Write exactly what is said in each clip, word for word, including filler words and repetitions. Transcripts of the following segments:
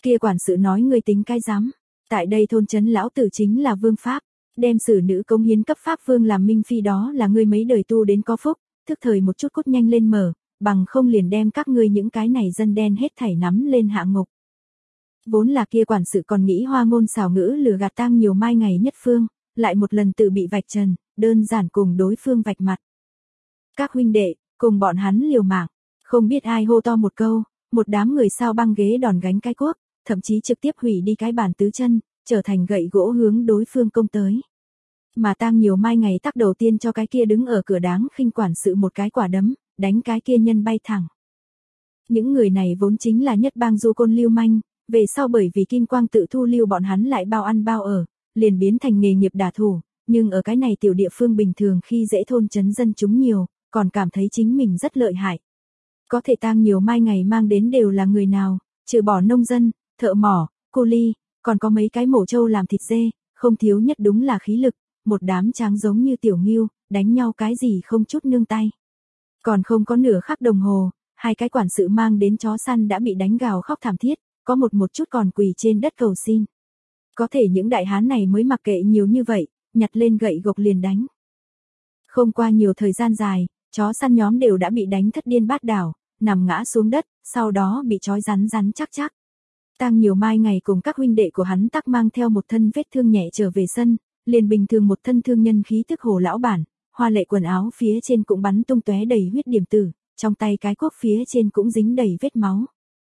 Kia quản sự nói ngươi tính cái rắm, tại đây thôn trấn lão tử chính là vương pháp, đem xử nữ cống hiến cấp pháp vương làm minh phi đó là ngươi mấy đời tu đến có phúc, thức thời một chút cút nhanh lên mở, bằng không liền đem các ngươi những cái này dân đen hết thảy nắm lên hạ ngục. Vốn là kia quản sự còn nghĩ hoa ngôn xảo ngữ lừa gạt Tang Nhiều Mai ngày nhất phương, lại một lần tự bị vạch trần, đơn giản cùng đối phương vạch mặt. Các huynh đệ, cùng bọn hắn liều mạng, không biết ai hô to một câu, một đám người sao băng ghế đòn gánh cái cuốc, thậm chí trực tiếp hủy đi cái bàn tứ chân, trở thành gậy gỗ hướng đối phương công tới. Mà Tang Nhiều Mai ngày tắc đầu tiên cho cái kia đứng ở cửa đáng khinh quản sự một cái quả đấm, đánh cái kia nhân bay thẳng. Những người này vốn chính là nhất bang du côn lưu manh, về sau bởi vì Kim Quang tự thu lưu bọn hắn lại bao ăn bao ở, liền biến thành nghề nghiệp đả thủ, nhưng ở cái này tiểu địa phương bình thường khi dễ thôn trấn dân chúng nhiều, còn cảm thấy chính mình rất lợi hại. Có thể Tang Nhiều Mai ngày mang đến đều là người nào, trừ bỏ nông dân, thợ mỏ, cô ly, còn có mấy cái mổ trâu làm thịt dê, không thiếu nhất đúng là khí lực, một đám tráng giống như tiểu ngưu, đánh nhau cái gì không chút nương tay. Còn không có nửa khắc đồng hồ, hai cái quản sự mang đến chó săn đã bị đánh gào khóc thảm thiết, có một một chút còn quỳ trên đất cầu xin. Có thể những đại hán này mới mặc kệ nhiều như vậy, nhặt lên gậy gộc liền đánh. Không qua nhiều thời gian dài, chó săn nhóm đều đã bị đánh thất điên bát đảo, nằm ngã xuống đất, sau đó bị trói rắn rắn chắc chắc. Tang Nhiều Mai ngày cùng các huynh đệ của hắn tắc mang theo một thân vết thương nhẹ trở về sân, liền bình thường một thân thương nhân khí tức Hồ lão bản, hoa lệ quần áo phía trên cũng bắn tung tóe đầy huyết điểm tử, trong tay cái cuốc phía trên cũng dính đầy vết máu.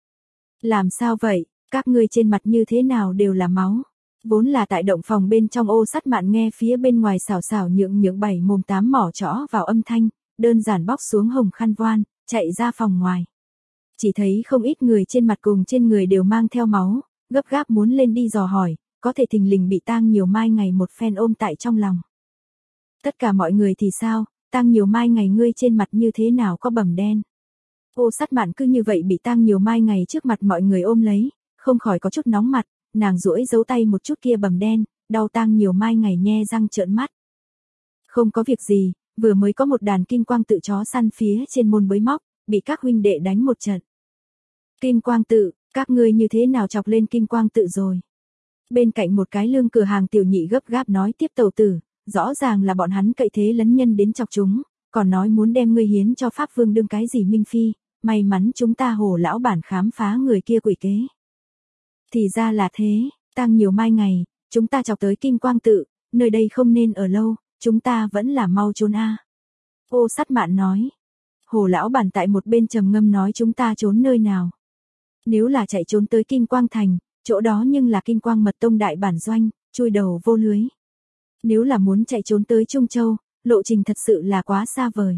Làm sao vậy, các ngươi trên mặt như thế nào đều là máu? Vốn là tại động phòng bên trong Ô Sắt Mạn nghe phía bên ngoài xào xào nhượng nhượng bảy mồm tám mỏ trõ vào âm thanh, đơn giản bóc xuống hồng khăn voan, chạy ra phòng ngoài. Chỉ thấy không ít người trên mặt cùng trên người đều mang theo máu, gấp gáp muốn lên đi dò hỏi, có thể thình lình bị Tang Nhiều Mai ngày một phen ôm tại trong lòng. Tất cả mọi người thì sao, Tang Nhiều Mai ngày ngươi trên mặt như thế nào có bầm đen? Ô Sắt Mạn cứ như vậy bị Tang Nhiều Mai ngày trước mặt mọi người ôm lấy, không khỏi có chút nóng mặt, nàng duỗi giấu tay một chút kia bầm đen, đau Tang Nhiều Mai ngày nhe răng trợn mắt. Không có việc gì, vừa mới có một đàn Kim Quang tự chó săn phía trên môn bới móc, bị các huynh đệ đánh một trận. Kim Quang tự, các ngươi như thế nào chọc lên Kim Quang tự rồi? Bên cạnh một cái lương cửa hàng tiểu nhị gấp gáp nói tiếp tàu tử, rõ ràng là bọn hắn cậy thế lấn nhân đến chọc chúng, còn nói muốn đem ngươi hiến cho Pháp Vương đương cái gì minh phi, may mắn chúng ta Hồ lão bản khám phá người kia quỷ kế. Thì ra là thế, Tang Nhiều Mai ngày, chúng ta chọc tới Kim Quang tự, nơi đây không nên ở lâu, chúng ta vẫn là mau trốn a. Ô Sắt Mạn nói. Hồ lão bản tại một bên trầm ngâm nói chúng ta trốn nơi nào? Nếu là chạy trốn tới Kim Quang thành, chỗ đó nhưng là Kim Quang mật tông đại bản doanh, chui đầu vô lưới. Nếu là muốn chạy trốn tới Trung Châu, lộ trình thật sự là quá xa vời.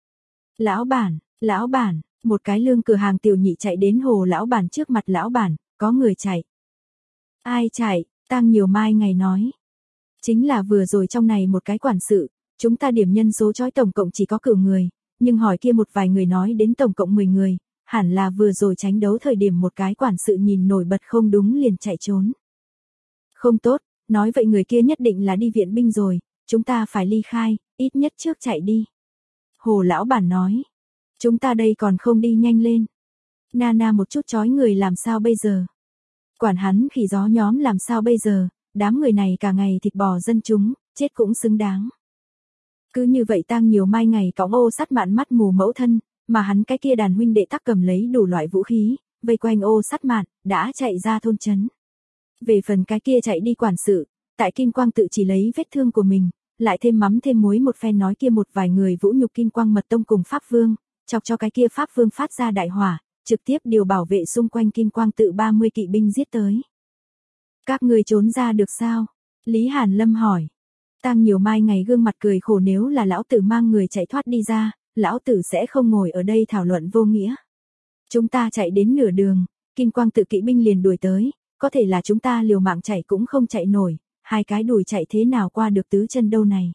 Lão bản, lão bản, một cái lương cửa hàng tiểu nhị chạy đến Hồ lão bản trước mặt lão bản, có người chạy. Ai chạy? Tang Nhiều Mai ngày nói. Chính là vừa rồi trong này một cái quản sự, chúng ta điểm nhân số chói tổng cộng chỉ có cửu người, nhưng hỏi kia một vài người nói đến tổng cộng mười người, hẳn là vừa rồi tranh đấu thời điểm một cái quản sự nhìn nổi bật không đúng liền chạy trốn. Không tốt, nói vậy người kia nhất định là đi viện binh rồi, chúng ta phải ly khai, ít nhất trước chạy đi. Hồ lão bản nói, chúng ta đây còn không đi nhanh lên. Nana một chút chói người làm sao bây giờ? Quản hắn khỉ gió nhóm làm sao bây giờ, đám người này cả ngày thịt bò dân chúng, chết cũng xứng đáng. Cứ như vậy Tang Nhiều Mai ngày cõng Ô Sắt Mạn mắt mù mẫu thân, mà hắn cái kia đàn huynh đệ tắc cầm lấy đủ loại vũ khí, vây quanh Ô Sắt Mạn, đã chạy ra thôn trấn. Về phần cái kia chạy đi quản sự, tại Kim Quang tự chỉ lấy vết thương của mình, lại thêm mắm thêm muối một phen nói kia một vài người vũ nhục Kim Quang mật tông cùng Pháp Vương, chọc cho cái kia Pháp Vương phát ra đại hỏa, trực tiếp điều bảo vệ xung quanh Kim Quang tự ba mươi kỵ binh giết tới. Các ngươi trốn ra được sao? Lý Hàn Lâm hỏi. Tang Nhiều Mai ngày gương mặt cười khổ, nếu là lão tử mang người chạy thoát đi ra, lão tử sẽ không ngồi ở đây thảo luận vô nghĩa. Chúng ta chạy đến nửa đường, Kim Quang tự kỵ binh liền đuổi tới, có thể là chúng ta liều mạng chạy cũng không chạy nổi, hai cái đùi chạy thế nào qua được tứ chân đâu này.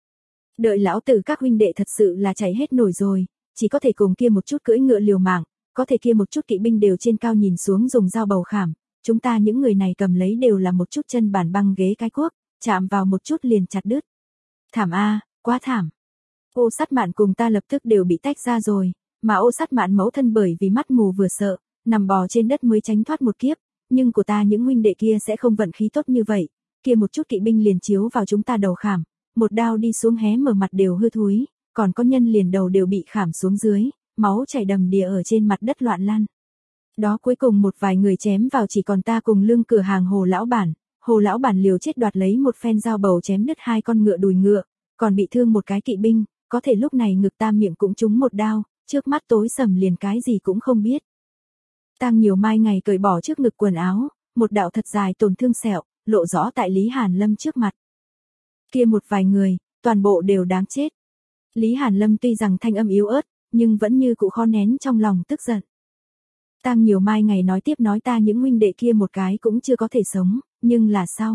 Đợi lão tử các huynh đệ thật sự là chạy hết nổi rồi, chỉ có thể cùng kia một chút cưỡi ngựa liều mạng, có thể kia một chút kỵ binh đều trên cao nhìn xuống dùng dao bầu khảm, chúng ta những người này cầm lấy đều là một chút chân bản băng ghế cái cuốc, chạm vào một chút liền chặt đứt. Thảm a, quá thảm. Ô Sắt Mạn cùng ta lập tức đều bị tách ra rồi, mà Ô Sắt Mạn mẫu thân bởi vì mắt mù vừa sợ, nằm bò trên đất mới tránh thoát một kiếp, nhưng của ta những huynh đệ kia sẽ không vận khí tốt như vậy, kia một chút kỵ binh liền chiếu vào chúng ta đầu khảm, một đao đi xuống hé mở mặt đều hư thúi, còn có nhân liền đầu đều bị khảm xuống dưới, máu chảy đầm đìa ở trên mặt đất loạn lăn. Đó cuối cùng một vài người chém vào chỉ còn ta cùng lương cửa hàng Hồ lão bản, Hồ lão bản liều chết đoạt lấy một phen dao bầu chém đứt hai con ngựa đùi ngựa, còn bị thương một cái kỵ binh, có thể lúc này ngực ta miệng cũng trúng một đao, trước mắt tối sầm liền cái gì cũng không biết. Tang Nhiều Mai ngày cởi bỏ trước ngực quần áo, một đạo thật dài tổn thương sẹo, lộ rõ tại Lý Hàn Lâm trước mặt. Kia một vài người, toàn bộ đều đáng chết. Lý Hàn Lâm tuy rằng thanh âm yếu ớt, nhưng vẫn như cụ khó nén trong lòng tức giận. Tang Nhiều Mai ngày nói tiếp nói ta những huynh đệ kia một cái cũng chưa có thể sống, nhưng là sao?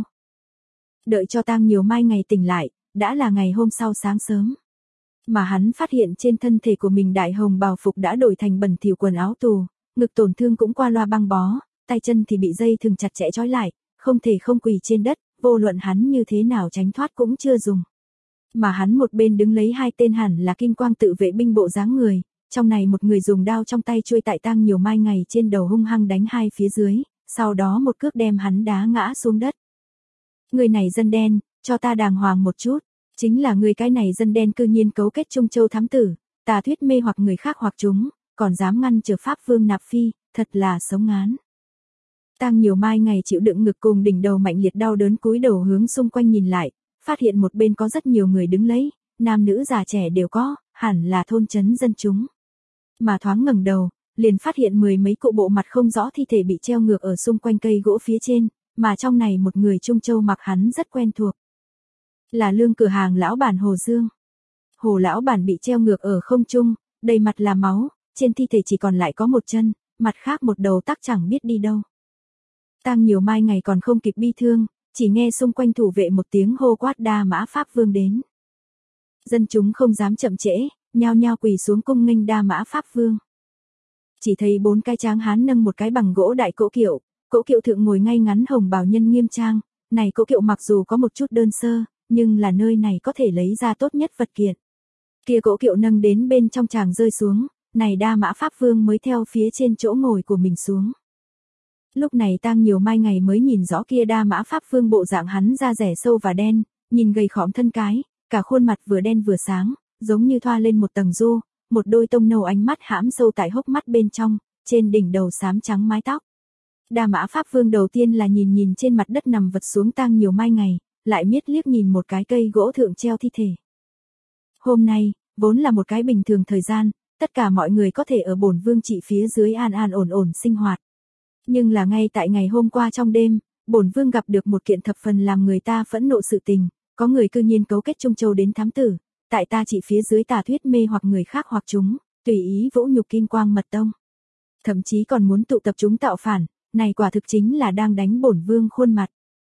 Đợi cho Tang Nhiều Mai ngày tỉnh lại, đã là ngày hôm sau sáng sớm. Mà hắn phát hiện trên thân thể của mình đại hồng bào phục đã đổi thành bẩn thỉu quần áo tù, ngực tổn thương cũng qua loa băng bó, tay chân thì bị dây thừng chặt chẽ trói lại, không thể không quỳ trên đất, vô luận hắn như thế nào tránh thoát cũng chưa dùng. Mà hắn một bên đứng lấy hai tên hẳn là kim quang tự vệ binh bộ dáng người, trong này một người dùng đao trong tay chuôi tại Tang Nhiều Mai ngày trên đầu hung hăng đánh hai phía dưới, sau đó một cước đem hắn đá ngã xuống đất. Người này dân đen, cho ta đàng hoàng một chút, chính là người cái này dân đen cư nhiên cấu kết Trung Châu thám tử, tà thuyết mê hoặc người khác hoặc chúng, còn dám ngăn trở Pháp Vương nạp phi, thật là sống ngán. Tang Nhiều Mai ngày chịu đựng ngực cùng đỉnh đầu mạnh liệt đau đớn cúi đầu hướng xung quanh nhìn lại, phát hiện một bên có rất nhiều người đứng lấy, nam nữ già trẻ đều có, hẳn là thôn trấn dân chúng. Mà thoáng ngẩng đầu, liền phát hiện mười mấy cụ bộ mặt không rõ thi thể bị treo ngược ở xung quanh cây gỗ phía trên, mà trong này một người Trung Châu mặc hắn rất quen thuộc. Là lương cửa hàng lão bản Hồ Dương. Hồ lão bản bị treo ngược ở không trung, đầy mặt là máu, trên thi thể chỉ còn lại có một chân, mặt khác một đầu tắc chẳng biết đi đâu. Tang Nhiều Mai ngày còn không kịp bi thương, chỉ nghe xung quanh thủ vệ một tiếng hô quát Đa Mã Pháp Vương đến. Dân chúng không dám chậm trễ, nhao nhao quỳ xuống cung nghênh Đa Mã Pháp Vương. Chỉ thấy bốn cái tráng hán nâng một cái bằng gỗ đại cỗ kiệu, cỗ kiệu thượng ngồi ngay ngắn hồng bào nhân nghiêm trang, này cỗ kiệu mặc dù có một chút đơn sơ, nhưng là nơi này có thể lấy ra tốt nhất vật kiện. Kia cỗ kiệu nâng đến bên trong tràng rơi xuống, này Đa Mã Pháp Vương mới theo phía trên chỗ ngồi của mình xuống. Lúc này Tang Nhiều Mai ngày mới nhìn rõ kia Đa Mã Pháp Vương bộ dạng hắn da rẻ sâu và đen, nhìn gầy khóm thân cái, cả khuôn mặt vừa đen vừa sáng, giống như thoa lên một tầng du, một đôi tông nâu ánh mắt hãm sâu tại hốc mắt bên trong, trên đỉnh đầu xám trắng mái tóc. Đa Mã Pháp Vương đầu tiên là nhìn nhìn trên mặt đất nằm vật xuống Tang Nhiều Mai ngày, lại miết liếc nhìn một cái cây gỗ thượng treo thi thể. Hôm nay, vốn là một cái bình thường thời gian, tất cả mọi người có thể ở bổn vương trị phía dưới an an ổn ổn sinh hoạt. Nhưng là ngay tại ngày hôm qua trong đêm, bổn vương gặp được một kiện thập phần làm người ta phẫn nộ sự tình, có người cư nhiên cấu kết Trung Châu đến thám tử, tại ta trị phía dưới tà thuyết mê hoặc người khác hoặc chúng, tùy ý vỗ nhục Kim Quang Mật Tông. Thậm chí còn muốn tụ tập chúng tạo phản, này quả thực chính là đang đánh bổn vương khuôn mặt.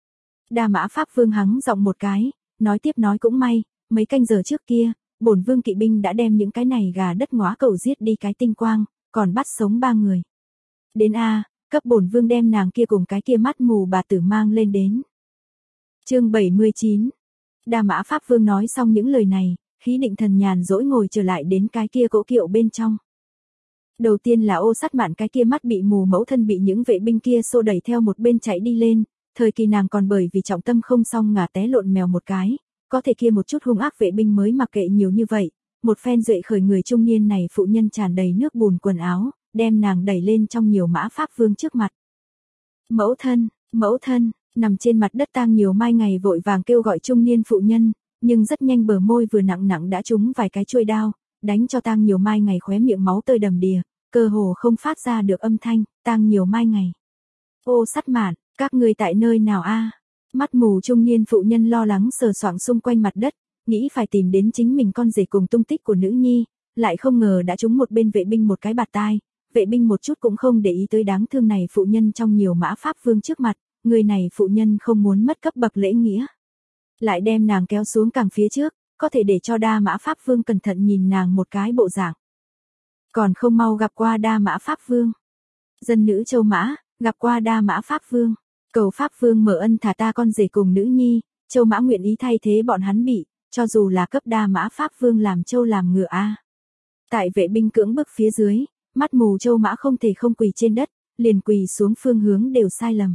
Đa Mã Pháp Vương hắng giọng một cái, nói tiếp nói cũng may, mấy canh giờ trước kia, bổn vương kỵ binh đã đem những cái này gà đất ngóa cẩu giết đi cái tinh quang, còn bắt sống ba người. Đến a, cấp bổn vương đem nàng kia cùng cái kia mắt mù bà tử mang lên đến. Chương bảy mươi chín. Đa Mã Pháp Vương nói xong những lời này, khí định thần nhàn dỗi ngồi trở lại đến cái kia cỗ kiệu bên trong. Đầu tiên là Ô Sát Mạn cái kia mắt bị mù mẫu thân bị những vệ binh kia xô đẩy theo một bên chạy đi lên, thời kỳ nàng còn bởi vì trọng tâm không xong ngả té lộn mèo một cái, có thể kia một chút hung ác vệ binh mới mặc kệ nhiều như vậy, một phen duệ khởi người trung niên này phụ nhân tràn đầy nước bùn quần áo, đem nàng đẩy lên trong Nhiều Mã Pháp Vương trước mặt. Mẫu thân, mẫu thân, nằm trên mặt đất Tang Nhiều Mai ngày vội vàng kêu gọi trung niên phụ nhân, nhưng rất nhanh bờ môi vừa nặng nặng đã trúng vài cái chuôi đao, đánh cho Tang Nhiều Mai ngày khóe miệng máu tơi đầm đìa, cơ hồ không phát ra được âm thanh. Tang Nhiều Mai ngày. Ô Sát Mạn, các ngươi tại nơi nào a? Mắt mù trung niên phụ nhân lo lắng sờ soạng xung quanh mặt đất, nghĩ phải tìm đến chính mình con rể cùng tung tích của nữ nhi, lại không ngờ đã trúng một bên vệ binh một cái bạt tai, vệ binh một chút cũng không để ý tới đáng thương này phụ nhân trong Nhiều Mã Pháp Vương trước mặt, người này phụ nhân không muốn mất cấp bậc lễ nghĩa, lại đem nàng kéo xuống càng phía trước, có thể để cho Đa Mã Pháp Vương cẩn thận nhìn nàng một cái bộ dạng. Còn không mau gặp qua Đa Mã Pháp Vương. Dân nữ Châu Mã, gặp qua Đa Mã Pháp Vương, cầu Pháp Vương mở ân thả ta con rể cùng nữ nhi, Châu Mã nguyện ý thay thế bọn hắn bị, cho dù là cấp Đa Mã Pháp Vương làm trâu làm ngựa a. Tại vệ binh cưỡng bức phía dưới, mắt mù Châu Mã không thể không quỳ trên đất, liền quỳ xuống phương hướng đều sai lầm.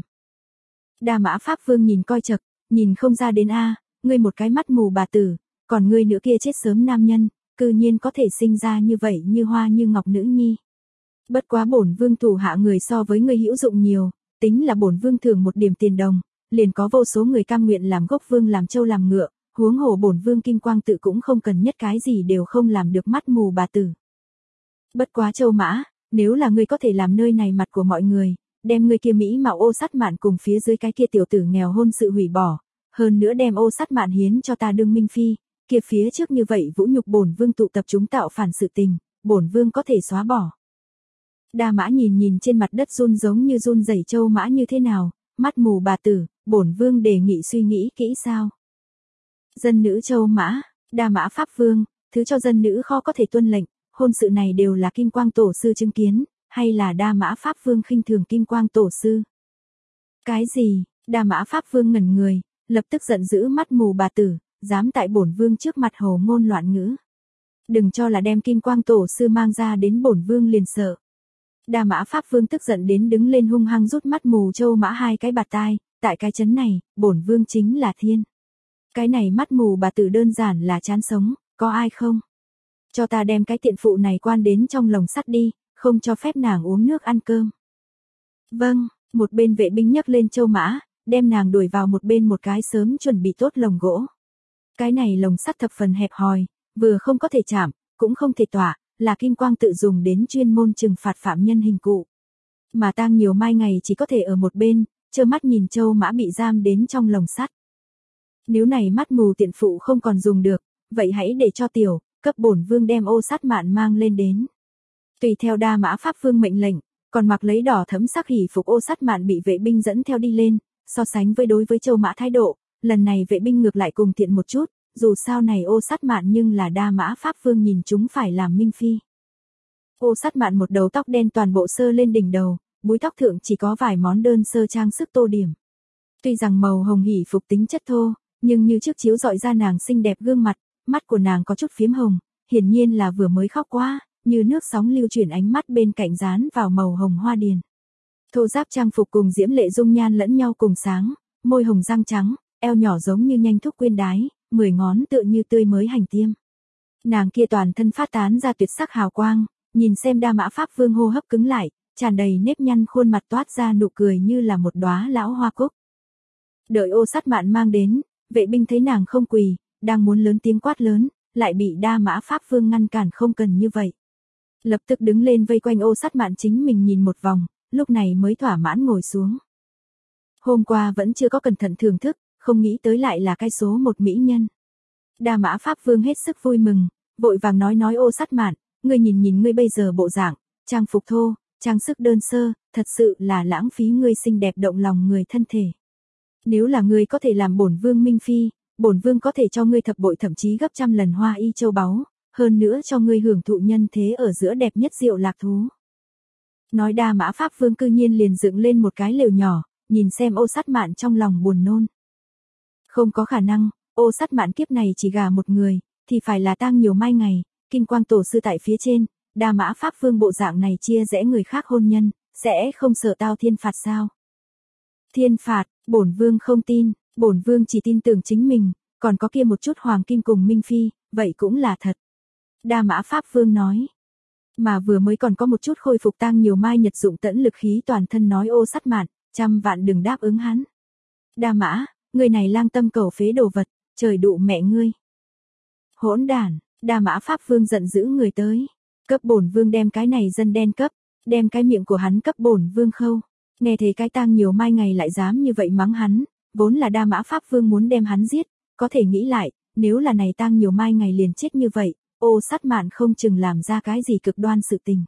Đa Mã Pháp Vương nhìn coi chật, nhìn không ra đến a, ngươi một cái mắt mù bà tử, còn ngươi nữa kia chết sớm nam nhân, cư nhiên có thể sinh ra như vậy như hoa như ngọc nữ nhi. Bất quá bổn vương thủ hạ người so với ngươi hữu dụng nhiều, tính là bổn vương thưởng một điểm tiền đồng, liền có vô số người cam nguyện làm gốc vương làm trâu làm ngựa, huống hồ bổn vương kim quang tự cũng không cần nhất cái gì đều không làm được mắt mù bà tử. Bất quá Châu Mã, nếu là ngươi có thể làm nơi này mặt của mọi người, đem ngươi kia mỹ mạo Ô Sát Mạn cùng phía dưới cái kia tiểu tử nghèo hôn sự hủy bỏ, hơn nữa đem Ô Sát Mạn hiến cho ta đương minh phi, kia phía trước như vậy vũ nhục bổn vương tụ tập chúng tạo phản sự tình, bổn vương có thể xóa bỏ. Đa Mã nhìn nhìn trên mặt đất run giống như run rẩy Châu Mã như thế nào, mắt mù bà tử, bổn vương đề nghị suy nghĩ kỹ sao. Dân nữ Châu Mã, Đa Mã Pháp Vương, thứ cho dân nữ khó có thể tuân lệnh, hôn sự này đều là Kim Quang Tổ sư chứng kiến, hay là Đa Mã Pháp Vương khinh thường Kim Quang Tổ sư? Cái gì? Đa Mã Pháp Vương ngẩn người, lập tức giận dữ mắt mù bà tử, dám tại bổn vương trước mặt hồ ngôn loạn ngữ. Đừng cho là đem Kim Quang Tổ sư mang ra đến bổn vương liền sợ. Đa Mã Pháp Vương tức giận đến đứng lên hung hăng rút mắt mù Châu Mã hai cái bạt tai, tại cái chấn này, bổn vương chính là thiên. Cái này mắt mù bà tử đơn giản là chán sống, có ai không? Cho ta đem cái tiện phụ này quan đến trong lồng sắt đi, không cho phép nàng uống nước ăn cơm. Vâng, một bên vệ binh nhấc lên Châu Mã, đem nàng đuổi vào một bên một cái sớm chuẩn bị tốt lồng gỗ. Cái này lồng sắt thập phần hẹp hòi, vừa không có thể chạm, cũng không thể tỏa, là Kim Quang tự dùng đến chuyên môn trừng phạt phạm nhân hình cụ. Mà Tang Nhiều Mai ngày chỉ có thể ở một bên, trơ mắt nhìn Châu Mã bị giam đến trong lồng sắt. Nếu này mắt mù tiện phụ không còn dùng được, vậy hãy để cho tiểu, cấp bổn vương đem Ô Sát Mạn mang lên đến. Tùy theo Đa Mã Pháp Vương mệnh lệnh, còn mặc lấy đỏ thẫm sắc hỉ phục Ô Sát Mạn bị vệ binh dẫn theo đi lên, so sánh với đối với Châu Mã thái độ, lần này vệ binh ngược lại cùng thiện một chút, dù sao này Ô Sát Mạn nhưng là Đa Mã Pháp Vương nhìn chúng phải làm minh phi. Ô Sát Mạn một đầu tóc đen toàn bộ sơ lên đỉnh đầu, búi tóc thượng chỉ có vài món đơn sơ trang sức tô điểm. Tuy rằng màu hồng hỉ phục tính chất thô, nhưng như trước chiếu dọi ra nàng xinh đẹp gương mặt, mắt của nàng có chút phiếm hồng, hiển nhiên là vừa mới khóc qua, như nước sóng lưu chuyển ánh mắt bên cạnh dán vào màu hồng hoa điền. Thô giáp trang phục cùng diễm lệ dung nhan lẫn nhau cùng sáng, môi hồng răng trắng, eo nhỏ giống như nhanh thúc quyên đái, mười ngón tựa như tươi mới hành tiêm. Nàng kia toàn thân phát tán ra tuyệt sắc hào quang, nhìn xem Đa Mã Pháp Vương hô hấp cứng lại, tràn đầy nếp nhăn khuôn mặt toát ra nụ cười như là một đóa lão hoa cúc. Đợi Ô Sát Mạn mang đến, vệ binh thấy nàng không quỳ, đang muốn lớn tiếng quát lớn, lại bị Đa Mã Pháp Vương ngăn cản không cần như vậy. Lập tức đứng lên vây quanh Ô Sát Mạn chính mình nhìn một vòng, lúc này mới thỏa mãn ngồi xuống. Hôm qua vẫn chưa có cẩn thận thưởng thức, không nghĩ tới lại là cái số một mỹ nhân. Đa Mã Pháp Vương hết sức vui mừng, vội vàng nói nói Ô Sát Mạn, ngươi nhìn nhìn ngươi bây giờ bộ dạng, trang phục thô, trang sức đơn sơ, thật sự là lãng phí ngươi xinh đẹp động lòng người thân thể. Nếu là ngươi có thể làm bổn vương minh phi, bổn vương có thể cho ngươi thập bội thậm chí gấp trăm lần hoa y châu báu, hơn nữa cho ngươi hưởng thụ nhân thế ở giữa đẹp nhất diệu lạc thú. Nói Đa Mã Pháp Vương cư nhiên liền dựng lên một cái lều nhỏ, nhìn xem Ô Sát Mạn trong lòng buồn nôn. Không có khả năng, Ô Sát Mạn kiếp này chỉ gả một người, thì phải là Tang Nhiều Mai ngày, Kim Quang Tổ sư tại phía trên, Đa Mã Pháp Vương bộ dạng này chia rẽ người khác hôn nhân, sẽ không sợ tao thiên phạt sao? Thiên phạt, bổn vương không tin, bổn vương chỉ tin tưởng chính mình, còn có kia một chút hoàng kim cùng minh phi, vậy cũng là thật. Đa Mã Pháp Vương nói. Mà vừa mới còn có một chút khôi phục Tang Nhiều Mai nhật dụng tẫn lực khí toàn thân nói Ô Sát Mạn, trăm vạn đừng đáp ứng hắn. Đa Mã, người này lang tâm cầu phế đồ vật, trời đụ mẹ ngươi. Hỗn đản, Đa Mã Pháp Vương giận dữ người tới, cấp bổn vương đem cái này dân đen cấp, đem cái miệng của hắn cấp bổn vương khâu. Nghe thấy cái Tang Nhiều Mai ngày lại dám như vậy mắng hắn, vốn là Đa Mã Pháp Vương muốn đem hắn giết, có thể nghĩ lại, nếu là này Tang Nhiều Mai ngày liền chết như vậy, Ô Sát Mạn không chừng làm ra cái gì cực đoan sự tình.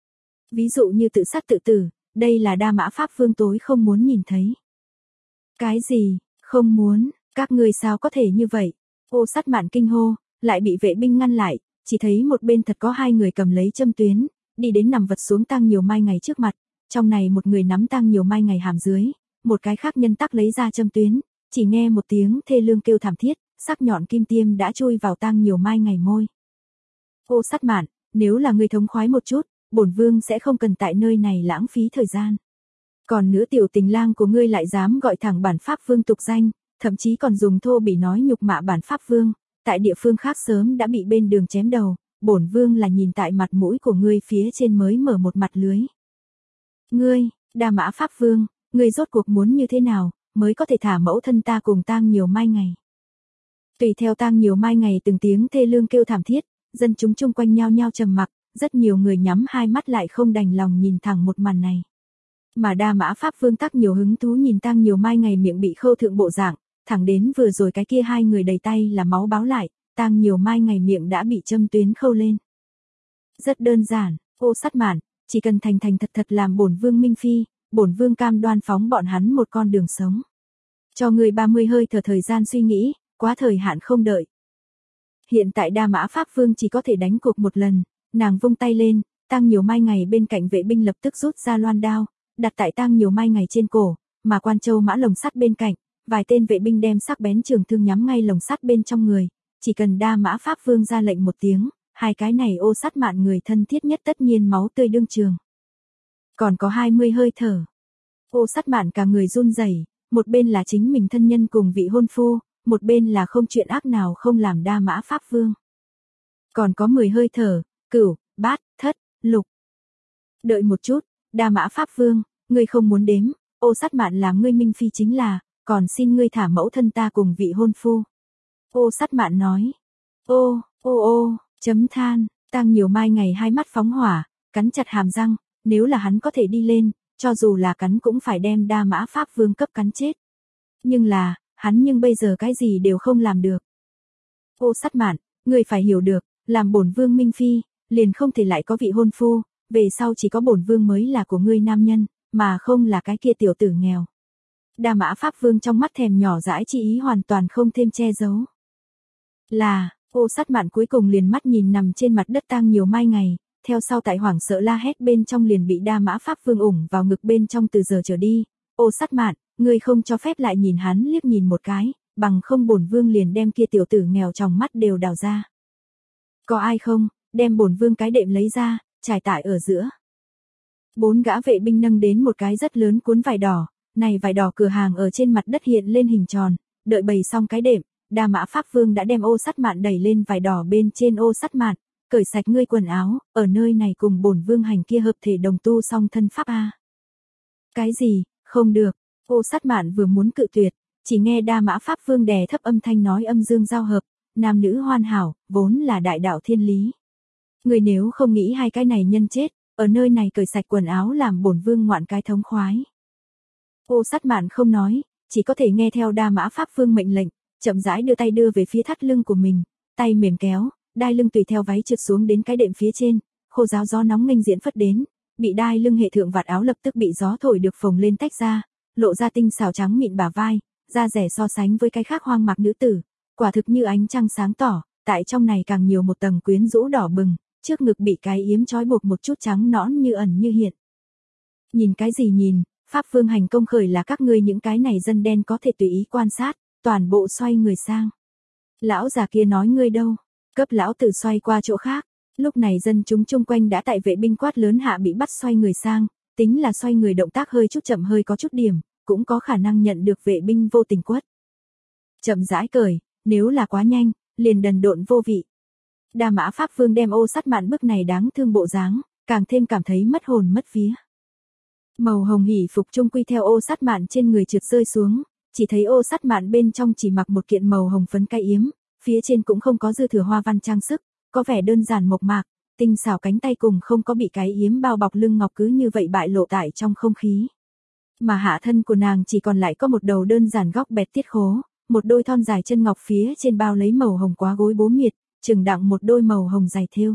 Ví dụ như tự sát tự tử, đây là Đa Mã Pháp Vương tối không muốn nhìn thấy. Cái gì, không muốn, các ngươi sao có thể như vậy? Ô Sát Mạn kinh hô, lại bị vệ binh ngăn lại, chỉ thấy một bên thật có hai người cầm lấy châm tuyến, đi đến nằm vật xuống Tang Nhiều Mai ngày trước mặt, trong này một người nắm Tang Nhiều Mai ngày hàm dưới, một cái khác nhân tắc lấy ra châm tuyến, chỉ nghe một tiếng thê lương kêu thảm thiết, sắc nhọn kim tiêm đã chui vào Tang Nhiều Mai ngày môi. Ô Sát Mạn, nếu là ngươi thống khoái một chút, bổn vương sẽ không cần tại nơi này lãng phí thời gian. Còn nữa tiểu tình lang của ngươi lại dám gọi thẳng bản pháp vương tục danh, thậm chí còn dùng thô bỉ nói nhục mạ bản pháp vương, tại địa phương khác sớm đã bị bên đường chém đầu, bổn vương là nhìn tại mặt mũi của ngươi phía trên mới mở một mặt lưới. Ngươi, Đa Mã pháp vương, ngươi rốt cuộc muốn như thế nào, mới có thể thả mẫu thân ta cùng tang nhiều mai ngày. Tùy theo tang nhiều mai ngày từng tiếng thê lương kêu thảm thiết, dân chúng chung quanh nhao nhao trầm mặc, rất nhiều người nhắm hai mắt lại không đành lòng nhìn thẳng một màn này. Mà Đa Mã pháp vương tắc nhiều hứng thú nhìn tang nhiều mai ngày miệng bị khâu thượng bộ dạng, thẳng đến vừa rồi cái kia hai người đầy tay là máu báo lại, tang nhiều mai ngày miệng đã bị châm tuyến khâu lên. Rất đơn giản, Ô Sắt Mạn, chỉ cần thành thành thật thật làm bổn vương minh phi, bổn vương cam đoan phóng bọn hắn một con đường sống. Cho người ba mươi hơi thở thời gian suy nghĩ, quá thời hạn không đợi. Hiện tại Đa Mã pháp vương chỉ có thể đánh cuộc một lần, nàng vung tay lên, tang nhiều mai ngày bên cạnh vệ binh lập tức rút ra loan đao, đặt tại tang nhiều mai ngày trên cổ, mà quan châu mã lồng sắt bên cạnh, vài tên vệ binh đem sắc bén trường thương nhắm ngay lồng sắt bên trong người, chỉ cần Đa Mã pháp vương ra lệnh một tiếng, hai cái này Ô Sắt Mạn người thân thiết nhất tất nhiên máu tươi đương trường. Còn có hai mươi hơi thở. Ô Sắt Mạn cả người run rẩy, một bên là chính mình thân nhân cùng vị hôn phu, một bên là không chuyện ác nào không làm Đa Mã pháp vương. Còn có mười hơi thở, cửu, bát, thất, lục. Đợi một chút, Đa Mã pháp vương, ngươi không muốn đếm, Ô Sắt Mạn làm ngươi minh phi chính là, còn xin ngươi thả mẫu thân ta cùng vị hôn phu. Ô Sắt Mạn nói. Ô, ô ô, chấm than, tang nhiều mai ngày hai mắt phóng hỏa, cắn chặt hàm răng, nếu là hắn có thể đi lên, cho dù là cắn cũng phải đem Đa Mã pháp vương cấp cắn chết. Nhưng là, hắn nhưng bây giờ cái gì đều không làm được. Ô Sắt Mạn, ngươi phải hiểu được, làm bổn vương minh phi, liền không thể lại có vị hôn phu, về sau chỉ có bổn vương mới là của ngươi nam nhân, mà không là cái kia tiểu tử nghèo. Đa Mã pháp vương trong mắt thèm nhỏ dãi chi ý hoàn toàn không thêm che giấu. Là, Ô Sắt Mạn cuối cùng liền mắt nhìn nằm trên mặt đất tang nhiều mai ngày, theo sau tại hoảng sợ la hét bên trong liền bị Đa Mã pháp vương ủng vào ngực bên trong từ giờ trở đi. Ô Sắt Mạn, ngươi không cho phép lại nhìn hắn liếc nhìn một cái, bằng không bổn vương liền đem kia tiểu tử nghèo trong mắt đều đào ra. Có ai không, đem bổn vương cái đệm lấy ra, trải tại ở giữa. Bốn gã vệ binh nâng đến một cái rất lớn cuốn vải đỏ, này vải đỏ cửa hàng ở trên mặt đất hiện lên hình tròn, đợi bày xong cái đệm, Đa Mã pháp vương đã đem Ô Sắt Mạn đẩy lên vải đỏ bên trên. Ô Sắt Mạn, cởi sạch ngươi quần áo, ở nơi này cùng bổn vương hành kia hợp thể đồng tu song thân pháp a. Cái gì, không được, Ô Sắt Mạn vừa muốn cự tuyệt, chỉ nghe Đa Mã pháp vương đè thấp âm thanh nói âm dương giao hợp, nam nữ hoàn hảo, vốn là đại đạo thiên lý. Người nếu không nghĩ hai cái này nhân chết, ở nơi này cởi sạch quần áo làm bổn vương ngoạn cái thống khoái. Ô Sắt Mạn không nói, chỉ có thể nghe theo Đa Mã pháp vương mệnh lệnh, chậm rãi đưa tay đưa về phía thắt lưng của mình, tay mềm kéo, đai lưng tùy theo váy trượt xuống đến cái đệm phía trên, khô ráo gió nóng nghênh diễn phất đến, bị đai lưng hệ thượng vạt áo lập tức bị gió thổi được phồng lên tách ra, lộ ra tinh xảo trắng mịn bả vai, da rẻ so sánh với cái khác hoang mạc nữ tử, quả thực như ánh trăng sáng tỏ, tại trong này càng nhiều một tầng quyến rũ đỏ bừng, trước ngực bị cái yếm trói buộc một chút trắng nõn như ẩn như hiện. Nhìn cái gì nhìn, pháp vương hành công khởi là các ngươi những cái này dân đen có thể tùy ý quan sát, toàn bộ xoay người sang. Lão già kia nói ngươi đâu, cấp lão tử xoay qua chỗ khác. Lúc này dân chúng chung quanh đã tại vệ binh quát lớn hạ bị bắt xoay người sang, tính là xoay người động tác hơi chút chậm hơi có chút điểm, cũng có khả năng nhận được vệ binh vô tình quất. Chậm rãi cởi, nếu là quá nhanh, liền đần độn vô vị. Đa Mã pháp vương đem Ô Sắt Mạn bức này đáng thương bộ dáng, càng thêm cảm thấy mất hồn mất vía. Màu hồng hỉ phục trung quy theo Ô Sắt Mạn trên người trượt rơi xuống, chỉ thấy Ô Sắt Mạn bên trong chỉ mặc một kiện màu hồng phấn cái yếm, phía trên cũng không có dư thừa hoa văn trang sức, có vẻ đơn giản mộc mạc, tinh xảo cánh tay cùng không có bị cái yếm bao bọc lưng ngọc cứ như vậy bại lộ tại trong không khí. Mà hạ thân của nàng chỉ còn lại có một đầu đơn giản góc bẹt tiết khố, một đôi thon dài chân ngọc phía trên bao lấy màu hồng quá gối bố miệt, chừng đặng một đôi màu hồng dày thêu.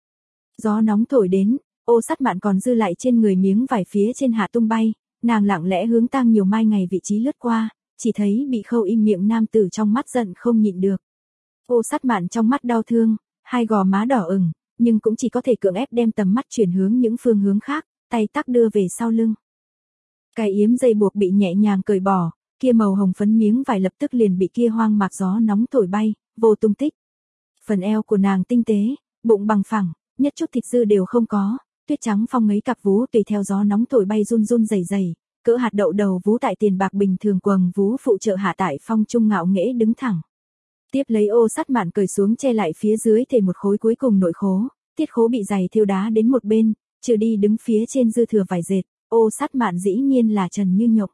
Gió nóng thổi đến, Ô Sắt Mạn còn dư lại trên người miếng vải phía trên hạ tung bay, nàng lặng lẽ hướng tang nhiều mai ngày vị trí lướt qua, chỉ thấy bị khâu im miệng nam tử trong mắt giận không nhịn được. Ô Sắt Mạn trong mắt đau thương, hai gò má đỏ ửng, nhưng cũng chỉ có thể cưỡng ép đem tầm mắt chuyển hướng những phương hướng khác, tay tắc đưa về sau lưng. Cái yếm dây buộc bị nhẹ nhàng cởi bỏ, kia màu hồng phấn miếng vải lập tức liền bị kia hoang mạc gió nóng thổi bay, vô tung tích. Phần eo của nàng tinh tế, bụng bằng phẳng, nhất chút thịt dư đều không có, tuyết trắng phong ngấy cặp vú tùy theo gió nóng thổi bay run run rẩy rẩy, cỡ hạt đậu đầu vú tại tiền bạc bình thường quầng vú phụ trợ hạ tại phong trung ngạo nghễ đứng thẳng. Tiếp lấy ô sắt mạn cởi xuống che lại phía dưới thể một khối cuối cùng nội khố, tiết khố bị giày thêu đá đến một bên, trừ đi đứng phía trên dư thừa vải dệt, ô sắt mạn dĩ nhiên là trần như nhộng.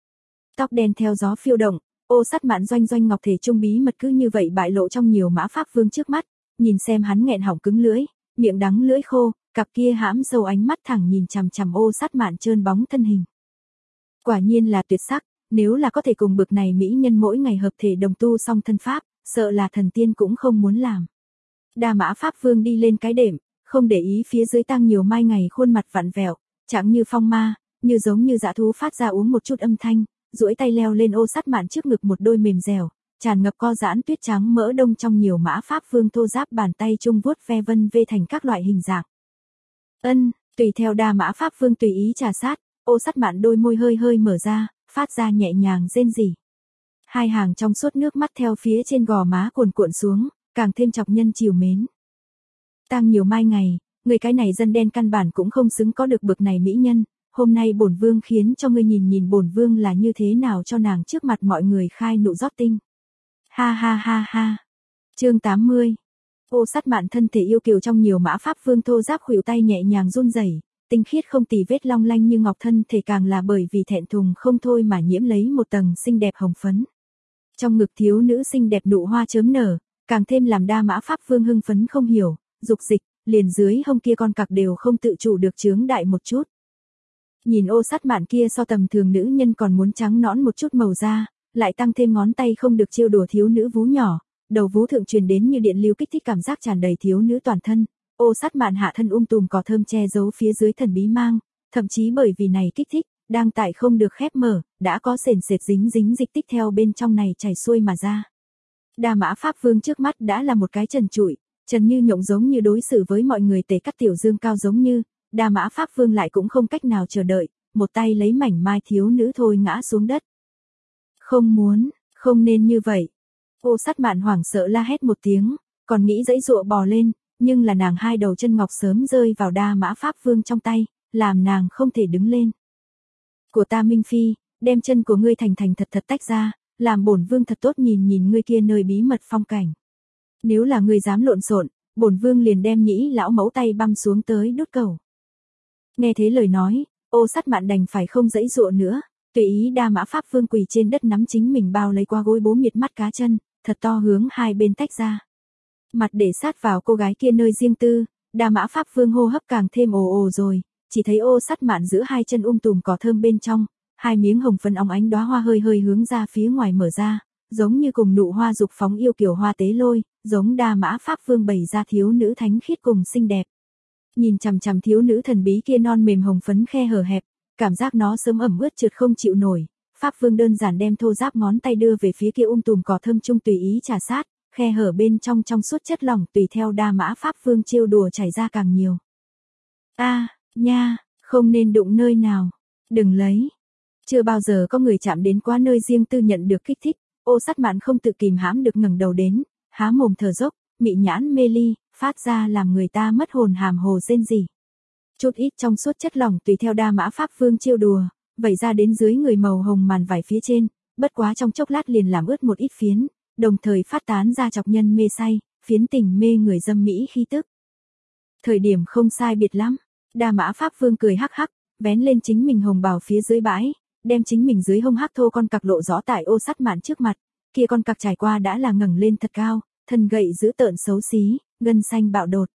Tóc đen theo gió phiêu động, ô sắt mạn doanh doanh ngọc thể trung bí mật cứ như vậy bại lộ trong nhiều mã pháp vương trước mắt, nhìn xem hắn nghẹn họng cứng lưỡi, miệng đắng lưỡi khô, cặp kia hãm sâu ánh mắt thẳng nhìn chằm chằm ô sắt mạn trơn bóng thân hình. Quả nhiên là tuyệt sắc, nếu là có thể cùng bực này mỹ nhân mỗi ngày hợp thể đồng tu song thân pháp, sợ là thần tiên cũng không muốn làm. Đa mã pháp vương đi lên cái đệm, không để ý phía dưới tăng nhiều mai ngày khuôn mặt vặn vẹo, chẳng như phong ma, như giống như dã thú phát ra uống một chút âm thanh, duỗi tay leo lên ô sắt mạn trước ngực một đôi mềm dẻo, tràn ngập co giãn tuyết trắng mỡ đông trong nhiều mã pháp vương thô ráp bàn tay trung vuốt ve vân vê thành các loại hình dạng. Ân, tùy theo đa mã pháp vương tùy ý trà sát, ô sắt mạn đôi môi hơi hơi mở ra, phát ra nhẹ nhàng rên rỉ. Hai hàng trong suốt nước mắt theo phía trên gò má cuồn cuộn xuống, càng thêm chọc nhân chiều mến. Tang nhiều mai ngày, người cái này dân đen căn bản cũng không xứng có được bực này mỹ nhân, hôm nay bổn vương khiến cho ngươi nhìn nhìn bổn vương là như thế nào cho nàng trước mặt mọi người khai nụ rót tinh. Ha ha ha ha. Chương tám mươi. Ô sắt mạn thân thể yêu kiều trong nhiều mã pháp vương thô ráp khuỷu tay nhẹ nhàng run rẩy, tinh khiết không tì vết long lanh như ngọc thân thể càng là bởi vì thẹn thùng không thôi mà nhiễm lấy một tầng xinh đẹp hồng phấn. Trong ngực thiếu nữ xinh đẹp nụ hoa chớm nở, càng thêm làm đa mã pháp vương hưng phấn không hiểu, dục dịch, liền dưới hông kia con cặc đều không tự chủ được chướng đại một chút. Nhìn ô sắt mạn kia so tầm thường nữ nhân còn muốn trắng nõn một chút màu da, lại tăng thêm ngón tay không được trêu đùa thiếu nữ vú nhỏ, đầu vú thượng truyền đến như điện lưu kích thích cảm giác tràn đầy thiếu nữ toàn thân, ô sắt mạn hạ thân um tùm cỏ thơm che giấu phía dưới thần bí mang, thậm chí bởi vì này kích thích, đang tại không được khép mở, đã có sền sệt dính dính dịch tích theo bên trong này chảy xuôi mà ra. Đa mã pháp vương trước mắt đã là một cái trần trụi, trần như nhộng giống như đối xử với mọi người tề cắt tiểu dương cao giống như, đa mã pháp vương lại cũng không cách nào chờ đợi, một tay lấy mảnh mai thiếu nữ thôi ngã xuống đất. Không muốn, không nên như vậy. Ô sắt mạn hoảng sợ la hét một tiếng, còn nghĩ dãy dụa bò lên, nhưng là nàng hai đầu chân ngọc sớm rơi vào đa mã pháp vương trong tay, làm nàng không thể đứng lên. Của ta Minh Phi, đem chân của ngươi thành thành thật thật tách ra, làm bổn vương thật tốt nhìn nhìn ngươi kia nơi bí mật phong cảnh. Nếu là ngươi dám lộn xộn, bổn vương liền đem nhĩ lão mẫu tay băm xuống tới đốt cầu. Nghe thế lời nói, ô sắt mạn đành phải không dãy dụa nữa, tùy ý đa mã pháp vương quỳ trên đất nắm chính mình bao lấy qua gối bố miệt mắt cá chân, thật to hướng hai bên tách ra. Mặt để sát vào cô gái kia nơi riêng tư, đa mã pháp vương hô hấp càng thêm ồ ồ rồi, chỉ thấy ô sắt mạn giữ hai chân um tùm cỏ thơm bên trong, hai miếng hồng phấn óng ánh đóa hoa hơi hơi hướng ra phía ngoài mở ra, giống như cùng nụ hoa dục phóng yêu kiều hoa tế lôi, giống đa mã pháp vương bày ra thiếu nữ thánh khiết cùng xinh đẹp. Nhìn chằm chằm thiếu nữ thần bí kia non mềm hồng phấn khe hở hẹp, cảm giác nó sớm ẩm ướt trượt không chịu nổi, pháp vương đơn giản đem thô ráp ngón tay đưa về phía kia um tùm cỏ thơm trung tùy ý trà sát, khe hở bên trong trong suốt chất lỏng tùy theo đa mã pháp vương trêu đùa chảy ra càng nhiều. A, à, nha, không nên đụng nơi nào, đừng lấy. Chưa bao giờ có người chạm đến quá nơi riêng tư nhận được kích thích, ô sắt mạn không tự kìm hãm được ngẩng đầu đến, há mồm thở dốc, mị nhãn mê ly, phát ra làm người ta mất hồn hàm hồ rên rỉ. Chút ít trong suốt chất lỏng tùy theo đa mã pháp vương trêu đùa, vẩy ra đến dưới người màu hồng màn vải phía trên, bất quá trong chốc lát liền làm ướt một ít phiến, đồng thời phát tán ra chọc nhân mê say, phiến tình mê người dâm mỹ khí tức. Thời điểm không sai biệt lắm, đa mã pháp vương cười hắc hắc, vén lên chính mình hồng bào phía dưới bãi, đem chính mình dưới hông hắc thô con cặc lộ rõ tại ô sắt mạn trước mặt, kia con cặc trải qua đã là ngẩng lên thật cao, thân gậy giữ tợn xấu xí, gân xanh bạo đột.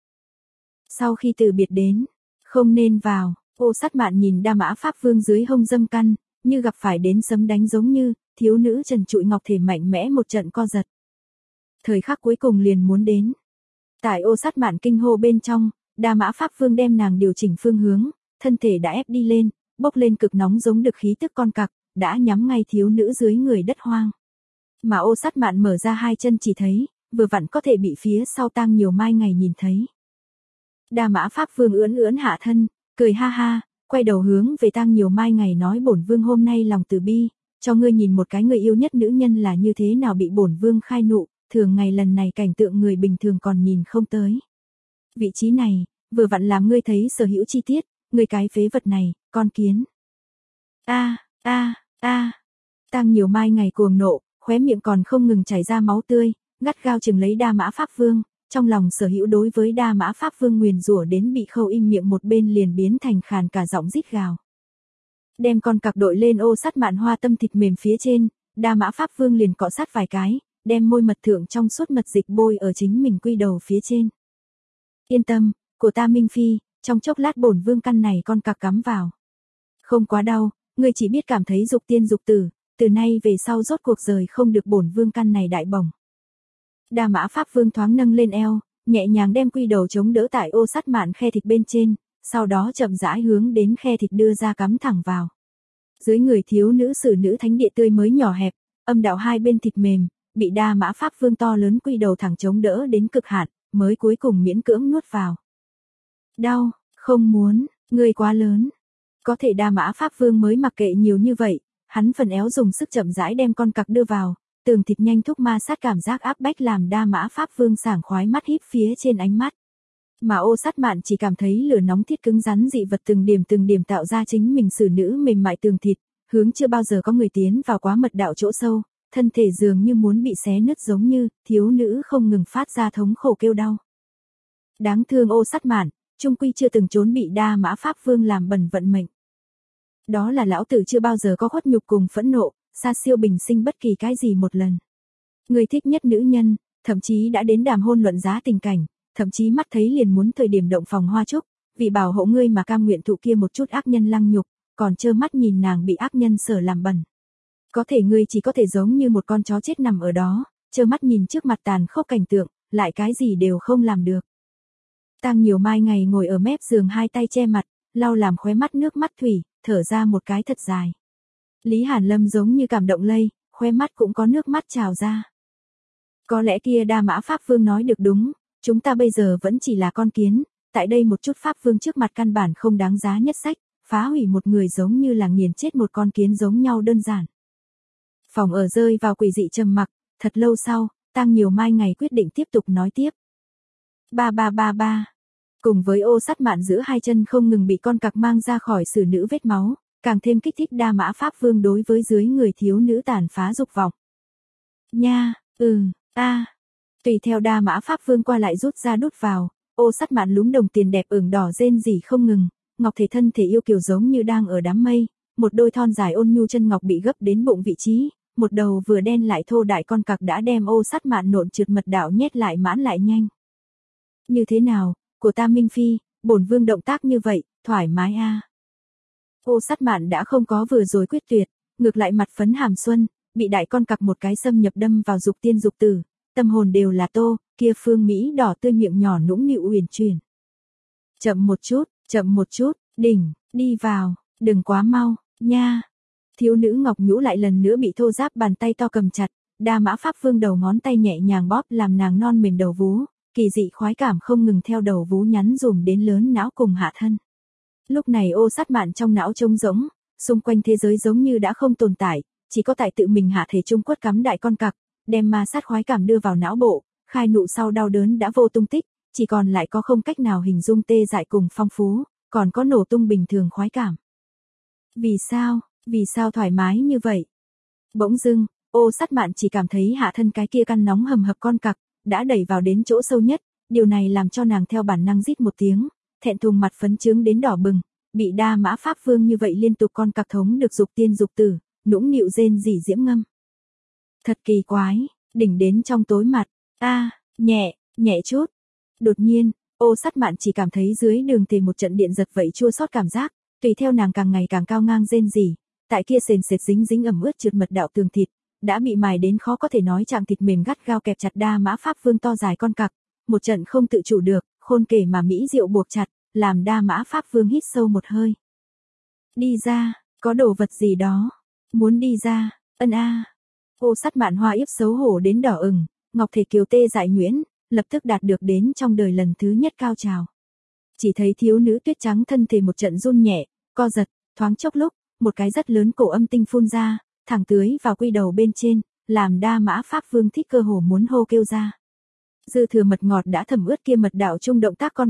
Sau khi từ biệt đến, không nên vào, ô sắt mạn nhìn đa mã pháp vương dưới hông dâm căn, như gặp phải đến sấm đánh giống như, thiếu nữ trần trụi ngọc thể mạnh mẽ một trận co giật. Thời khắc cuối cùng liền muốn đến. Tại ô sắt mạn kinh hô bên trong, đa mã pháp vương đem nàng điều chỉnh phương hướng, thân thể đã ép đi lên, bốc lên cực nóng giống được khí tức con cặc, đã nhắm ngay thiếu nữ dưới người đất hoang. Mà ô sắt mạn mở ra hai chân chỉ thấy, vừa vặn có thể bị phía sau tang nhiều mai ngày nhìn thấy. Đa mã pháp vương ưỡn ưỡn hạ thân, cười ha ha, quay đầu hướng về tang nhiều mai ngày nói bổn vương hôm nay lòng từ bi, cho ngươi nhìn một cái người yêu nhất nữ nhân là như thế nào bị bổn vương khai nụ, thường ngày lần này cảnh tượng người bình thường còn nhìn không tới. Vị trí này, vừa vặn làm ngươi thấy sở hữu chi tiết, ngươi cái phế vật này, con kiến. A, a, a. Tang Nhiều Mai ngày cuồng nộ, khóe miệng còn không ngừng chảy ra máu tươi, gắt gao chừng lấy Đa Mã Pháp Vương, trong lòng sở hữu đối với Đa Mã Pháp Vương nguyền rủa đến bị khâu im miệng một bên liền biến thành khàn cả giọng rít gào. Đem con cặc đội lên ô sắt mạn hoa tâm thịt mềm phía trên, Đa Mã Pháp Vương liền cọ sát vài cái, đem môi mật thượng trong suốt mật dịch bôi ở chính mình quy đầu phía trên. Yên tâm, của ta Minh Phi, trong chốc lát bổn vương căn này con cặc cắm vào. Không quá đau, ngươi chỉ biết cảm thấy dục tiên dục tử, từ nay về sau rốt cuộc rời không được bổn vương căn này đại bổng. Đa Mã Pháp Vương thoáng nâng lên eo, nhẹ nhàng đem quy đầu chống đỡ tại ô sắt mạn khe thịt bên trên, sau đó chậm rãi hướng đến khe thịt đưa ra cắm thẳng vào. Dưới người thiếu nữ sử nữ thánh địa tươi mới nhỏ hẹp, âm đạo hai bên thịt mềm, bị Đa Mã Pháp Vương to lớn quy đầu thẳng chống đỡ đến cực hạn, mới cuối cùng miễn cưỡng nuốt vào. Đau, không muốn, ngươi quá lớn. Có thể Đa Mã Pháp Vương mới mặc kệ nhiều như vậy, hắn phần éo dùng sức chậm rãi đem con cặc đưa vào, tường thịt nhanh thúc ma sát cảm giác áp bách làm Đa Mã Pháp Vương sảng khoái mắt híp phía trên ánh mắt. Mà ô sắt mạn chỉ cảm thấy lửa nóng thiết cứng rắn dị vật từng điểm từng điểm tạo ra chính mình xử nữ mềm mại tường thịt, hướng chưa bao giờ có người tiến vào quá mật đạo chỗ sâu, thân thể dường như muốn bị xé nứt giống như, thiếu nữ không ngừng phát ra thống khổ kêu đau. Đáng thương ô sắt mạn, trung quy chưa từng trốn bị Đa Mã Pháp Vương làm bẩn vận mệnh. Đó là lão tử chưa bao giờ có khuất nhục cùng phẫn nộ, xa siêu bình sinh bất kỳ cái gì một lần. Người thích nhất nữ nhân, thậm chí đã đến đàm hôn luận giá tình cảnh, thậm chí mắt thấy liền muốn thời điểm động phòng hoa trúc, vì bảo hộ ngươi mà cam nguyện thụ kia một chút ác nhân lăng nhục, còn trơ mắt nhìn nàng bị ác nhân sở làm bẩn. Có thể ngươi chỉ có thể giống như một con chó chết nằm ở đó, trơ mắt nhìn trước mặt tàn khốc cảnh tượng, lại cái gì đều không làm được. Tang Nhiều Mai ngày ngồi ở mép giường hai tay che mặt, lau làm khóe mắt nước mắt thủy, thở ra một cái thật dài. Lý Hàn Lâm giống như cảm động lây, khóe mắt cũng có nước mắt trào ra. Có lẽ kia Đa Mã Pháp Vương nói được đúng, chúng ta bây giờ vẫn chỉ là con kiến, tại đây một chút Pháp Vương trước mặt căn bản không đáng giá nhất sách, phá hủy một người giống như là nghiền chết một con kiến giống nhau đơn giản. Phòng ở rơi vào quỷ dị trầm mặc, thật lâu sau, Tang Nhiều Mai ngày quyết định tiếp tục nói tiếp. Ba ba ba ba. Cùng với ô sắt mạn giữa hai chân không ngừng bị con cặc mang ra khỏi xử nữ vết máu, càng thêm kích thích Đa Mã Pháp Vương đối với dưới người thiếu nữ tàn phá dục vọng. Nha, ừ, a. Tùy theo Đa Mã Pháp Vương qua lại rút ra đút vào, ô sắt mạn lúm đồng tiền đẹp ửng đỏ rên rỉ không ngừng, ngọc thể thân thể yêu kiều giống như đang ở đám mây, một đôi thon dài ôn nhu chân ngọc bị gấp đến bụng vị trí, một đầu vừa đen lại thô đại con cặc đã đem ô sắt mạn nộn trượt mật đạo nhét lại mãn lại nhanh. Như thế nào, của ta Minh Phi, bổn vương động tác như vậy, thoải mái a. À. Ô sắt mạn đã không có vừa rồi quyết tuyệt, ngược lại mặt phấn hàm xuân, bị đại con cặc một cái xâm nhập đâm vào dục tiên dục tử, tâm hồn đều là tô, kia phương Mỹ đỏ tươi miệng nhỏ nũng nịu uyển chuyển. Chậm một chút, chậm một chút, đỉnh, đi vào, đừng quá mau, nha. Thiếu nữ ngọc nhũ lại lần nữa bị thô ráp bàn tay to cầm chặt, Đa Mã Pháp Vương đầu ngón tay nhẹ nhàng bóp làm nàng non mềm đầu vú, kỳ dị khoái cảm không ngừng theo đầu vú nhắn dùm đến lớn não cùng hạ thân. Lúc này ô sắt mạn trong não trống rỗng, xung quanh thế giới giống như đã không tồn tại, chỉ có tại tự mình hạ thể trung quất cắm đại con cặc, đem ma sát khoái cảm đưa vào não bộ, khai nụ sau đau đớn đã vô tung tích, chỉ còn lại có không cách nào hình dung tê dại cùng phong phú, còn có nổ tung bình thường khoái cảm. Vì sao, vì sao thoải mái như vậy? Bỗng dưng, ô sắt mạn chỉ cảm thấy hạ thân cái kia căn nóng hầm hập con cặc, đã đẩy vào đến chỗ sâu nhất, điều này làm cho nàng theo bản năng rít một tiếng, thẹn thùng mặt phấn trướng đến đỏ bừng, bị Đa Mã Pháp Vương như vậy liên tục con cặc thống được dục tiên dục tử, nũng nịu rên rỉ diễm ngâm. Thật kỳ quái, đỉnh đến trong tối mặt, a, à, nhẹ, nhẹ chút. Đột nhiên, ô sắt mạn chỉ cảm thấy dưới đường tề một trận điện giật vậy chua xót cảm giác, tùy theo nàng càng ngày càng cao ngang rên rỉ, tại kia sền sệt dính dính ẩm ướt trượt mật đạo tường thịt, đã bị mài đến khó có thể nói trạng thịt mềm gắt gao kẹp chặt Đa Mã Pháp Vương to dài con cặc, một trận không tự chủ được, khôn kể mà mỹ diệu buộc chặt, làm Đa Mã Pháp Vương hít sâu một hơi. Đi ra, có đồ vật gì đó, muốn đi ra, ân a. À. Ô sắt mạn hoa yếp xấu hổ đến đỏ ửng, ngọc thể kiều tê dại nhuyễn, lập tức đạt được đến trong đời lần thứ nhất cao trào. Chỉ thấy thiếu nữ tuyết trắng thân thể một trận run nhẹ, co giật, thoáng chốc lúc, một cái rất lớn cổ âm tinh phun ra, thẳng tưới vào quy đầu bên trên, làm Đa Mã Pháp Vương thích cơ hồ muốn hô kêu ra. Dư thừa mật ngọt đã thẩm ướt kia mật đạo trung động tác con cặc,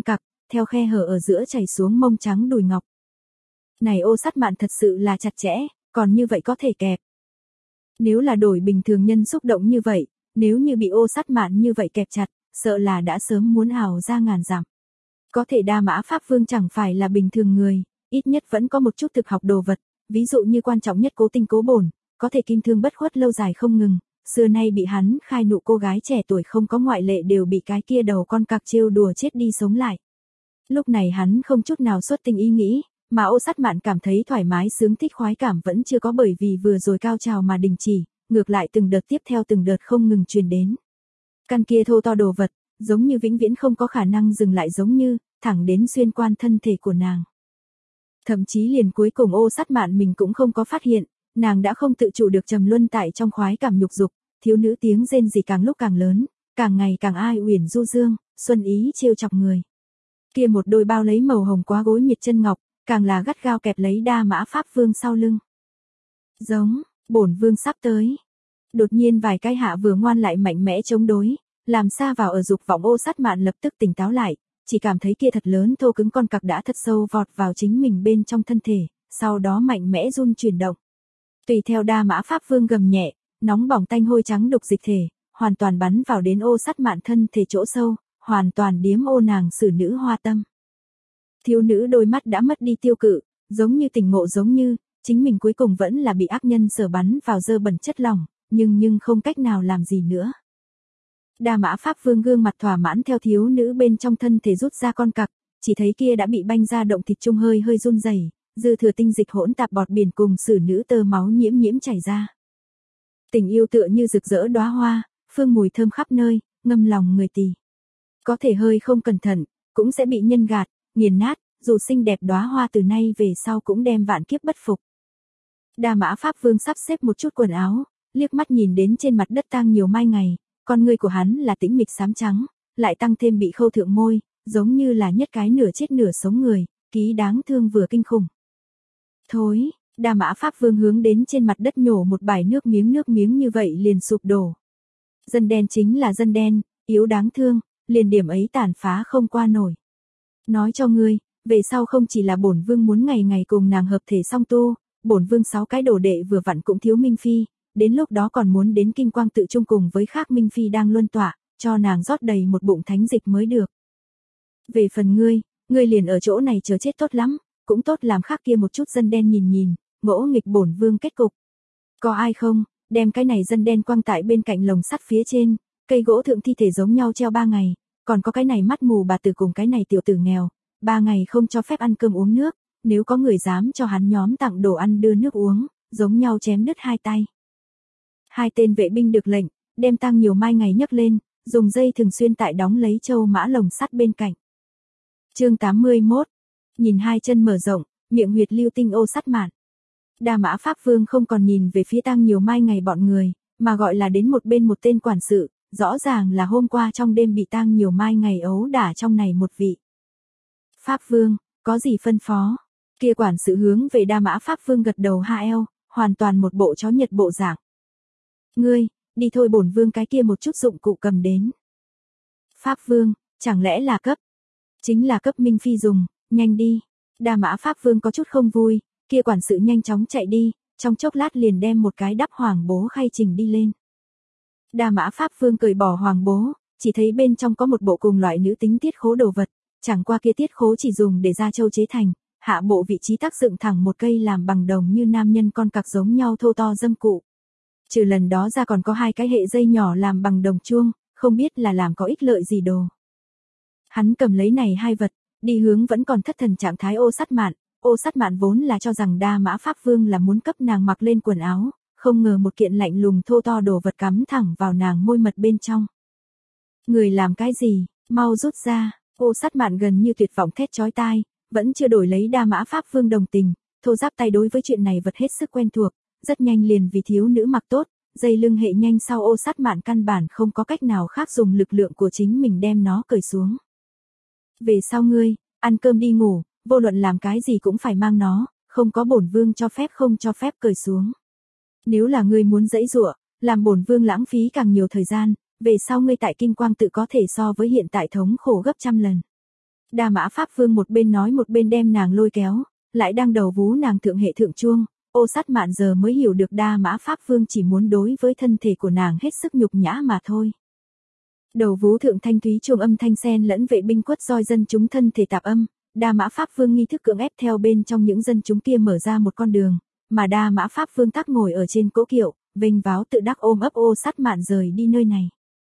theo khe hở ở giữa chảy xuống mông trắng đùi ngọc. Này ô sắt mạn thật sự là chặt chẽ, còn như vậy có thể kẹp. Nếu là đổi bình thường nhân xúc động như vậy, nếu như bị ô sắt mạn như vậy kẹp chặt, sợ là đã sớm muốn ào ra ngàn dặm. Có thể Đa Mã Pháp Vương chẳng phải là bình thường người, ít nhất vẫn có một chút thực học đồ vật, ví dụ như quan trọng nhất cố tinh cố bổn, có thể kim thương bất khuất lâu dài không ngừng, xưa nay bị hắn khai nụ cô gái trẻ tuổi không có ngoại lệ đều bị cái kia đầu con cặc trêu đùa chết đi sống lại. Lúc này hắn không chút nào xuất tinh ý nghĩ, mà ô sắt mạn cảm thấy thoải mái sướng thích khoái cảm vẫn chưa có bởi vì vừa rồi cao trào mà đình chỉ, ngược lại từng đợt tiếp theo từng đợt không ngừng truyền đến. Căn kia thô to đồ vật, giống như vĩnh viễn không có khả năng dừng lại giống như, thẳng đến xuyên quan thân thể của nàng. Thậm chí liền cuối cùng ô sắt mạn mình cũng không có phát hiện, nàng đã không tự chủ được trầm luân tại trong khoái cảm nhục dục, thiếu nữ tiếng rên rỉ càng lúc càng lớn, càng ngày càng ai uyển du dương, xuân ý trêu chọc người. Kia một đôi bao lấy màu hồng quá gối miệt chân ngọc, càng là gắt gao kẹp lấy Đa Mã Pháp Vương sau lưng. Giống, bổn vương sắp tới. Đột nhiên vài cái hạ vừa ngoan lại mạnh mẽ chống đối, làm xa vào ở dục vọng ô sắt mạn lập tức tỉnh táo lại, chỉ cảm thấy kia thật lớn thô cứng con cặc đã thật sâu vọt vào chính mình bên trong thân thể, sau đó mạnh mẽ run chuyển động. Tùy theo Đa Mã Pháp Vương gầm nhẹ, nóng bỏng tanh hôi trắng đục dịch thể, hoàn toàn bắn vào đến ô sắt mạn thân thể chỗ sâu, hoàn toàn điếm ô nàng xử nữ hoa tâm. Thiếu nữ đôi mắt đã mất đi tiêu cự, giống như tỉnh ngộ giống như, chính mình cuối cùng vẫn là bị ác nhân sở bắn vào dơ bẩn chất lỏng, nhưng nhưng không cách nào làm gì nữa. Đa Mã Pháp Vương gương mặt thỏa mãn theo thiếu nữ bên trong thân thể rút ra con cặc, chỉ thấy kia đã bị banh ra động thịt trung hơi hơi run rẩy, dư thừa tinh dịch hỗn tạp bọt biển cùng xử nữ tơ máu nhiễm nhiễm chảy ra. Tình yêu tựa như rực rỡ đóa hoa, phương mùi thơm khắp nơi, ngâm lòng người tỳ. Có thể hơi không cẩn thận, cũng sẽ bị nhân gạt, nghiền nát, dù xinh đẹp đóa hoa từ nay về sau cũng đem vạn kiếp bất phục. Đa Mã Pháp Vương sắp xếp một chút quần áo, liếc mắt nhìn đến trên mặt đất tang nhiều mai ngày, con người của hắn là tĩnh mịch xám trắng, lại tăng thêm bị khâu thượng môi, giống như là nhất cái nửa chết nửa sống người, ký đáng thương vừa kinh khủng. Thối, Đa Mã Pháp Vương hướng đến trên mặt đất nhổ một bãi nước miếng nước miếng như vậy liền sụp đổ. Dân đen chính là dân đen, yếu đáng thương, liền điểm ấy tàn phá không qua nổi. Nói cho ngươi, về sau không chỉ là bổn vương muốn ngày ngày cùng nàng hợp thể song tu, bổn vương sáu cái đồ đệ vừa vặn cũng thiếu Minh Phi, đến lúc đó còn muốn đến Kinh Quang tự chung cùng với khác Minh Phi đang luân tọa, cho nàng rót đầy một bụng thánh dịch mới được. Về phần ngươi, ngươi liền ở chỗ này chờ chết tốt lắm, cũng tốt làm khác kia một chút dân đen nhìn nhìn, ngỗ nghịch bổn vương kết cục. Có ai không, đem cái này dân đen quăng tại bên cạnh lồng sắt phía trên, cây gỗ thượng thi thể giống nhau treo ba ngày, còn có cái này mắt mù bà tử cùng cái này tiểu tử nghèo, ba ngày không cho phép ăn cơm uống nước, nếu có người dám cho hắn nhóm tặng đồ ăn đưa nước uống, giống nhau chém đứt hai tay. Hai tên vệ binh được lệnh, đem tang nhiều mai ngày nhấc lên, dùng dây thường xuyên tại đóng lấy châu mã lồng sắt bên cạnh. Chương tám mươi mốt. Nhìn hai chân mở rộng, miệng huyệt lưu tinh ô sắt mạn. Đa Mã Pháp Vương không còn nhìn về phía tang nhiều mai ngày bọn người, mà gọi là đến một bên một tên quản sự, rõ ràng là hôm qua trong đêm bị tang nhiều mai ngày ấu đả trong này một vị. Pháp Vương, có gì phân phó? Kia quản sự hướng về Đa Mã Pháp Vương gật đầu ha eo, hoàn toàn một bộ chó nhật bộ dạng. Ngươi, đi thôi bổn vương cái kia một chút dụng cụ cầm đến. Pháp Vương, chẳng lẽ là cấp? Chính là cấp Minh Phi dùng, nhanh đi. Đa Mã Pháp Vương có chút không vui, kia quản sự nhanh chóng chạy đi, trong chốc lát liền đem một cái đắp hoàng bố khay trình đi lên. Đa Mã Pháp Vương cởi bỏ hoàng bố, chỉ thấy bên trong có một bộ cùng loại nữ tính tiết khố đồ vật, chẳng qua kia tiết khố chỉ dùng để ra châu chế thành, hạ bộ vị trí tác dựng thẳng một cây làm bằng đồng như nam nhân con cặc giống nhau thô to dâm cụ. Trừ lần đó ra còn có hai cái hệ dây nhỏ làm bằng đồng chuông, không biết là làm có ích lợi gì đồ. Hắn cầm lấy này hai vật, đi hướng vẫn còn thất thần trạng thái ô sắt mạn, ô sắt mạn vốn là cho rằng Đa Mã Pháp Vương là muốn cấp nàng mặc lên quần áo, không ngờ một kiện lạnh lùng thô to đồ vật cắm thẳng vào nàng môi mật bên trong. Người làm cái gì, mau rút ra, ô sắt mạn gần như tuyệt vọng thét chói tai, vẫn chưa đổi lấy Đa Mã Pháp Vương đồng tình, thô giáp tay đối với chuyện này vật hết sức quen thuộc, rất nhanh liền vì thiếu nữ mặc tốt, dây lưng hệ nhanh sau ô sắt mạn căn bản không có cách nào khác dùng lực lượng của chính mình đem nó cởi xuống. Về sau ngươi, ăn cơm đi ngủ, vô luận làm cái gì cũng phải mang nó, không có bổn vương cho phép không cho phép cởi xuống. Nếu là ngươi muốn dãy dụa, làm bổn vương lãng phí càng nhiều thời gian, về sau ngươi tại Kinh Quang tự có thể so với hiện tại thống khổ gấp trăm lần. Đa Mã Pháp Vương một bên nói một bên đem nàng lôi kéo, lại đang đầu vú nàng thượng hệ thượng chuông. Ô Sát Mạn giờ mới hiểu được Đa Mã Pháp Vương chỉ muốn đối với thân thể của nàng hết sức nhục nhã mà thôi. Đầu vú thượng thanh thúy chuông âm thanh sen lẫn vệ binh quất roi dân chúng thân thể tạp âm, Đa Mã Pháp Vương nghi thức cưỡng ép theo bên trong những dân chúng kia mở ra một con đường, mà Đa Mã Pháp Vương tắc ngồi ở trên cỗ kiệu, vênh váo tự đắc ôm ấp Ô Sát Mạn rời đi nơi này.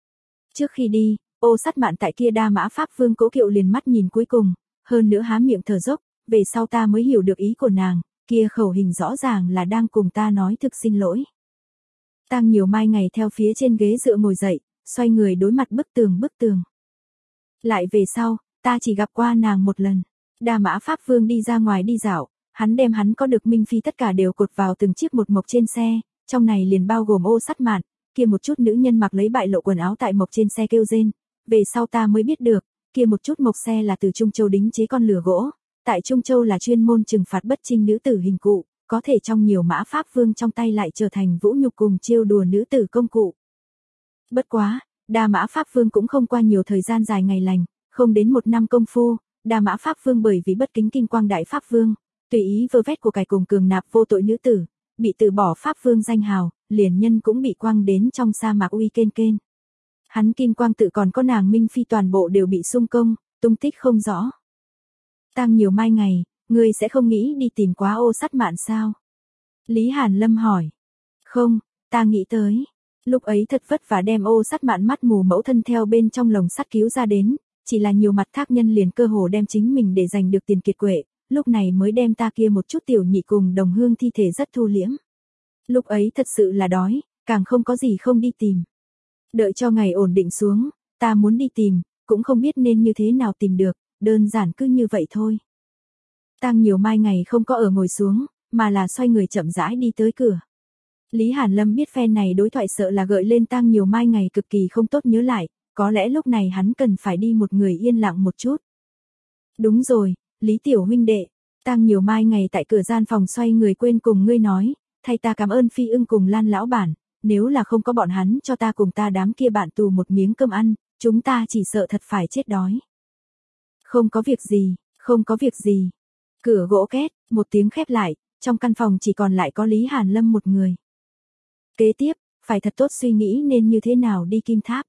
Trước khi đi, Ô Sát Mạn tại kia Đa Mã Pháp Vương cỗ kiệu liền mắt nhìn cuối cùng, hơn nữa há miệng thở dốc, về sau ta mới hiểu được ý của nàng, kia khẩu hình rõ ràng là đang cùng ta nói thực xin lỗi. Tang Nhiều Mai ngày theo phía trên ghế dựa ngồi dậy, xoay người đối mặt bức tường bức tường. Lại về sau, ta chỉ gặp qua nàng một lần. Đa Mã Pháp Vương đi ra ngoài đi dạo, hắn đem hắn có được minh phi tất cả đều cột vào từng chiếc một mộc trên xe, trong này liền bao gồm Ô Sát Mạn, kia một chút nữ nhân mặc lấy bại lộ quần áo tại mộc trên xe kêu rên, về sau ta mới biết được, kia một chút mộc xe là từ Trung Châu đính chế con lửa gỗ, tại Trung Châu là chuyên môn trừng phạt bất chinh nữ tử hình cụ, có thể trong nhiều Mã Pháp Vương trong tay lại trở thành vũ nhục cùng trêu đùa nữ tử công cụ. Bất quá, Đa Mã Pháp Vương cũng không qua nhiều thời gian dài ngày lành, không đến một năm công phu, Đa Mã Pháp Vương bởi vì bất kính Kim Quang Đại Pháp Vương, tùy ý vơ vét của cải cùng cường nạp vô tội nữ tử, bị từ bỏ Pháp Vương danh hào, liền nhân cũng bị quăng đến trong sa mạc uy kên kên. Hắn Kim Quang tự còn có nàng minh phi toàn bộ đều bị xung công, tung tích không rõ. Tang Nhiều Mai ngày, ngươi sẽ không nghĩ đi tìm quá Ô Sát Mạn sao? Lý Hàn Lâm hỏi. Không, ta nghĩ tới. Lúc ấy thật vất vả đem Ô Sát Mạn mắt mù mẫu thân theo bên trong lồng sắt cứu ra đến, chỉ là nhiều mặt thác nhân liền cơ hồ đem chính mình để giành được tiền kiệt quệ, lúc này mới đem ta kia một chút tiểu nhị cùng đồng hương thi thể rất thu liễm. Lúc ấy thật sự là đói, càng không có gì không đi tìm. Đợi cho ngày ổn định xuống, ta muốn đi tìm, cũng không biết nên như thế nào tìm được, đơn giản cứ như vậy thôi. Tang Nhiều Mai ngày không có ở ngồi xuống, mà là xoay người chậm rãi đi tới cửa. Lý Hàn Lâm biết phen này đối thoại sợ là gợi lên Tang Nhiều Mai ngày cực kỳ không tốt nhớ lại, có lẽ lúc này hắn cần phải đi một người yên lặng một chút. Đúng rồi, Lý Tiểu huynh đệ, Tang Nhiều Mai ngày tại cửa gian phòng xoay người quên cùng ngươi nói, thay ta cảm ơn Phi Ưng cùng Lan lão bản, nếu là không có bọn hắn cho ta cùng ta đám kia bạn tù một miếng cơm ăn, chúng ta chỉ sợ thật phải chết đói. Không có việc gì, không có việc gì. Cửa gỗ két, một tiếng khép lại, trong căn phòng chỉ còn lại có Lý Hàn Lâm một người. Kế tiếp, phải thật tốt suy nghĩ nên như thế nào đi Kim Tháp.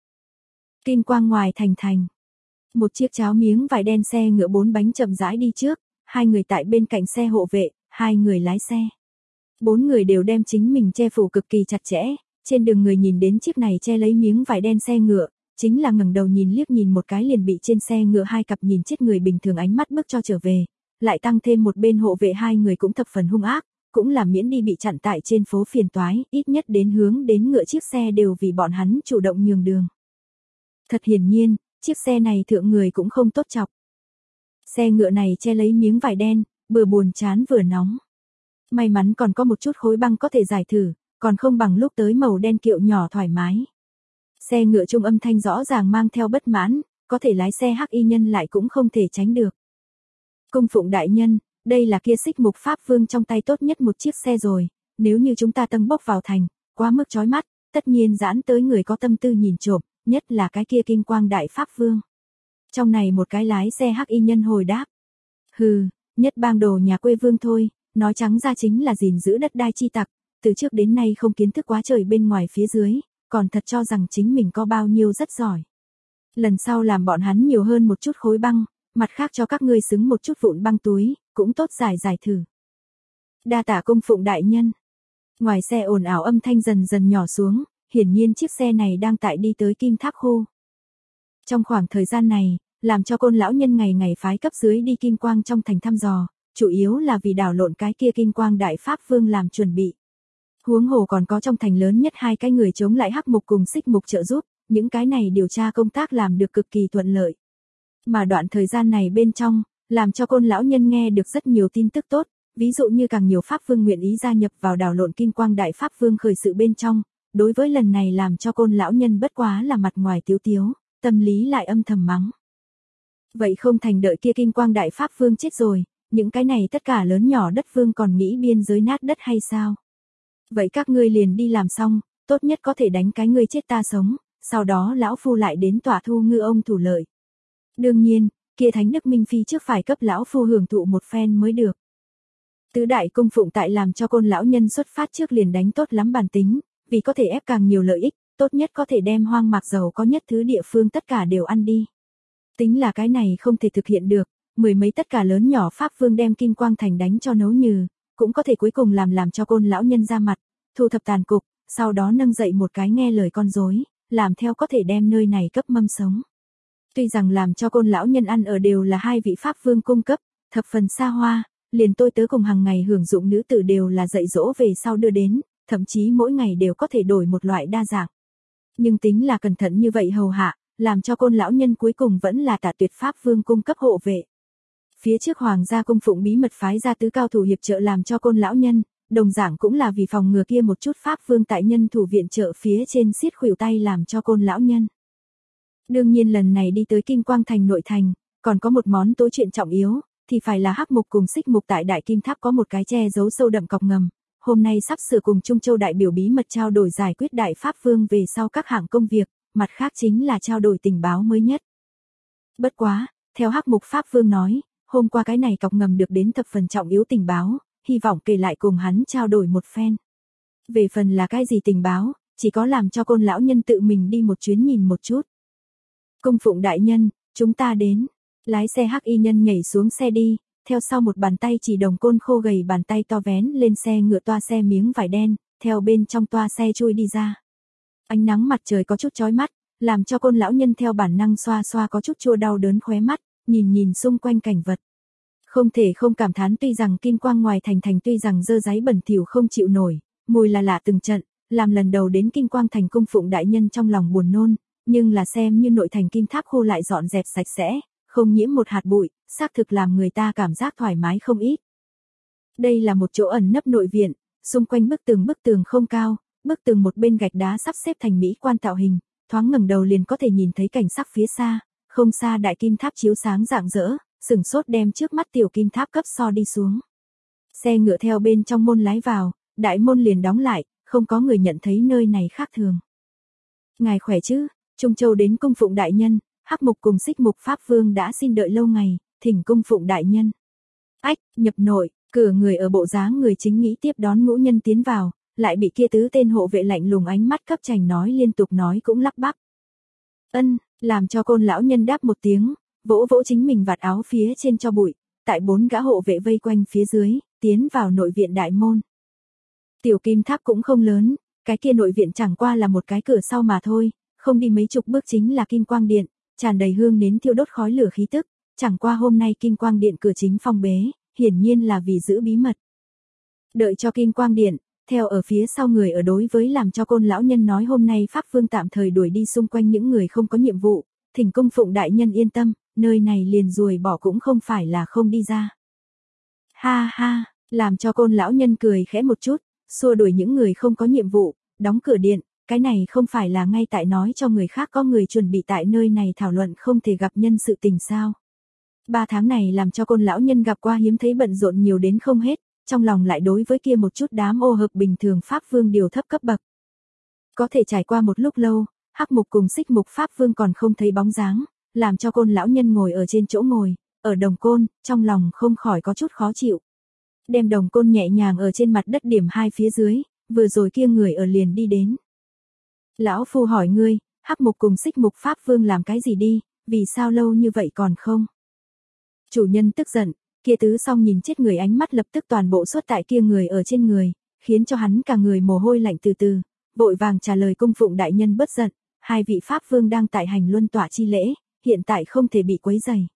Kim Quang ngoài thành thành. Một chiếc cháo miếng vải đen xe ngựa bốn bánh chậm rãi đi trước, hai người tại bên cạnh xe hộ vệ, hai người lái xe. Bốn người đều đem chính mình che phủ cực kỳ chặt chẽ, trên đường người nhìn đến chiếc này che lấy miếng vải đen xe ngựa, chính là ngẩng đầu nhìn liếc nhìn một cái liền bị trên xe ngựa hai cặp nhìn chết người bình thường ánh mắt bước cho trở về, lại tăng thêm một bên hộ vệ hai người cũng thập phần hung ác, cũng làm miễn đi bị chặn tại trên phố phiền toái, ít nhất đến hướng đến ngựa chiếc xe đều vì bọn hắn chủ động nhường đường. Thật hiển nhiên, chiếc xe này thượng người cũng không tốt chọc. Xe ngựa này che lấy miếng vải đen, vừa buồn chán vừa nóng. May mắn còn có một chút khối băng có thể giải thử, còn không bằng lúc tới màu đen kiệu nhỏ thoải mái. Xe ngựa trung âm thanh rõ ràng mang theo bất mãn, có thể lái xe hắc y nhân lại cũng không thể tránh được. Cung phụng đại nhân, đây là kia Xích Mục Pháp Vương trong tay tốt nhất một chiếc xe rồi, nếu như chúng ta tâng bốc vào thành, quá mức chói mắt, tất nhiên giãn tới người có tâm tư nhìn trộm, nhất là cái kia Kim Quang Đại Pháp Vương. Trong này một cái lái xe hắc y nhân hồi đáp. Hừ, nhất bang đồ nhà quê vương thôi, nói trắng ra chính là gìn giữ đất đai chi tặc, từ trước đến nay không kiến thức quá trời bên ngoài phía dưới, còn thật cho rằng chính mình có bao nhiêu rất giỏi. Lần sau làm bọn hắn nhiều hơn một chút khối băng, mặt khác cho các ngươi xứng một chút vụn băng túi, cũng tốt giải giải thử. Đa tạ cung phụng đại nhân. Ngoài xe ồn ào âm thanh dần dần nhỏ xuống, hiển nhiên chiếc xe này đang tại đi tới Kim Tháp khu. Trong khoảng thời gian này, làm cho Côn lão nhân ngày ngày phái cấp dưới đi Kim Quang trong thành thăm dò, chủ yếu là vì đảo lộn cái kia Kim Quang Đại Pháp Vương làm chuẩn bị. Huống hồ còn có trong thành lớn nhất hai cái người chống lại Hắc Mục cùng Xích Mục trợ giúp, những cái này điều tra công tác làm được cực kỳ thuận lợi. Mà đoạn thời gian này bên trong, làm cho Côn lão nhân nghe được rất nhiều tin tức tốt, ví dụ như càng nhiều Pháp Vương nguyện ý gia nhập vào đảo lộn Kim Quang Đại Pháp Vương khởi sự bên trong, đối với lần này làm cho Côn lão nhân bất quá là mặt ngoài tiếu tiếu, tâm lý lại âm thầm mắng. Vậy không thành đợi kia Kim Quang Đại Pháp Vương chết rồi, những cái này tất cả lớn nhỏ đất vương còn nghĩ biên giới nát đất hay sao? Vậy các ngươi liền đi làm xong, tốt nhất có thể đánh cái ngươi chết ta sống, sau đó lão phu lại đến tòa thu ngư ông thủ lợi. Đương nhiên, kia thánh đức Minh Phi trước phải cấp lão phu hưởng thụ một phen mới được. Tứ đại cung phụng tại làm cho Côn lão nhân xuất phát trước liền đánh tốt lắm bản tính, vì có thể ép càng nhiều lợi ích, tốt nhất có thể đem hoang mạc giàu có nhất thứ địa phương tất cả đều ăn đi. Tính là cái này không thể thực hiện được, mười mấy tất cả lớn nhỏ pháp vương đem Kim Quang Thành đánh cho nấu nhừ, cũng có thể cuối cùng làm làm cho Côn lão nhân ra mặt, thu thập tàn cục, sau đó nâng dậy một cái nghe lời con rối, làm theo có thể đem nơi này cấp mâm sống. Tuy rằng làm cho Côn lão nhân ăn ở đều là hai vị pháp vương cung cấp, thập phần xa hoa, liền tôi tớ cùng hàng ngày hưởng dụng nữ tử đều là dạy dỗ về sau đưa đến, thậm chí mỗi ngày đều có thể đổi một loại đa dạng. Nhưng tính là cẩn thận như vậy hầu hạ, làm cho Côn lão nhân cuối cùng vẫn là Tả Tuyệt pháp vương cung cấp hộ vệ. Phía trước hoàng gia cung phụng bí mật phái ra tứ cao thủ hiệp trợ làm cho Côn lão nhân, đồng dạng cũng là vì phòng ngừa kia một chút pháp vương tại nhân thủ viện trợ phía trên xiết khuỷu tay làm cho Côn lão nhân. Đương nhiên lần này đi tới Kim Quang Thành nội thành, còn có một món tối chuyện trọng yếu, thì phải là Hắc Mục cùng Xích Mục tại Đại Kim Tháp có một cái che giấu sâu đậm cọc ngầm, hôm nay sắp sửa cùng Trung Châu đại biểu bí mật trao đổi giải quyết đại pháp vương về sau các hạng công việc, mặt khác chính là trao đổi tình báo mới nhất. Bất quá, theo Hắc Mục pháp vương nói, hôm qua cái này cọc ngầm được đến thập phần trọng yếu tình báo, hy vọng kể lại cùng hắn trao đổi một phen. Về phần là cái gì tình báo, chỉ có làm cho Côn lão nhân tự mình đi một chuyến nhìn một chút. Cung phụng đại nhân, chúng ta đến. Lái xe hắc y nhân nhảy xuống xe đi, theo sau một bàn tay chỉ đồng côn khô gầy bàn tay to vén lên xe ngựa toa xe miếng vải đen, theo bên trong toa xe chui đi ra. Ánh nắng mặt trời có chút chói mắt, làm cho Côn lão nhân theo bản năng xoa xoa có chút chua đau đớn khóe mắt, nhìn nhìn xung quanh cảnh vật. Không thể không cảm thán tuy rằng Kim Quang ngoài thành thành tuy rằng dơ dáy bẩn thỉu không chịu nổi, mùi là lạ từng trận, làm lần đầu đến Kim Quang Thành cung phụng đại nhân trong lòng buồn nôn, nhưng là xem như nội thành Kim Tháp khô lại dọn dẹp sạch sẽ, không nhiễm một hạt bụi, xác thực làm người ta cảm giác thoải mái không ít. Đây là một chỗ ẩn nấp nội viện, xung quanh bức tường bức tường không cao, bức tường một bên gạch đá sắp xếp thành mỹ quan tạo hình, thoáng ngẩng đầu liền có thể nhìn thấy cảnh sắc phía xa, không xa Đại Kim Tháp chiếu sáng rạng rỡ, sừng sốt đem trước mắt tiểu Kim Tháp cấp so đi xuống. Xe ngựa theo bên trong môn lái vào, đại môn liền đóng lại, không có người nhận thấy nơi này khác thường. Ngài khỏe chứ, Trung Châu đến cung phụng đại nhân, Hắc Mục cùng Xích Mục pháp vương đã xin đợi lâu ngày, thỉnh cung phụng đại nhân. Ách, nhập nội, cửa người ở bộ dáng người chính nghĩ tiếp đón ngũ nhân tiến vào, lại bị kia tứ tên hộ vệ lạnh lùng ánh mắt cấp chành nói liên tục nói cũng lắp bắp. Ân, làm cho Côn lão nhân đáp một tiếng, vỗ vỗ chính mình vạt áo phía trên cho bụi, tại bốn gã hộ vệ vây quanh phía dưới, tiến vào nội viện đại môn. Tiểu Kim Tháp cũng không lớn, cái kia nội viện chẳng qua là một cái cửa sau mà thôi, không đi mấy chục bước chính là Kim Quang Điện, tràn đầy hương nến thiêu đốt khói lửa khí tức, chẳng qua hôm nay Kim Quang Điện cửa chính phong bế, hiển nhiên là vì giữ bí mật. Đợi cho Kim Quang Điện, theo ở phía sau người ở đối với làm cho Côn lão nhân nói hôm nay pháp vương tạm thời đuổi đi xung quanh những người không có nhiệm vụ, thỉnh cung phụng đại nhân yên tâm, nơi này liền ruồi bỏ cũng không phải là không đi ra. Ha ha, làm cho Côn lão nhân cười khẽ một chút, xua đuổi những người không có nhiệm vụ, đóng cửa điện, cái này không phải là ngay tại nói cho người khác có người chuẩn bị tại nơi này thảo luận không thể gặp nhân sự tình sao. Ba tháng này làm cho Côn lão nhân gặp qua hiếm thấy bận rộn nhiều đến không hết, trong lòng lại đối với kia một chút đám ô hợp bình thường pháp vương điều thấp cấp bậc. Có thể trải qua một lúc lâu, Hắc Mục cùng Xích Mục pháp vương còn không thấy bóng dáng, làm cho Côn lão nhân ngồi ở trên chỗ ngồi, ở đồng côn, trong lòng không khỏi có chút khó chịu. Đem đồng côn nhẹ nhàng ở trên mặt đất điểm hai phía dưới, vừa rồi kia người ở liền đi đến. Lão phu hỏi ngươi, Hắc Mục cùng Xích Mục pháp vương làm cái gì đi, vì sao lâu như vậy còn không? Chủ nhân tức giận, kia tứ song nhìn chết người ánh mắt lập tức toàn bộ xuất tại kia người ở trên người, khiến cho hắn cả người mồ hôi lạnh từ từ, vội vàng trả lời cung phụng đại nhân bất giận, hai vị pháp vương đang tại hành luân tỏa chi lễ, hiện tại không thể bị quấy rầy.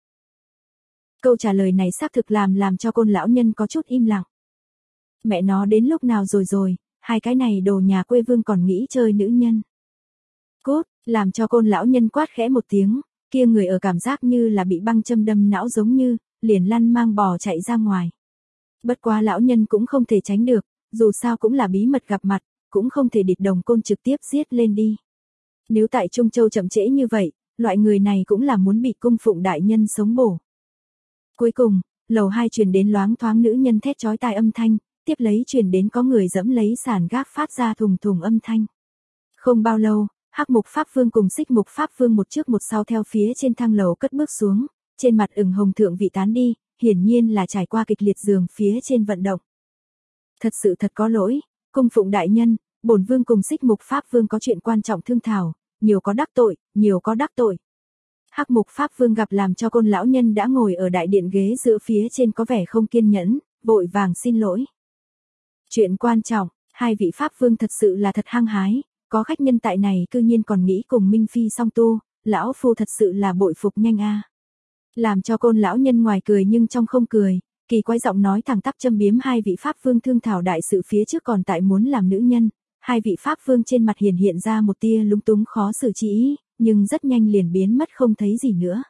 Câu trả lời này xác thực làm làm cho Côn lão nhân có chút im lặng. Mẹ nó đến lúc nào rồi rồi, hai cái này đồ nhà quê vương còn nghĩ chơi nữ nhân. Cút, làm cho Côn lão nhân quát khẽ một tiếng, kia người ở cảm giác như là bị băng châm đâm não giống như, liền lăn mang bò chạy ra ngoài. Bất quá lão nhân cũng không thể tránh được, dù sao cũng là bí mật gặp mặt, cũng không thể địch đồng Côn trực tiếp giết lên đi. Nếu tại Trung Châu chậm trễ như vậy, loại người này cũng là muốn bị cung phụng đại nhân sống bổ. Cuối cùng, lầu hai truyền đến loáng thoáng nữ nhân thét chói tai âm thanh, tiếp lấy truyền đến có người dẫm lấy sàn gác phát ra thùng thùng âm thanh. Không bao lâu, Hắc Mục pháp vương cùng Xích Mục pháp vương một trước một sau theo phía trên thang lầu cất bước xuống, trên mặt ửng hồng thượng vị tán đi, hiển nhiên là trải qua kịch liệt giường phía trên vận động. Thật sự thật có lỗi, cung phụng đại nhân, bổn vương cùng Xích Mục Pháp Vương có chuyện quan trọng thương thảo, nhiều có đắc tội, nhiều có đắc tội. Hắc Mục Pháp Vương gặp làm cho Côn lão nhân đã ngồi ở đại điện ghế giữa phía trên có vẻ không kiên nhẫn, vội vàng xin lỗi. Chuyện quan trọng, hai vị Pháp Vương thật sự là thật hăng hái, có khách nhân tại này cư nhiên còn nghĩ cùng Minh Phi song tu, lão phu thật sự là bội phục nhanh a. Làm cho Côn lão nhân ngoài cười nhưng trong không cười, kỳ quái giọng nói thẳng tắp châm biếm hai vị Pháp Vương thương thảo đại sự phía trước còn tại muốn làm nữ nhân, hai vị Pháp Vương trên mặt hiển hiện ra một tia lúng túng khó xử chỉ, nhưng rất nhanh liền biến mất không thấy gì nữa.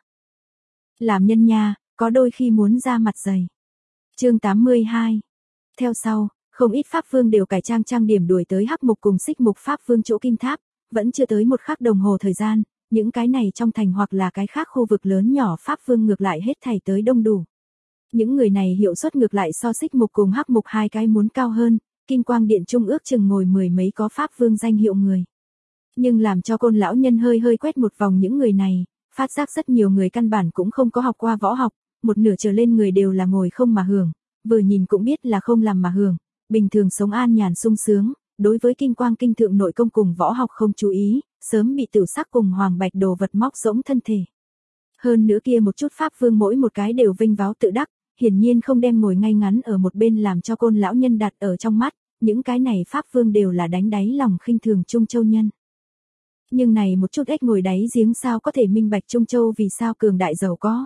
Làm nhân nha, có đôi khi muốn ra mặt dày. Chương tám mươi hai. Theo sau, không ít Pháp Vương đều cải trang trang điểm đuổi tới Hắc Mục cùng Xích Mục Pháp Vương chỗ Kim Tháp, vẫn chưa tới một khắc đồng hồ thời gian, những cái này trong thành hoặc là cái khác khu vực lớn nhỏ Pháp Vương ngược lại hết thảy tới đông đủ. Những người này hiệu suất ngược lại so Xích Mục cùng Hắc Mục hai cái muốn cao hơn, Kim Quang Điện trung ước chừng ngồi mười mấy có Pháp Vương danh hiệu người. Nhưng làm cho Côn lão nhân hơi hơi quét một vòng những người này, phát giác rất nhiều người căn bản cũng không có học qua võ học, một nửa trở lên người đều là ngồi không mà hưởng, vừa nhìn cũng biết là không làm mà hưởng, bình thường sống an nhàn sung sướng, đối với Kim Quang Kinh thượng nội công cùng võ học không chú ý, sớm bị tử sắc cùng hoàng bạch đồ vật móc rỗng thân thể. Hơn nữa kia một chút Pháp Vương mỗi một cái đều vinh váo tự đắc, hiển nhiên không đem ngồi ngay ngắn ở một bên làm cho Côn lão nhân đặt ở trong mắt, những cái này Pháp Vương đều là đánh đáy lòng khinh thường Trung Châu nhân. Nhưng này một chút ếch ngồi đáy giếng sao có thể minh bạch Trung Châu vì sao cường đại giàu có.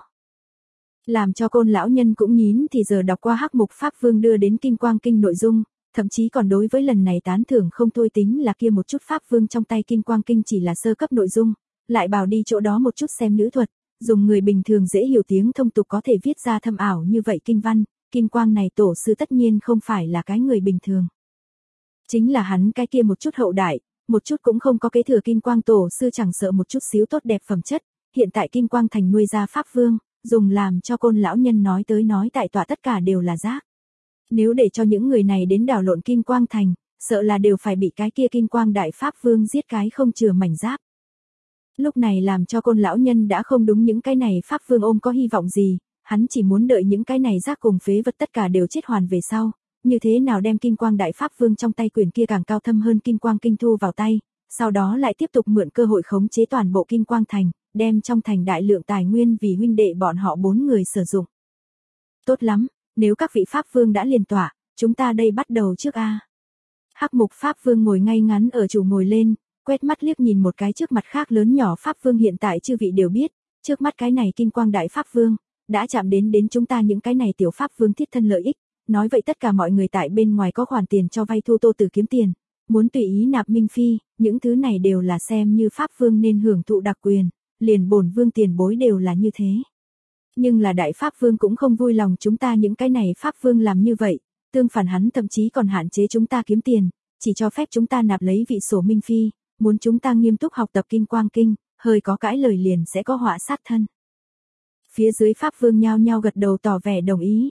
Làm cho Côn lão nhân cũng nhín thì giờ đọc qua Hắc Mục Pháp Vương đưa đến Kim Quang Kinh nội dung, thậm chí còn đối với lần này tán thưởng không thôi tính là kia một chút Pháp Vương trong tay Kim Quang Kinh chỉ là sơ cấp nội dung, lại bảo đi chỗ đó một chút xem nữ thuật, dùng người bình thường dễ hiểu tiếng thông tục có thể viết ra thâm ảo như vậy kinh văn, Kim Quang này tổ sư tất nhiên không phải là cái người bình thường. Chính là hắn cái kia một chút hậu đại, một chút cũng không có kế thừa Kim Quang tổ sư chẳng sợ một chút xíu tốt đẹp phẩm chất, hiện tại Kim Quang thành nuôi ra Pháp Vương, dùng làm cho Côn lão nhân nói tới nói tại tọa tất cả đều là rác. Nếu để cho những người này đến đảo lộn Kim Quang thành, sợ là đều phải bị cái kia Kim Quang đại Pháp Vương giết cái không chừa mảnh giáp. Lúc này làm cho Côn lão nhân đã không đúng những cái này Pháp Vương ôm có hy vọng gì, hắn chỉ muốn đợi những cái này rác cùng phế vật tất cả đều chết hoàn về sau, như thế nào đem Kim Quang đại Pháp Vương trong tay quyền kia càng cao thâm hơn Kim Quang Kinh thu vào tay, sau đó lại tiếp tục mượn cơ hội khống chế toàn bộ Kim Quang thành, đem trong thành đại lượng tài nguyên vì huynh đệ bọn họ bốn người sử dụng. Tốt lắm, nếu các vị Pháp Vương đã liền tỏa, chúng ta đây bắt đầu trước a. Hắc Mục Pháp Vương ngồi ngay ngắn ở chủ ngồi lên, quét mắt liếc nhìn một cái trước mặt khác lớn nhỏ Pháp Vương hiện tại chư vị đều biết, trước mắt cái này Kim Quang đại Pháp Vương, đã chạm đến đến chúng ta những cái này tiểu Pháp Vương thiết thân lợi ích, nói vậy tất cả mọi người tại bên ngoài có khoản tiền cho vay thu Tô Tử kiếm tiền, muốn tùy ý nạp Minh Phi, những thứ này đều là xem như Pháp Vương nên hưởng thụ đặc quyền, liền bổn vương tiền bối đều là như thế. Nhưng là đại Pháp Vương cũng không vui lòng chúng ta những cái này Pháp Vương làm như vậy, tương phản hắn thậm chí còn hạn chế chúng ta kiếm tiền, chỉ cho phép chúng ta nạp lấy vị sổ Minh Phi, muốn chúng ta nghiêm túc học tập Kim Quang Kinh, hơi có cãi lời liền sẽ có họa sát thân. Phía dưới Pháp Vương nhao nhao gật đầu tỏ vẻ đồng ý.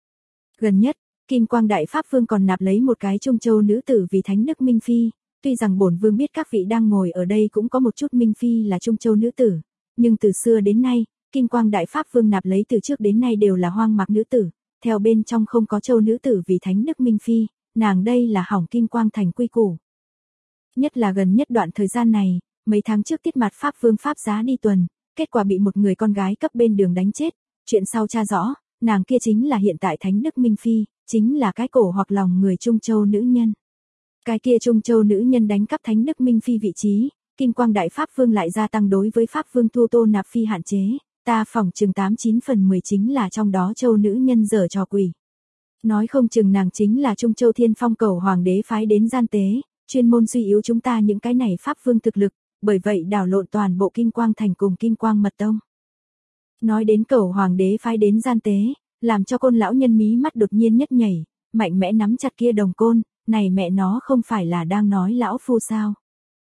Gần nhất, Kim Quang đại Pháp Vương còn nạp lấy một cái Trung Châu nữ tử vì thánh đức Minh Phi, tuy rằng bổn vương biết các vị đang ngồi ở đây cũng có một chút Minh Phi là Trung Châu nữ tử, nhưng từ xưa đến nay, Kim Quang đại Pháp Vương nạp lấy từ trước đến nay đều là hoang mạc nữ tử, theo bên trong không có châu nữ tử vì thánh đức Minh Phi, nàng đây là hỏng Kim Quang thành quy củ. Nhất là gần nhất đoạn thời gian này, mấy tháng trước tiết mặt Pháp Vương Pháp giá đi tuần, kết quả bị một người con gái cấp bên đường đánh chết, chuyện sau tra rõ, nàng kia chính là hiện tại thánh đức Minh Phi, chính là cái cổ hoặc lòng người Trung Châu nữ nhân. Cái kia Trung Châu nữ nhân đánh cắp thánh đức Minh Phi vị trí, Kim Quang đại Pháp Vương lại gia tăng đối với Pháp Vương thu Tô nạp phi hạn chế, ta phỏng chừng tám chín phần mười chính là trong đó Châu nữ nhân giở trò quỷ. Nói không chừng nàng chính là Trung Châu Thiên Phong cầu hoàng đế phái đến gian tế, chuyên môn suy yếu chúng ta những cái này Pháp Vương thực lực, bởi vậy đảo lộn toàn bộ Kim Quang thành cùng Kim Quang mật tông. Nói đến cầu hoàng đế phái đến gian tế, làm cho Côn lão nhân mí mắt đột nhiên nhất nhảy, mạnh mẽ nắm chặt kia đồng côn, này mẹ nó không phải là đang nói lão phu sao.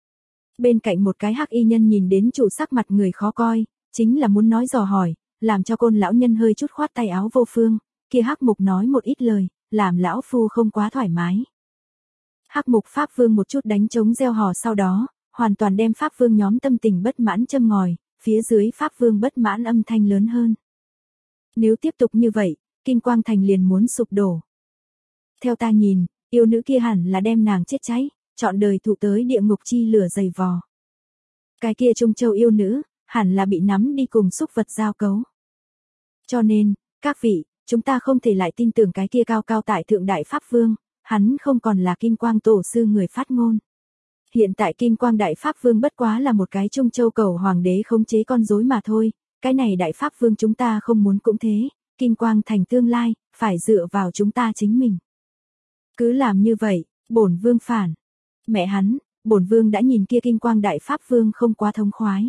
Bên cạnh một cái hắc y nhân nhìn đến chủ sắc mặt người khó coi, chính là muốn nói dò hỏi, làm cho Côn lão nhân hơi chút khoát tay áo vô phương, kia Hắc Mục nói một ít lời, làm lão phu không quá thoải mái. Hắc Mục Pháp Vương một chút đánh trống gieo hò sau đó, hoàn toàn đem Pháp Vương nhóm tâm tình bất mãn châm ngòi, phía dưới Pháp Vương bất mãn âm thanh lớn hơn. Nếu tiếp tục như vậy, Kim Quang Thành liền muốn sụp đổ. Theo ta nhìn, yêu nữ kia hẳn là đem nàng chết cháy, trọn đời thụ tới địa ngục chi lửa dày vò. Cái kia Trung Châu yêu nữ, hẳn là bị nắm đi cùng súc vật giao cấu. Cho nên, các vị, chúng ta không thể lại tin tưởng cái kia cao cao tại thượng đại Pháp Vương, hắn không còn là Kim Quang Tổ sư người phát ngôn. Hiện tại Kim Quang Đại Pháp Vương bất quá là một cái Trung Châu cầu hoàng đế khống chế con rối mà thôi, cái này Đại Pháp Vương chúng ta không muốn cũng thế, Kim Quang Thành tương lai, phải dựa vào chúng ta chính mình. Cứ làm như vậy, bổn vương phản. Mẹ hắn, bổn vương đã nhìn kia Kim Quang Đại Pháp Vương không quá thông khoái.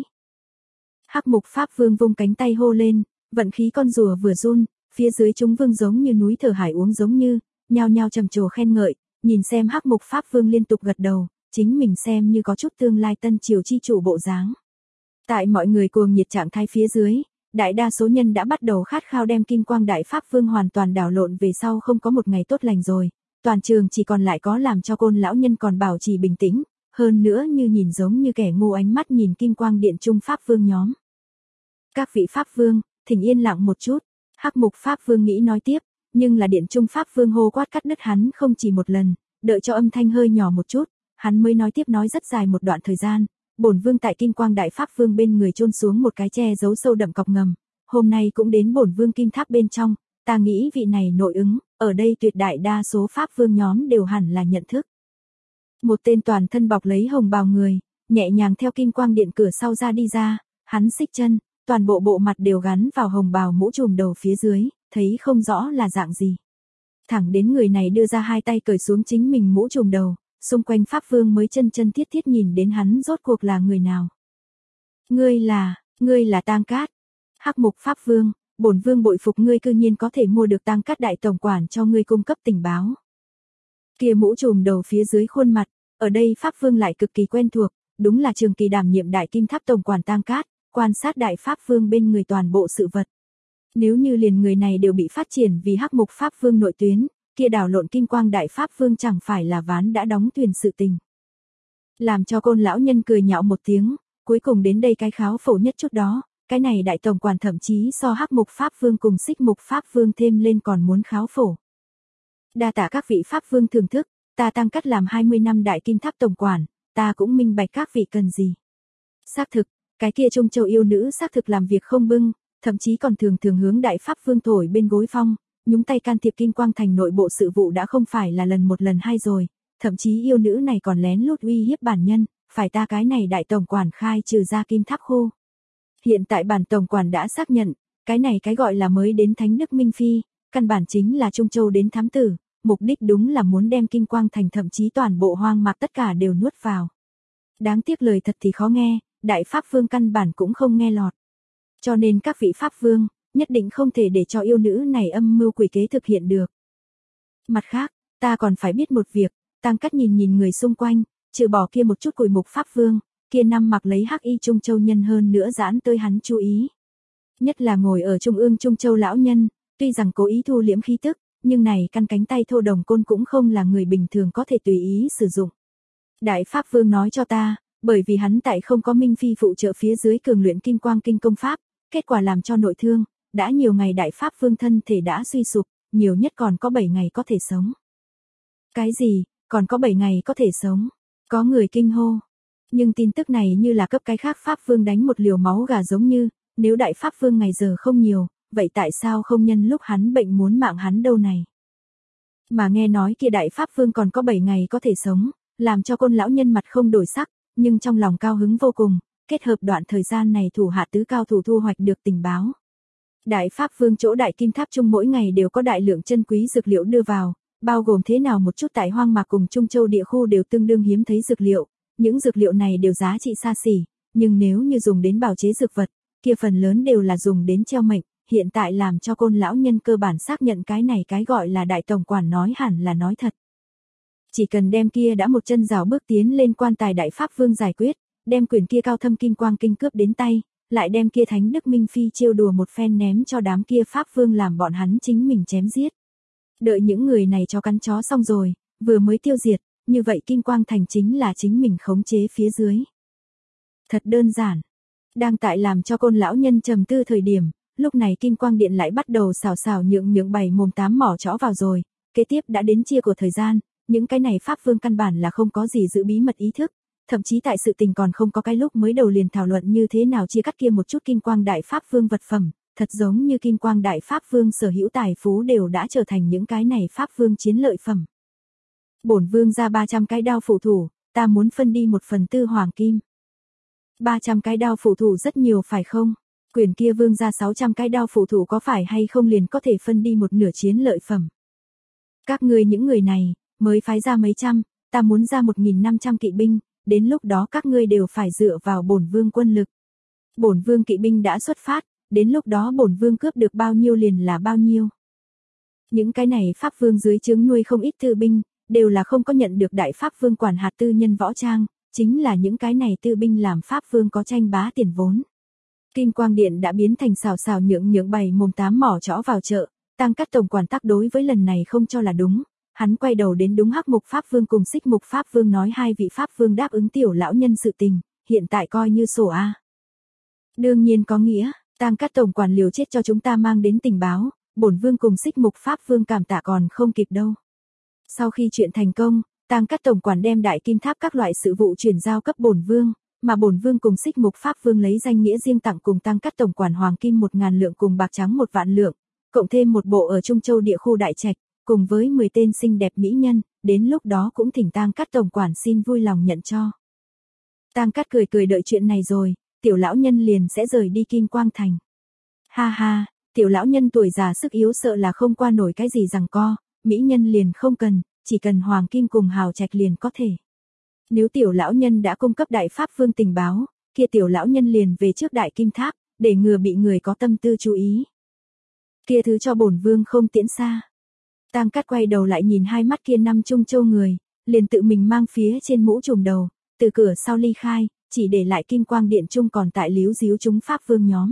Hắc Mục Pháp Vương vung cánh tay hô lên, vận khí con rùa vừa run, phía dưới chúng vương giống như núi thở hải uống giống như, nhao nhao trầm trồ khen ngợi, nhìn xem Hắc Mục Pháp Vương liên tục gật đầu, chính mình xem như có chút tương lai tân triều chi chủ bộ dáng. Tại mọi người cuồng nhiệt trạng thái phía dưới, đại đa số nhân đã bắt đầu khát khao đem Kim Quang Đại Pháp Vương hoàn toàn đảo lộn về sau không có một ngày tốt lành rồi, toàn trường chỉ còn lại có làm cho Côn lão nhân còn bảo trì bình tĩnh, hơn nữa như nhìn giống như kẻ ngu ánh mắt nhìn Kim Quang Điện Trung Pháp Vương nhóm. Các vị Pháp Vương, thỉnh yên lặng một chút, Hắc Mục Pháp Vương nghĩ nói tiếp, nhưng là Điện Trung Pháp Vương hô quát cắt đứt hắn không chỉ một lần, đợi cho âm thanh hơi nhỏ một chút, hắn mới nói tiếp nói rất dài một đoạn thời gian, bổn vương tại Kim Quang Đại Pháp Vương bên người chôn xuống một cái che giấu sâu đậm cọc ngầm, hôm nay cũng đến bổn vương kim tháp bên trong, ta nghĩ vị này nội ứng, ở đây tuyệt đại đa số Pháp Vương nhóm đều hẳn là nhận thức. Một tên toàn thân bọc lấy hồng bào người, nhẹ nhàng theo Kim Quang Điện cửa sau ra đi ra, hắn xích chân, toàn bộ bộ mặt đều gắn vào hồng bào mũ trùm đầu phía dưới, thấy không rõ là dạng gì. Thẳng đến người này đưa ra hai tay cởi xuống chính mình mũ trùm đầu, xung quanh Pháp Vương mới chân chân thiết thiết nhìn đến hắn rốt cuộc là người nào. Ngươi là, ngươi là Tang Cát. Hắc Mục Pháp Vương, bổn vương bội phục ngươi cư nhiên có thể mua được Tang Cát đại tổng quản cho ngươi cung cấp tình báo. Kia mũ trùm đầu phía dưới khuôn mặt, ở đây Pháp Vương lại cực kỳ quen thuộc, đúng là trường kỳ đảm nhiệm đại kim tháp tổng quản Tang Cát, quan sát đại Pháp Vương bên người toàn bộ sự vật. Nếu như liền người này đều bị phát triển vì Hắc Mục Pháp Vương nội tuyến, kia đảo lộn Kim Quang Đại Pháp Vương chẳng phải là ván đã đóng thuyền sự tình. Làm cho Côn lão nhân cười nhạo một tiếng, cuối cùng đến đây cái kháo phổ nhất chút đó, cái này đại tổng quản thậm chí so Hắc Mục Pháp Vương cùng Xích Mục Pháp Vương thêm lên còn muốn kháo phổ. Đa tạ các vị Pháp Vương thưởng thức, ta Tang Cát làm hai mươi năm đại kim tháp tổng quản, ta cũng minh bạch các vị cần gì. Xác thực, cái kia Trung Châu yêu nữ xác thực làm việc không bưng, thậm chí còn thường thường hướng đại Pháp Vương thổi bên gối phong, nhúng tay can thiệp Kim Quang Thành nội bộ sự vụ đã không phải là lần một lần hai rồi, thậm chí yêu nữ này còn lén lút uy hiếp bản nhân, phải ta cái này đại tổng quản khai trừ ra kim tháp khu. Hiện tại bản tổng quản đã xác nhận, cái này cái gọi là mới đến Thánh Đức Minh Phi, căn bản chính là Trung Châu đến thám tử, mục đích đúng là muốn đem Kim Quang Thành thậm chí toàn bộ hoang mạc tất cả đều nuốt vào. Đáng tiếc lời thật thì khó nghe, đại Pháp Vương căn bản cũng không nghe lọt. Cho nên các vị Pháp Vương, nhất định không thể để cho yêu nữ này âm mưu quỷ kế thực hiện được. Mặt khác, ta còn phải biết một việc, Tang Cát nhìn nhìn người xung quanh, trừ bỏ kia một chút cùi mục Pháp Vương, kia năm mặc lấy hắc y Trung Châu nhân hơn nữa giãn tới hắn chú ý. Nhất là ngồi ở trung ương Trung Châu lão nhân, tuy rằng cố ý thu liễm khí tức, nhưng này căn cánh tay thô đồng côn cũng không là người bình thường có thể tùy ý sử dụng. Đại Pháp Vương nói cho ta, bởi vì hắn tại không có Minh Phi phụ trợ phía dưới cường luyện Kim Quang Kinh công pháp, kết quả làm cho nội thương, đã nhiều ngày đại Pháp Vương thân thể đã suy sụp, nhiều nhất còn có bảy ngày có thể sống. Cái gì, còn có bảy ngày có thể sống? Có người kinh hô. Nhưng tin tức này như là cấp cái khác Pháp Vương đánh một liều máu gà giống như, nếu đại Pháp Vương ngày giờ không nhiều, vậy tại sao không nhân lúc hắn bệnh muốn mạng hắn đâu này? Mà nghe nói kia đại Pháp Vương còn có bảy ngày có thể sống, làm cho Côn lão nhân mặt không đổi sắc, nhưng trong lòng cao hứng vô cùng, kết hợp đoạn thời gian này thủ hạ tứ cao thủ thu hoạch được tình báo. Đại Pháp Vương chỗ đại kim tháp chung mỗi ngày đều có đại lượng chân quý dược liệu đưa vào, bao gồm thế nào một chút tại hoang mạc cùng Trung Châu địa khu đều tương đương hiếm thấy dược liệu, những dược liệu này đều giá trị xa xỉ, nhưng nếu như dùng đến bào chế dược vật, kia phần lớn đều là dùng đến treo mệnh, hiện tại làm cho Côn lão nhân cơ bản xác nhận cái này cái gọi là đại tổng quản nói hẳn là nói thật. Chỉ cần đem kia đã một chân rào bước tiến lên quan tài đại Pháp Vương giải quyết, đem quyền kia cao thâm Kim Quang Kinh cướp đến tay, lại đem kia Thánh Đức Minh Phi trêu đùa một phen ném cho đám kia Pháp Vương làm bọn hắn chính mình chém giết. Đợi những người này cho cắn chó xong rồi, vừa mới tiêu diệt, như vậy Kim Quang Thành chính là chính mình khống chế phía dưới. Thật đơn giản. Đang tại làm cho Côn lão nhân trầm tư thời điểm, Lúc này Kim Quang Điện lại bắt đầu xào xào nhượng nhượng bày mồm tám mỏ chõ vào rồi, kế tiếp đã đến chia của thời gian, những cái này Pháp Vương căn bản là không có gì giữ bí mật ý thức, thậm chí tại sự tình còn không có cái lúc mới đầu liền thảo luận như thế nào chia cắt kia một chút Kim Quang Đại Pháp Vương vật phẩm, thật giống như Kim Quang Đại Pháp Vương sở hữu tài phú đều đã trở thành những cái này Pháp Vương chiến lợi phẩm. Bổn Vương ra ba trăm cái đao phù thủ, ta muốn phân đi một phần tư hoàng kim. ba trăm cái đao phù thủ rất nhiều phải không? Quyền kia Vương ra sáu trăm cái đao phù thủ có phải hay không liền có thể phân đi một nửa chiến lợi phẩm. Các ngươi những người này, mới phái ra mấy trăm, ta muốn ra một nghìn năm trăm kỵ binh, đến lúc đó các ngươi đều phải dựa vào bổn Vương quân lực. Bổn Vương kỵ binh đã xuất phát, đến lúc đó bổn Vương cướp được bao nhiêu liền là bao nhiêu. Những cái này Pháp Vương dưới trướng nuôi không ít tư binh, đều là không có nhận được Đại Pháp Vương quản hạt tư nhân võ trang, chính là những cái này tư binh làm Pháp Vương có tranh bá tiền vốn. Kim Quang Điện đã biến thành xào xào nhượng nhượng bày mồm tám mỏ chõ vào chợ, Tăng Cát tổng quản tác đối với lần này không cho là đúng, hắn quay đầu đến đúng Hắc Mục Pháp Vương cùng Xích Mục Pháp Vương nói hai vị Pháp Vương đáp ứng tiểu lão nhân sự tình, hiện tại coi như sổ a. Đương nhiên có nghĩa, Tăng Cát tổng quản liều chết cho chúng ta mang đến tình báo, bổn Vương cùng Xích Mục Pháp Vương cảm tạ còn không kịp đâu. Sau khi chuyện thành công, Tăng Cát tổng quản đem Đại Kim Tháp các loại sự vụ chuyển giao cấp bổn Vương, mà bổn Vương cùng Xích Mục Pháp Vương lấy danh nghĩa riêng tặng cùng Tăng Cát tổng quản hoàng kim một ngàn lượng cùng bạc trắng một vạn lượng, cộng thêm một bộ ở Trung Châu địa khu đại trạch, cùng với mười tên xinh đẹp mỹ nhân, đến lúc đó cũng thỉnh Tăng Cát tổng quản xin vui lòng nhận cho. Tăng Cát cười cười đợi chuyện này rồi, tiểu lão nhân liền sẽ rời đi Kim Quang Thành. Ha ha, tiểu lão nhân tuổi già sức yếu sợ là không qua nổi cái gì giằng co, mỹ nhân liền không cần, chỉ cần hoàng kim cùng hào trạch liền có thể. Nếu tiểu lão nhân đã cung cấp Đại Pháp Vương tình báo, kia tiểu lão nhân liền về trước Đại Kim Tháp, để ngừa bị người có tâm tư chú ý. Kia thứ cho bổn Vương không tiễn xa. Tăng Cát quay đầu lại nhìn hai mắt kia năm Trung Châu người, liền tự mình mang phía trên mũ trùm đầu, từ cửa sau ly khai, chỉ để lại Kim Quang Điện trung còn tại líu díu chúng Pháp Vương nhóm.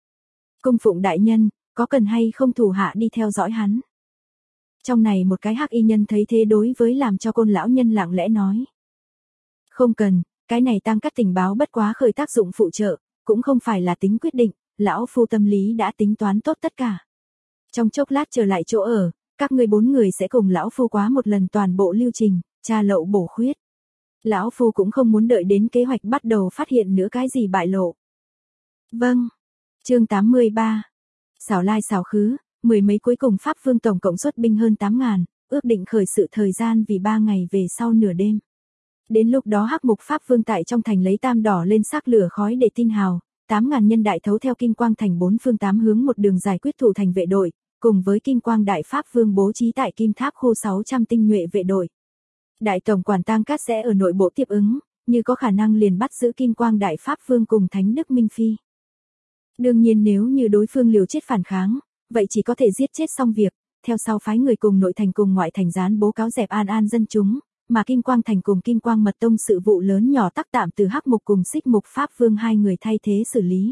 Cung phụng đại nhân, có cần hay không thủ hạ đi theo dõi hắn? Trong này một cái hắc y nhân thấy thế đối với làm cho Côn lão nhân lặng lẽ nói. Không cần, cái này Tăng Cát tình báo bất quá khởi tác dụng phụ trợ, cũng không phải là tính quyết định, lão phu tâm lý đã tính toán tốt tất cả. Trong chốc lát trở lại chỗ ở, các ngươi bốn người sẽ cùng lão phu quá một lần toàn bộ lưu trình, tra lậu bổ khuyết. Lão phu cũng không muốn đợi đến kế hoạch bắt đầu phát hiện nữa cái gì bại lộ. Vâng. Chương tám mươi ba. Xảo lai xảo khứ, mười mấy cuối cùng Pháp Vương tổng cộng xuất binh hơn tám ngàn, ước định khởi sự thời gian vì ba ngày về sau nửa đêm. Đến lúc đó Hắc Mục Pháp Vương tại trong thành lấy tam đỏ lên xác lửa khói để tin hào, tám ngàn nhân đại thấu theo Kim Quang Thành bốn phương tám hướng một đường giải quyết thủ thành vệ đội, cùng với Kim Quang Đại Pháp Vương bố trí tại Kim Tháp khu sáu trăm tinh nhuệ vệ đội. Đại tổng quản Tăng Cát sẽ ở nội bộ tiếp ứng, như có khả năng liền bắt giữ Kim Quang Đại Pháp Vương cùng Thánh Đức Minh Phi. Đương nhiên nếu như đối phương liều chết phản kháng, vậy chỉ có thể giết chết xong việc, theo sau phái người cùng nội thành cùng ngoại thành gián bố cáo dẹp an an dân chúng, mà Kim Quang Thành cùng Kim Quang Mật Tông sự vụ lớn nhỏ tắc tạm từ Hắc Mục cùng Xích Mục Pháp Vương hai người thay thế xử lý.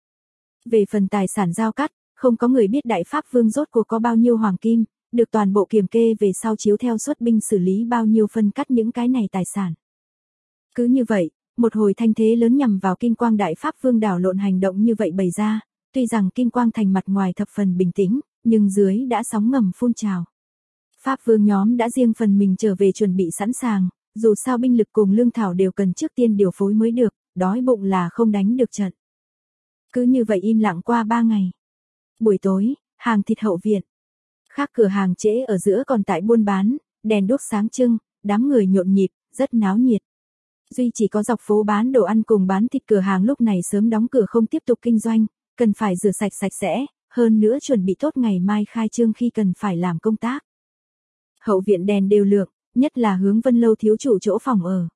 Về phần tài sản giao cắt, không có người biết Đại Pháp Vương rốt cuộc có bao nhiêu hoàng kim, được toàn bộ kiểm kê về sau chiếu theo xuất binh xử lý bao nhiêu phân cắt những cái này tài sản. Cứ như vậy, một hồi thanh thế lớn nhằm vào Kim Quang Đại Pháp Vương đảo lộn hành động như vậy bày ra, tuy rằng Kim Quang Thành mặt ngoài thập phần bình tĩnh, nhưng dưới đã sóng ngầm phun trào. Pháp Vương nhóm đã riêng phần mình trở về chuẩn bị sẵn sàng, dù sao binh lực cùng lương thảo đều cần trước tiên điều phối mới được, đói bụng là không đánh được trận. Cứ như vậy im lặng qua ba ngày. Buổi tối, hàng thịt hậu viện. Khác cửa hàng trễ ở giữa còn tại buôn bán, đèn đuốc sáng trưng, đám người nhộn nhịp, rất náo nhiệt. Duy chỉ có dọc phố bán đồ ăn cùng bán thịt cửa hàng lúc này sớm đóng cửa không tiếp tục kinh doanh, cần phải rửa sạch sạch sẽ, hơn nữa chuẩn bị tốt ngày mai khai trương khi cần phải làm công tác. Hậu viện đèn đều lượng, nhất là hướng Vân Lâu thiếu chủ chỗ phòng ở.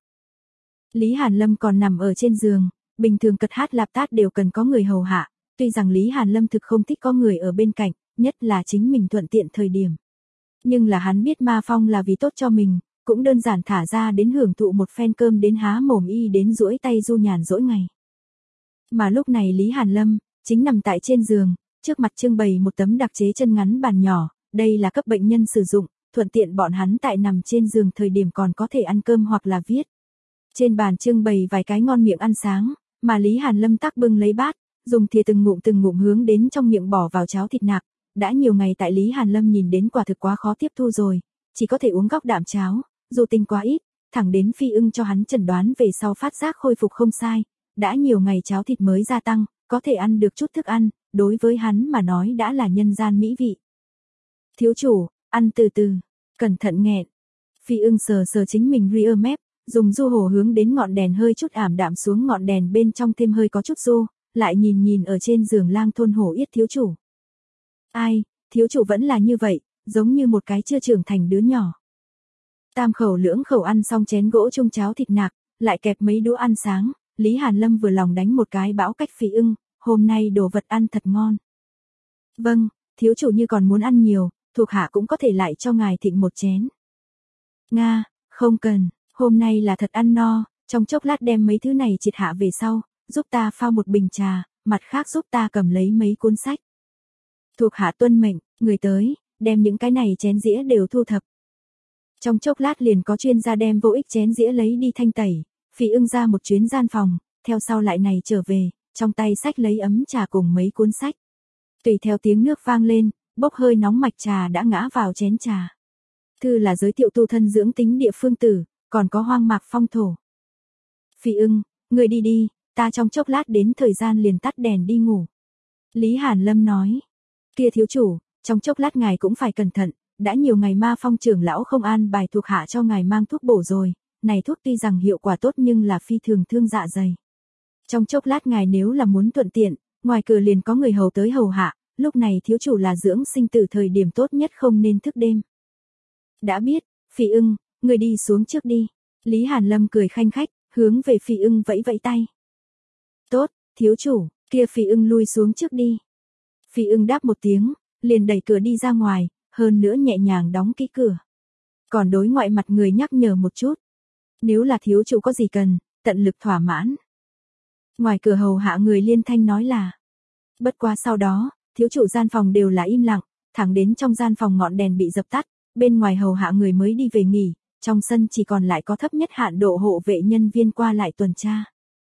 Lý Hàn Lâm còn nằm ở trên giường, bình thường cật hát lạp tát đều cần có người hầu hạ, tuy rằng Lý Hàn Lâm thực không thích có người ở bên cạnh, nhất là chính mình thuận tiện thời điểm. Nhưng là hắn biết Ma Phong là vì tốt cho mình, cũng đơn giản thả ra đến hưởng thụ một phen cơm đến há mồm y đến duỗi tay du nhàn dỗi ngày. Mà lúc này Lý Hàn Lâm, chính nằm tại trên giường, trước mặt trưng bày một tấm đặc chế chân ngắn bàn nhỏ, đây là cấp bệnh nhân sử dụng, thuận tiện bọn hắn tại nằm trên giường thời điểm còn có thể ăn cơm hoặc là viết. Trên bàn trưng bày vài cái ngon miệng ăn sáng, mà Lý Hàn Lâm tắc bưng lấy bát, dùng thìa từng ngụm từng ngụm hướng đến trong miệng bỏ vào cháo thịt nạc. Đã nhiều ngày tại Lý Hàn Lâm nhìn đến quả thực quá khó tiếp thu rồi, chỉ có thể uống góc đạm cháo, dù tinh quá ít, thẳng đến Phi Ưng cho hắn chẩn đoán về sau phát giác khôi phục không sai, đã nhiều ngày cháo thịt mới gia tăng, có thể ăn được chút thức ăn, đối với hắn mà nói đã là nhân gian mỹ vị. Thiếu chủ, ăn từ từ, cẩn thận nghẹn. Phi Ưng sờ sờ chính mình rear mép, dùng du hồ hướng đến ngọn đèn hơi chút ảm đạm xuống ngọn đèn bên trong thêm hơi có chút du, lại nhìn nhìn ở trên giường lang thôn hổ yết thiếu chủ. Ai, thiếu chủ vẫn là như vậy, giống như một cái chưa trưởng thành đứa nhỏ. Tam khẩu lưỡng khẩu ăn xong chén gỗ chung cháo thịt nạc, lại kẹp mấy đũa ăn sáng, Lý Hàn Lâm vừa lòng đánh một cái bão cách Phi Ưng, hôm nay đồ vật ăn thật ngon. Vâng, thiếu chủ như còn muốn ăn nhiều, thuộc hạ cũng có thể lại cho ngài thịnh một chén. Nga, không cần, hôm nay là thật ăn no, trong chốc lát đem mấy thứ này triệt hạ về sau, giúp ta pha một bình trà, mặt khác giúp ta cầm lấy mấy cuốn sách. Thuộc hạ tuân mệnh, người tới, đem những cái này chén dĩa đều thu thập. Trong chốc lát liền có chuyên gia đem vô ích chén dĩa lấy đi thanh tẩy, Phi Ưng ra một chuyến gian phòng, theo sau lại này trở về, trong tay sách lấy ấm trà cùng mấy cuốn sách. Tùy theo tiếng nước vang lên, bốc hơi nóng mạch trà đã ngã vào chén trà. Thư là giới thiệu tu thân dưỡng tính địa phương tử, còn có hoang mạc phong thổ. Phi Ưng, người đi đi, ta trong chốc lát đến thời gian liền tắt đèn đi ngủ. Lý Hàn Lâm nói, kia thiếu chủ, trong chốc lát ngài cũng phải cẩn thận, đã nhiều ngày ma phong trưởng lão không an bài thuộc hạ cho ngài mang thuốc bổ rồi, này thuốc tuy rằng hiệu quả tốt nhưng là phi thường thương dạ dày. Trong chốc lát ngài nếu là muốn thuận tiện, ngoài cửa liền có người hầu tới hầu hạ, lúc này thiếu chủ là dưỡng sinh tử thời điểm tốt nhất không nên thức đêm. Đã biết, Phi Ưng, người đi xuống trước đi. Lý Hàn Lâm cười khanh khách, hướng về Phi Ưng vẫy vẫy tay. Tốt, thiếu chủ, kia Phi Ưng lui xuống trước đi. Phi Ưng đáp một tiếng, liền đẩy cửa đi ra ngoài, hơn nữa nhẹ nhàng đóng kỹ cửa. Còn đối ngoại mặt người nhắc nhở một chút. Nếu là thiếu chủ có gì cần, tận lực thỏa mãn. Ngoài cửa hầu hạ người liên thanh nói là. Bất quá sau đó, thiếu chủ gian phòng đều là im lặng, thẳng đến trong gian phòng ngọn đèn bị dập tắt, bên ngoài hầu hạ người mới đi về nghỉ, trong sân chỉ còn lại có thấp nhất hạn độ hộ vệ nhân viên qua lại tuần tra.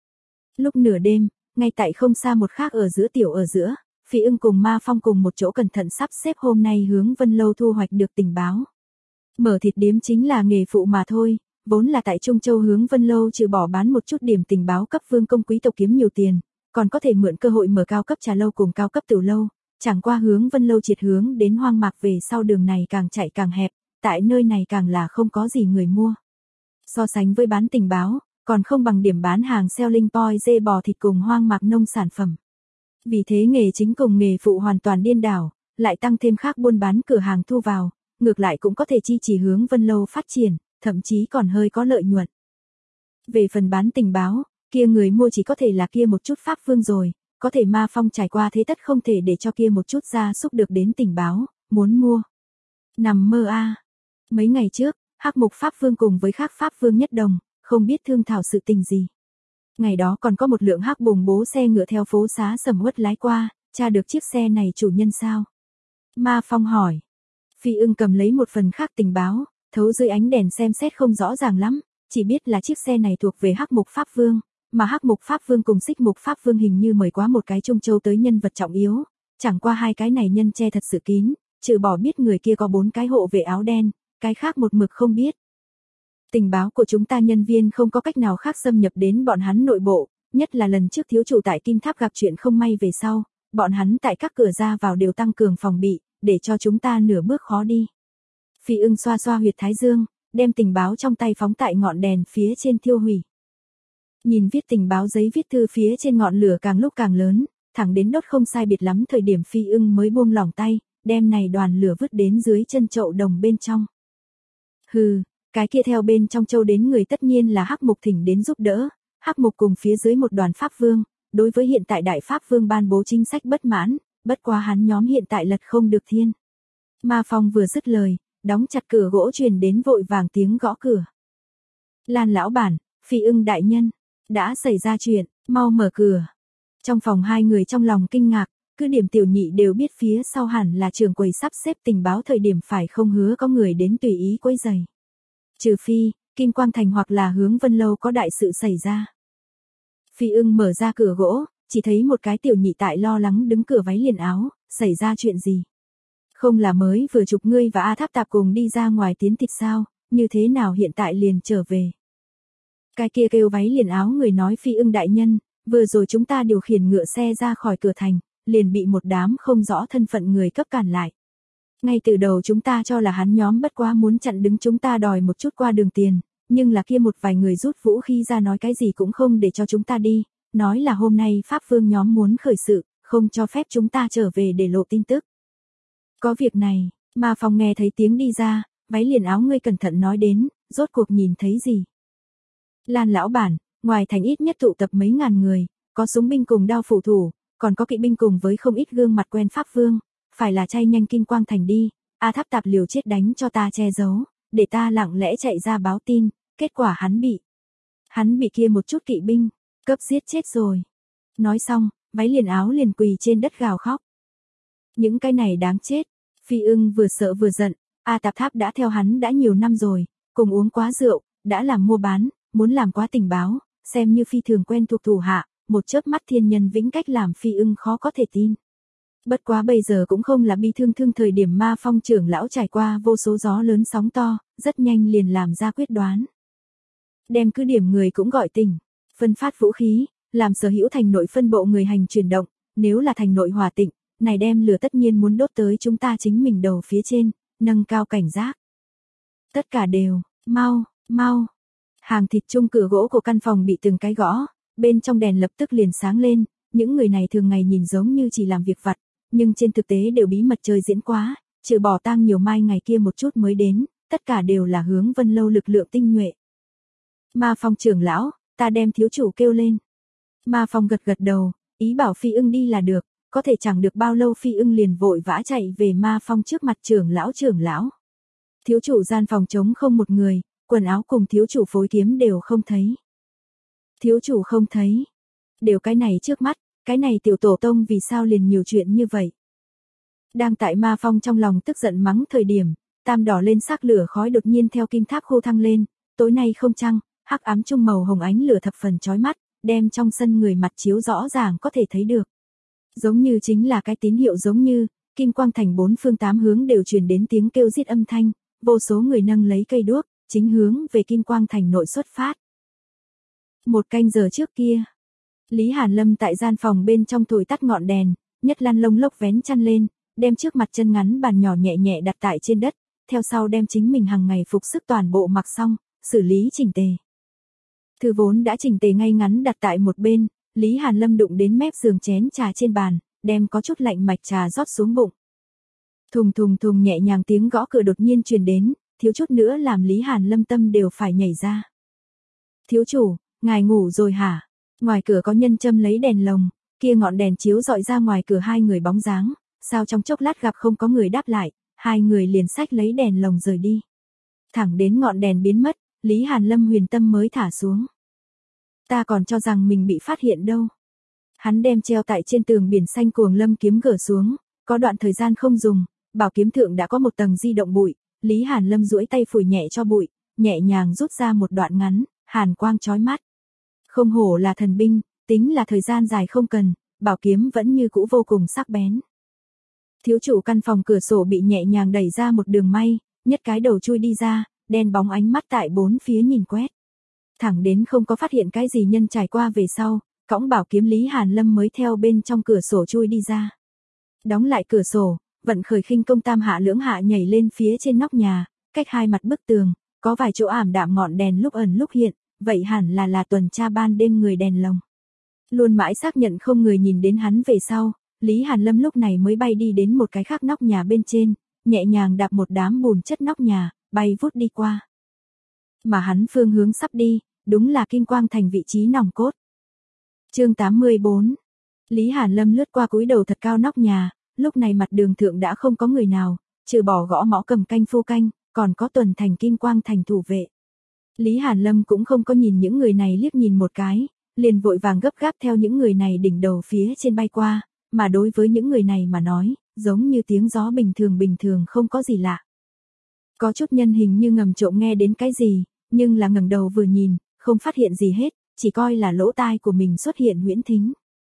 Lúc nửa đêm, ngay tại không xa một khác ở giữa tiểu ở giữa, Phi Ưng cùng Ma Phong cùng một chỗ cẩn thận sắp xếp hôm nay hướng Vân Lâu thu hoạch được tình báo. Mở thịt điếm chính là nghề phụ mà thôi, vốn là tại Trung Châu hướng Vân Lâu trừ bỏ bán một chút điểm tình báo cấp vương công quý tộc kiếm nhiều tiền, còn có thể mượn cơ hội mở cao cấp trà lâu cùng cao cấp tiểu lâu, chẳng qua hướng Vân Lâu triệt hướng đến hoang mạc về sau đường này càng chạy càng hẹp, tại nơi này càng là không có gì người mua. So sánh với bán tình báo, còn không bằng điểm bán hàng selling point dê bò thịt cùng hoang mạc nông sản phẩm. Vì thế nghề chính cùng nghề phụ hoàn toàn điên đảo, lại tăng thêm khác buôn bán cửa hàng thu vào, ngược lại cũng có thể chi trì hướng Vân Lâu phát triển, thậm chí còn hơi có lợi nhuận. Về phần bán tình báo, kia người mua chỉ có thể là kia một chút pháp vương rồi, có thể Ma Phong trải qua thế tất không thể để cho kia một chút gia súc được đến tình báo, muốn mua. Nằm mơ a. À. Mấy ngày trước, Hắc Mục Pháp Vương cùng với khác Pháp Vương nhất đồng, không biết thương thảo sự tình gì. Ngày đó còn có một lượng hắc bùng bố xe ngựa theo phố xá sầm uất lái qua, tra được chiếc xe này chủ nhân sao? Ma Phong hỏi. Phi Ưng cầm lấy một phần khác tình báo, thấu dưới ánh đèn xem xét không rõ ràng lắm, chỉ biết là chiếc xe này thuộc về Hắc Mục Pháp Vương, mà Hắc Mục Pháp Vương cùng Xích Mục Pháp Vương hình như mời quá một cái Trung Châu tới nhân vật trọng yếu, chẳng qua hai cái này nhân che thật sự kín, trừ bỏ biết người kia có bốn cái hộ vệ áo đen, cái khác một mực không biết. Tình báo của chúng ta nhân viên không có cách nào khác xâm nhập đến bọn hắn nội bộ, nhất là lần trước thiếu chủ tại Kim Tháp gặp chuyện không may về sau, bọn hắn tại các cửa ra vào đều tăng cường phòng bị, để cho chúng ta nửa bước khó đi. Phi Ưng xoa xoa huyệt thái dương, đem tình báo trong tay phóng tại ngọn đèn phía trên thiêu hủy. Nhìn viết tình báo giấy viết thư phía trên ngọn lửa càng lúc càng lớn, thẳng đến đốt không sai biệt lắm thời điểm Phi Ưng mới buông lỏng tay, đem này đoàn lửa vứt đến dưới chân chậu đồng bên trong. Hừ, cái kia theo bên trong châu đến người tất nhiên là Hắc Mục thỉnh đến giúp đỡ, Hắc Mục cùng phía dưới một đoàn Pháp Vương, đối với hiện tại Đại Pháp Vương ban bố chính sách bất mãn, bất quá hắn nhóm hiện tại lật không được thiên. Ma Phong vừa dứt lời, đóng chặt cửa gỗ truyền đến vội vàng tiếng gõ cửa. Lan lão bản, Phi Ưng đại nhân, đã xảy ra chuyện, mau mở cửa. Trong phòng hai người trong lòng kinh ngạc, cứ điểm tiểu nhị đều biết phía sau hẳn là trưởng quầy sắp xếp tình báo thời điểm phải không hứa có người đến tùy ý quấy rầy. Trừ phi, Kim Quang Thành hoặc là hướng Vân Lâu có đại sự xảy ra. Phi Ưng mở ra cửa gỗ, chỉ thấy một cái tiểu nhị tại lo lắng đứng cửa váy liền áo, xảy ra chuyện gì? Không là mới vừa chụp ngươi và A Tháp Tạp cùng đi ra ngoài tiến thịt sao, như thế nào hiện tại liền trở về? Cái kia kêu váy liền áo người nói Phi Ưng đại nhân, vừa rồi chúng ta điều khiển ngựa xe ra khỏi cửa thành, liền bị một đám không rõ thân phận người cấp cản lại. Ngay từ đầu chúng ta cho là hắn nhóm bất quá muốn chặn đứng chúng ta đòi một chút qua đường tiền, nhưng là kia một vài người rút vũ khí ra nói cái gì cũng không để cho chúng ta đi, nói là hôm nay Pháp Vương nhóm muốn khởi sự, không cho phép chúng ta trở về để lộ tin tức. Có việc này, mà phòng nghe thấy tiếng đi ra, váy liền áo ngươi cẩn thận nói đến, rốt cuộc nhìn thấy gì? Lan lão bản, ngoài thành ít nhất tụ tập mấy ngàn người, có súng binh cùng đao phủ thủ, còn có kỵ binh cùng với không ít gương mặt quen Pháp Vương, phải là chay nhanh Kim Quang thành đi, A Tháp Tạp liều chết đánh cho ta che giấu, để ta lặng lẽ chạy ra báo tin, kết quả hắn bị. Hắn bị kia một chút kỵ binh, cấp giết chết rồi. Nói xong, váy liền áo liền quỳ trên đất gào khóc. Những cái này đáng chết, Phi Ưng vừa sợ vừa giận, A Tạp Tháp đã theo hắn đã nhiều năm rồi, cùng uống quá rượu, đã làm mua bán, muốn làm quá tình báo, xem như phi thường quen thuộc thủ hạ, một chớp mắt thiên nhân vĩnh cách làm Phi Ưng khó có thể tin. Bất quá bây giờ cũng không là bi thương thương thời điểm Ma Phong trưởng lão trải qua vô số gió lớn sóng to, rất nhanh liền làm ra quyết đoán. Đem cứ điểm người cũng gọi tỉnh, phân phát vũ khí, làm sở hữu thành nội phân bộ người hành chuyển động, nếu là thành nội hòa tịnh, này đem lửa tất nhiên muốn đốt tới chúng ta chính mình đầu phía trên, nâng cao cảnh giác. Tất cả đều, mau, mau. Hàng thịt chung cửa gỗ của căn phòng bị từng cái gõ, bên trong đèn lập tức liền sáng lên, những người này thường ngày nhìn giống như chỉ làm việc vặt, nhưng trên thực tế đều bí mật chơi diễn quá, trừ bỏ tang nhiều mai ngày kia một chút mới đến, tất cả đều là hướng Vân Lâu lực lượng tinh nhuệ. Ma Phong trưởng lão, ta đem thiếu chủ kêu lên. Ma Phong gật gật đầu, ý bảo Phi Ưng đi là được, có thể chẳng được bao lâu Phi Ưng liền vội vã chạy về Ma Phong trước mặt trưởng lão trưởng lão. Thiếu chủ gian phòng trống không một người, quần áo cùng thiếu chủ phối kiếm đều không thấy. Thiếu chủ không thấy. Đều cái này trước mắt, cái này tiểu tổ tông vì sao liền nhiều chuyện như vậy. Đang tại Ma Phong trong lòng tức giận mắng thời điểm, tam đỏ lên sắc lửa khói đột nhiên theo kim tháp khô thăng lên, tối nay không trăng, hắc ám trung màu hồng ánh lửa thập phần chói mắt, đem trong sân người mặt chiếu rõ ràng có thể thấy được. Giống như chính là cái tín hiệu giống như, Kim Quang thành bốn phương tám hướng đều truyền đến tiếng kêu giết âm thanh, vô số người nâng lấy cây đuốc, chính hướng về Kim Quang thành nội xuất phát. Một canh giờ trước kia, Lý Hàn Lâm tại gian phòng bên trong thổi tắt ngọn đèn, nhất lăn lông lốc vén chăn lên, đem trước mặt chân ngắn bàn nhỏ nhẹ nhẹ đặt tại trên đất, theo sau đem chính mình hàng ngày phục sức toàn bộ mặc xong, xử lý chỉnh tề. Thư vốn đã chỉnh tề ngay ngắn đặt tại một bên, Lý Hàn Lâm đụng đến mép giường chén trà trên bàn, đem có chút lạnh mạch trà rót xuống bụng. Thùng thùng thùng nhẹ nhàng tiếng gõ cửa đột nhiên truyền đến, thiếu chút nữa làm Lý Hàn Lâm tâm đều phải nhảy ra. Thiếu chủ, ngài ngủ rồi hả? Ngoài cửa có nhân châm lấy đèn lồng, kia ngọn đèn chiếu dọi ra ngoài cửa hai người bóng dáng, sao trong chốc lát gặp không có người đáp lại, hai người liền xách lấy đèn lồng rời đi. Thẳng đến ngọn đèn biến mất, Lý Hàn Lâm huyền tâm mới thả xuống. Ta còn cho rằng mình bị phát hiện đâu. Hắn đem treo tại trên tường biển xanh cuồng lâm kiếm gỡ xuống, có đoạn thời gian không dùng, bảo kiếm thượng đã có một tầng di động bụi, Lý Hàn Lâm duỗi tay phủi nhẹ cho bụi, nhẹ nhàng rút ra một đoạn ngắn, hàn quang chói mắt. Không hổ là thần binh, tính là thời gian dài không cần, bảo kiếm vẫn như cũ vô cùng sắc bén. Thiếu chủ căn phòng cửa sổ bị nhẹ nhàng đẩy ra một đường may, nhất cái đầu chui đi ra, đen bóng ánh mắt tại bốn phía nhìn quét. Thẳng đến không có phát hiện cái gì nhân trải qua về sau, cõng bảo kiếm Lý Hàn Lâm mới theo bên trong cửa sổ chui đi ra. Đóng lại cửa sổ, vận khởi khinh công tam hạ lưỡng hạ nhảy lên phía trên nóc nhà, cách hai mặt bức tường, có vài chỗ ảm đạm ngọn đèn lúc ẩn lúc hiện, vậy hẳn là là tuần tra ban đêm người đèn lồng. Luôn mãi xác nhận không người nhìn đến hắn về sau, Lý Hàn Lâm lúc này mới bay đi đến một cái khác nóc nhà bên trên, nhẹ nhàng đạp một đám bùn chất nóc nhà, bay vút đi qua. Mà hắn phương hướng sắp đi, đúng là Kim Quang thành vị trí nòng cốt. Chương tám mươi bốn. Lý Hàn Lâm lướt qua cúi đầu thật cao nóc nhà, lúc này mặt đường thượng đã không có người nào, trừ bỏ gõ mõ cầm canh phu canh, còn có tuần thành Kim Quang thành thủ vệ. Lý Hàn Lâm cũng không có nhìn những người này liếc nhìn một cái, liền vội vàng gấp gáp theo những người này đỉnh đầu phía trên bay qua, mà đối với những người này mà nói, giống như tiếng gió bình thường bình thường không có gì lạ. Có chút nhân hình như ngầm trộm nghe đến cái gì, nhưng là ngẩng đầu vừa nhìn, không phát hiện gì hết, chỉ coi là lỗ tai của mình xuất hiện huyễn thính.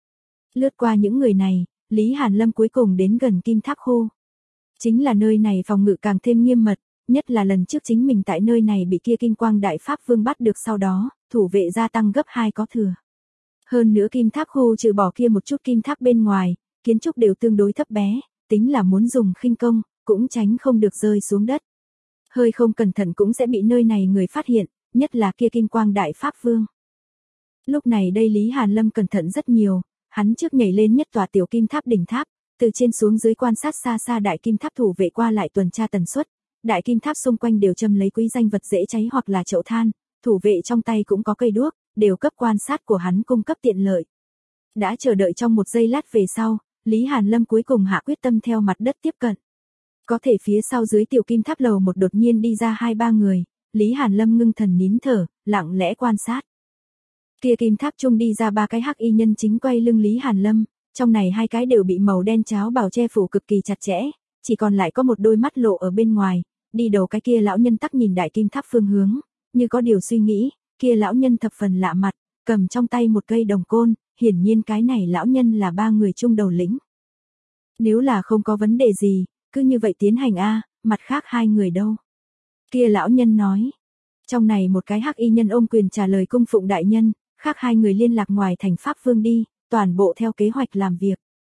Lướt qua những người này, Lý Hàn Lâm cuối cùng đến gần Kim Tháp khu. Chính là nơi này phòng ngự càng thêm nghiêm mật, nhất là lần trước chính mình tại nơi này bị kia Kim Quang Đại Pháp Vương bắt được, sau đó, thủ vệ gia tăng gấp hai có thừa. Hơn nữa Kim Tháp khu trừ bỏ kia một chút kim tháp bên ngoài, kiến trúc đều tương đối thấp bé, tính là muốn dùng khinh công, cũng tránh không được rơi xuống đất. Hơi không cẩn thận cũng sẽ bị nơi này người phát hiện, nhất là kia Kim Quang Đại Pháp Vương. Lúc này đây Lý Hàn Lâm cẩn thận rất nhiều, hắn trước nhảy lên nhất tòa tiểu kim tháp đỉnh tháp, từ trên xuống dưới quan sát xa xa đại kim tháp thủ vệ qua lại tuần tra tần suất. Đại kim tháp xung quanh đều châm lấy quý danh vật dễ cháy hoặc là chậu than, thủ vệ trong tay cũng có cây đuốc, đều cấp quan sát của hắn cung cấp tiện lợi. Đã chờ đợi trong một giây lát về sau, Lý Hàn Lâm cuối cùng hạ quyết tâm theo mặt đất tiếp cận. Có thể phía sau dưới tiểu kim tháp lầu một đột nhiên đi ra hai ba người, Lý Hàn Lâm ngưng thần nín thở, lặng lẽ quan sát. Kia kim tháp trung đi ra ba cái hắc y nhân chính quay lưng Lý Hàn Lâm, trong này hai cái đều bị màu đen cháo bào che phủ cực kỳ chặt chẽ, chỉ còn lại có một đôi mắt lộ ở bên ngoài, đi đầu cái kia lão nhân tắc nhìn đại kim tháp phương hướng, như có điều suy nghĩ, kia lão nhân thập phần lạ mặt, cầm trong tay một cây đồng côn, hiển nhiên cái này lão nhân là ba người chung đầu lĩnh. Nếu là không có vấn đề gì, cứ như vậy tiến hành a, mặt khác hai người đâu? Kia lão nhân nói. Trong này một cái hắc y nhân ôm quyền trả lời cung phụng đại nhân, khác hai người liên lạc ngoài thành Pháp Vương đi, toàn bộ theo kế hoạch làm việc.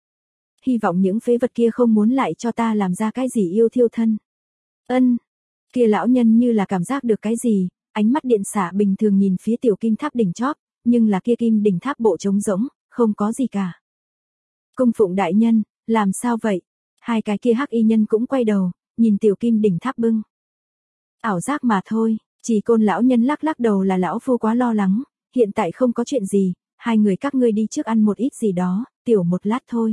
Hy vọng những phế vật kia không muốn lại cho ta làm ra cái gì yêu thiêu thân. Ân. Kia lão nhân như là cảm giác được cái gì, ánh mắt điện xạ bình thường nhìn phía tiểu kim tháp đỉnh chóp, nhưng là kia kim đỉnh tháp bộ trống rỗng, không có gì cả. Cung phụng đại nhân, làm sao vậy? Hai cái kia hắc y nhân cũng quay đầu, nhìn tiểu kim đỉnh tháp bưng. Ảo giác mà thôi, chỉ côn lão nhân lắc lắc đầu là lão phu quá lo lắng, hiện tại không có chuyện gì, hai người các ngươi đi trước ăn một ít gì đó, tiểu một lát thôi.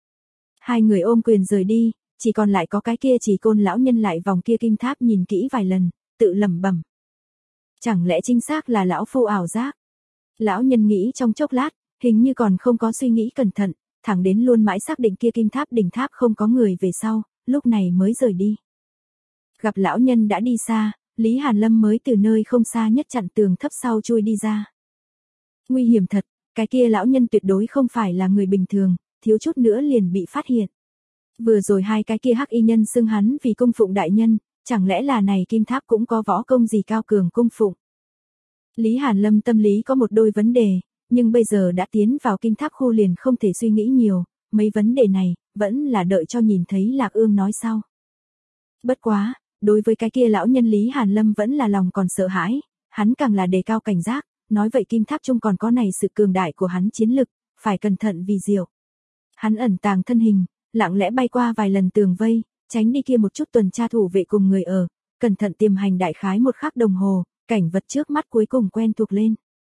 Hai người ôm quyền rời đi, chỉ còn lại có cái kia chỉ côn lão nhân lại vòng kia kim tháp nhìn kỹ vài lần, tự lẩm bẩm. Chẳng lẽ chính xác là lão phu ảo giác? Lão nhân nghĩ trong chốc lát, hình như còn không có suy nghĩ cẩn thận, thẳng đến luôn mãi xác định kia kim tháp đỉnh tháp không có người về sau, lúc này mới rời đi. Gặp lão nhân đã đi xa, Lý Hàn Lâm mới từ nơi không xa nhất chặn tường thấp sau chui đi ra. Nguy hiểm thật, cái kia lão nhân tuyệt đối không phải là người bình thường, thiếu chút nữa liền bị phát hiện. Vừa rồi hai cái kia hắc y nhân xưng hắn vì cung phụng đại nhân, chẳng lẽ là này kim tháp cũng có võ công gì cao cường cung phụng. Lý Hàn Lâm tâm lý có một đôi vấn đề, nhưng bây giờ đã tiến vào kim tháp khu liền không thể suy nghĩ nhiều, mấy vấn đề này, vẫn là đợi cho nhìn thấy Lạc Ương nói sau. Bất quá, đối với cái kia lão nhân Lý Hàn Lâm vẫn là lòng còn sợ hãi, hắn càng là đề cao cảnh giác, nói vậy kim tháp chung còn có này sự cường đại của hắn chiến lực, phải cẩn thận vì diệu. Hắn ẩn tàng thân hình, lặng lẽ bay qua vài lần tường vây, tránh đi kia một chút tuần tra thủ vệ cùng người ở, cẩn thận tiềm hành đại khái một khắc đồng hồ, cảnh vật trước mắt cuối cùng quen thuộc lên.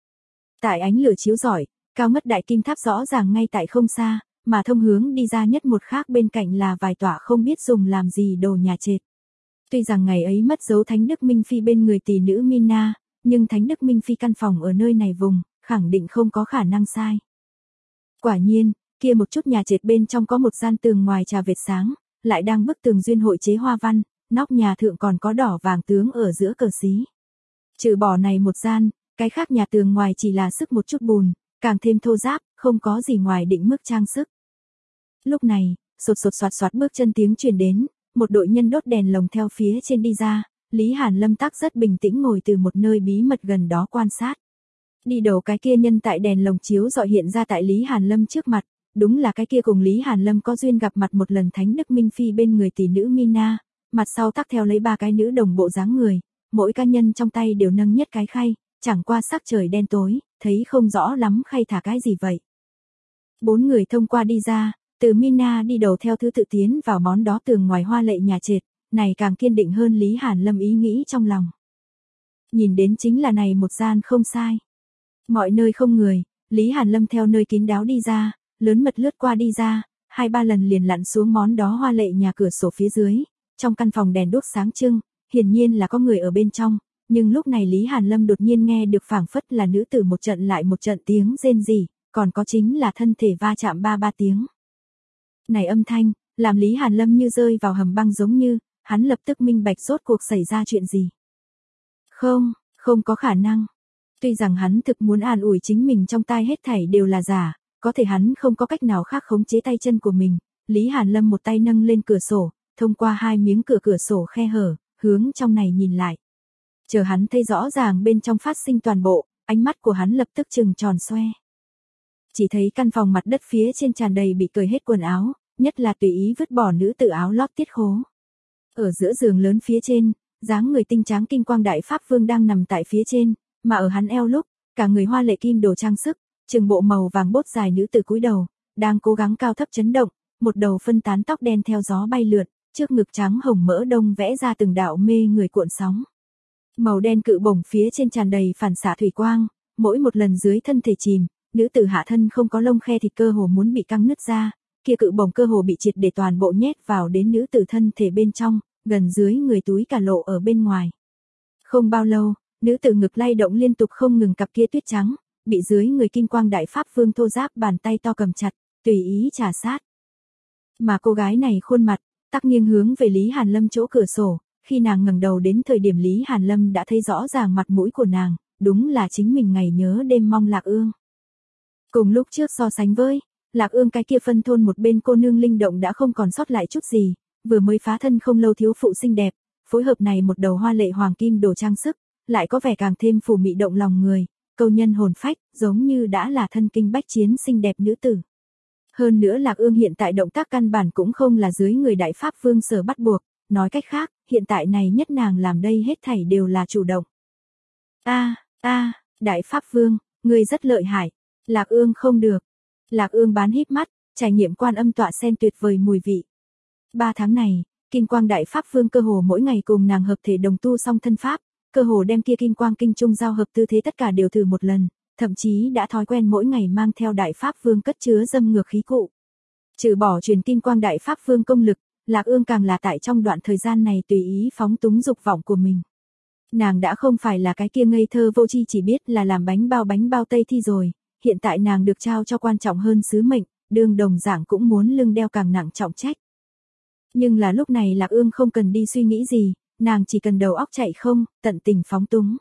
Tại ánh lửa chiếu rọi, cao ngất đại kim tháp rõ ràng ngay tại không xa, mà thông hướng đi ra nhất một khác bên cạnh là vài tòa không biết dùng làm gì đồ nhà trệt. Tuy rằng ngày ấy mất dấu Thánh Đức Minh Phi bên người tỷ nữ Mina, nhưng Thánh Đức Minh Phi căn phòng ở nơi này vùng, khẳng định không có khả năng sai. Quả nhiên, kia một chút nhà trệt bên trong có một gian tường ngoài trà vệt sáng, lại đang bức tường duyên hội chế hoa văn, nóc nhà thượng còn có đỏ vàng tướng ở giữa cờ xí. Trừ bỏ này một gian, cái khác nhà tường ngoài chỉ là sức một chút bùn, càng thêm thô ráp, không có gì ngoài định mức trang sức. Lúc này, sột sột soạt soạt bước chân tiếng truyền đến, một đội nhân đốt đèn lồng theo phía trên đi ra, Lý Hàn Lâm tắc rất bình tĩnh ngồi từ một nơi bí mật gần đó quan sát. Đi đầu cái kia nhân tại đèn lồng chiếu dọi hiện ra tại Lý Hàn Lâm trước mặt, đúng là cái kia cùng Lý Hàn Lâm có duyên gặp mặt một lần Thánh Đức Minh Phi bên người tỷ nữ Mina, mặt sau tắc theo lấy ba cái nữ đồng bộ dáng người, mỗi cá nhân trong tay đều nâng nhất cái khay, chẳng qua sắc trời đen tối, thấy không rõ lắm khay thả cái gì vậy. Bốn người thông qua đi ra, từ Mina đi đầu theo thứ tự tiến vào món đó tường ngoài hoa lệ nhà trệt, này càng kiên định hơn Lý Hàn Lâm ý nghĩ trong lòng. Nhìn đến chính là này một gian không sai. Mọi nơi không người, Lý Hàn Lâm theo nơi kín đáo đi ra, lớn mật lướt qua đi ra, hai ba lần liền lặn xuống món đó hoa lệ nhà cửa sổ phía dưới, trong căn phòng đèn đuốc sáng trưng, hiển nhiên là có người ở bên trong, nhưng lúc này Lý Hàn Lâm đột nhiên nghe được phảng phất là nữ tử một trận lại một trận tiếng rên rỉ, còn có chính là thân thể va chạm ba ba tiếng. Này âm thanh, làm Lý Hàn Lâm như rơi vào hầm băng giống như, hắn lập tức minh bạch rốt cuộc xảy ra chuyện gì. Không, không có khả năng. Tuy rằng hắn thực muốn an ủi chính mình trong tai hết thảy đều là giả, Có thể hắn không có cách nào khác khống chế tay chân của mình, Lý Hàn Lâm một tay nâng lên cửa sổ, thông qua hai miếng cửa cửa sổ khe hở, hướng trong này nhìn lại. Chờ hắn thấy rõ ràng bên trong phát sinh toàn bộ, ánh mắt của hắn lập tức trừng tròn xoe. Chỉ thấy căn phòng mặt đất phía trên tràn đầy bị cởi hết quần áo, nhất là tùy ý vứt bỏ nữ tử áo lót tiết khố. Ở giữa giường lớn phía trên, dáng người tinh tráng Kim Quang Đại Pháp Vương đang nằm tại phía trên, mà ở hắn eo lúc, cả người hoa lệ kim đồ trang sức, trường bộ màu vàng bốt dài nữ tử cúi đầu, đang cố gắng cao thấp chấn động, một đầu phân tán tóc đen theo gió bay lượn, trước ngực trắng hồng mỡ đông vẽ ra từng đạo mê người cuộn sóng. Màu đen cự bổng phía trên tràn đầy phản xạ thủy quang, mỗi một lần dưới thân thể chìm, nữ tử hạ thân không có lông khe thịt cơ hồ muốn bị căng nứt ra, kia cự bổng cơ hồ bị triệt để toàn bộ nhét vào đến nữ tử thân thể bên trong, gần dưới người túi cả lộ ở bên ngoài. Không bao lâu, nữ tử ngực lay động liên tục không ngừng, cặp kia tuyết trắng, bị dưới người Kim Quang Đại Pháp Vương thô ráp bàn tay to cầm chặt, tùy ý trà sát. Mà cô gái này khuôn mặt, tắc nghiêng hướng về Lý Hàn Lâm chỗ cửa sổ, khi nàng ngẩng đầu đến thời điểm Lý Hàn Lâm đã thấy rõ ràng mặt mũi của nàng, đúng là chính mình ngày nhớ đêm mong Lạc Ương. Cùng lúc trước so sánh với, Lạc Ương cái kia phân thôn một bên cô nương linh động đã không còn sót lại chút gì, vừa mới phá thân không lâu thiếu phụ xinh đẹp, phối hợp này một đầu hoa lệ hoàng kim đồ trang sức, lại có vẻ càng thêm phù mị động lòng người, câu nhân hồn phách, giống như đã là thân kinh bách chiến xinh đẹp nữ tử. Hơn nữa Lạc Ương hiện tại động tác căn bản cũng không là dưới người Đại Pháp Vương sở bắt buộc, nói cách khác, hiện tại này nhất nàng làm đây hết thảy đều là chủ động. A, a, Đại Pháp Vương, ngươi rất lợi hại. Lạc Ương không được. Lạc Ương bán híp mắt, trải nghiệm Quan Âm tọa sen tuyệt vời mùi vị. Ba tháng này, Kim Quang Đại Pháp Vương cơ hồ mỗi ngày cùng nàng hợp thể đồng tu song thân pháp, cơ hồ đem kia Kim Quang Kinh Trung giao hợp tư thế tất cả đều thử một lần, thậm chí đã thói quen mỗi ngày mang theo Đại Pháp Vương cất chứa dâm ngược khí cụ. Trừ bỏ truyền Kim Quang Đại Pháp Vương công lực, Lạc Ương càng là tại trong đoạn thời gian này tùy ý phóng túng dục vọng của mình. Nàng đã không phải là cái kia ngây thơ vô tri chỉ biết là làm bánh bao bánh bao Tây thi rồi, hiện tại nàng được trao cho quan trọng hơn sứ mệnh, đương đồng giảng cũng muốn lưng đeo càng nặng trọng trách. Nhưng là lúc này Lạc Ương không cần đi suy nghĩ gì, nàng chỉ cần đầu óc chạy không, tận tình phóng túng.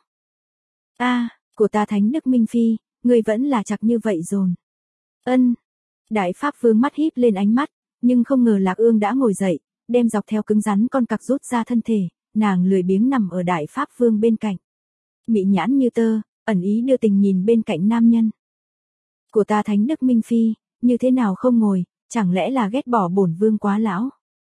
A, của ta Thánh Đức Minh Phi, ngươi vẫn là chặt như vậy dồn. Ân. Đại Pháp Vương mắt híp lên ánh mắt, nhưng không ngờ Lạc Ương đã ngồi dậy, đem dọc theo cứng rắn con cặc rút ra thân thể, nàng lười biếng nằm ở Đại Pháp Vương bên cạnh. Mị nhãn như tơ, ẩn ý đưa tình nhìn bên cạnh nam nhân. Của ta Thánh Đức Minh Phi, như thế nào không ngồi, chẳng lẽ là ghét bỏ bổn vương quá lão?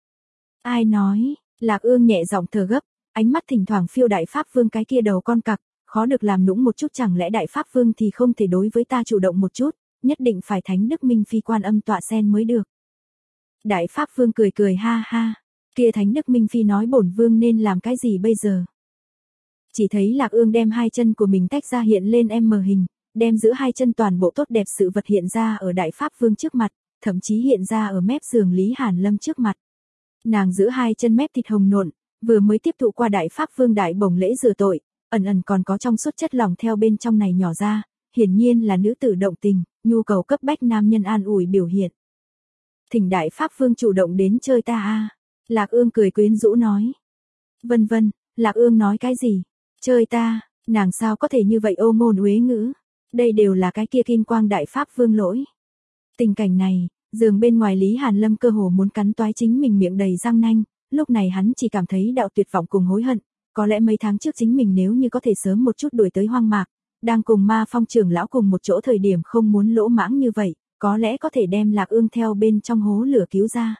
Ai nói? Lạc Ương nhẹ giọng thở gấp, ánh mắt thỉnh thoảng phiêu Đại Pháp Vương cái kia đầu con cặc, khó được làm nũng một chút, chẳng lẽ Đại Pháp Vương thì không thể đối với ta chủ động một chút, nhất định phải Thánh Đức Minh Phi Quan Âm tọa sen mới được. Đại Pháp Vương cười cười ha ha, kia Thánh Đức Minh Phi nói bổn vương nên làm cái gì bây giờ? Chỉ thấy Lạc Ương đem hai chân của mình tách ra hiện lên em mờ hình, đem giữa hai chân toàn bộ tốt đẹp sự vật hiện ra ở Đại Pháp Vương trước mặt, thậm chí hiện ra ở mép giường Lý Hàn Lâm trước mặt. Nàng giữa hai chân mép thịt hồng nộn, vừa mới tiếp thụ qua Đại Pháp Vương đại bổng lễ rửa tội, ẩn ẩn còn có trong suốt chất lỏng theo bên trong này nhỏ ra, hiển nhiên là nữ tử động tình, nhu cầu cấp bách nam nhân an ủi biểu hiện. Thỉnh Đại Pháp Vương chủ động đến chơi ta a. Lạc Ương cười quyến rũ nói. Vân vân, Lạc Ương nói cái gì? Chơi ta, nàng sao có thể như vậy ô ngôn uế ngữ? Đây đều là cái kia Kim Quang Đại Pháp Vương lỗi. Tình cảnh này, giường bên ngoài Lý Hàn Lâm cơ hồ muốn cắn toái chính mình miệng đầy răng nanh, lúc này hắn chỉ cảm thấy đạo tuyệt vọng cùng hối hận, có lẽ mấy tháng trước chính mình nếu như có thể sớm một chút đuổi tới hoang mạc, đang cùng Ma Phong trưởng lão cùng một chỗ thời điểm không muốn lỗ mãng như vậy, có lẽ có thể đem Lạc Ương theo bên trong hố lửa cứu ra.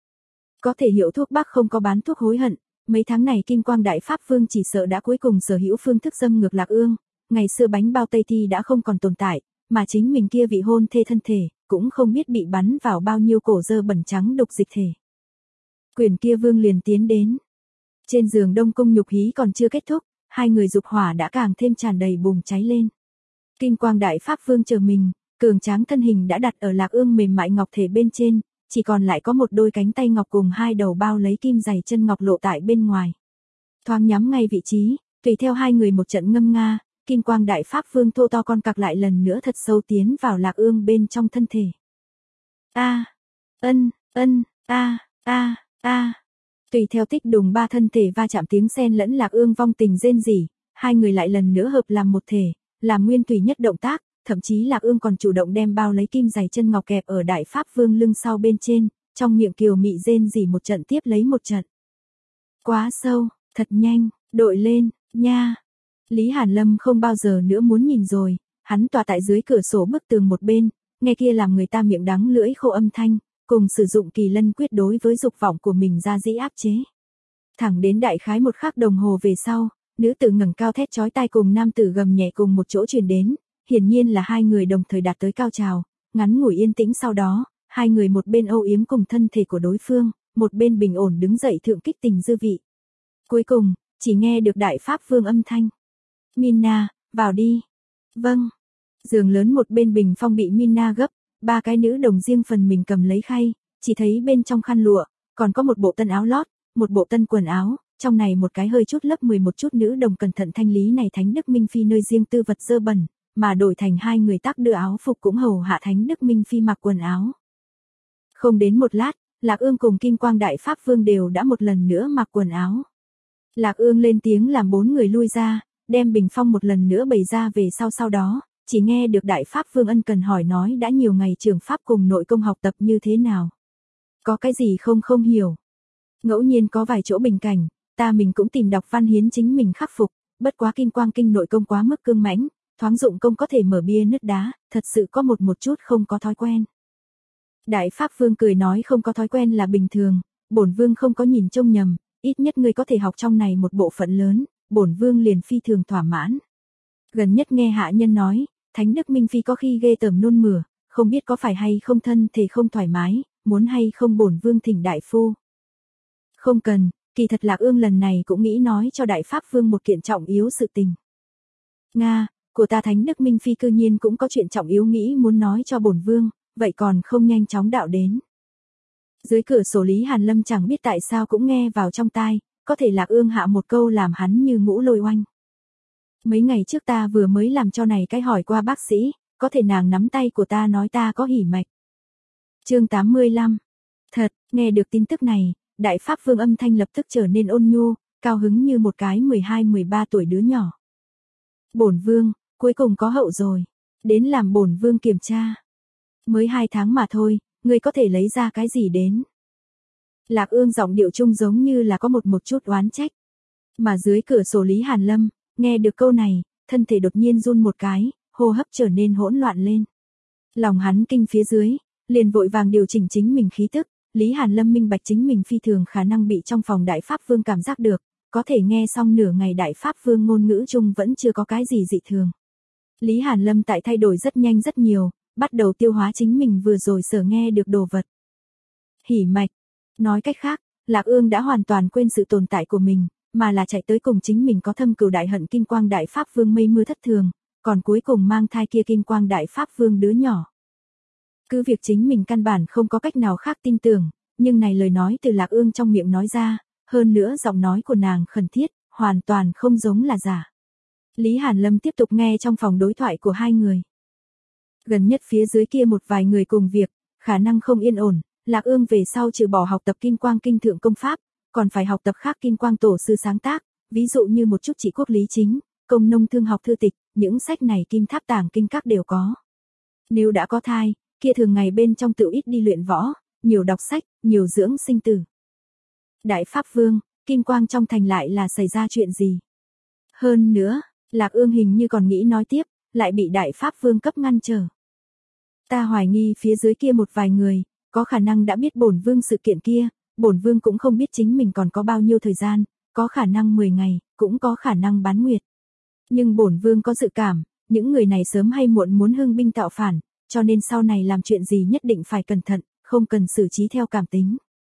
Có thể hiệu thuốc bắc không có bán thuốc hối hận, mấy tháng này Kim Quang Đại Pháp Vương chỉ sợ đã cuối cùng sở hữu phương thức dâm ngược Lạc Ương, ngày xưa bánh bao Tây thi đã không còn tồn tại, mà chính mình kia vị hôn thê thân thể, cũng không biết bị bắn vào bao nhiêu cổ dơ bẩn trắng đục dịch thể. Quyền kia vương liền tiến đến. Trên giường Đông Cung nhục hí còn chưa kết thúc, hai người dục hỏa đã càng thêm tràn đầy bùng cháy lên. Kim Quang Đại Pháp Vương chờ mình, cường tráng thân hình đã đặt ở Lạc Ương mềm mại ngọc thể bên trên, chỉ còn lại có một đôi cánh tay ngọc cùng hai đầu bao lấy kim giày chân ngọc lộ tại bên ngoài. Thoáng nhắm ngay vị trí, tùy theo hai người một trận ngâm nga, Kim Quang Đại Pháp Vương thô to con cặc lại lần nữa thật sâu tiến vào Lạc Ương bên trong thân thể. A, ân, ân, a, a, a. Tùy theo tích đùng ba thân thể va chạm tiếng xen lẫn Lạc Ương vong tình rên rỉ, hai người lại lần nữa hợp làm một thể, làm nguyên thủy nhất động tác, thậm chí Lạc Ương còn chủ động đem bao lấy kim giày chân ngọc kẹp ở Đại Pháp Vương lưng sau bên trên, trong miệng kiều mị rên rỉ một trận tiếp lấy một trận. Quá sâu, thật nhanh, đội lên, nha. Lý Hàn Lâm không bao giờ nữa muốn nhìn rồi, hắn tòa tại dưới cửa sổ bức tường một bên, nghe kia làm người ta miệng đắng lưỡi khô âm thanh, cùng sử dụng kỳ lân quyết đối với dục vọng của mình ra dĩ áp chế. Thẳng đến đại khái một khắc đồng hồ về sau, nữ tử ngẩng cao thét chói tai cùng nam tử gầm nhẹ cùng một chỗ truyền đến, hiển nhiên là hai người đồng thời đạt tới cao trào, ngắn ngủi yên tĩnh sau đó, hai người một bên âu yếm cùng thân thể của đối phương, một bên bình ổn đứng dậy thượng kích tình dư vị. Cuối cùng, chỉ nghe được Đại Pháp Vương âm thanh. Mina, vào đi. Vâng. Giường lớn một bên bình phong bị Mina gấp, ba cái nữ đồng riêng phần mình cầm lấy khay, chỉ thấy bên trong khăn lụa, còn có một bộ tân áo lót, một bộ tân quần áo, trong này một cái hơi chút lớp mười một chút nữ đồng cẩn thận thanh lý này Thánh Đức Minh Phi nơi riêng tư vật dơ bẩn, mà đổi thành hai người tác đưa áo phục cũng hầu hạ Thánh Đức Minh Phi mặc quần áo. Không đến một lát, Lạc Ương cùng Kim Quang Đại Pháp Vương đều đã một lần nữa mặc quần áo. Lạc Ương lên tiếng làm bốn người lui ra, đem bình phong một lần nữa bày ra về sau sau đó, chỉ nghe được Đại Pháp Vương ân cần hỏi nói đã nhiều ngày trường Pháp cùng nội công học tập như thế nào. Có cái gì không không hiểu. Ngẫu nhiên có vài chỗ bình cảnh, ta mình cũng tìm đọc văn hiến chính mình khắc phục, bất quá Kim Quang Kinh nội công quá mức cương mãnh, thoáng dụng công có thể mở bia nứt đá, thật sự có một một chút không có thói quen. Đại Pháp Vương cười nói không có thói quen là bình thường, bổn vương không có nhìn trông nhầm, ít nhất ngươi có thể học trong này một bộ phận lớn, bổn vương liền phi thường thỏa mãn. Gần nhất nghe hạ nhân nói, Thánh Đức Minh Phi có khi ghê tởm nôn mửa, không biết có phải hay không thân thể không thoải mái, muốn hay không bổn vương thỉnh đại phu. Không cần, kỳ thật Lạc Ương lần này cũng nghĩ nói cho Đại Pháp Vương một kiện trọng yếu sự tình. Nga, của ta Thánh Đức Minh Phi cư nhiên cũng có chuyện trọng yếu nghĩ muốn nói cho bổn vương, vậy còn không nhanh chóng đạo đến. Dưới cửa sổ Lý Hàn Lâm chẳng biết tại sao cũng nghe vào trong tai, có thể Lạc Ương hạ một câu làm hắn như ngũ lôi oanh. Mấy ngày trước ta vừa mới làm cho này cái hỏi qua bác sĩ, có thể nàng nắm tay của ta nói ta có hỉ mạch. Chương tám mươi lăm. Thật, nghe được tin tức này, Đại Pháp Vương âm thanh lập tức trở nên ôn nhu, cao hứng như một cái mười hai mười ba tuổi đứa nhỏ. Bổn vương, cuối cùng có hậu rồi, đến làm bổn vương kiểm tra. Mới hai tháng mà thôi, ngươi có thể lấy ra cái gì đến? Lạc Ương giọng điệu trung giống như là có một một chút oán trách. Mà dưới cửa sổ Lý Hàn Lâm, nghe được câu này, thân thể đột nhiên run một cái, hô hấp trở nên hỗn loạn lên. Lòng hắn kinh phía dưới, liền vội vàng điều chỉnh chính mình khí tức, Lý Hàn Lâm minh bạch chính mình phi thường khả năng bị trong phòng Đại Pháp Vương cảm giác được, có thể nghe xong nửa ngày Đại Pháp Vương ngôn ngữ chung vẫn chưa có cái gì dị thường. Lý Hàn Lâm tại thay đổi rất nhanh rất nhiều, bắt đầu tiêu hóa chính mình vừa rồi sở nghe được đồ vật. Hỉ mạch. Nói cách khác, Lạc Ương đã hoàn toàn quên sự tồn tại của mình, mà là chạy tới cùng chính mình có thâm cừu đại hận Kim Quang Đại Pháp Vương mây mưa thất thường, còn cuối cùng mang thai kia Kim Quang Đại Pháp Vương đứa nhỏ. Cứ việc chính mình căn bản không có cách nào khác tin tưởng, nhưng này lời nói từ Lạc Ương trong miệng nói ra, hơn nữa giọng nói của nàng khẩn thiết, hoàn toàn không giống là giả. Lý Hàn Lâm tiếp tục nghe trong phòng đối thoại của hai người. Gần nhất phía dưới kia một vài người cùng việc, khả năng không yên ổn, Lạc Ương về sau trừ bỏ học tập Kim Quang Kinh thượng công pháp, còn phải học tập khác Kim Quang Tổ sư sáng tác, ví dụ như một chút trị quốc lý chính, công nông thương học thư tịch, những sách này Kim Tháp Tàng Kinh các đều có. Nếu đã có thai, kia thường ngày bên trong tự ít đi luyện võ, nhiều đọc sách, nhiều dưỡng sinh tử. Đại Pháp Vương, Kim Quang trong thành lại là xảy ra chuyện gì? Hơn nữa, Lạc Ương hình như còn nghĩ nói tiếp, lại bị Đại Pháp Vương cấp ngăn trở. Ta hoài nghi phía dưới kia một vài người, có khả năng đã biết bổn vương sự kiện kia, bổn vương cũng không biết chính mình còn có bao nhiêu thời gian, có khả năng mười ngày, cũng có khả năng bán nguyệt. Nhưng bổn vương có dự cảm, những người này sớm hay muộn muốn hưng binh tạo phản, cho nên sau này làm chuyện gì nhất định phải cẩn thận, không cần xử trí theo cảm tính.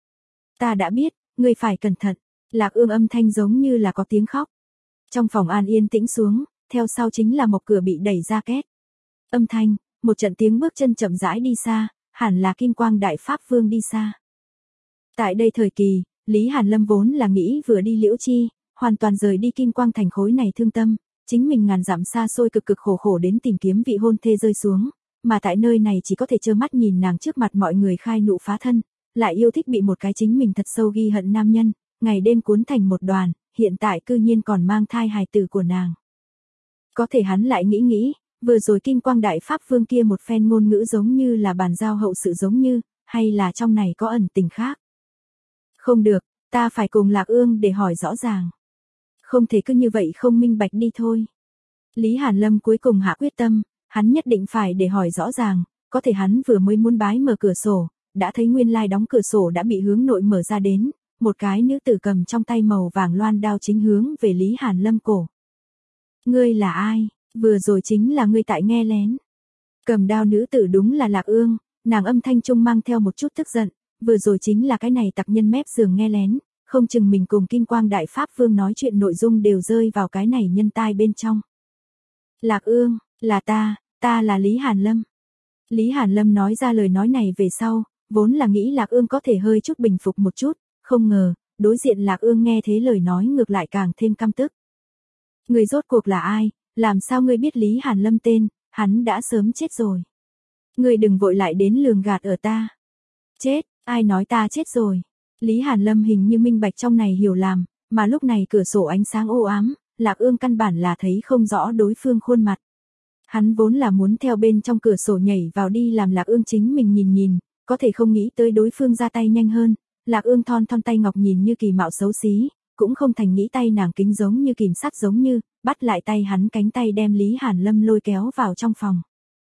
Ta đã biết, ngươi phải cẩn thận. Lạc Ương âm thanh giống như là có tiếng khóc. Trong phòng an yên tĩnh xuống, theo sau chính là một cửa bị đẩy ra két. Âm thanh, một trận tiếng bước chân chậm rãi đi xa, hẳn là Kim Quang Đại Pháp Vương đi xa. Tại đây thời kỳ, Lý Hàn Lâm vốn là nghĩ vừa đi Liễu Chi, hoàn toàn rời đi Kim Quang thành khối này thương tâm, chính mình ngàn dặm xa xôi cực cực khổ khổ đến tìm kiếm vị hôn thê rơi xuống, mà tại nơi này chỉ có thể trơ mắt nhìn nàng trước mặt mọi người khai nụ phá thân, lại yêu thích bị một cái chính mình thật sâu ghi hận nam nhân, ngày đêm cuốn thành một đoàn, hiện tại cư nhiên còn mang thai hài tử của nàng. Có thể hắn lại nghĩ nghĩ, Vừa rồi Kim Quang Đại Pháp Vương kia một phen ngôn ngữ giống như là bàn giao hậu sự giống như, hay là trong này có ẩn tình khác. Không được, ta phải cùng Lạc Ương để hỏi rõ ràng. Không thể cứ như vậy không minh bạch đi thôi. Lý Hàn Lâm cuối cùng hạ quyết tâm, hắn nhất định phải để hỏi rõ ràng, có thể hắn vừa mới muốn bái mở cửa sổ, đã thấy nguyên lai đóng cửa sổ đã bị hướng nội mở ra đến, một cái nữ tử cầm trong tay màu vàng loan đao chính hướng về Lý Hàn Lâm cổ. Ngươi là ai? Vừa rồi chính là ngươi tại nghe lén. Cầm đao nữ tử đúng là Lạc Ương, nàng âm thanh trung mang theo một chút tức giận, vừa rồi chính là cái này tặc nhân mép giường nghe lén, không chừng mình cùng Kim Quang Đại Pháp Vương nói chuyện nội dung đều rơi vào cái này nhân tai bên trong. Lạc Ương, là ta, ta là Lý Hàn Lâm. Lý Hàn Lâm nói ra lời nói này về sau, vốn là nghĩ Lạc Ương có thể hơi chút bình phục một chút, không ngờ, đối diện Lạc Ương nghe thế lời nói ngược lại càng thêm căm tức. Người rốt cuộc là ai, làm sao ngươi biết Lý Hàn Lâm tên, hắn đã sớm chết rồi. Ngươi đừng vội lại đến lường gạt ở ta. Chết, ai nói ta chết rồi. Lý Hàn Lâm hình như minh bạch trong này hiểu lầm, mà lúc này cửa sổ ánh sáng u ám, Lạc Ương căn bản là thấy không rõ đối phương khuôn mặt. Hắn vốn là muốn theo bên trong cửa sổ nhảy vào đi làm Lạc Ương chính mình nhìn nhìn, có thể không nghĩ tới đối phương ra tay nhanh hơn. Lạc Ương thon thon tay ngọc nhìn như kỳ mạo xấu xí, cũng không thành nghĩ tay nàng kính giống như kìm sắt giống như, bắt lại tay hắn cánh tay đem Lý Hàn Lâm lôi kéo vào trong phòng.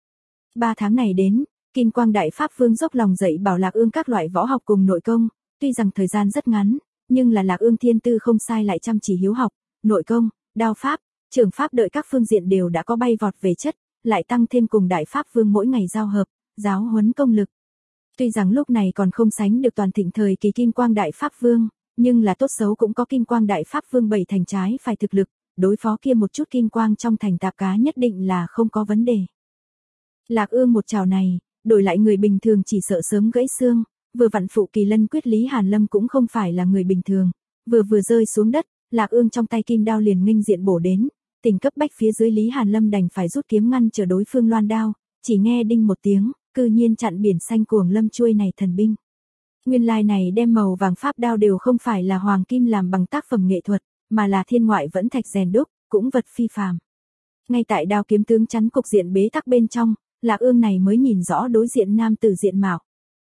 Ba tháng này đến, Kim Quang Đại Pháp Vương dốc lòng dạy bảo Lạc Ương các loại võ học cùng nội công, tuy rằng thời gian rất ngắn, nhưng là Lạc Ương thiên tư không sai lại chăm chỉ hiếu học, nội công, đao pháp, trường pháp đợi các phương diện đều đã có bay vọt về chất, lại tăng thêm cùng Đại Pháp Vương mỗi ngày giao hợp, giáo huấn công lực. Tuy rằng lúc này còn không sánh được toàn thịnh thời kỳ Kim Quang Đại Pháp Vương, nhưng là tốt xấu cũng có Kim Quang Đại Pháp Vương bảy thành trái phải thực lực, đối phó kia một chút kim quang trong thành tạp cá nhất định là không có vấn đề. Lạc Ương một chảo này, đổi lại người bình thường chỉ sợ sớm gãy xương, vừa vặn phụ Kỳ Lân quyết Lý Hàn Lâm cũng không phải là người bình thường, vừa vừa rơi xuống đất, Lạc Ương trong tay kim đao liền nghênh diện bổ đến, tình cấp bách phía dưới Lý Hàn Lâm đành phải rút kiếm ngăn trở đối phương loan đao, chỉ nghe đinh một tiếng, cư nhiên chặn biển xanh cuồng lâm chuôi này thần binh. Nguyên lai này đem màu vàng pháp đao đều không phải là hoàng kim làm bằng tác phẩm nghệ thuật, mà là thiên ngoại vẫn thạch rèn đúc, cũng vật phi phàm. Ngay tại đao kiếm tướng chắn cục diện bế tắc bên trong, Lạc Ương này mới nhìn rõ đối diện nam tử diện mạo.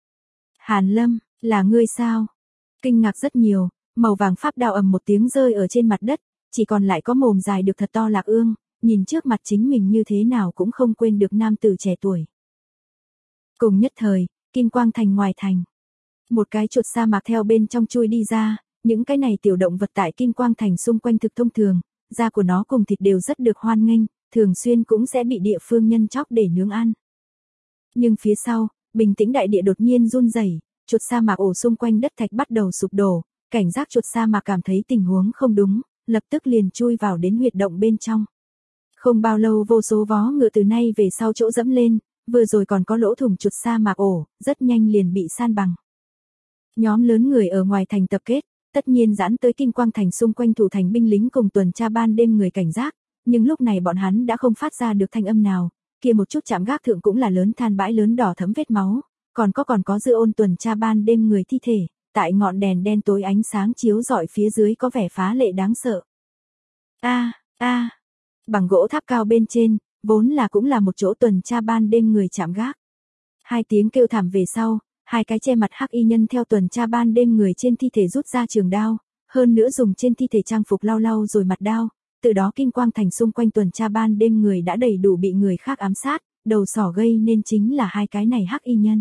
Hàn Lâm, là ngươi sao? Kinh ngạc rất nhiều, màu vàng pháp đao ầm một tiếng rơi ở trên mặt đất, chỉ còn lại có mồm dài được thật to Lạc Ương, nhìn trước mặt chính mình như thế nào cũng không quên được nam tử trẻ tuổi. Cùng nhất thời, Kim Quang Thành ngoài thành. Một cái chuột sa mạc theo bên trong chui đi ra, những cái này tiểu động vật tại Kim Quang Thành xung quanh thực thông thường, da của nó cùng thịt đều rất được hoan nghênh, thường xuyên cũng sẽ bị địa phương nhân chóc để nướng ăn. Nhưng phía sau, bình tĩnh đại địa đột nhiên run rẩy, chuột sa mạc ổ xung quanh đất thạch bắt đầu sụp đổ, cảnh giác chuột sa mạc cảm thấy tình huống không đúng, lập tức liền chui vào đến huyệt động bên trong. Không bao lâu vô số vó ngựa từ nay về sau chỗ dẫm lên, vừa rồi còn có lỗ thủng chuột sa mạc ổ, rất nhanh liền bị san bằng. Nhóm lớn người ở ngoài thành tập kết, tất nhiên giãn tới Kim Quang Thành xung quanh thủ thành binh lính cùng tuần tra ban đêm người cảnh giác, nhưng lúc này bọn hắn đã không phát ra được thanh âm nào, kia một chút chạm gác thượng cũng là lớn than bãi lớn đỏ thấm vết máu, còn có còn có dư ôn tuần tra ban đêm người thi thể, tại ngọn đèn đen tối ánh sáng chiếu rọi phía dưới có vẻ phá lệ đáng sợ. A, a, bằng gỗ tháp cao bên trên, vốn là cũng là một chỗ tuần tra ban đêm người chạm gác. Hai tiếng kêu thảm về sau, hai cái che mặt hắc y nhân theo tuần tra ban đêm người trên thi thể rút ra trường đao, hơn nữa dùng trên thi thể trang phục lau lau rồi mặt đao, từ đó Kim Quang Thành xung quanh tuần tra ban đêm người đã đầy đủ bị người khác ám sát, đầu sỏ gây nên chính là hai cái này hắc y nhân.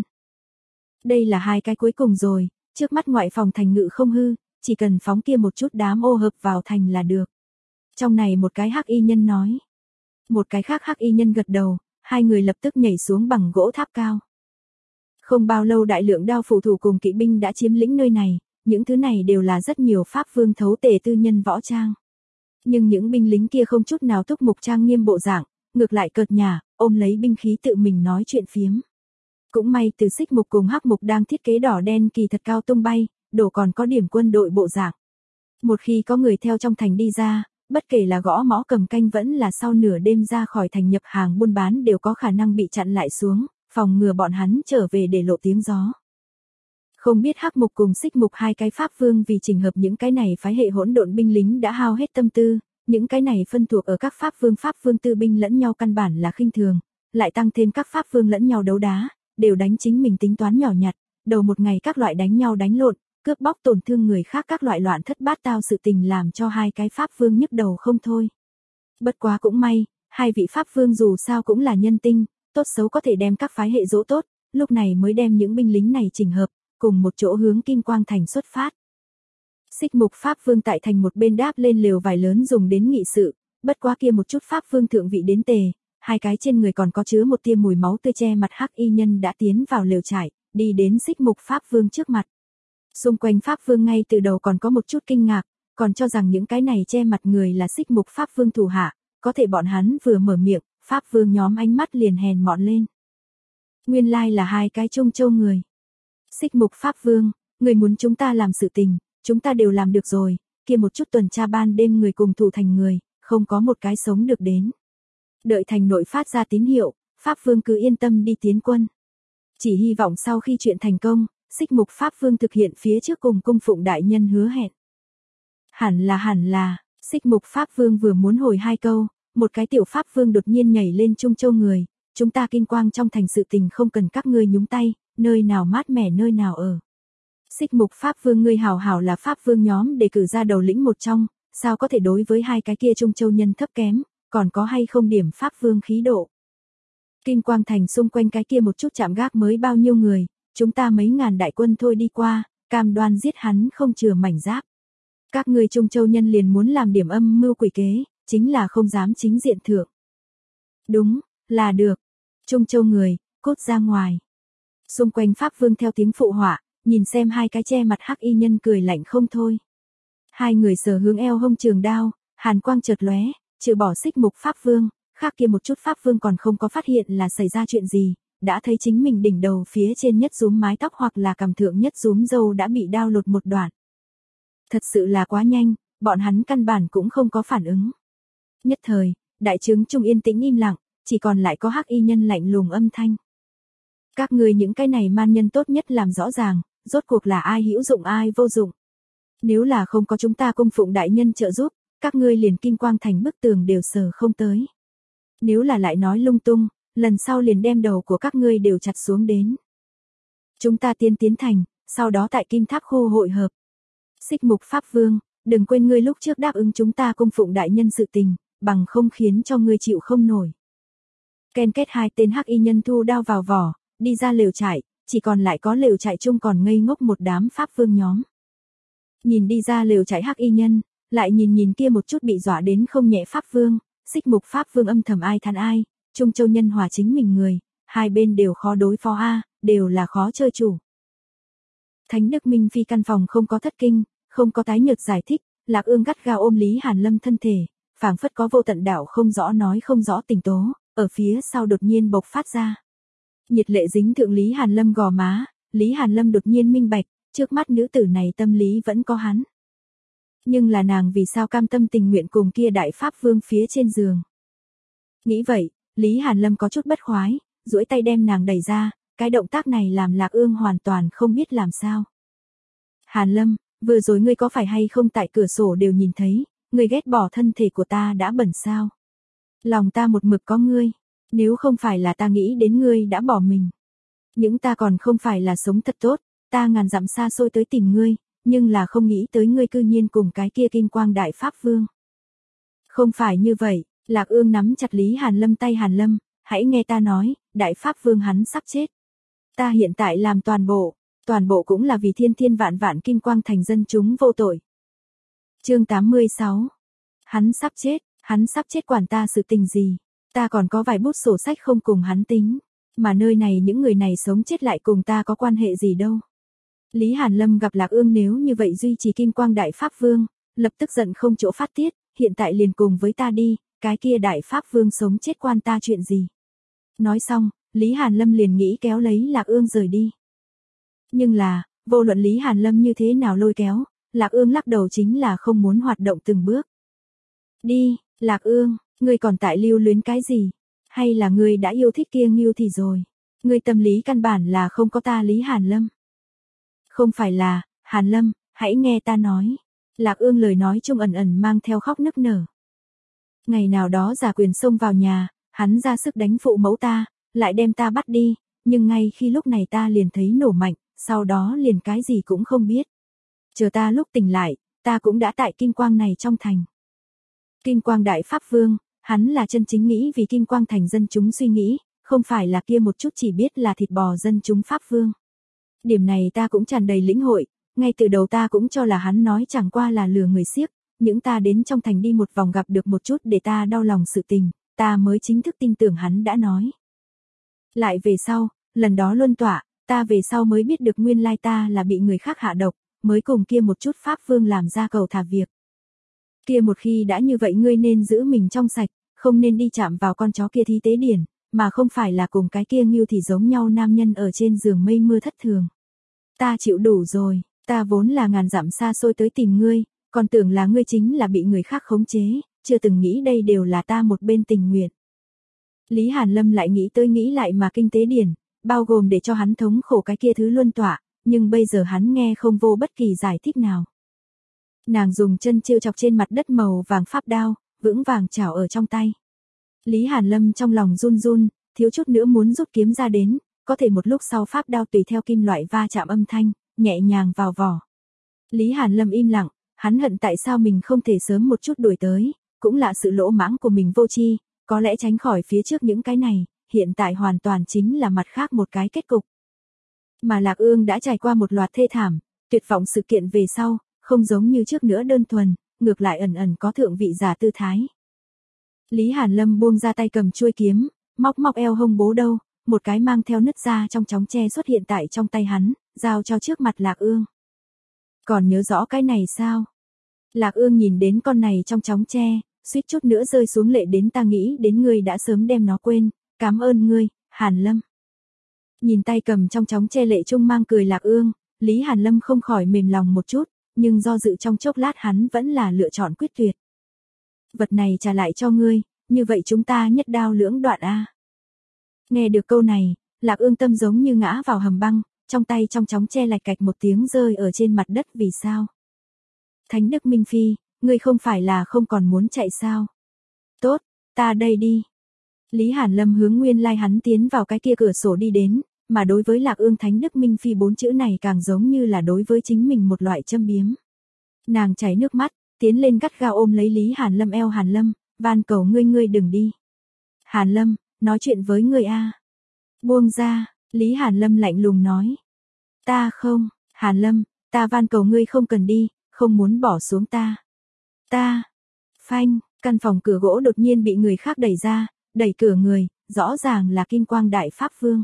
Đây là hai cái cuối cùng rồi, trước mắt ngoại phòng thành ngự không hư, chỉ cần phóng kia một chút đám ô hợp vào thành là được. Trong này một cái hắc y nhân nói. Một cái khác hắc y nhân gật đầu, hai người lập tức nhảy xuống bằng gỗ tháp cao. Không bao lâu đại lượng đao phụ thủ cùng kỵ binh đã chiếm lĩnh nơi này, những thứ này đều là rất nhiều pháp vương thấu tề tư nhân võ trang. Nhưng những binh lính kia không chút nào túc mục trang nghiêm bộ dạng, ngược lại cợt nhả, ôm lấy binh khí tự mình nói chuyện phiếm. Cũng may từ xích mục cùng hắc mục đang thiết kế đỏ đen kỳ thật cao tung bay, đổ còn có điểm quân đội bộ dạng. Một khi có người theo trong thành đi ra, bất kể là gõ mõ cầm canh vẫn là sau nửa đêm ra khỏi thành nhập hàng buôn bán đều có khả năng bị chặn lại xuống, phòng ngừa bọn hắn trở về để lộ tiếng gió. Không biết hắc mục cùng xích mục hai cái pháp vương vì trình hợp những cái này phái hệ hỗn độn binh lính đã hao hết tâm tư, Những cái này phân thuộc ở các pháp vương pháp vương tư binh lẫn nhau căn bản là khinh thường, lại tăng thêm các pháp vương lẫn nhau đấu đá, đều đánh chính mình tính toán nhỏ nhặt, đầu một ngày các loại đánh nhau đánh lộn, cướp bóc tổn thương người khác các loại loạn thất bát tao sự tình làm cho hai cái pháp vương nhức đầu không thôi. Bất quá cũng may, hai vị pháp vương dù sao cũng là nhân tinh, tốt xấu có thể đem các phái hệ dỗ tốt, lúc này mới đem những binh lính này chỉnh hợp, cùng một chỗ hướng Kim Quang Thành xuất phát. Xích Mục Pháp Vương tại thành một bên đáp lên lều vải lớn dùng đến nghị sự, bất quá kia một chút Pháp Vương thượng vị đến tề, hai cái trên người còn có chứa một tia mùi máu tươi che mặt hắc y nhân đã tiến vào lều trại, đi đến Xích Mục Pháp Vương trước mặt. Xung quanh Pháp Vương ngay từ đầu còn có một chút kinh ngạc, còn cho rằng những cái này che mặt người là Xích Mục Pháp Vương thủ hạ, có thể bọn hắn vừa mở miệng, Pháp Vương nhóm ánh mắt liền hèn mọn lên. Nguyên lai là hai cái Trung Châu người. Xích Mục Pháp Vương, người muốn chúng ta làm sự tình, chúng ta đều làm được rồi, kia một chút tuần tra ban đêm người cùng thủ thành người, không có một cái sống được đến. Đợi thành nội phát ra tín hiệu, Pháp Vương cứ yên tâm đi tiến quân. Chỉ hy vọng sau khi chuyện thành công, Xích Mục Pháp Vương thực hiện phía trước cùng cung phụng đại nhân hứa hẹn. Hẳn là hẳn là, Xích Mục Pháp Vương vừa muốn hồi hai câu, một cái tiểu Pháp Vương đột nhiên nhảy lên Trung Châu người, chúng ta Kim Quang trong thành sự tình không cần các ngươi nhúng tay, nơi nào mát mẻ nơi nào ở. Xích Mục Pháp Vương ngươi hảo hảo là Pháp Vương nhóm để cử ra đầu lĩnh một trong, sao có thể đối với hai cái kia Trung Châu nhân thấp kém, còn có hay không điểm Pháp Vương khí độ. Kim Quang Thành xung quanh cái kia một chút chạm gác mới bao nhiêu người, chúng ta mấy ngàn đại quân thôi đi qua, cam đoan giết hắn không chừa mảnh giáp. Các ngươi Trung Châu nhân liền muốn làm điểm âm mưu quỷ kế, chính là không dám chính diện thượng. Đúng, là được. Trung Châu người, cút ra ngoài. Xung quanh Pháp Vương theo tiếng phụ họa, nhìn xem hai cái che mặt hắc y nhân cười lạnh không thôi. Hai người sờ hướng eo hông trường đao, hàn quang chợt lóe, trừ bỏ Xích Mục Pháp Vương, khác kia một chút Pháp Vương còn không có phát hiện là xảy ra chuyện gì, đã thấy chính mình đỉnh đầu phía trên nhất rúm mái tóc hoặc là cằm thượng nhất rúm râu đã bị đao lột một đoạn. Thật sự là quá nhanh, bọn hắn căn bản cũng không có phản ứng. Nhất thời, đại trướng trung yên tĩnh im lặng, chỉ còn lại có hắc y nhân lạnh lùng âm thanh. Các ngươi những cái này man nhân tốt nhất làm rõ ràng, rốt cuộc là ai hữu dụng ai vô dụng. Nếu là không có chúng ta cung phụng đại nhân trợ giúp, các ngươi liền Kim Quang Thành bức tường đều sờ không tới. Nếu là lại nói lung tung, lần sau liền đem đầu của các ngươi đều chặt xuống đến. Chúng ta tiên tiến thành, sau đó tại Kim Tháp khu hội hợp. Xích Mục Pháp Vương, đừng quên ngươi lúc trước đáp ứng chúng ta cung phụng đại nhân sự tình, bằng không khiến cho ngươi chịu không nổi. Ken kết hai tên hắc y nhân thu đao vào vỏ, đi ra lều trại, chỉ còn lại có lều trại chung còn ngây ngốc một đám Pháp Vương nhóm. Nhìn đi ra lều trại hắc y nhân, lại nhìn nhìn kia một chút bị dọa đến không nhẹ Pháp Vương, Xích Mục Pháp Vương âm thầm ai than ai, Trung Châu nhân hòa chính mình người, hai bên đều khó đối phó a, đều là khó chơi chủ. Thánh Đức Minh Phi căn phòng không có thất kinh, không có tái nhợt giải thích, Lạc Ương gắt gao ôm Lý Hàn Lâm thân thể, phảng phất có vô tận đạo không rõ nói không rõ tình tố, ở phía sau đột nhiên bộc phát ra. Nhiệt lệ dính thượng Lý Hàn Lâm gò má, Lý Hàn Lâm đột nhiên minh bạch, trước mắt nữ tử này tâm lý vẫn có hắn. Nhưng là nàng vì sao cam tâm tình nguyện cùng kia đại Pháp Vương phía trên giường. Nghĩ vậy, Lý Hàn Lâm có chút bất khoái, duỗi tay đem nàng đẩy ra, cái động tác này làm Lạc Ương hoàn toàn không biết làm sao. Hàn Lâm, vừa rồi ngươi có phải hay không tại cửa sổ đều nhìn thấy, ngươi ghét bỏ thân thể của ta đã bẩn sao? Lòng ta một mực có ngươi, nếu không phải là ta nghĩ đến ngươi đã bỏ mình. Những ta còn không phải là sống thật tốt, ta ngàn dặm xa xôi tới tìm ngươi, nhưng là không nghĩ tới ngươi cư nhiên cùng cái kia Kim Quang Đại Pháp Vương. Không phải như vậy, Lạc Ương nắm chặt Lý Hàn Lâm tay Hàn Lâm, hãy nghe ta nói, Đại Pháp Vương hắn sắp chết. Ta hiện tại làm toàn bộ, toàn bộ cũng là vì thiên thiên vạn vạn Kim Quang Thành dân chúng vô tội. Chương tám mươi sáu. Hắn sắp chết, hắn sắp chết quản ta sự tình gì, ta còn có vài bút sổ sách không cùng hắn tính, mà nơi này những người này sống chết lại cùng ta có quan hệ gì đâu. Lý Hàn Lâm gặp Lạc Ương nếu như vậy duy trì Kim Quang Đại Pháp Vương, lập tức giận không chỗ phát tiết, hiện tại liền cùng với ta đi, cái kia Đại Pháp Vương sống chết quan ta chuyện gì. Nói xong, Lý Hàn Lâm liền nghĩ kéo lấy Lạc Ương rời đi. Nhưng là, vô luận Lý Hàn Lâm như thế nào lôi kéo, Lạc Ương lắc đầu chính là không muốn hoạt động từng bước. Đi, Lạc Ương, ngươi còn tại lưu luyến cái gì? Hay là ngươi đã yêu thích kia Ngưu thì rồi? Ngươi tâm lý căn bản là không có ta Lý Hàn Lâm. Không phải là, Hàn Lâm, hãy nghe ta nói. Lạc Ương lời nói chung ẩn ẩn mang theo khóc nức nở. Ngày nào đó giả quyền xông vào nhà, hắn ra sức đánh phụ mẫu ta, lại đem ta bắt đi, nhưng ngay khi lúc này ta liền thấy nổ mạnh, sau đó liền cái gì cũng không biết. Chờ ta lúc tỉnh lại, ta cũng đã tại Kim Quang này trong thành. Kim Quang Đại Pháp Vương, hắn là chân chính nghĩ vì Kim Quang thành dân chúng suy nghĩ, không phải là kia một chút chỉ biết là thịt bò dân chúng Pháp Vương. Điểm này ta cũng tràn đầy lĩnh hội, ngay từ đầu ta cũng cho là hắn nói chẳng qua là lừa người xiếc, những ta đến trong thành đi một vòng gặp được một chút để ta đau lòng sự tình, ta mới chính thức tin tưởng hắn đã nói. Lại về sau, lần đó luân tọa, ta về sau mới biết được nguyên lai ta là bị người khác hạ độc, mới cùng kia một chút Pháp Vương làm ra cầu thả việc. Kia một khi đã như vậy ngươi nên giữ mình trong sạch, không nên đi chạm vào con chó kia thí tế điển, mà không phải là cùng cái kia Ngưu thì giống nhau nam nhân ở trên giường mây mưa thất thường. Ta chịu đủ rồi, ta vốn là ngàn dặm xa xôi tới tìm ngươi, còn tưởng là ngươi chính là bị người khác khống chế, chưa từng nghĩ đây đều là ta một bên tình nguyện. Lý Hàn Lâm lại nghĩ tới nghĩ lại mà kinh tế điển, bao gồm để cho hắn thống khổ cái kia thứ luân tọa, nhưng bây giờ hắn nghe không vô bất kỳ giải thích nào. Nàng dùng chân trêu chọc trên mặt đất màu vàng pháp đao, vững vàng chảo ở trong tay. Lý Hàn Lâm trong lòng run run, thiếu chút nữa muốn rút kiếm ra đến, có thể một lúc sau pháp đao tùy theo kim loại va chạm âm thanh, nhẹ nhàng vào vỏ. Lý Hàn Lâm im lặng, hắn hận tại sao mình không thể sớm một chút đuổi tới, cũng là sự lỗ mãng của mình vô tri, có lẽ tránh khỏi phía trước những cái này, hiện tại hoàn toàn chính là mặt khác một cái kết cục. Mà Lạc Ương đã trải qua một loạt thê thảm, tuyệt vọng sự kiện về sau, không giống như trước nữa đơn thuần, ngược lại ẩn ẩn có thượng vị giả tư thái. Lý Hàn Lâm buông ra tay cầm chuôi kiếm, móc móc eo hông bố đâu, một cái mang theo nứt da trong chóng tre xuất hiện tại trong tay hắn, giao cho trước mặt Lạc Ương. Còn nhớ rõ cái này sao? Lạc Ương nhìn đến con này trong chóng tre, suýt chút nữa rơi xuống lệ đến ta nghĩ đến ngươi đã sớm đem nó quên, cảm ơn ngươi, Hàn Lâm. Nhìn tay cầm trong chóng tre lệ trung mang cười Lạc Ương, Lý Hàn Lâm không khỏi mềm lòng một chút, nhưng do dự trong chốc lát hắn vẫn là lựa chọn quyết tuyệt. Vật này trả lại cho ngươi, như vậy chúng ta nhất đao lưỡng đoạn a. Nghe được câu này, Lạc Ương tâm giống như ngã vào hầm băng, trong tay trong chóng che lạch cạch một tiếng rơi ở trên mặt đất vì sao? Thánh Đức Minh Phi, ngươi không phải là không còn muốn chạy sao? Tốt, ta đây đi. Lý Hàn Lâm hướng nguyên lai hắn tiến vào cái kia cửa sổ đi đến, mà đối với Lạc Ương Thánh Đức Minh Phi bốn chữ này càng giống như là đối với chính mình một loại châm biếm. Nàng chảy nước mắt, tiến lên gắt gao ôm lấy Lý Hàn Lâm eo Hàn Lâm, van cầu ngươi ngươi đừng đi. Hàn Lâm, nói chuyện với ngươi a. Buông ra, Lý Hàn Lâm lạnh lùng nói. Ta không, Hàn Lâm, ta van cầu ngươi không cần đi, không muốn bỏ xuống ta. Ta, phanh, căn phòng cửa gỗ đột nhiên bị người khác đẩy ra, đẩy cửa người, rõ ràng là Kim Quang Đại Pháp Vương.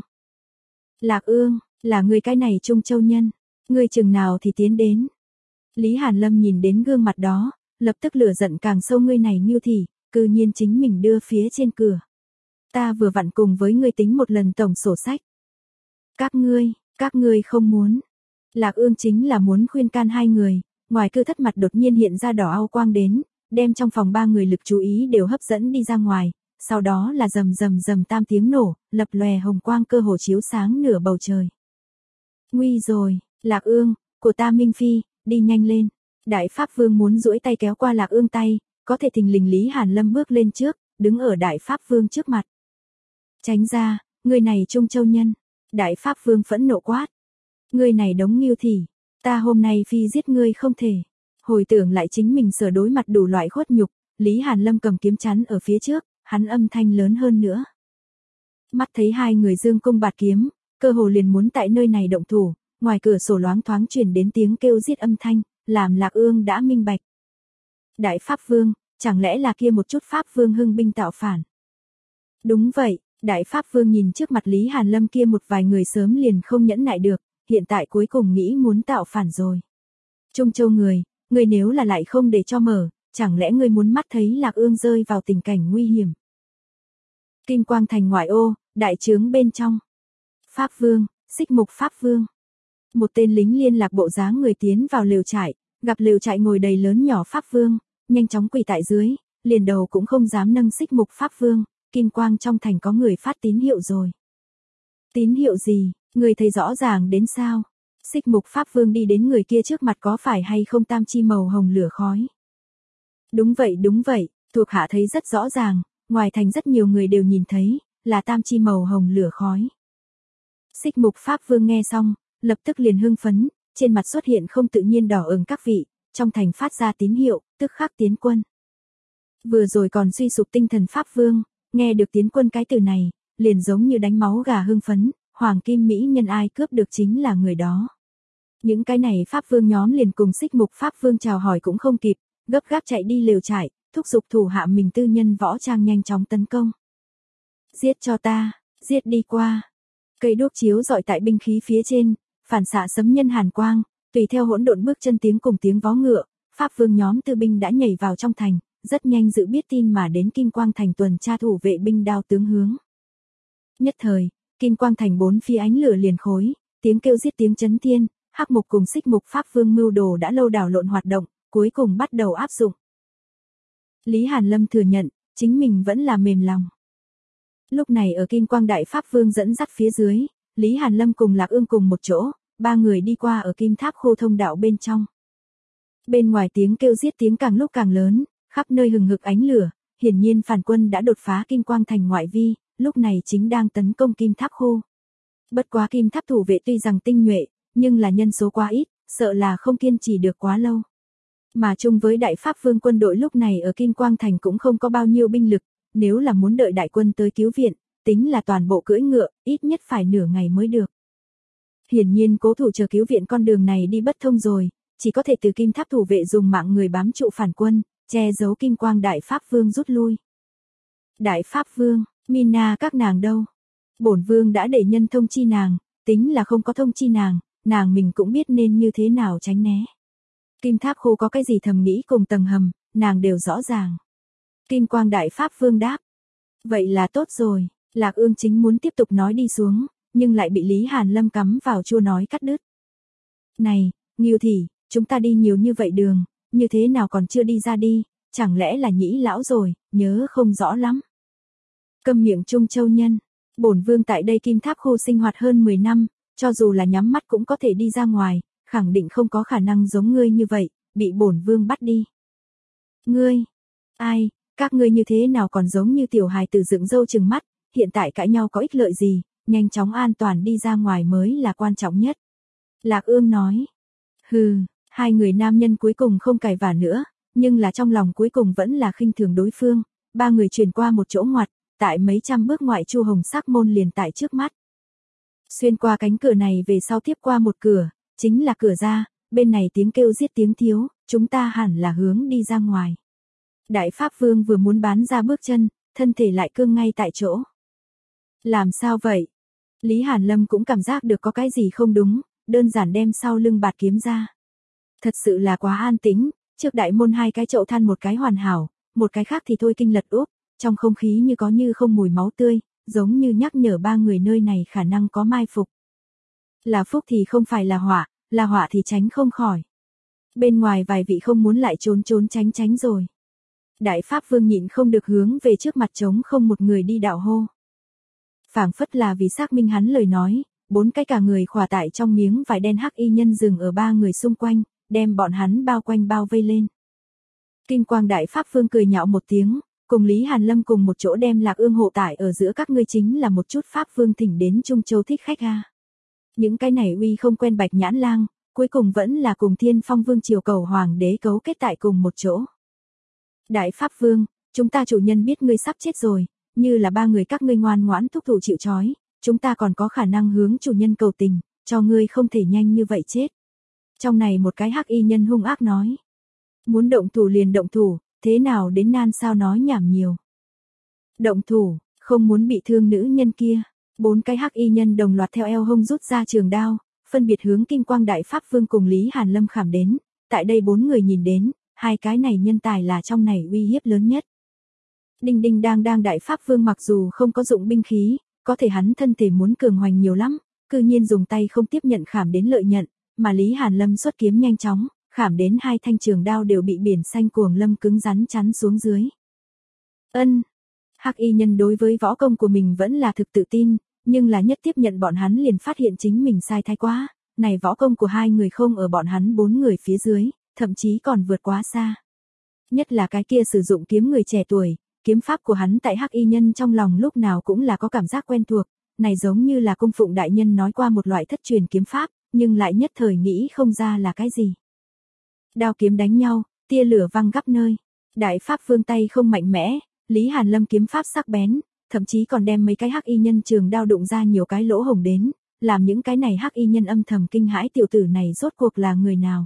Lạc Ương, là người cái này Trung Châu nhân, ngươi chừng nào thì tiến đến. Lý Hàn Lâm nhìn đến gương mặt đó, lập tức lửa giận càng sâu ngươi này Ngưu thì, cư nhiên chính mình đưa phía trên cửa. Ta vừa vặn cùng với ngươi tính một lần tổng sổ sách. Các ngươi, các ngươi không muốn. Lạc Ương chính là muốn khuyên can hai người, ngoài cư thất mặt đột nhiên hiện ra đỏ au quang đến, đem trong phòng ba người lực chú ý đều hấp dẫn đi ra ngoài, sau đó là rầm rầm rầm tam tiếng nổ, lập lòe hồng quang cơ hồ chiếu sáng nửa bầu trời. Nguy rồi, Lạc Ương, của ta Minh Phi, đi nhanh lên. Đại Pháp Vương muốn duỗi tay kéo qua Lạc Ương tay, có thể thình lình Lý Hàn Lâm bước lên trước, đứng ở Đại Pháp Vương trước mặt. Tránh ra, người này Trung Châu nhân. Đại Pháp Vương phẫn nộ quát. Người này đống Ngưu thì, ta hôm nay phi giết ngươi không thể. Hồi tưởng lại chính mình sở đối mặt đủ loại khuất nhục, Lý Hàn Lâm cầm kiếm chắn ở phía trước, hắn âm thanh lớn hơn nữa. Mắt thấy hai người dương cung bạt kiếm, cơ hồ liền muốn tại nơi này động thủ, ngoài cửa sổ loáng thoáng truyền đến tiếng kêu giết âm thanh, làm Lạc Ương đã minh bạch. Đại Pháp Vương, chẳng lẽ là kia một chút Pháp Vương hưng binh tạo phản? Đúng vậy, Đại Pháp Vương nhìn trước mặt Lý Hàn Lâm kia một vài người sớm liền không nhẫn nại được, hiện tại cuối cùng nghĩ muốn tạo phản rồi. Trung Châu người, người nếu là lại không để cho mở, chẳng lẽ người muốn mắt thấy Lạc Ương rơi vào tình cảnh nguy hiểm? Kim Quang thành ngoại ô, đại trướng bên trong. Pháp Vương, Xích Mục Pháp Vương. Một tên lính liên lạc bộ dáng người tiến vào lều trại, gặp lều trại ngồi đầy lớn nhỏ Pháp Vương, nhanh chóng quỳ tại dưới, liền đầu cũng không dám nâng Xích Mục Pháp Vương, Kim Quang trong thành có người phát tín hiệu rồi. Tín hiệu gì, người thấy rõ ràng đến sao? Xích Mục Pháp Vương đi đến người kia trước mặt có phải hay không tam chi màu hồng lửa khói? Đúng vậy đúng vậy, Thuộc hạ thấy rất rõ ràng, ngoài thành rất nhiều người đều nhìn thấy, là tam chi màu hồng lửa khói. Xích Mục Pháp Vương nghe xong, lập tức liền hưng phấn, trên mặt xuất hiện không tự nhiên đỏ ửng các vị, trong thành phát ra tín hiệu, tức khắc tiến quân. Vừa rồi còn suy sụp tinh thần Pháp Vương, nghe được tiến quân cái từ này, liền giống như đánh máu gà hưng phấn, hoàng kim mỹ nhân ai cướp được chính là người đó. Những cái này Pháp Vương nhóm liền cùng Xích Mục Pháp Vương chào hỏi cũng không kịp, gấp gáp chạy đi lều trại, thúc giục thủ hạ mình tư nhân võ trang nhanh chóng tấn công. Giết cho ta, giết đi qua. Cây đuốc chiếu rọi tại binh khí phía trên, phản xạ sấm nhân hàn quang, tùy theo hỗn độn bước chân tiếng cùng tiếng vó ngựa, Pháp Vương nhóm tư binh đã nhảy vào trong thành, rất nhanh dự biết tin mà đến Kim Quang thành tuần tra thủ vệ binh đao tướng hướng. Nhất thời, Kim Quang thành bốn phía ánh lửa liền khối, tiếng kêu giết tiếng chấn thiên, Hắc Mục cùng Xích Mục Pháp Vương mưu đồ đã lâu đảo lộn hoạt động, cuối cùng bắt đầu áp dụng. Lý Hàn Lâm thừa nhận, chính mình vẫn là mềm lòng. Lúc này ở Kim Quang Đại Pháp Vương dẫn dắt phía dưới, Lý Hàn Lâm cùng Lạc Ương cùng một chỗ, ba người đi qua ở Kim Tháp Khô thông đạo bên trong. Bên ngoài tiếng kêu giết tiếng càng lúc càng lớn, khắp nơi hừng hực ánh lửa, hiển nhiên phản quân đã đột phá Kim Quang thành ngoại vi, lúc này chính đang tấn công Kim Tháp Khô. Bất quá Kim Tháp thủ vệ tuy rằng tinh nhuệ, nhưng là nhân số quá ít, sợ là không kiên trì được quá lâu. Mà chung với Đại Pháp Vương quân đội lúc này ở Kim Quang thành cũng không có bao nhiêu binh lực, nếu là muốn đợi đại quân tới cứu viện, tính là toàn bộ cưỡi ngựa, ít nhất phải nửa ngày mới được. Hiển nhiên cố thủ chờ cứu viện con đường này đi bất thông rồi, chỉ có thể từ Kim Tháp thủ vệ dùng mạng người bám trụ phản quân, che giấu Kim Quang Đại Pháp Vương rút lui. Đại Pháp Vương, Mina các nàng đâu? Bổn vương đã để nhân thông chi nàng, tính là không có thông chi nàng, nàng mình cũng biết nên như thế nào tránh né. Kim Tháp Khô có cái gì thầm nghĩ cùng tầng hầm, nàng đều rõ ràng. Kim Quang Đại Pháp Vương đáp. Vậy là tốt rồi, Lạc Ương chính muốn tiếp tục nói đi xuống, nhưng lại bị Lý Hàn Lâm cắm vào chua nói cắt đứt. Này, Ngưu Thị, chúng ta đi nhiều như vậy đường, như thế nào còn chưa đi ra đi, chẳng lẽ là nhĩ lão rồi, nhớ không rõ lắm. Câm miệng Trung Châu nhân, bổn vương tại đây Kim Tháp Khô sinh hoạt hơn mười năm, cho dù là nhắm mắt cũng có thể đi ra ngoài, khẳng định không có khả năng giống ngươi như vậy, bị bổn vương bắt đi. Ngươi, ai, các ngươi như thế nào còn giống như tiểu hài tử dựng râu trừng mắt, hiện tại cãi nhau có ích lợi gì, nhanh chóng an toàn đi ra ngoài mới là quan trọng nhất. Lạc Ương nói, hừ, hai người nam nhân cuối cùng không cãi vả nữa, nhưng là trong lòng cuối cùng vẫn là khinh thường đối phương, ba người chuyển qua một chỗ ngoặt, tại mấy trăm bước ngoại Chu Hồng Sắc môn liền tại trước mắt. Xuyên qua cánh cửa này về sau tiếp qua một cửa, chính là cửa ra, bên này tiếng kêu giết tiếng thiếu, chúng ta hẳn là hướng đi ra ngoài. Đại Pháp Vương vừa muốn bán ra bước chân, thân thể lại cương ngay tại chỗ. Làm sao vậy? Lý Hàn Lâm cũng cảm giác được có cái gì không đúng, đơn giản đem sau lưng bạt kiếm ra. Thật sự là quá an tĩnh, trước đại môn hai cái chậu than một cái hoàn hảo, một cái khác thì thôi kinh lật úp, trong không khí như có như không mùi máu tươi, giống như nhắc nhở ba người nơi này khả năng có mai phục. Là phúc thì không phải là họa, là họa thì tránh không khỏi. Bên ngoài vài vị không muốn lại trốn trốn tránh tránh rồi. Đại Pháp Vương nhịn không được hướng về trước mặt trống không một người đi đạo hô. Phảng phất là vì xác minh hắn lời nói, bốn cái cả người khỏa tại trong miếng vải đen hắc y nhân dừng ở ba người xung quanh, đem bọn hắn bao quanh bao vây lên. Kim Quang Đại Pháp Vương cười nhạo một tiếng, cùng Lý Hàn Lâm cùng một chỗ đem Lạc Ương hộ tải ở giữa các ngươi chính là một chút Pháp Vương thỉnh đến Trung Châu thích khách a. Những cái này uy không quen Bạch Nhãn Lang, cuối cùng vẫn là cùng Thiên Phong Vương triều cầu hoàng đế cấu kết tại cùng một chỗ. Đại Pháp Vương, chúng ta chủ nhân biết ngươi sắp chết rồi, như là ba người các ngươi ngoan ngoãn thúc thủ chịu trói, chúng ta còn có khả năng hướng chủ nhân cầu tình, cho ngươi không thể nhanh như vậy chết. Trong này một cái hắc y nhân hung ác nói. Muốn động thủ liền động thủ, thế nào đến nan sao nói nhảm nhiều. Động thủ, không muốn bị thương nữ nhân kia. Bốn cái hắc y nhân đồng loạt theo eo hông rút ra trường đao, phân biệt hướng Kim Quang Đại Pháp Vương cùng Lý Hàn Lâm khảm đến. Tại đây bốn người nhìn đến, hai cái này nhân tài là trong này uy hiếp lớn nhất. Đinh đinh đang đang Đại Pháp Vương mặc dù không có dụng binh khí, có thể hắn thân thể muốn cường hoành nhiều lắm, cư nhiên dùng tay không tiếp nhận khảm đến lợi nhận, mà Lý Hàn Lâm xuất kiếm nhanh chóng, khảm đến hai thanh trường đao đều bị biển xanh cuồng lâm cứng rắn chắn xuống dưới. Ân, hắc y nhân đối với võ công của mình vẫn là thực tự tin, nhưng là nhất tiếp nhận bọn hắn liền phát hiện chính mình sai thái quá, này võ công của hai người không ở bọn hắn bốn người phía dưới, thậm chí còn vượt quá xa. Nhất là cái kia sử dụng kiếm người trẻ tuổi, kiếm pháp của hắn tại hắc y nhân trong lòng lúc nào cũng là có cảm giác quen thuộc, này giống như là cung phụng đại nhân nói qua một loại thất truyền kiếm pháp, nhưng lại nhất thời nghĩ không ra là cái gì. Đao kiếm đánh nhau, tia lửa văng khắp nơi. Đại pháp vương tay không mạnh mẽ, Lý Hàn Lâm kiếm pháp sắc bén, thậm chí còn đem mấy cái hắc y nhân trường đao đụng ra nhiều cái lỗ hổng đến, làm những cái này hắc y nhân âm thầm kinh hãi tiểu tử này rốt cuộc là người nào.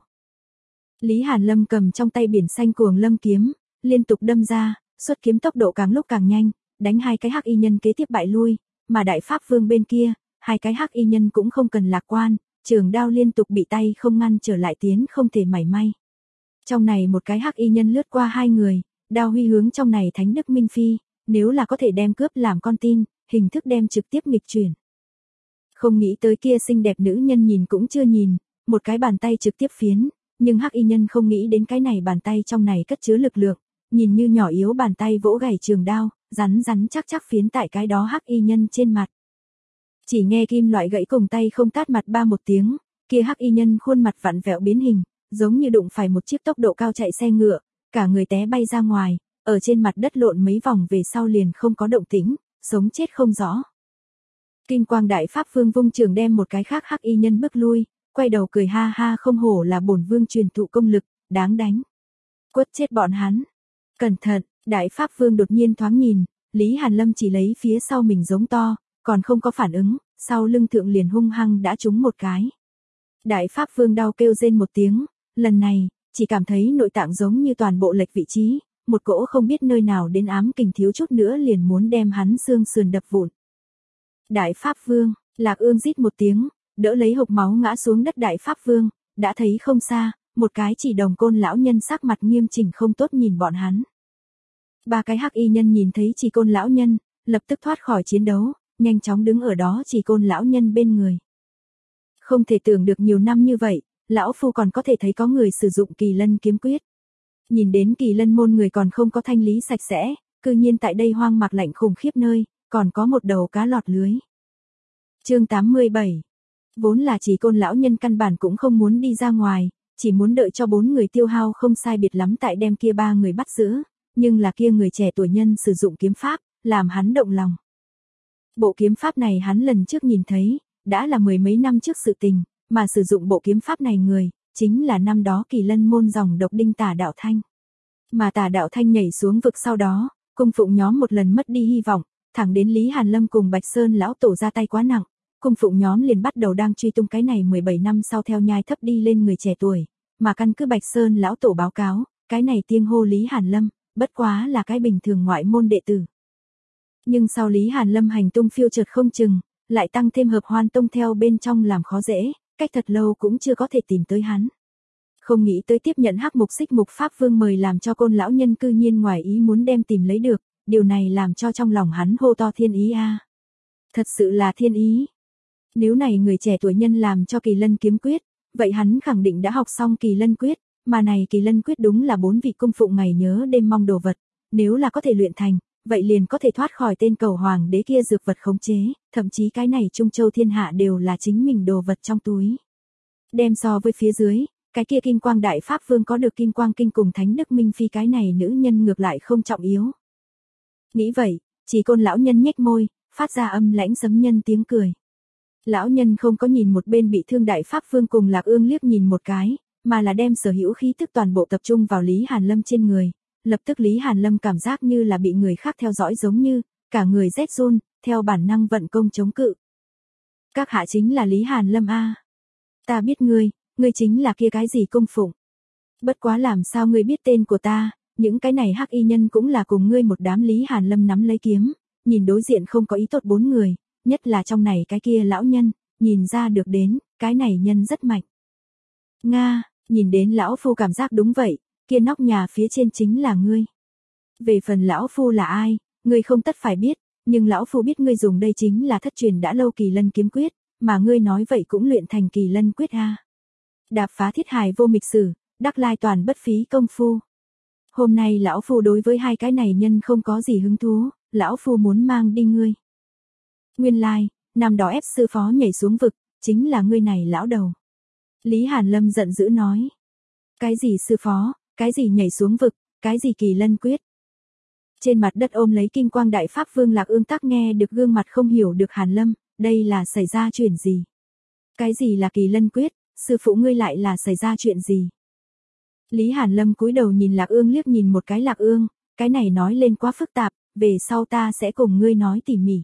Lý Hàn Lâm cầm trong tay biển xanh cuồng lâm kiếm, liên tục đâm ra, xuất kiếm tốc độ càng lúc càng nhanh, đánh hai cái hắc y nhân kế tiếp bại lui, mà đại pháp vương bên kia, hai cái hắc y nhân cũng không cần lạc quan, trường đao liên tục bị tay không ngăn trở lại tiến không thể mảy may. Trong này một cái hắc y nhân lướt qua hai người, đao huy hướng trong này thánh đức minh phi, nếu là có thể đem cướp làm con tin, hình thức đem trực tiếp nghịch chuyển. Không nghĩ tới kia xinh đẹp nữ nhân nhìn cũng chưa nhìn, một cái bàn tay trực tiếp phiến, nhưng hắc y nhân không nghĩ đến cái này bàn tay trong này cất chứa lực lượng, nhìn như nhỏ yếu bàn tay vỗ gảy trường đao, rắn rắn chắc chắc phiến tại cái đó hắc y nhân trên mặt. Chỉ nghe kim loại gãy cùng tay không tát mặt ba một tiếng, kia hắc y nhân khuôn mặt vặn vẹo biến hình, giống như đụng phải một chiếc tốc độ cao chạy xe ngựa, cả người té bay ra ngoài, ở trên mặt đất lộn mấy vòng về sau liền không có động tĩnh, sống chết không rõ. Kim quang đại pháp vương vung trường đem một cái khác hắc y nhân bước lui, quay đầu cười ha ha không hổ là bổn vương truyền thụ công lực, đáng đánh. Quất chết bọn hắn. Cẩn thận, đại pháp vương đột nhiên thoáng nhìn, Lý Hàn Lâm chỉ lấy phía sau mình giống to, còn không có phản ứng, sau lưng thượng liền hung hăng đã trúng một cái. Đại pháp vương đau kêu rên một tiếng, lần này, chỉ cảm thấy nội tạng giống như toàn bộ lệch vị trí, một cỗ không biết nơi nào đến ám kình thiếu chút nữa liền muốn đem hắn xương sườn đập vụn. Đại pháp vương, Lạc Ương rít một tiếng, đỡ lấy hộc máu ngã xuống đất đại pháp vương, đã thấy không xa, một cái chỉ đồng côn lão nhân sắc mặt nghiêm chỉnh không tốt nhìn bọn hắn. Ba cái hắc y nhân nhìn thấy chỉ côn lão nhân, lập tức thoát khỏi chiến đấu, nhanh chóng đứng ở đó chỉ côn lão nhân bên người. Không thể tưởng được nhiều năm như vậy, lão phu còn có thể thấy có người sử dụng kỳ lân kiếm quyết. Nhìn đến kỳ lân môn người còn không có thanh lý sạch sẽ, cư nhiên tại đây hoang mạc lạnh khủng khiếp nơi, còn có một đầu cá lọt lưới. Chương tám mươi bảy. Vốn là chỉ côn lão nhân căn bản cũng không muốn đi ra ngoài, chỉ muốn đợi cho bốn người tiêu hao không sai biệt lắm tại đem kia ba người bắt giữ, nhưng là kia người trẻ tuổi nhân sử dụng kiếm pháp, làm hắn động lòng. Bộ kiếm pháp này hắn lần trước nhìn thấy, đã là mười mấy năm trước sự tình, mà sử dụng bộ kiếm pháp này người, chính là năm đó kỳ lân môn dòng độc đinh Tả Đạo Thanh. Mà Tả Đạo Thanh nhảy xuống vực sau đó, cung phụng nhóm một lần mất đi hy vọng, thẳng đến Lý Hàn Lâm cùng Bạch Sơn lão tổ ra tay quá nặng, cung phụng nhóm liền bắt đầu đang truy tung cái này mười bảy năm sau theo nhai thấp đi lên người trẻ tuổi, mà căn cứ Bạch Sơn lão tổ báo cáo, cái này tiên hô Lý Hàn Lâm, bất quá là cái bình thường ngoại môn đệ tử. Nhưng sau Lý Hàn Lâm hành tung phiêu chợt không chừng, lại tăng thêm hợp hoan tông theo bên trong làm khó dễ, cách thật lâu cũng chưa có thể tìm tới hắn. Không nghĩ tới tiếp nhận hắc mục xích mục pháp vương mời làm cho côn lão nhân cư nhiên ngoài ý muốn đem tìm lấy được, điều này làm cho trong lòng hắn hô to thiên ý a. Thật sự là thiên ý. Nếu này người trẻ tuổi nhân làm cho kỳ lân kiếm quyết, vậy hắn khẳng định đã học xong kỳ lân quyết, mà này kỳ lân quyết đúng là bốn vị cung phụng ngày nhớ đêm mong đồ vật, nếu là có thể luyện thành, vậy liền có thể thoát khỏi tên cầu hoàng đế kia dược vật khống chế, thậm chí cái này Trung Châu thiên hạ đều là chính mình đồ vật trong túi. Đem so với phía dưới, cái kia Kim Quang Đại Pháp Vương có được Kim Quang Kinh cùng Thánh Đức Minh Phi cái này nữ nhân ngược lại không trọng yếu. Nghĩ vậy, chỉ côn lão nhân nhếch môi, phát ra âm lãnh sấm nhân tiếng cười. Lão nhân không có nhìn một bên bị thương Đại Pháp Vương cùng Lạc Ương liếc nhìn một cái, mà là đem sở hữu khí tức toàn bộ tập trung vào Lý Hàn Lâm trên người. Lập tức Lý Hàn Lâm cảm giác như là bị người khác theo dõi giống như, cả người rét run, theo bản năng vận công chống cự. Các hạ chính là Lý Hàn Lâm a. Ta biết ngươi, ngươi chính là kia cái gì cung phụng. Bất quá làm sao ngươi biết tên của ta, những cái này hắc y nhân cũng là cùng ngươi một đám. Lý Hàn Lâm nắm lấy kiếm, nhìn đối diện không có ý tốt bốn người, nhất là trong này cái kia lão nhân, nhìn ra được đến, cái này nhân rất mạnh. Nga, nhìn đến lão phu cảm giác đúng vậy, kia nóc nhà phía trên chính là ngươi. Về phần lão phu là ai, ngươi không tất phải biết, nhưng lão phu biết ngươi dùng đây chính là thất truyền đã lâu kỳ lân kiếm quyết, mà ngươi nói vậy cũng luyện thành kỳ lân quyết a. Đạp phá thiết hài vô mịch sử, đắc lai toàn bất phí công phu. Hôm nay lão phu đối với hai cái này nhân không có gì hứng thú, lão phu muốn mang đi ngươi. Nguyên lai, năm đó ép sư phó nhảy xuống vực, chính là ngươi này lão đầu. Lý Hàn Lâm giận dữ nói. Cái gì sư phó, cái gì nhảy xuống vực, Cái gì Kỳ Lân Quyết? Trên mặt đất ôm lấy kim quang đại pháp vương Lạc Ương tắc nghe được gương mặt không hiểu được Hàn Lâm, đây là xảy ra chuyện gì? Cái gì là Kỳ Lân Quyết, sư phụ ngươi lại là xảy ra chuyện gì? Lý Hàn Lâm cúi đầu nhìn Lạc Ương liếc nhìn một cái Lạc Ương, cái này nói lên quá phức tạp, về sau ta sẽ cùng ngươi nói tỉ mỉ.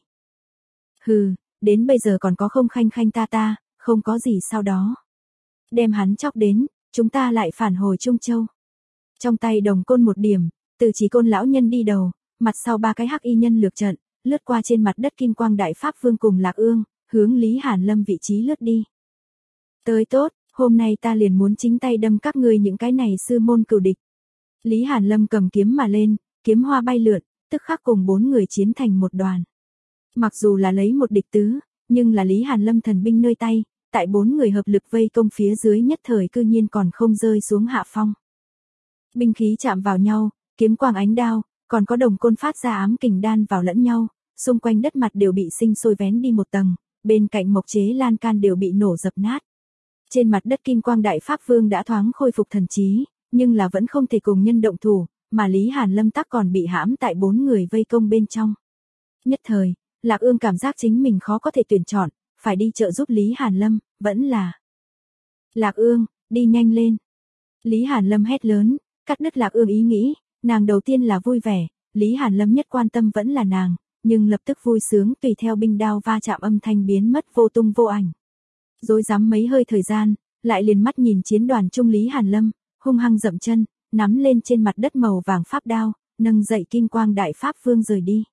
Hừ, đến bây giờ còn có không khanh khanh ta ta, không có gì sau đó. Đem hắn chọc đến, chúng ta lại phản hồi Trung Châu. Trong tay đồng côn một điểm, từ Chỉ Côn lão nhân đi đầu, mặt sau ba cái hắc y nhân lược trận, lướt qua trên mặt đất kim quang đại pháp vương cùng Lạc Ương, hướng Lý Hàn Lâm vị trí lướt đi. Tới tốt, hôm nay ta liền muốn chính tay đâm các ngươi những cái này sư môn cửu địch. Lý Hàn Lâm cầm kiếm mà lên, kiếm hoa bay lượn, tức khắc cùng bốn người chiến thành một đoàn. Mặc dù là lấy một địch tứ, nhưng là Lý Hàn Lâm thần binh nơi tay, tại bốn người hợp lực vây công phía dưới nhất thời cư nhiên còn không rơi xuống hạ phong. Binh khí chạm vào nhau, kiếm quang ánh đao, còn có đồng côn phát ra ám kình đan vào lẫn nhau, xung quanh đất mặt đều bị sinh sôi vén đi một tầng, bên cạnh mộc chế lan can đều bị nổ dập nát. Trên mặt đất kim quang đại pháp vương đã thoáng khôi phục thần trí, nhưng là vẫn không thể cùng nhân động thủ, mà Lý Hàn Lâm tắc còn bị hãm tại bốn người vây công bên trong. Nhất thời, Lạc Ương cảm giác chính mình khó có thể tuyển chọn, phải đi trợ giúp Lý Hàn Lâm, vẫn là. Lạc Ương, đi nhanh lên. Lý Hàn Lâm hét lớn, cắt đứt Lạc Ương ý nghĩ, nàng đầu tiên là vui vẻ, Lý Hàn Lâm nhất quan tâm vẫn là nàng, nhưng lập tức vui sướng tùy theo binh đao va chạm âm thanh biến mất vô tung vô ảnh. Rối rắm mấy hơi thời gian, lại liền mắt nhìn chiến đoàn trung Lý Hàn Lâm, hung hăng dậm chân, nắm lên trên mặt đất màu vàng pháp đao, nâng dậy kim quang đại pháp vương rời đi.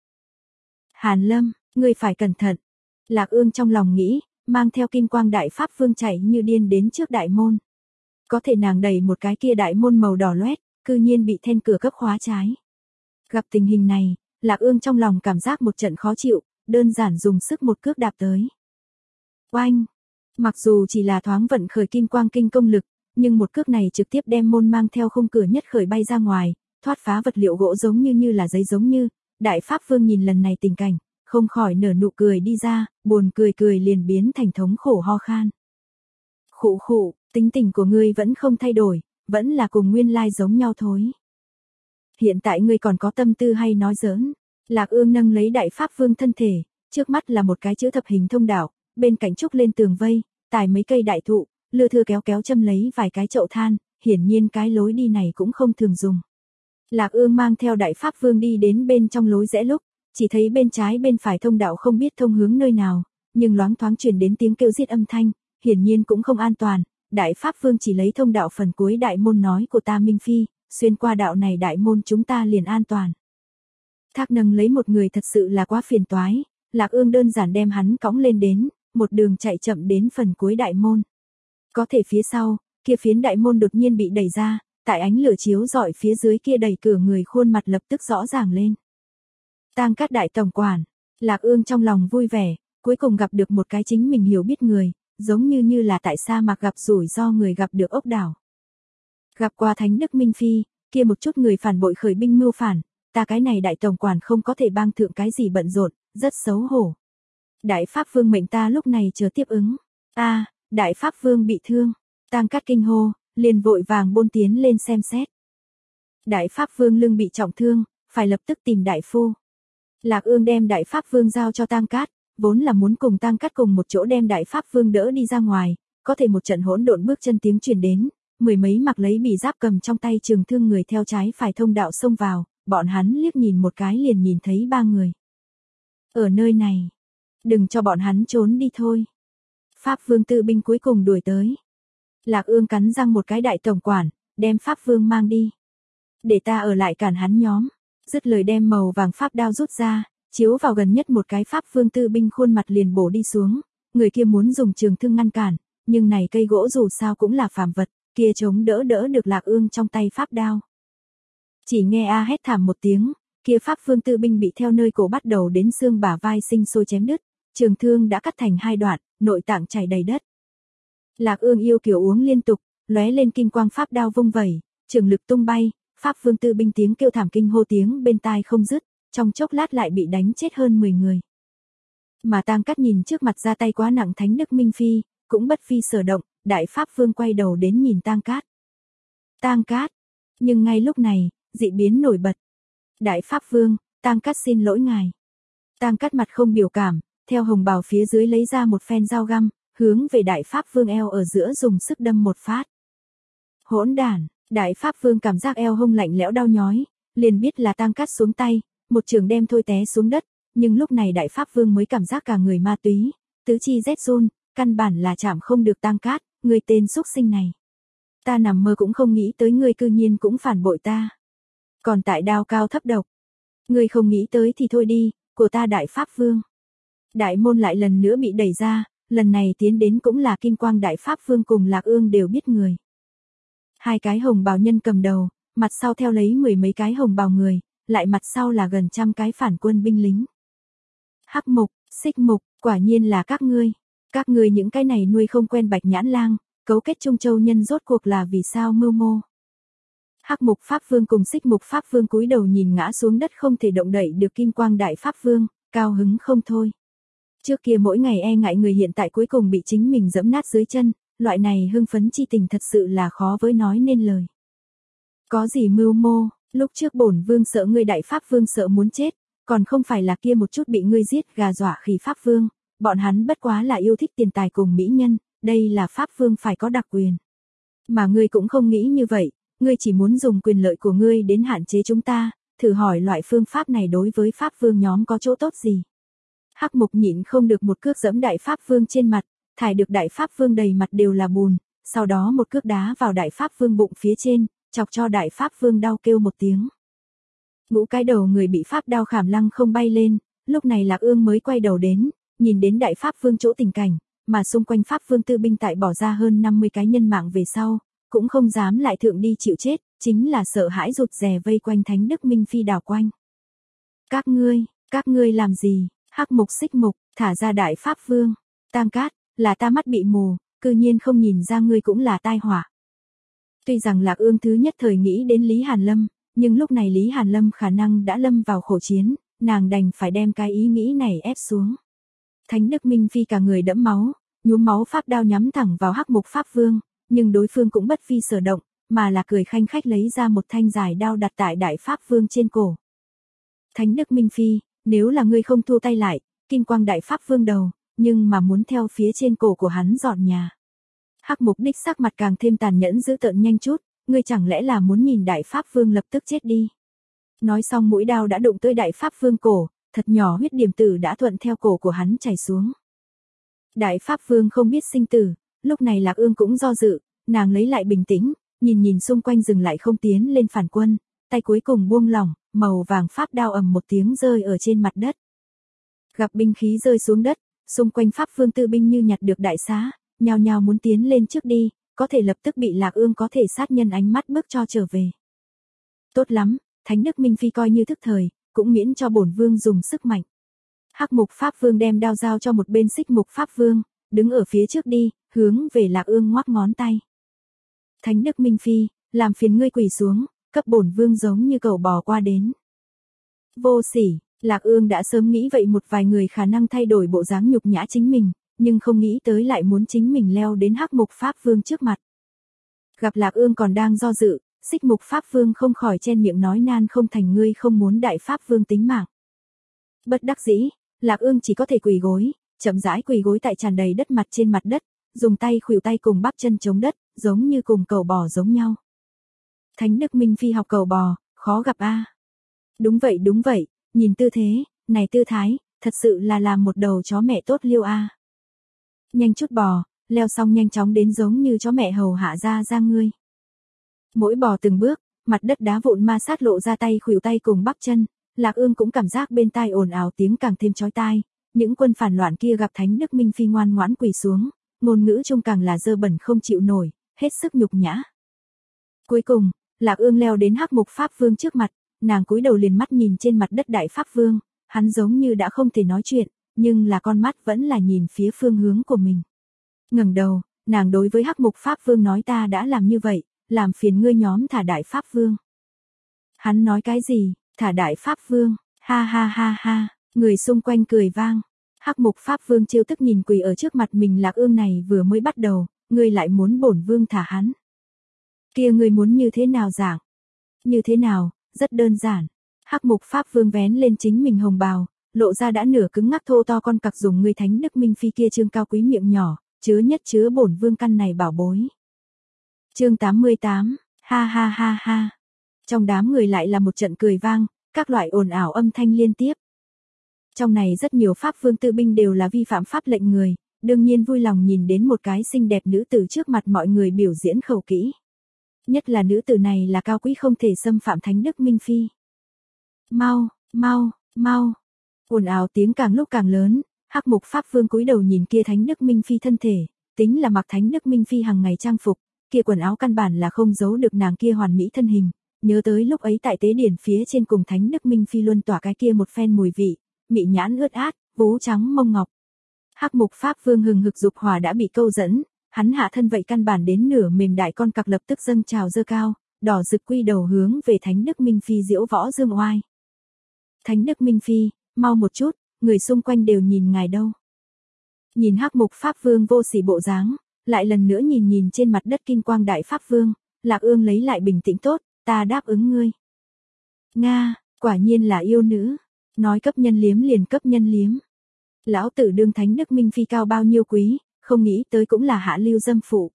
Hàn Lâm, ngươi phải cẩn thận. Lạc Ương trong lòng nghĩ, mang theo kim quang đại pháp vương chạy như điên đến trước đại môn. Có thể nàng đẩy một cái kia đại môn màu đỏ loét, cư nhiên bị then cửa cấp khóa trái. Gặp tình hình này, Lạc Ương trong lòng cảm giác một trận khó chịu, đơn giản dùng sức một cước đạp tới. Oanh! Mặc dù chỉ là thoáng vận khởi kim quang kinh công lực, nhưng một cước này trực tiếp đem môn mang theo khung cửa nhất khởi bay ra ngoài, thoát phá vật liệu gỗ giống như như là giấy giống như. Đại pháp vương nhìn lần này tình cảnh, không khỏi nở nụ cười đi ra, buồn cười cười liền biến thành thống khổ ho khan. Khụ khụ, tính tình của ngươi vẫn không thay đổi, vẫn là cùng nguyên lai giống nhau thối. Hiện tại ngươi còn có tâm tư hay nói giỡn? Lạc Ương nâng lấy đại pháp vương thân thể, trước mắt là một cái chữ thập hình thông đạo, bên cạnh trúc lên tường vây, tải mấy cây đại thụ, lưa thưa kéo kéo châm lấy vài cái chậu than, hiển nhiên cái lối đi này cũng không thường dùng. Lạc Ương mang theo đại pháp vương đi đến bên trong lối rẽ lúc, chỉ thấy bên trái bên phải thông đạo không biết thông hướng nơi nào, nhưng loáng thoáng truyền đến tiếng kêu giết âm thanh, hiển nhiên cũng không an toàn. Đại pháp vương chỉ lấy thông đạo phần cuối đại môn nói của ta Minh Phi, xuyên qua đạo này đại môn chúng ta liền an toàn. Thác nâng lấy một người thật sự là quá phiền toái, Lạc Ương đơn giản đem hắn cõng lên đến, một đường chạy chậm đến phần cuối đại môn. Có thể phía sau, kia phiến đại môn đột nhiên bị đẩy ra, tại ánh lửa chiếu rọi phía dưới kia đẩy cửa người khuôn mặt lập tức rõ ràng lên. Tang Cát đại tổng quản, Lạc Ương trong lòng vui vẻ, cuối cùng gặp được một cái chính mình hiểu biết người, giống như như là tại sa mạc gặp rủi ro người gặp được ốc đảo. Gặp qua Thánh Đức Minh Phi, kia một chút người phản bội khởi binh mưu phản, ta cái này đại tổng quản không có thể bang thượng cái gì bận rộn, rất xấu hổ. Đại pháp vương mệnh ta lúc này chờ tiếp ứng. A, à, đại pháp vương bị thương. Tang Cát kinh hô, liền vội vàng bôn tiến lên xem xét. Đại pháp vương lưng bị trọng thương, phải lập tức tìm đại phu. Lạc Ương đem đại pháp vương giao cho Tang Cát, vốn là muốn cùng Tang Cát cùng một chỗ đem đại pháp vương đỡ đi ra ngoài, có thể một trận hỗn độn bước chân tiếng truyền đến, mười mấy mặc lấy bì giáp cầm trong tay trường thương người theo trái phải thông đạo xông vào, bọn hắn liếc nhìn một cái liền nhìn thấy ba người. Ở nơi này, đừng cho bọn hắn trốn đi thôi. Pháp vương tự binh cuối cùng đuổi tới. Lạc Ương cắn răng một cái đại tổng quản, đem pháp vương mang đi. Để ta ở lại cản hắn nhóm. Dứt lời đem màu vàng pháp đao rút ra, chiếu vào gần nhất một cái pháp vương tư binh khuôn mặt liền bổ đi xuống. Người kia muốn dùng trường thương ngăn cản, nhưng này cây gỗ dù sao cũng là phàm vật, kia chống đỡ đỡ được Lạc Ương trong tay pháp đao. Chỉ nghe a hét thảm một tiếng, kia pháp vương tư binh bị theo nơi cổ bắt đầu đến xương bả vai sinh sôi chém đứt, trường thương đã cắt thành hai đoạn, nội tạng chảy đầy đất. Lạc Ương yêu kiểu uống liên tục, lóe lên kinh quang pháp đao vung vẩy, trường lực tung bay, pháp vương tư binh tiếng kêu thảm kinh hô tiếng bên tai không dứt, trong chốc lát lại bị đánh chết hơn mười người. Mà Tang Cát nhìn trước mặt ra tay quá nặng Thánh Đức Minh Phi, cũng bất phi sở động, đại pháp vương quay đầu đến nhìn Tang Cát. Tang Cát, nhưng ngay lúc này, dị biến nổi bật. Đại Pháp Vương, Tang Cát xin lỗi ngài. Tang Cát mặt không biểu cảm, theo hồng bào phía dưới lấy ra một phen dao găm, hướng về Đại Pháp Vương eo ở giữa dùng sức đâm một phát. Hỗn đản, Đại Pháp Vương cảm giác eo hông lạnh lẽo đau nhói, liền biết là Tang Cát xuống tay, một trường đem thôi té xuống đất, nhưng lúc này Đại Pháp Vương mới cảm giác cả người ma túy, tứ chi rét run, căn bản là chạm không được Tang Cát, người tên xúc sinh này. Ta nằm mơ cũng không nghĩ tới ngươi cư nhiên cũng phản bội ta. Còn tại đao cao thấp độc. Ngươi không nghĩ tới thì thôi đi, của ta Đại Pháp Vương. Đại môn lại lần nữa bị đẩy ra, lần này tiến đến cũng là Kim Quang Đại Pháp Vương cùng Lạc Ương đều biết người. Hai cái hồng bào nhân cầm đầu, mặt sau theo lấy mười mấy cái hồng bào người, lại mặt sau là gần trăm cái phản quân binh lính. Hắc Mục, Xích Mục, quả nhiên là các ngươi. Các ngươi những cái này nuôi không quen Bạch Nhãn Lang, cấu kết Trung Châu nhân rốt cuộc là vì sao mưu mô. Hắc Mục Pháp Vương cùng Xích Mục Pháp Vương cúi đầu nhìn ngã xuống đất không thể động đậy được Kim Quang Đại Pháp Vương, cao hứng không thôi. Trước kia mỗi ngày e ngại người hiện tại cuối cùng bị chính mình giẫm nát dưới chân, loại này hưng phấn chi tình thật sự là khó với nói nên lời. Có gì mưu mô, lúc trước bổn vương sợ ngươi Đại Pháp Vương sợ muốn chết, còn không phải là kia một chút bị ngươi giết gà dọa khỉ Pháp Vương, bọn hắn bất quá là yêu thích tiền tài cùng mỹ nhân, đây là Pháp Vương phải có đặc quyền. Mà ngươi cũng không nghĩ như vậy, ngươi chỉ muốn dùng quyền lợi của ngươi đến hạn chế chúng ta, thử hỏi loại phương pháp này đối với Pháp Vương nhóm có chỗ tốt gì. Hắc Mục nhịn không được một cước giẫm Đại Pháp Vương trên mặt, thải được Đại Pháp Vương đầy mặt đều là bùn, sau đó một cước đá vào Đại Pháp Vương bụng phía trên, chọc cho Đại Pháp Vương đau kêu một tiếng. Ngũ cái đầu người bị pháp đao khảm lăng không bay lên, lúc này Lạc Ương mới quay đầu đến, nhìn đến Đại Pháp Vương chỗ tình cảnh, mà xung quanh Pháp Vương tư binh tại bỏ ra hơn năm mươi cái nhân mạng về sau, cũng không dám lại thượng đi chịu chết, chính là sợ hãi rụt rè vây quanh Thánh Đức Minh Phi đảo quanh. Các ngươi, các ngươi làm gì? Hắc Mục Xích Mục, thả ra Đại Pháp Vương. Tang Cát, là ta mắt bị mù, cư nhiên không nhìn ra ngươi cũng là tai họa. Tuy rằng Lạc Ương thứ nhất thời nghĩ đến Lý Hàn Lâm, nhưng lúc này Lý Hàn Lâm khả năng đã lâm vào khổ chiến, nàng đành phải đem cái ý nghĩ này ép xuống. Thánh Đức Minh Phi cả người đẫm máu, nhuốm máu pháp đao nhắm thẳng vào Hắc Mục Pháp Vương, nhưng đối phương cũng bất phi sở động, mà là cười khanh khách lấy ra một thanh dài đao đặt tại Đại Pháp Vương trên cổ. Thánh Đức Minh Phi, nếu là ngươi không thu tay lại, Kim Quang Đại Pháp Vương đầu, nhưng mà muốn theo phía trên cổ của hắn dọn nhà. Hắc Mục đích sắc mặt càng thêm tàn nhẫn dữ tợn nhanh chút, ngươi chẳng lẽ là muốn nhìn Đại Pháp Vương lập tức chết đi. Nói xong mũi đao đã đụng tới Đại Pháp Vương cổ, thật nhỏ huyết điểm tử đã thuận theo cổ của hắn chảy xuống. Đại Pháp Vương không biết sinh tử, lúc này Lạc Ương cũng do dự, nàng lấy lại bình tĩnh, nhìn nhìn xung quanh dừng lại không tiến lên phản quân, tay cuối cùng buông lỏng, màu vàng pháp đao ầm một tiếng rơi ở trên mặt đất. Gặp binh khí rơi xuống đất, xung quanh Pháp Vương tư binh như nhặt được đại xá, nhao nhao muốn tiến lên trước đi, có thể lập tức bị Lạc Ương có thể sát nhân ánh mắt bước cho trở về. Tốt lắm, Thánh Đức Minh Phi coi như thức thời, cũng miễn cho bổn vương dùng sức mạnh. Hắc Mục Pháp Vương đem đao giao cho một bên Xích Mục Pháp Vương, đứng ở phía trước đi, hướng về Lạc Ương ngoắc ngón tay. Thánh Đức Minh Phi, làm phiền ngươi quỳ xuống, cấp bổn vương giống như cẩu bò qua đến. Vô sỉ, Lạc Ương đã sớm nghĩ vậy một vài người khả năng thay đổi bộ dáng nhục nhã chính mình, nhưng không nghĩ tới lại muốn chính mình leo đến Hắc Mục Pháp Vương trước mặt. Gặp Lạc Ương còn đang do dự, Xích Mục Pháp Vương không khỏi chen miệng nói nan không thành ngươi không muốn Đại Pháp Vương tính mạng. Bất đắc dĩ, Lạc Ương chỉ có thể quỳ gối, chậm rãi quỳ gối tại tràn đầy đất mặt trên mặt đất, dùng tay khuỷu tay cùng bắp chân chống đất, giống như cùng cẩu bò giống nhau. Thánh Đức Minh Phi học cẩu bò, khó gặp a. Đúng vậy đúng vậy, nhìn tư thế, này tư thái, thật sự là làm một đầu chó mẹ tốt liêu a. Nhanh chút bò, leo xong nhanh chóng đến giống như chó mẹ hầu hạ ra ra ngươi. Mỗi bò từng bước, mặt đất đá vụn ma sát lộ ra tay khuỷu tay cùng bắp chân, Lạc Ương cũng cảm giác bên tai ồn ào tiếng càng thêm chói tai, những quân phản loạn kia gặp Thánh Đức Minh Phi ngoan ngoãn quỳ xuống, ngôn ngữ chung càng là dơ bẩn không chịu nổi, hết sức nhục nhã. Cuối cùng, Lạc Ương leo đến Hắc Mục Pháp Vương trước mặt, nàng cúi đầu liền mắt nhìn trên mặt đất Đại Pháp Vương, hắn giống như đã không thể nói chuyện, nhưng là con mắt vẫn là nhìn phía phương hướng của mình. Ngẩng đầu, nàng đối với Hắc Mục Pháp Vương nói ta đã làm như vậy, làm phiền ngươi nhóm thả Đại Pháp Vương. Hắn nói cái gì, thả Đại Pháp Vương, ha ha ha ha, người xung quanh cười vang. Hắc Mục Pháp Vương trêu tức nhìn quỳ ở trước mặt mình Lạc Ương này vừa mới bắt đầu, ngươi lại muốn bổn vương thả hắn. Kia ngươi muốn như thế nào giảng? Như thế nào, rất đơn giản. Hắc Mục Pháp Vương vén lên chính mình hồng bào, lộ ra đã nửa cứng ngắc thô to con cặc dùng ngươi thánh đức minh phi kia trương cao quý miệng nhỏ, chứa nhất chứa bổn vương căn này bảo bối. Chương tám mươi tám, ha ha ha ha. Trong đám người lại là một trận cười vang, các loại ồn ào âm thanh liên tiếp. Trong này rất nhiều pháp vương tư binh đều là vi phạm pháp lệnh người, đương nhiên vui lòng nhìn đến một cái xinh đẹp nữ tử trước mặt mọi người biểu diễn khẩu kỹ. Nhất là nữ tử này là cao quý không thể xâm phạm thánh đức minh phi. Mau, mau, mau. Ồn ào tiếng càng lúc càng lớn, Hắc Mục Pháp Vương cúi đầu nhìn kia thánh đức minh phi thân thể, tính là mặc thánh đức minh phi hàng ngày trang phục, kia quần áo căn bản là không giấu được nàng kia hoàn mỹ thân hình, nhớ tới lúc ấy tại tế điển phía trên cùng thánh đức minh phi luôn tỏa cái kia một phen mùi vị, mị nhãn ướt át, vú trắng mông ngọc. Hắc Mục Pháp Vương hừng hực dục hỏa đã bị câu dẫn, hắn hạ thân vậy căn bản đến nửa mềm đại con cặc lập tức dâng trào dơ cao, đỏ rực quy đầu hướng về thánh đức minh phi diễu võ dương oai. Thánh đức minh phi, mau một chút, người xung quanh đều nhìn ngài đâu. Nhìn Hắc Mục Pháp Vương vô sỉ bộ dáng, lại lần nữa nhìn nhìn trên mặt đất Kim Quang Đại Pháp Vương, Lạc Ương lấy lại bình tĩnh tốt, ta đáp ứng ngươi. Nga, quả nhiên là yêu nữ, nói cấp nhân liếm liền cấp nhân liếm. Lão tử đương thánh đức minh phi cao bao nhiêu quý, không nghĩ tới cũng là hạ lưu dâm phụ.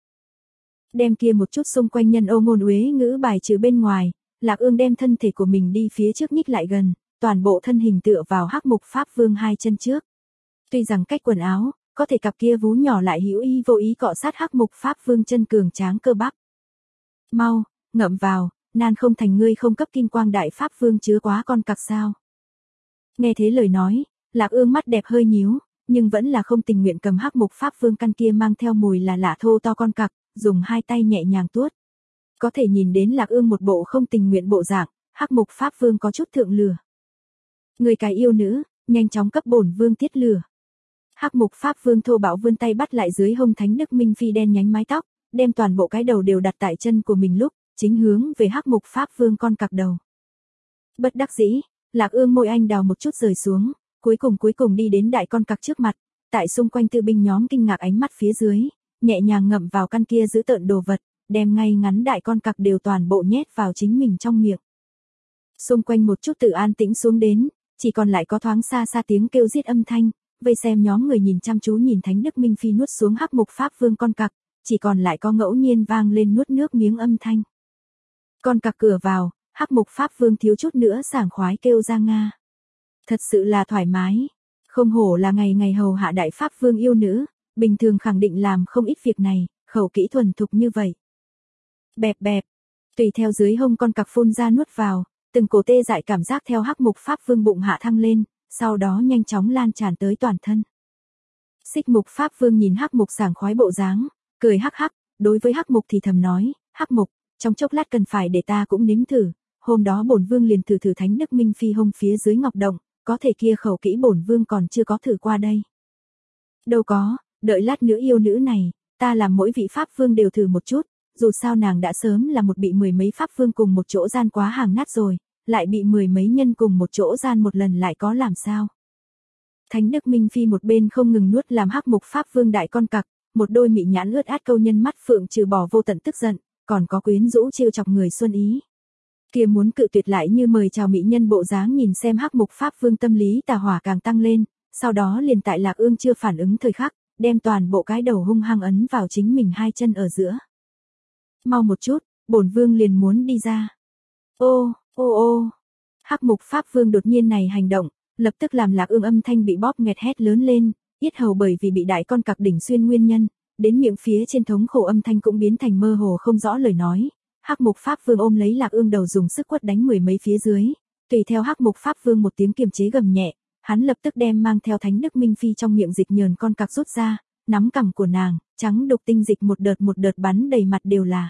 Đem kia một chút xung quanh nhân ô ngôn uế ngữ bài trừ bên ngoài, Lạc Ương đem thân thể của mình đi phía trước nhích lại gần, toàn bộ thân hình tựa vào Hắc Mục Pháp Vương hai chân trước. Tuy rằng cách quần áo, có thể cặp kia vú nhỏ lại hữu ý vô ý cọ sát Hắc Mục Pháp Vương chân cường tráng cơ bắp. Mau, ngậm vào, nan không thành ngươi không cấp Kim Quang Đại Pháp Vương chứa quá con cặc sao. Nghe thế lời nói, Lạc Ương mắt đẹp hơi nhíu, nhưng vẫn là không tình nguyện cầm Hắc Mục Pháp Vương căn kia mang theo mùi là lạ thô to con cặc, dùng hai tay nhẹ nhàng tuốt. Có thể nhìn đến Lạc Ương một bộ không tình nguyện bộ dạng, Hắc Mục Pháp Vương có chút thượng lửa. Người cái yêu nữ, nhanh chóng cấp bổn vương tiết lửa. Hắc Mục Pháp Vương thô bạo vươn tay bắt lại dưới hông thánh đức minh phi đen nhánh mái tóc, đem toàn bộ cái đầu đều đặt tại chân của mình lúc, chính hướng về Hắc Mục Pháp Vương con cặc đầu. Bất đắc dĩ, Lạc Ương môi anh đào một chút rời xuống, cuối cùng cuối cùng đi đến đại con cặc trước mặt, tại xung quanh tư binh nhóm kinh ngạc ánh mắt phía dưới, nhẹ nhàng ngậm vào căn kia giữ tợn đồ vật, đem ngay ngắn đại con cặc đều toàn bộ nhét vào chính mình trong miệng. Xung quanh một chút tự an tĩnh xuống đến, chỉ còn lại có thoáng xa xa tiếng kêu giết âm thanh, vây xem nhóm người nhìn chăm chú nhìn thánh đức minh phi nuốt xuống Hắc Mục Pháp Vương con cặc, chỉ còn lại có ngẫu nhiên vang lên nuốt nước miếng âm thanh. Con cặc cửa vào, Hắc Mục Pháp Vương thiếu chút nữa sảng khoái kêu ra nga. Thật sự là thoải mái, không hổ là ngày ngày hầu hạ đại Pháp Vương yêu nữ, bình thường khẳng định làm không ít việc này, khẩu kỹ thuần thục như vậy. Bẹp bẹp, tùy theo dưới hông con cặc phun ra nuốt vào, từng cổ tê dại cảm giác theo Hắc Mục Pháp Vương bụng hạ thăng lên, sau đó nhanh chóng lan tràn tới toàn thân. Xích Mục Pháp Vương nhìn Hắc Mục sảng khoái bộ dáng, cười hắc hắc, đối với Hắc Mục thì thầm nói, Hắc Mục, trong chốc lát cần phải để ta cũng nếm thử, hôm đó bổn vương liền thử thử thánh đức minh phi hông phía dưới ngọc động, có thể kia khẩu kỹ bổn vương còn chưa có thử qua đây. Đâu có, đợi lát nữa yêu nữ này, ta làm mỗi vị Pháp Vương đều thử một chút, dù sao nàng đã sớm là một bị mười mấy Pháp Vương cùng một chỗ gian quá hàng nát rồi, lại bị mười mấy nhân cùng một chỗ gian một lần lại có làm sao. Thánh đức minh phi một bên không ngừng nuốt làm Hắc Mục Pháp Vương đại con cặc, một đôi mị nhãn ướt át câu nhân mắt phượng trừ bỏ vô tận tức giận, còn có quyến rũ trêu chọc người xuân ý. Kia muốn cự tuyệt lại như mời chào mỹ nhân bộ dáng nhìn xem Hắc Mục Pháp Vương tâm lý tà hỏa càng tăng lên, sau đó liền tại Lạc Ương chưa phản ứng thời khắc, đem toàn bộ cái đầu hung hăng ấn vào chính mình hai chân ở giữa. Mau một chút, bổn vương liền muốn đi ra. Ô, ô ô. Hắc Mục Pháp Vương đột nhiên này hành động, lập tức làm Lạc Ương âm thanh bị bóp nghẹt hét lớn lên, yết hầu bởi vì bị đại con cặc đỉnh xuyên nguyên nhân, đến miệng phía trên thống khổ âm thanh cũng biến thành mơ hồ không rõ lời nói. Hắc Mục Pháp Vương ôm lấy Lạc Ương đầu dùng sức quất đánh mười mấy phía dưới, tùy theo Hắc Mục Pháp Vương một tiếng kiềm chế gầm nhẹ, hắn lập tức đem mang theo thánh đức minh phi trong miệng dịch nhờn con cặc rút ra, nắm cằm của nàng, trắng đục tinh dịch một đợt một đợt bắn đầy mặt đều là.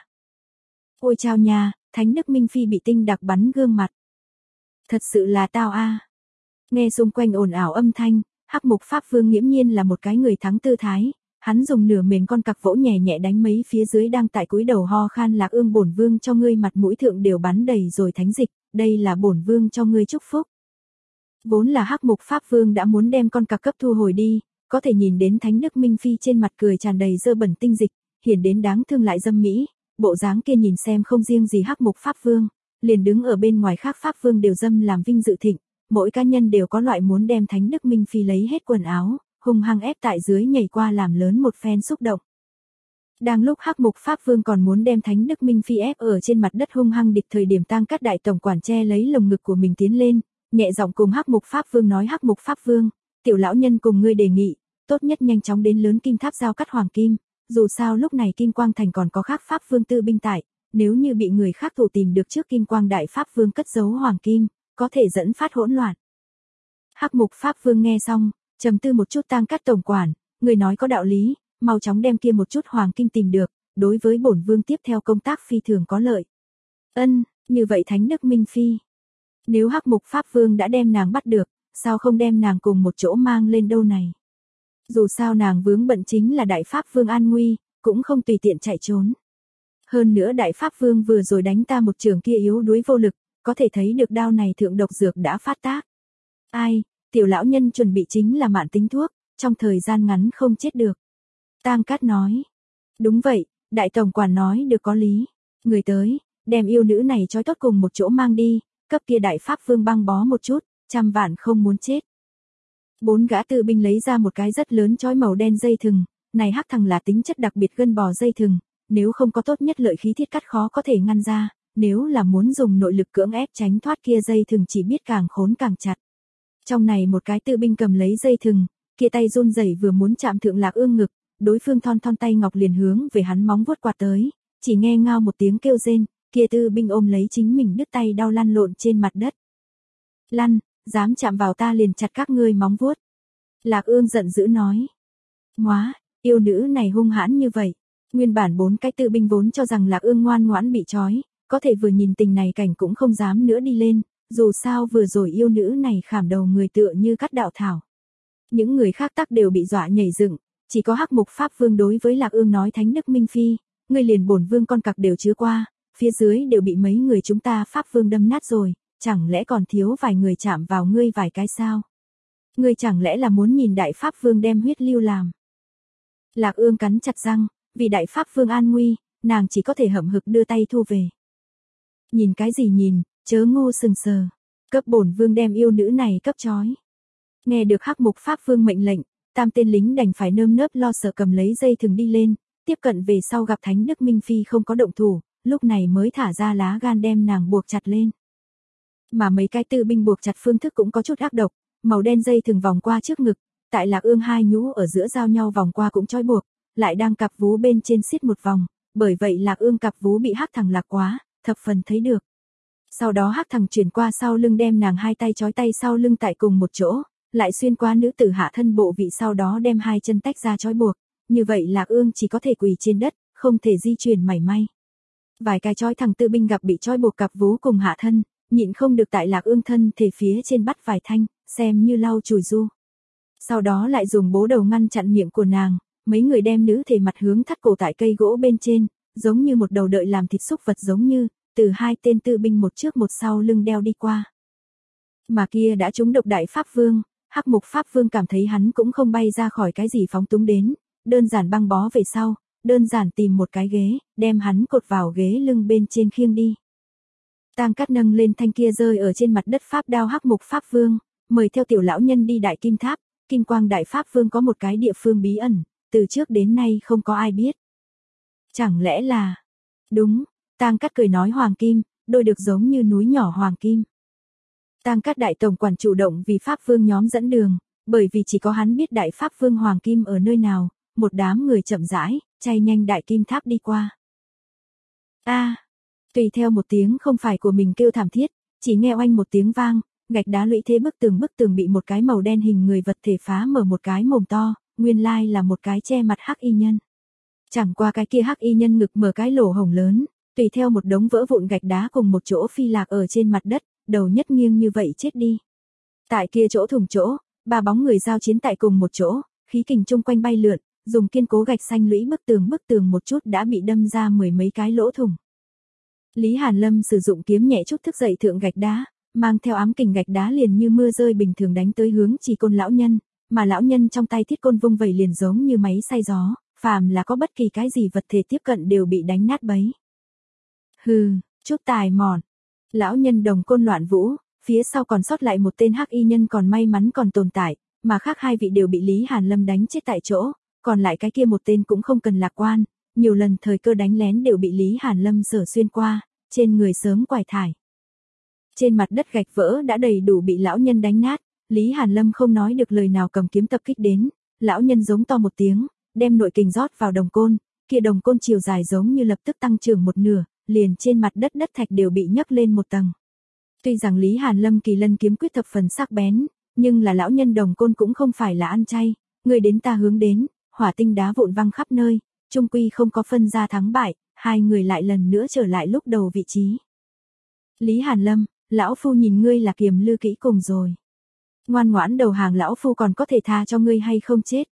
Ôi chao nha, thánh đức minh phi bị tinh đặc bắn gương mặt. Thật sự là tao a. Nghe xung quanh ồn ào âm thanh, Hắc Mục Pháp Vương nghiễm nhiên là một cái người thắng tư thái, hắn dùng nửa mềm con cặc vỗ nhẹ nhẹ đánh mấy phía dưới đang tại cúi đầu ho khan Lạc Ương bổn vương cho ngươi mặt mũi thượng đều bắn đầy rồi thánh dịch, đây là bổn vương cho ngươi chúc phúc. Vốn là Hắc Mục Pháp Vương đã muốn đem con cặc cấp thu hồi đi, có thể nhìn đến thánh đức minh phi trên mặt cười tràn đầy dơ bẩn tinh dịch, hiển đến đáng thương lại dâm mỹ, bộ dáng kia nhìn xem không riêng gì Hắc Mục Pháp Vương, liền đứng ở bên ngoài khác pháp vương đều dâm làm vinh dự thịnh, mỗi cá nhân đều có loại muốn đem Thánh Đức Minh Phi lấy hết quần áo, hung hăng ép tại dưới nhảy qua làm lớn một phen xúc động. Đang lúc Hắc Mục Pháp Vương còn muốn đem Thánh Đức Minh Phi ép ở trên mặt đất hung hăng địch thời điểm Tang Cát đại tổng quản che lấy lồng ngực của mình tiến lên, nhẹ giọng cùng Hắc Mục Pháp Vương nói: Hắc Mục Pháp Vương, tiểu lão nhân cùng ngươi đề nghị, tốt nhất nhanh chóng đến lớn kim tháp giao cắt hoàng kim, dù sao lúc này Kim Quang Thành còn có khác Pháp Vương tư binh tại, nếu như bị người khác thủ tìm được trước Kim Quang Đại Pháp Vương cất giấu hoàng kim, có thể dẫn phát hỗn loạn. Hắc Mục Pháp Vương nghe xong, trầm tư một chút: Tang Cát tổng quản, người nói có đạo lý, mau chóng đem kia một chút hoàng kim tìm được, đối với bổn vương tiếp theo công tác phi thường có lợi. Ân, như vậy Thánh Đức Minh Phi, nếu Hắc Mục Pháp Vương đã đem nàng bắt được, sao không đem nàng cùng một chỗ mang lên đâu này? Dù sao nàng vướng bận chính là Đại Pháp Vương an nguy, cũng không tùy tiện chạy trốn. Hơn nữa Đại Pháp Vương vừa rồi đánh ta một trường kia yếu đuối vô lực, có thể thấy được đao này thượng độc dược đã phát tác. Ai, tiểu lão nhân chuẩn bị chính là mạn tính thuốc, trong thời gian ngắn không chết được. Tang Cát nói. Đúng vậy, đại tổng quản nói được có lý. Người tới, đem yêu nữ này trói tốt cùng một chỗ mang đi, cấp kia Đại Pháp Vương băng bó một chút, trăm vạn không muốn chết. Bốn gã tư binh lấy ra một cái rất lớn trói màu đen dây thừng, này hắc thằng là tính chất đặc biệt gân bò dây thừng, nếu không có tốt nhất lợi khí thiết cắt khó có thể ngăn ra, nếu là muốn dùng nội lực cưỡng ép tránh thoát kia dây thừng chỉ biết càng khốn càng chặt. Trong này một cái tư binh cầm lấy dây thừng, kia tay run rẩy vừa muốn chạm thượng Lạc Ương ngực, đối phương thon thon tay ngọc liền hướng về hắn móng vuốt quạt tới, chỉ nghe ngao một tiếng kêu rên, kia tư binh ôm lấy chính mình đứt tay đau lăn lộn trên mặt đất. Lăn, dám chạm vào ta liền chặt các ngươi móng vuốt. Lạc Ương giận dữ nói. Móa, yêu nữ này hung hãn như vậy. Nguyên bản bốn cái tư binh vốn cho rằng Lạc Ương ngoan ngoãn bị trói, có thể vừa nhìn tình này cảnh cũng không dám nữa đi lên, dù sao vừa rồi yêu nữ này khảm đầu người tựa như cắt đạo thảo. Những người khác tắc đều bị dọa nhảy dựng, chỉ có Hắc Mục Pháp Vương đối với Lạc Ương nói: Thánh Đức Minh Phi, ngươi liền bổn vương con cặc đều chứa qua, phía dưới đều bị mấy người chúng ta Pháp Vương đâm nát rồi, chẳng lẽ còn thiếu vài người chạm vào ngươi vài cái sao? Ngươi chẳng lẽ là muốn nhìn Đại Pháp Vương đem huyết lưu làm? Lạc Ương cắn chặt răng, vì Đại Pháp Vương an nguy, nàng chỉ có thể hậm hực đưa tay thu về. Nhìn cái gì nhìn, chớ ngu sừng sờ, cấp bổn vương đem yêu nữ này cấp trói. Nghe được Hắc Mục Pháp Vương mệnh lệnh, tam tên lính đành phải nơm nớp lo sợ cầm lấy dây thừng đi lên, tiếp cận về sau gặp Thánh Đức Minh Phi không có động thủ, lúc này mới thả ra lá gan đem nàng buộc chặt lên. Mà mấy cái tư binh buộc chặt phương thức cũng có chút ác độc, màu đen dây thừng vòng qua trước ngực, tại Lạc Ương hai nhũ ở giữa giao nhau vòng qua cũng trói buộc, lại đang cặp vú bên trên xiết một vòng, bởi vậy Lạc Ương cặp vú bị hắc thằng lạc quá, thập phần thấy được. Sau đó hắc thằng chuyển qua sau lưng đem nàng hai tay trói tay sau lưng tại cùng một chỗ, lại xuyên qua nữ tử hạ thân bộ vị sau đó đem hai chân tách ra trói buộc, như vậy Lạc Ương chỉ có thể quỳ trên đất, không thể di chuyển mảy may. Vài cái trói thằng tư binh gặp bị trói buộc cặp vú cùng hạ thân, nhịn không được tại Lạc Ương thân thể phía trên bắt vài thanh, xem như lau chùi du. Sau đó lại dùng bố đầu ngăn chặn miệng của nàng, mấy người đem nữ thể mặt hướng thắt cổ tại cây gỗ bên trên, giống như một đầu đợi làm thịt xúc vật giống như, từ hai tên tư binh một trước một sau lưng đeo đi qua. Mà kia đã trúng độc Đại Pháp Vương, Hắc Mục Pháp Vương cảm thấy hắn cũng không bay ra khỏi cái gì phóng túng đến, đơn giản băng bó về sau, đơn giản tìm một cái ghế, đem hắn cột vào ghế lưng bên trên khiêng đi. Tang Cát nâng lên thanh kia rơi ở trên mặt đất pháp đao Hắc Mục Pháp Vương, mời theo tiểu lão nhân đi Đại Kim Tháp, Kim Quang Đại Pháp Vương có một cái địa phương bí ẩn, từ trước đến nay không có ai biết. Chẳng lẽ là... Đúng, Tang Cát cười nói hoàng kim, đôi được giống như núi nhỏ hoàng kim. Tang Cát đại tổng quản chủ động vì Pháp Vương nhóm dẫn đường, bởi vì chỉ có hắn biết Đại Pháp Vương hoàng kim ở nơi nào, một đám người chậm rãi, chay nhanh Đại Kim Tháp đi qua. A, à, tùy theo một tiếng không phải của mình kêu thảm thiết, chỉ nghe oanh một tiếng vang, gạch đá lũy thế bức tường bức tường bị một cái màu đen hình người vật thể phá mở một cái mồm to, nguyên lai là một cái che mặt hắc y nhân. Chẳng qua cái kia hắc y nhân ngực mở cái lỗ hổng lớn, tùy theo một đống vỡ vụn gạch đá cùng một chỗ phi lạc ở trên mặt đất, đầu nhất nghiêng như vậy chết đi. Tại kia chỗ thủng chỗ, ba bóng người giao chiến tại cùng một chỗ, khí kình chung quanh bay lượn, dùng kiên cố gạch xanh lũy bức tường bức tường một chút đã bị đâm ra mười mấy cái lỗ thủng. Lý Hàn Lâm sử dụng kiếm nhẹ chút thức dậy thượng gạch đá, mang theo ám kình gạch đá liền như mưa rơi bình thường đánh tới hướng Chỉ Côn lão nhân, mà lão nhân trong tay thiết côn vung vẩy liền giống như máy xay gió, phàm là có bất kỳ cái gì vật thể tiếp cận đều bị đánh nát bấy. Hừ, chút tài mọn. Lão nhân đồng côn loạn vũ, phía sau còn sót lại một tên hắc y nhân còn may mắn còn tồn tại, mà khác hai vị đều bị Lý Hàn Lâm đánh chết tại chỗ, còn lại cái kia một tên cũng không cần lạc quan, nhiều lần thời cơ đánh lén đều bị Lý Hàn Lâm sở xuyên qua, trên người sớm quải thải. Trên mặt đất gạch vỡ đã đầy đủ bị lão nhân đánh nát, Lý Hàn Lâm không nói được lời nào cầm kiếm tập kích đến, lão nhân giống to một tiếng, đem nội kình rót vào đồng côn, kia đồng côn chiều dài giống như lập tức tăng trưởng một nửa, liền trên mặt đất đất thạch đều bị nhấc lên một tầng. Tuy rằng Lý Hàn Lâm kỳ lân kiếm quyết thập phần sắc bén, nhưng là lão nhân đồng côn cũng không phải là ăn chay, người đến ta hướng đến, hỏa tinh đá vụn văng khắp nơi, chung quy không có phân ra thắng bại, hai người lại lần nữa trở lại lúc đầu vị trí. Lý Hàn Lâm, lão phu nhìn ngươi là kiềm lư kỹ cùng rồi. Ngoan ngoãn đầu hàng lão phu còn có thể tha cho ngươi hay không chết.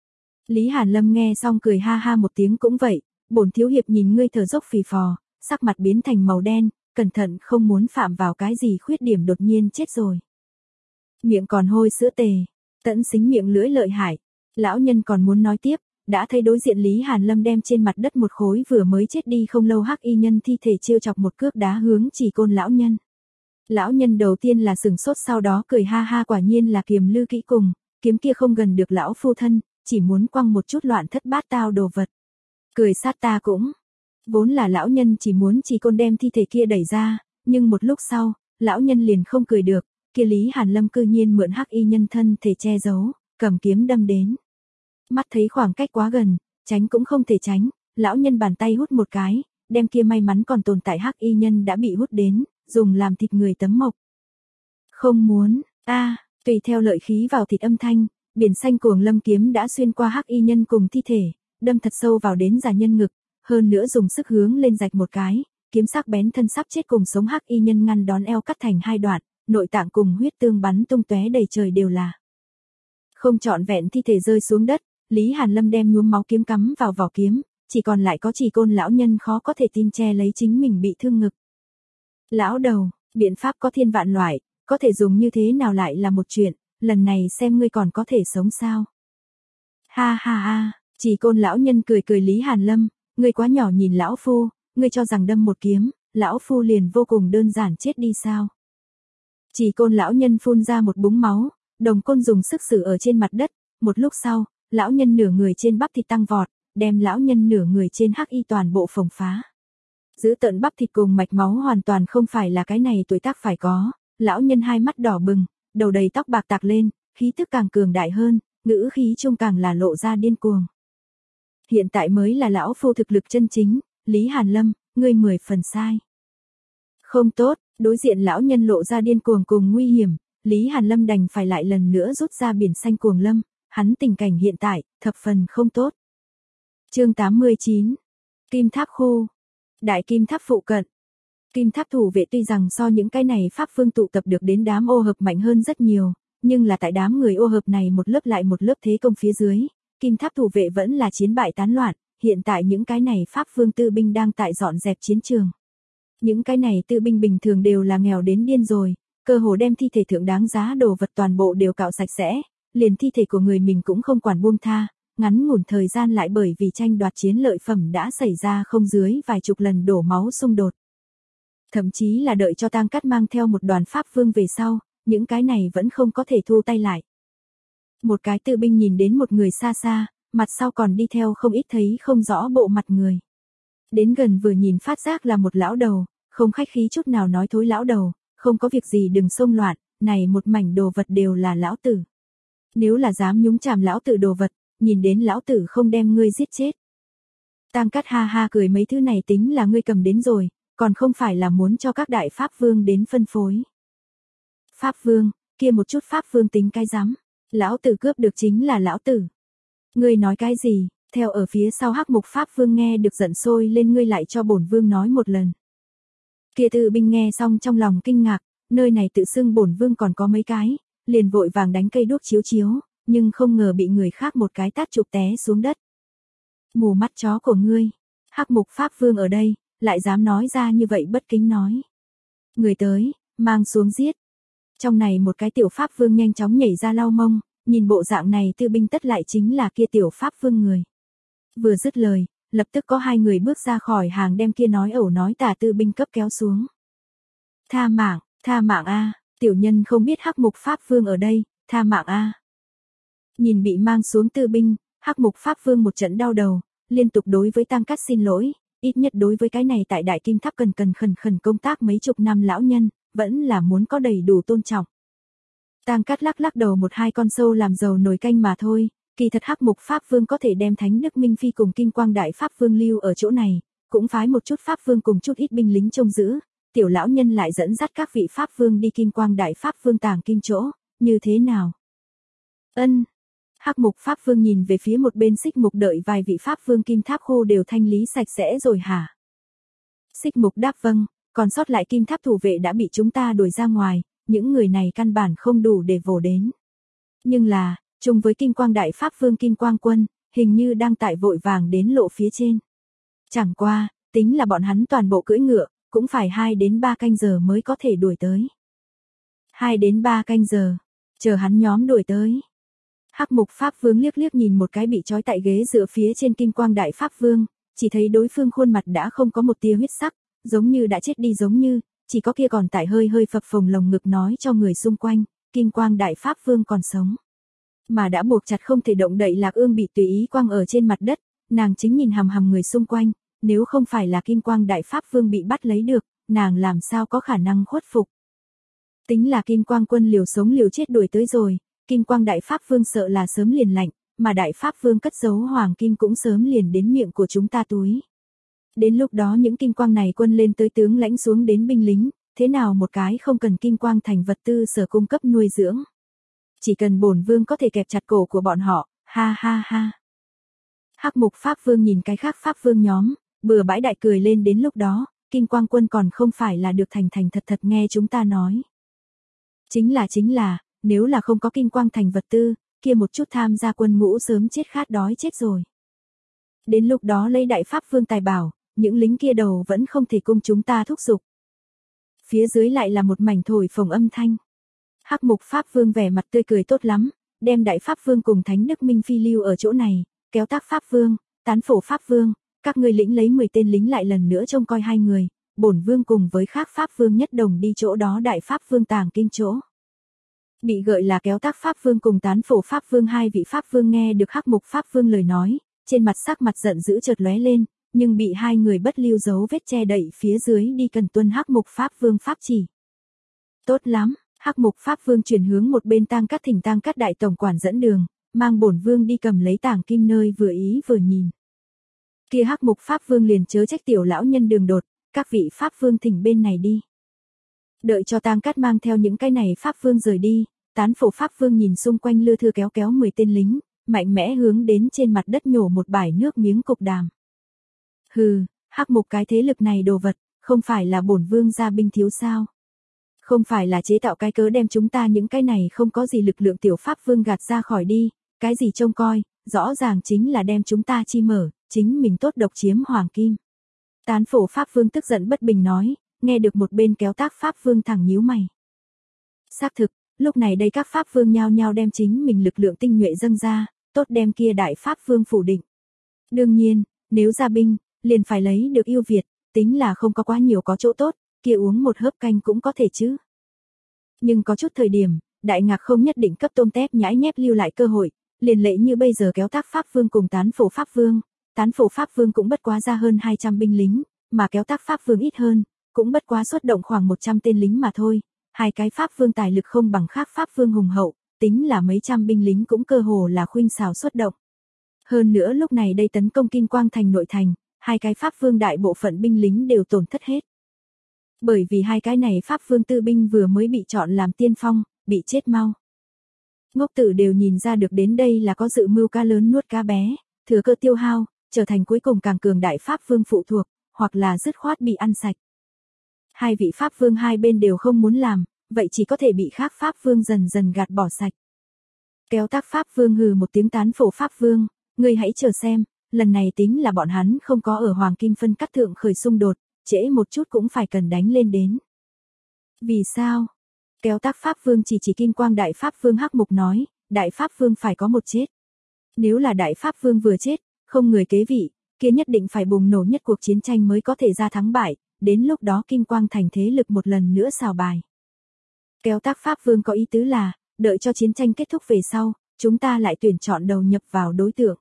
Lý Hàn Lâm nghe xong cười ha ha một tiếng cũng vậy, bổn thiếu hiệp nhìn ngươi thở dốc phì phò, sắc mặt biến thành màu đen, cẩn thận không muốn phạm vào cái gì khuyết điểm đột nhiên chết rồi. Miệng còn hôi sữa tề, tẫn xính miệng lưỡi lợi hại, lão nhân còn muốn nói tiếp, đã thấy đối diện Lý Hàn Lâm đem trên mặt đất một khối vừa mới chết đi không lâu hắc y nhân thi thể trêu chọc một cước đá hướng chỉ côn lão nhân. Lão nhân đầu tiên là sừng sốt sau đó cười ha ha quả nhiên là kiềm lư kỹ cùng, kiếm kia không gần được lão phu thân, chỉ muốn quăng một chút loạn thất bát tao đồ vật. Cười sát ta cũng. Vốn là lão nhân chỉ muốn chỉ côn đem thi thể kia đẩy ra, nhưng một lúc sau, lão nhân liền không cười được, kia Lý Hàn Lâm cư nhiên mượn hắc y nhân thân thể che giấu, cầm kiếm đâm đến. Mắt thấy khoảng cách quá gần, tránh cũng không thể tránh, lão nhân bàn tay hút một cái, đem kia may mắn còn tồn tại hắc y nhân đã bị hút đến, dùng làm thịt người tấm mộc. Không muốn, a, tùy theo lợi khí vào thịt âm thanh, biển xanh cuồng lâm kiếm đã xuyên qua hắc y nhân cùng thi thể, đâm thật sâu vào đến già nhân ngực, hơn nữa dùng sức hướng lên rạch một cái, kiếm sắc bén thân sắp chết cùng sống hắc y nhân ngăn đón eo cắt thành hai đoạn, nội tạng cùng huyết tương bắn tung tóe đầy trời đều là. Không trọn vẹn thi thể rơi xuống đất, Lý Hàn Lâm đem nhuốm máu kiếm cắm vào vỏ kiếm, chỉ còn lại có chỉ côn lão nhân khó có thể tin che lấy chính mình bị thương ngực. Lão đầu, biện pháp có thiên vạn loại, có thể dùng như thế nào lại là một chuyện, lần này xem ngươi còn có thể sống sao. Ha ha ha, chỉ côn lão nhân cười cười Lý Hàn Lâm, ngươi quá nhỏ nhìn lão phu, ngươi cho rằng đâm một kiếm, lão phu liền vô cùng đơn giản chết đi sao. Chỉ côn lão nhân phun ra một búng máu, đồng côn dùng sức sử ở trên mặt đất, một lúc sau, lão nhân nửa người trên bắp thịt tăng vọt, đem lão nhân nửa người trên hắc y toàn bộ phồng phá. Giữ tận bắp thịt cùng mạch máu hoàn toàn không phải là cái này tuổi tác phải có, lão nhân hai mắt đỏ bừng, đầu đầy tóc bạc tạc lên, khí tức càng cường đại hơn, ngữ khí trung càng là lộ ra điên cuồng. Hiện tại mới là lão phu thực lực chân chính, Lý Hàn Lâm, ngươi mười phần sai. Không tốt, đối diện lão nhân lộ ra điên cuồng cùng nguy hiểm, Lý Hàn Lâm đành phải lại lần nữa rút ra biển xanh cuồng lâm, hắn tình cảnh hiện tại, thập phần không tốt. Chương tám mươi chín, Kim Tháp khu, Đại Kim Tháp phụ cận. Kim Tháp thủ vệ tuy rằng so những cái này pháp phương tụ tập được đến đám ô hợp mạnh hơn rất nhiều, nhưng là tại đám người ô hợp này một lớp lại một lớp thế công phía dưới, Kim Tháp thủ vệ vẫn là chiến bại tán loạn, hiện tại những cái này pháp phương tư binh đang tại dọn dẹp chiến trường. Những cái này tư binh bình thường đều là nghèo đến điên rồi, cơ hồ đem thi thể thượng đáng giá đồ vật toàn bộ đều cạo sạch sẽ, liền thi thể của người mình cũng không quản buông tha, ngắn ngủn thời gian lại bởi vì tranh đoạt chiến lợi phẩm đã xảy ra không dưới vài chục lần đổ máu xung đột. Thậm chí là đợi cho Tang Cát mang theo một đoàn pháp vương về sau, những cái này vẫn không có thể thu tay lại. Một cái tư binh nhìn đến một người xa xa, mặt sau còn đi theo không ít thấy không rõ bộ mặt người. Đến gần vừa nhìn phát giác là một lão đầu, không khách khí chút nào nói thối lão đầu, không có việc gì đừng xông loạn, này một mảnh đồ vật đều là lão tử. Nếu là dám nhúng chàm lão tử đồ vật, nhìn đến lão tử không đem ngươi giết chết. Tang Cát ha ha cười mấy thứ này tính là ngươi cầm đến rồi, còn không phải là muốn cho các đại pháp vương đến phân phối. Pháp vương, kia một chút pháp vương tính cái rắm, lão tử cướp được chính là lão tử. Ngươi nói cái gì? Theo ở phía sau hắc mục pháp vương nghe được giận sôi lên ngươi lại cho bổn vương nói một lần. Kia tư binh nghe xong trong lòng kinh ngạc, nơi này tự xưng bổn vương còn có mấy cái, liền vội vàng đánh cây đuốc chiếu chiếu, nhưng không ngờ bị người khác một cái tát chụp té xuống đất. Mù mắt chó của ngươi, hắc mục pháp vương ở đây, lại dám nói ra như vậy bất kính nói. Người tới, mang xuống giết. Trong này một cái tiểu pháp vương nhanh chóng nhảy ra lau mông, nhìn bộ dạng này tư binh tất lại chính là kia tiểu pháp vương người. Vừa dứt lời, lập tức có hai người bước ra khỏi hàng đem kia nói ẩu nói tả tư binh cấp kéo xuống. Tha mạng, tha mạng a, tiểu nhân không biết Hắc Mục Pháp Vương ở đây, tha mạng a. Nhìn bị mang xuống tư binh, Hắc Mục Pháp Vương một trận đau đầu, liên tục đối với Tang Cát xin lỗi, ít nhất đối với cái này tại Đại Kim Tháp cần cần khẩn khẩn công tác mấy chục năm lão nhân, vẫn là muốn có đầy đủ tôn trọng. Tang Cát lắc lắc đầu một hai con sâu làm dầu nồi canh mà thôi, kỳ thật Hắc Mục Pháp Vương có thể đem Thánh Đức Minh Phi cùng Kim Quang Đại Pháp Vương lưu ở chỗ này, cũng phái một chút Pháp Vương cùng chút ít binh lính trông giữ, tiểu lão nhân lại dẫn dắt các vị Pháp Vương đi Kim Quang Đại Pháp Vương tàng kim chỗ, như thế nào? Ân. Hắc Mục Pháp Vương nhìn về phía một bên Xích Mục đợi vài vị Pháp Vương Kim Tháp khô đều thanh lý sạch sẽ rồi hả? Xích Mục đáp vâng, còn sót lại Kim Tháp thủ vệ đã bị chúng ta đuổi ra ngoài, những người này căn bản không đủ để vồ đến. Nhưng là, chung với Kim Quang Đại Pháp Vương Kim Quang Quân, hình như đang tại vội vàng đến lộ phía trên. Chẳng qua, tính là bọn hắn toàn bộ cưỡi ngựa, cũng phải hai đến ba canh giờ mới có thể đuổi tới. hai đến ba canh giờ, chờ hắn nhóm đuổi tới. Hắc Mục Pháp Vương liếc liếc nhìn một cái bị trói tại ghế dựa phía trên Kim Quang Đại Pháp Vương, chỉ thấy đối phương khuôn mặt đã không có một tia huyết sắc, giống như đã chết đi giống như, chỉ có kia còn tại hơi hơi phập phồng lồng ngực nói cho người xung quanh, Kim Quang Đại Pháp Vương còn sống. Mà đã buộc chặt không thể động đậy Lạc Ương bị tùy ý quăng ở trên mặt đất, nàng chính nhìn hằm hằm người xung quanh, nếu không phải là Kim Quang Đại Pháp Vương bị bắt lấy được, nàng làm sao có khả năng khuất phục. Tính là Kim Quang Quân liều sống liều chết đuổi tới rồi, Kim Quang Đại Pháp Vương sợ là sớm liền lạnh, mà Đại Pháp Vương cất giấu hoàng kim cũng sớm liền đến miệng của chúng ta túi. Đến lúc đó những kim quang này quân lên tới tướng lãnh xuống đến binh lính, thế nào một cái không cần kim quang thành vật tư sở cung cấp nuôi dưỡng. Chỉ cần bổn vương có thể kẹp chặt cổ của bọn họ, ha ha ha. Hắc Mục Pháp Vương nhìn cái khác Pháp Vương nhóm, bừa bãi đại cười lên, đến lúc đó, Kim Quang Quân còn không phải là được thành thành thật thật nghe chúng ta nói. Chính là chính là, nếu là không có Kim Quang thành vật tư, kia một chút tham gia quân ngũ sớm chết khát đói chết rồi. Đến lúc đó lấy Đại Pháp Vương tài bảo, những lính kia đầu vẫn không thể cung chúng ta thúc giục. Phía dưới lại là một mảnh thổi phồng âm thanh. Hắc Mục Pháp Vương vẻ mặt tươi cười tốt lắm, đem Đại Pháp Vương cùng Thánh Đức Minh Phi lưu ở chỗ này, kéo Tác Pháp Vương, Tán Phổ Pháp Vương, các ngươi lĩnh lấy mười tên lính lại lần nữa trông coi hai người, bổn vương cùng với khác Pháp Vương nhất đồng đi chỗ đó Đại Pháp Vương tàng kinh chỗ. Bị gợi là kéo Tác Pháp Vương cùng Tán Phổ Pháp Vương hai vị Pháp Vương nghe được Hắc Mục Pháp Vương lời nói, trên mặt sắc mặt giận dữ chợt lóe lên, nhưng bị hai người bất lưu dấu vết che đậy phía dưới đi cần tuân Hắc Mục Pháp Vương pháp chỉ. Tốt lắm, Hắc Mục Pháp Vương chuyển hướng một bên Tang Cát thỉnh Tang Cát đại tổng quản dẫn đường, mang bổn vương đi cầm lấy tảng kim nơi vừa ý vừa nhìn. Kia Hắc Mục Pháp Vương liền chớ trách tiểu lão nhân đường đột, các vị Pháp Vương thỉnh bên này đi. Đợi cho Tang Cát mang theo những cái này Pháp Vương rời đi, Tán Phổ Pháp Vương nhìn xung quanh lưa thưa kéo kéo mười tên lính, mạnh mẽ hướng đến trên mặt đất nhổ một bãi nước miếng cục đàm. Hừ, Hắc Mục cái thế lực này đồ vật, không phải là bổn vương gia binh thiếu sao? Không phải là chế tạo cái cớ đem chúng ta những cái này không có gì lực lượng tiểu Pháp Vương gạt ra khỏi đi, cái gì trông coi, rõ ràng chính là đem chúng ta chi mở, chính mình tốt độc chiếm hoàng kim. Tán Phổ Pháp Vương tức giận bất bình nói, nghe được một bên kéo Tác Pháp Vương thẳng nhíu mày. Xác thực, lúc này đây các Pháp Vương nhao nhao đem chính mình lực lượng tinh nhuệ dâng ra, tốt đem kia Đại Pháp Vương phủ định. Đương nhiên, nếu ra binh, liền phải lấy được ưu việt, tính là không có quá nhiều có chỗ tốt, kia uống một hớp canh cũng có thể chứ. Nhưng có chút thời điểm, Đại Ngạc không nhất định cấp tôm tép nhãi nhép lưu lại cơ hội, liền lệ như bây giờ kéo Tác Pháp Vương cùng Tán Phổ Pháp Vương, Tán Phổ Pháp Vương cũng bất quá ra hơn hai trăm binh lính, mà kéo Tác Pháp Vương ít hơn, cũng bất quá xuất động khoảng một trăm tên lính mà thôi, hai cái Pháp Vương tài lực không bằng khác Pháp Vương hùng hậu, tính là mấy trăm binh lính cũng cơ hồ là khuynh xào xuất động. Hơn nữa lúc này đây tấn công Kim Quang thành nội thành, hai cái Pháp Vương đại bộ phận binh lính đều tổn thất hết. Bởi vì hai cái này Pháp Vương tư binh vừa mới bị chọn làm tiên phong, bị chết mau. Ngốc tử đều nhìn ra được đến đây là có dự mưu cá lớn nuốt cá bé, thừa cơ tiêu hao, trở thành cuối cùng càng cường đại Pháp Vương phụ thuộc, hoặc là dứt khoát bị ăn sạch. Hai vị Pháp Vương hai bên đều không muốn làm, vậy chỉ có thể bị khác Pháp Vương dần dần gạt bỏ sạch. Kéo Tác Pháp Vương hừ một tiếng, Tán Phổ Pháp Vương, ngươi hãy chờ xem, lần này tính là bọn hắn không có ở Hoàng Kim phân cắt thượng khởi xung đột, trễ một chút cũng phải cần đánh lên đến. Vì sao? Kéo Tác Pháp Vương chỉ chỉ Kim Quang Đại Pháp Vương Hắc Mục nói, Đại Pháp Vương phải có một chết. Nếu là Đại Pháp Vương vừa chết, không người kế vị, kia nhất định phải bùng nổ nhất cuộc chiến tranh mới có thể ra thắng bại, đến lúc đó Kim Quang Thành thế lực một lần nữa xào bài. Kéo tác Pháp Vương có ý tứ là, đợi cho chiến tranh kết thúc về sau, chúng ta lại tuyển chọn đầu nhập vào đối tượng.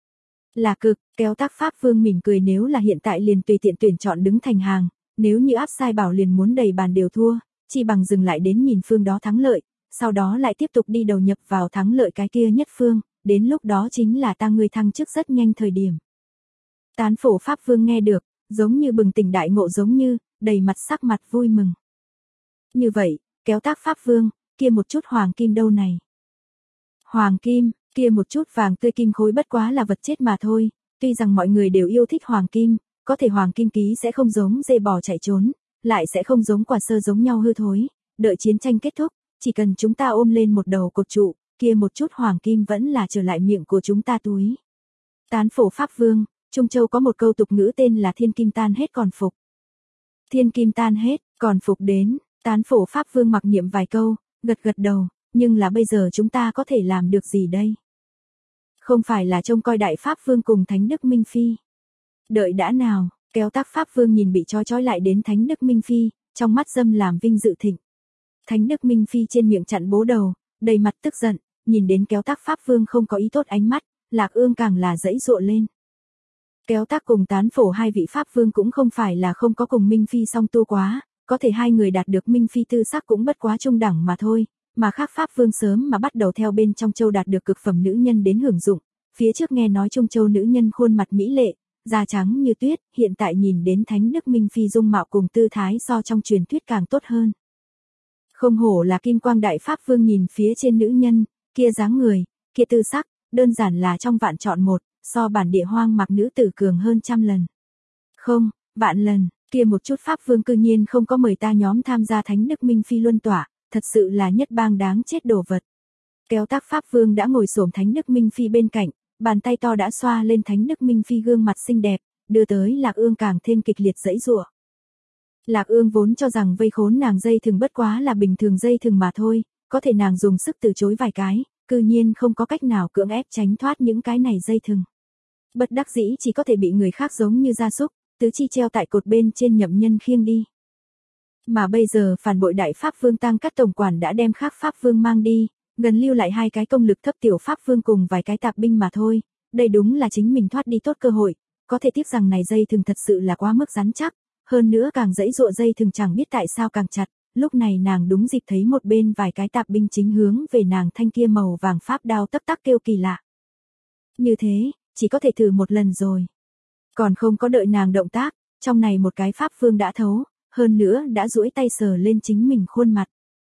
Là cực, kéo tác Pháp Vương mỉm cười, nếu là hiện tại liền tùy tiện tuyển chọn đứng thành hàng, nếu như áp sai bảo liền muốn đầy bàn đều thua, chỉ bằng dừng lại đến nhìn phương đó thắng lợi, sau đó lại tiếp tục đi đầu nhập vào thắng lợi cái kia nhất phương, đến lúc đó chính là ta ngươi thăng chức rất nhanh thời điểm. Tán Phổ Pháp Vương nghe được, giống như bừng tỉnh đại ngộ, giống như, đầy mặt sắc mặt vui mừng. Như vậy, kéo tác Pháp Vương, kia một chút hoàng kim đâu này? Hoàng kim, kia một chút vàng tươi kim khối bất quá là vật chết mà thôi, tuy rằng mọi người đều yêu thích hoàng kim, có thể hoàng kim ký sẽ không giống dê bò chạy trốn, lại sẽ không giống quả sơ giống nhau hư thối, đợi chiến tranh kết thúc, chỉ cần chúng ta ôm lên một đầu cột trụ, kia một chút hoàng kim vẫn là trở lại miệng của chúng ta túi. Tán Phổ Pháp Vương, Trung Châu có một câu tục ngữ tên là thiên kim tan hết còn phục. Thiên kim tan hết, còn phục đến, Tán Phổ Pháp Vương mặc niệm vài câu, gật gật đầu, nhưng là bây giờ chúng ta có thể làm được gì đây? Không phải là trông coi Đại Pháp Vương cùng Thánh Đức Minh Phi. Đợi đã nào, kéo tác Pháp Vương nhìn bị trói trói lại đến Thánh Đức Minh Phi, trong mắt dâm làm vinh dự thịnh. Thánh Đức Minh Phi trên miệng chặn bố đầu, đầy mặt tức giận, nhìn đến kéo tác Pháp Vương không có ý tốt ánh mắt, Lạc Ương càng là dãy dụa lên. Kéo tác cùng Tán Phổ hai vị Pháp Vương cũng không phải là không có cùng Minh Phi song tu quá, có thể hai người đạt được Minh Phi tư sắc cũng bất quá trung đẳng mà thôi, mà khác Pháp Vương sớm mà bắt đầu theo bên trong châu đạt được cực phẩm nữ nhân đến hưởng dụng, phía trước nghe nói Trung Châu nữ nhân khuôn mặt mỹ lệ, da trắng như tuyết, hiện tại nhìn đến Thánh Đức Minh Phi dung mạo cùng tư thái so trong truyền thuyết càng tốt hơn. Không hổ là Kim Quang Đại Pháp Vương, nhìn phía trên nữ nhân, kia dáng người, kia tư sắc, đơn giản là trong vạn chọn một, so bản địa hoang mặc nữ tử cường hơn trăm lần. Không, vạn lần, kia một chút Pháp Vương cư nhiên không có mời ta nhóm tham gia Thánh Đức Minh Phi luân tỏa, thật sự là nhất bang đáng chết đồ vật. Kéo tác Pháp Vương đã ngồi xổm Thánh Đức Minh Phi bên cạnh, bàn tay to đã xoa lên Thánh Đức Minh Phi gương mặt xinh đẹp, đưa tới Lạc Ương càng thêm kịch liệt dãy giụa. Lạc Ương vốn cho rằng vây khốn nàng dây thừng bất quá là bình thường dây thừng mà thôi, có thể nàng dùng sức từ chối vài cái, cư nhiên không có cách nào cưỡng ép tránh thoát những cái này dây thừng. Bất đắc dĩ chỉ có thể bị người khác giống như gia súc, tứ chi treo tại cột bên trên nhậm nhân khiêng đi. Mà bây giờ phản bội Đại Pháp Vương Tăng Cát tổng quản đã đem khác Pháp Vương mang đi, gần lưu lại hai cái công lực thấp tiểu Pháp Vương cùng vài cái tạp binh mà thôi, đây đúng là chính mình thoát đi tốt cơ hội, có thể tiếc rằng này dây thừng thật sự là quá mức rắn chắc, hơn nữa càng dãy dụa dây thừng chẳng biết tại sao càng chặt, lúc này nàng đúng dịp thấy một bên vài cái tạp binh chính hướng về nàng thanh kia màu vàng pháp đao tấp tắc kêu kỳ lạ. Như thế, chỉ có thể thử một lần rồi. Còn không có đợi nàng động tác, trong này một cái Pháp Vương đã thấu, hơn nữa đã duỗi tay sờ lên chính mình khuôn mặt.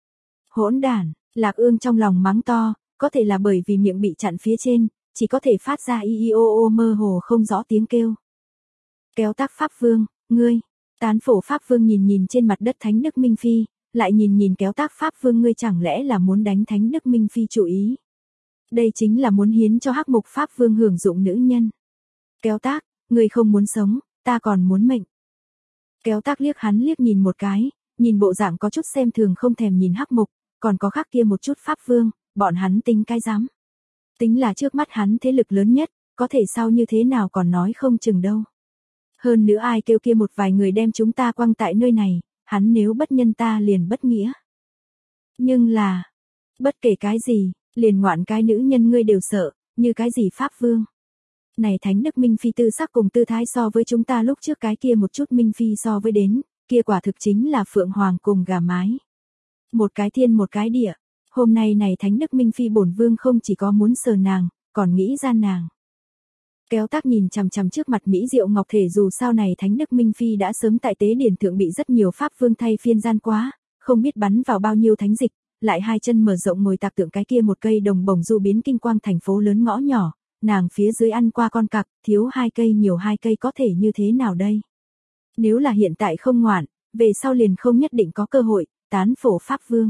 Hỗn đản, Lạc Ương trong lòng mắng to, có thể là bởi vì miệng bị chặn phía trên, chỉ có thể phát ra y y ô ô mơ hồ không rõ tiếng kêu. Kéo tác Pháp Vương, ngươi, Tán Phổ Pháp Vương nhìn nhìn trên mặt đất Thánh Đức Minh Phi, lại nhìn nhìn kéo tác Pháp Vương, ngươi chẳng lẽ là muốn đánh Thánh Đức Minh Phi chủ ý. Đây chính là muốn hiến cho Hắc Mục Pháp Vương hưởng dụng nữ nhân. Kéo tác, ngươi không muốn sống, ta còn muốn mệnh. Kéo tác liếc hắn liếc nhìn một cái, nhìn bộ dạng có chút xem thường không thèm nhìn Hắc Mục, còn có khác kia một chút Pháp Vương, bọn hắn tính cái dám. Tính là trước mắt hắn thế lực lớn nhất, có thể sao như thế nào còn nói không chừng đâu. Hơn nữa ai kêu kia một vài người đem chúng ta quăng tại nơi này, hắn nếu bất nhân ta liền bất nghĩa. Nhưng là, bất kể cái gì, liền ngoạn cái nữ nhân ngươi đều sợ, như cái gì Pháp Vương. Này Thánh Đức Minh Phi tư sắc cùng tư thái so với chúng ta lúc trước cái kia một chút Minh Phi so với đến, kia quả thực chính là Phượng Hoàng cùng gà mái. Một cái thiên một cái địa, hôm nay này Thánh Đức Minh Phi bổn vương không chỉ có muốn sờ nàng, còn nghĩ ra nàng. Kéo tác nhìn chằm chằm trước mặt Mỹ Diệu Ngọc thể, dù sao này Thánh Đức Minh Phi đã sớm tại tế điển thượng bị rất nhiều Pháp Vương thay phiên gian quá, không biết bắn vào bao nhiêu thánh dịch, lại hai chân mở rộng ngồi tạc tượng cái kia một cây đồng bổng du biến kinh quang thành phố lớn ngõ nhỏ, nàng phía dưới ăn qua con cặc, thiếu hai cây nhiều hai cây có thể như thế nào đây? Nếu là hiện tại không ngoạn, về sau liền không nhất định có cơ hội, Tán Phổ Pháp Vương.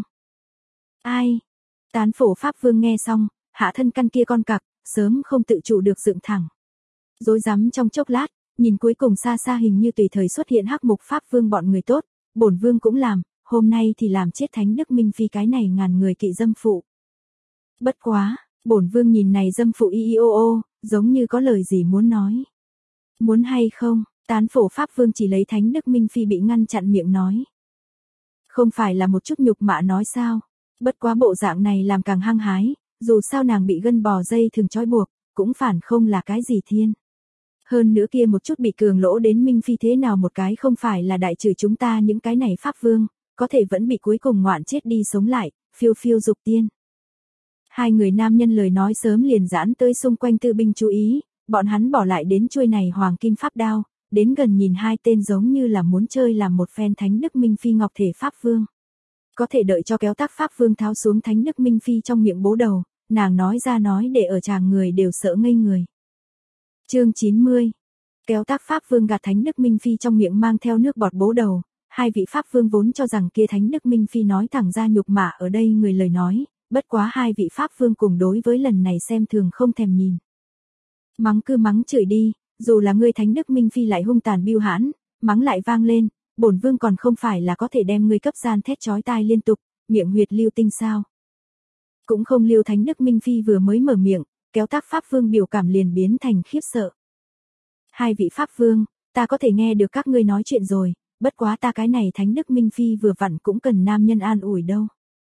Ai? Tán Phổ Pháp Vương nghe xong, hạ thân căn kia con cặc, sớm không tự chủ được dựng thẳng. Rối rắm trong chốc lát, nhìn cuối cùng xa xa hình như tùy thời xuất hiện Hắc Mục Pháp Vương bọn người tốt, bổn vương cũng làm, hôm nay thì làm chết Thánh Đức Minh Phi cái này ngàn người kỵ dâm phụ. Bất quá, bổn vương nhìn này dâm phụ y y ô ô, giống như có lời gì muốn nói. Muốn hay không, Tán phổ Pháp Vương chỉ lấy Thánh Đức Minh Phi bị ngăn chặn miệng nói. Không phải là một chút nhục mạ nói sao, bất quá bộ dạng này làm càng hăng hái, dù sao nàng bị gân bò dây thường trói buộc, cũng phản không là cái gì thiên. Hơn nữa kia một chút bị cường lỗ đến Minh Phi thế nào một cái không phải là đại trừ chúng ta những cái này Pháp Vương, có thể vẫn bị cuối cùng ngoạn chết đi sống lại, phiêu phiêu dục tiên. Hai người nam nhân lời nói sớm liền giãn tới xung quanh tư binh chú ý, bọn hắn bỏ lại đến chuôi này hoàng kim pháp đao, đến gần nhìn hai tên giống như là muốn chơi làm một phen Thánh Đức Minh Phi ngọc thể Pháp Vương. Có thể đợi cho kéo tác Pháp Vương tháo xuống Thánh Đức Minh Phi trong miệng bố đầu, nàng nói ra nói để ở chàng người đều sợ ngây người. Chương chín mươi. Kéo tác Pháp Vương gạt Thánh Đức Minh Phi trong miệng mang theo nước bọt bố đầu, hai vị Pháp Vương vốn cho rằng kia Thánh Đức Minh Phi nói thẳng ra nhục mạ ở đây người lời nói, bất quá hai vị Pháp Vương cùng đối với lần này xem thường không thèm nhìn. Mắng cứ mắng chửi đi, dù là ngươi Thánh Đức Minh Phi lại hung tàn biêu hãn, mắng lại vang lên, bổn vương còn không phải là có thể đem ngươi cấp gian thét chói tai liên tục, miệng huyệt lưu tinh sao. Cũng không liêu Thánh Đức Minh Phi vừa mới mở miệng, kéo tác Pháp Vương biểu cảm liền biến thành khiếp sợ. Hai vị Pháp Vương, ta có thể nghe được các ngươi nói chuyện rồi, bất quá ta cái này Thánh Đức Minh Phi vừa vặn cũng cần nam nhân an ủi đâu.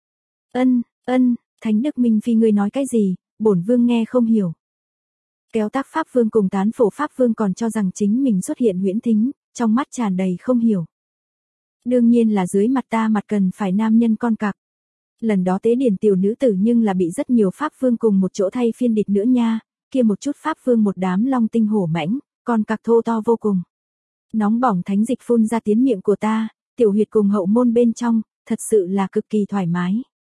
Ân, ân, Thánh Đức Minh Phi ngươi nói cái gì, bổn vương nghe không hiểu. Kéo tác Pháp Vương cùng tán phổ Pháp Vương còn cho rằng chính mình xuất hiện huyễn thính, trong mắt tràn đầy không hiểu. Đương nhiên là dưới mặt ta mặt cần phải nam nhân con cặc. Lần đó tế điển tiểu nữ tử nhưng là bị rất nhiều Pháp Vương cùng một chỗ thay phiên địch nữa nha, kia một chút Pháp Vương một đám long tinh hổ mãnh, con cặc thô to vô cùng. Nóng bỏng thánh dịch phun ra tiến miệng của ta, tiểu huyệt cùng hậu môn bên trong, thật sự là cực kỳ thoải mái.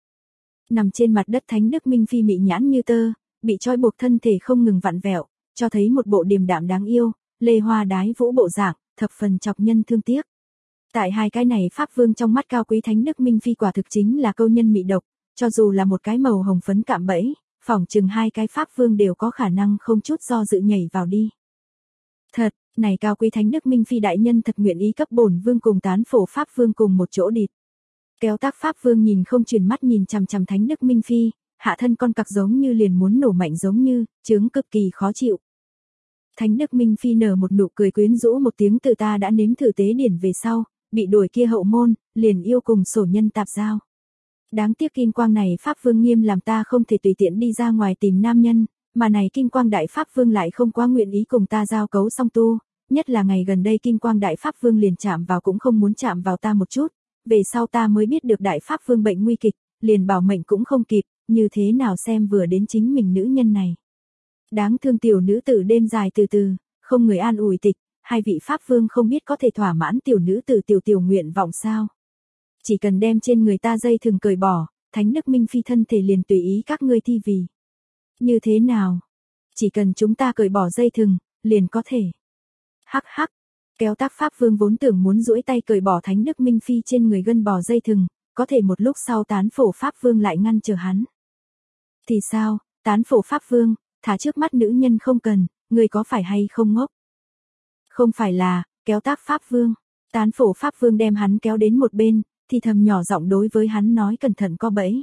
Nằm trên mặt đất Thánh Đức Minh Phi mị nhãn như tơ, bị trói buộc thân thể không ngừng vặn vẹo, cho thấy một bộ điềm đạm đáng yêu, lê hoa đái vũ bộ dạng, thập phần chọc nhân thương tiếc. Tại hai cái này Pháp Vương trong mắt cao quý Thánh Đức Minh Phi quả thực chính là câu nhân mị độc, cho dù là một cái màu hồng phấn cạm bẫy, phỏng chừng hai cái Pháp Vương đều có khả năng không chút do dự nhảy vào đi. Thật, này cao quý Thánh Đức Minh Phi đại nhân thật nguyện ý cấp bổn vương cùng tán phổ Pháp Vương cùng một chỗ địt. Kéo tác Pháp Vương nhìn không chuyển mắt nhìn chằm chằm Thánh Đức Minh Phi, hạ thân con cặc giống như liền muốn nổ mạnh giống như, chứng cực kỳ khó chịu. Thánh Đức Minh Phi nở một nụ cười quyến rũ một tiếng từ ta đã nếm thử tế điển về sau, bị đuổi kia hậu môn, liền yêu cùng sổ nhân tạp giao. Đáng tiếc kim quang này Pháp Vương nghiêm làm ta không thể tùy tiện đi ra ngoài tìm nam nhân, mà này kim quang đại Pháp Vương lại không quá nguyện ý cùng ta giao cấu song tu, nhất là ngày gần đây kim quang đại Pháp Vương liền chạm vào cũng không muốn chạm vào ta một chút, về sau ta mới biết được đại Pháp Vương bệnh nguy kịch, liền bảo mệnh cũng không kịp, như thế nào xem vừa đến chính mình nữ nhân này. Đáng thương tiểu nữ tử đêm dài từ từ, không người an ủi tịch, hai vị Pháp Vương không biết có thể thỏa mãn tiểu nữ tử tiểu tiểu nguyện vọng sao. Chỉ cần đem trên người ta dây thừng cởi bỏ, Thánh Đức Minh Phi thân thể liền tùy ý các ngươi thi vì. Như thế nào? Chỉ cần chúng ta cởi bỏ dây thừng, liền có thể. Hắc hắc, kéo tác Pháp Vương vốn tưởng muốn duỗi tay cởi bỏ Thánh Đức Minh Phi trên người gân bò dây thừng, có thể một lúc sau tán phổ Pháp Vương lại ngăn trở hắn. Thì sao, tán phổ Pháp Vương, thả trước mắt nữ nhân không cần, người có phải hay không ngốc? Không phải là, kéo tác Pháp Vương, tán phổ Pháp Vương đem hắn kéo đến một bên, thì thầm nhỏ giọng đối với hắn nói cẩn thận có bẫy.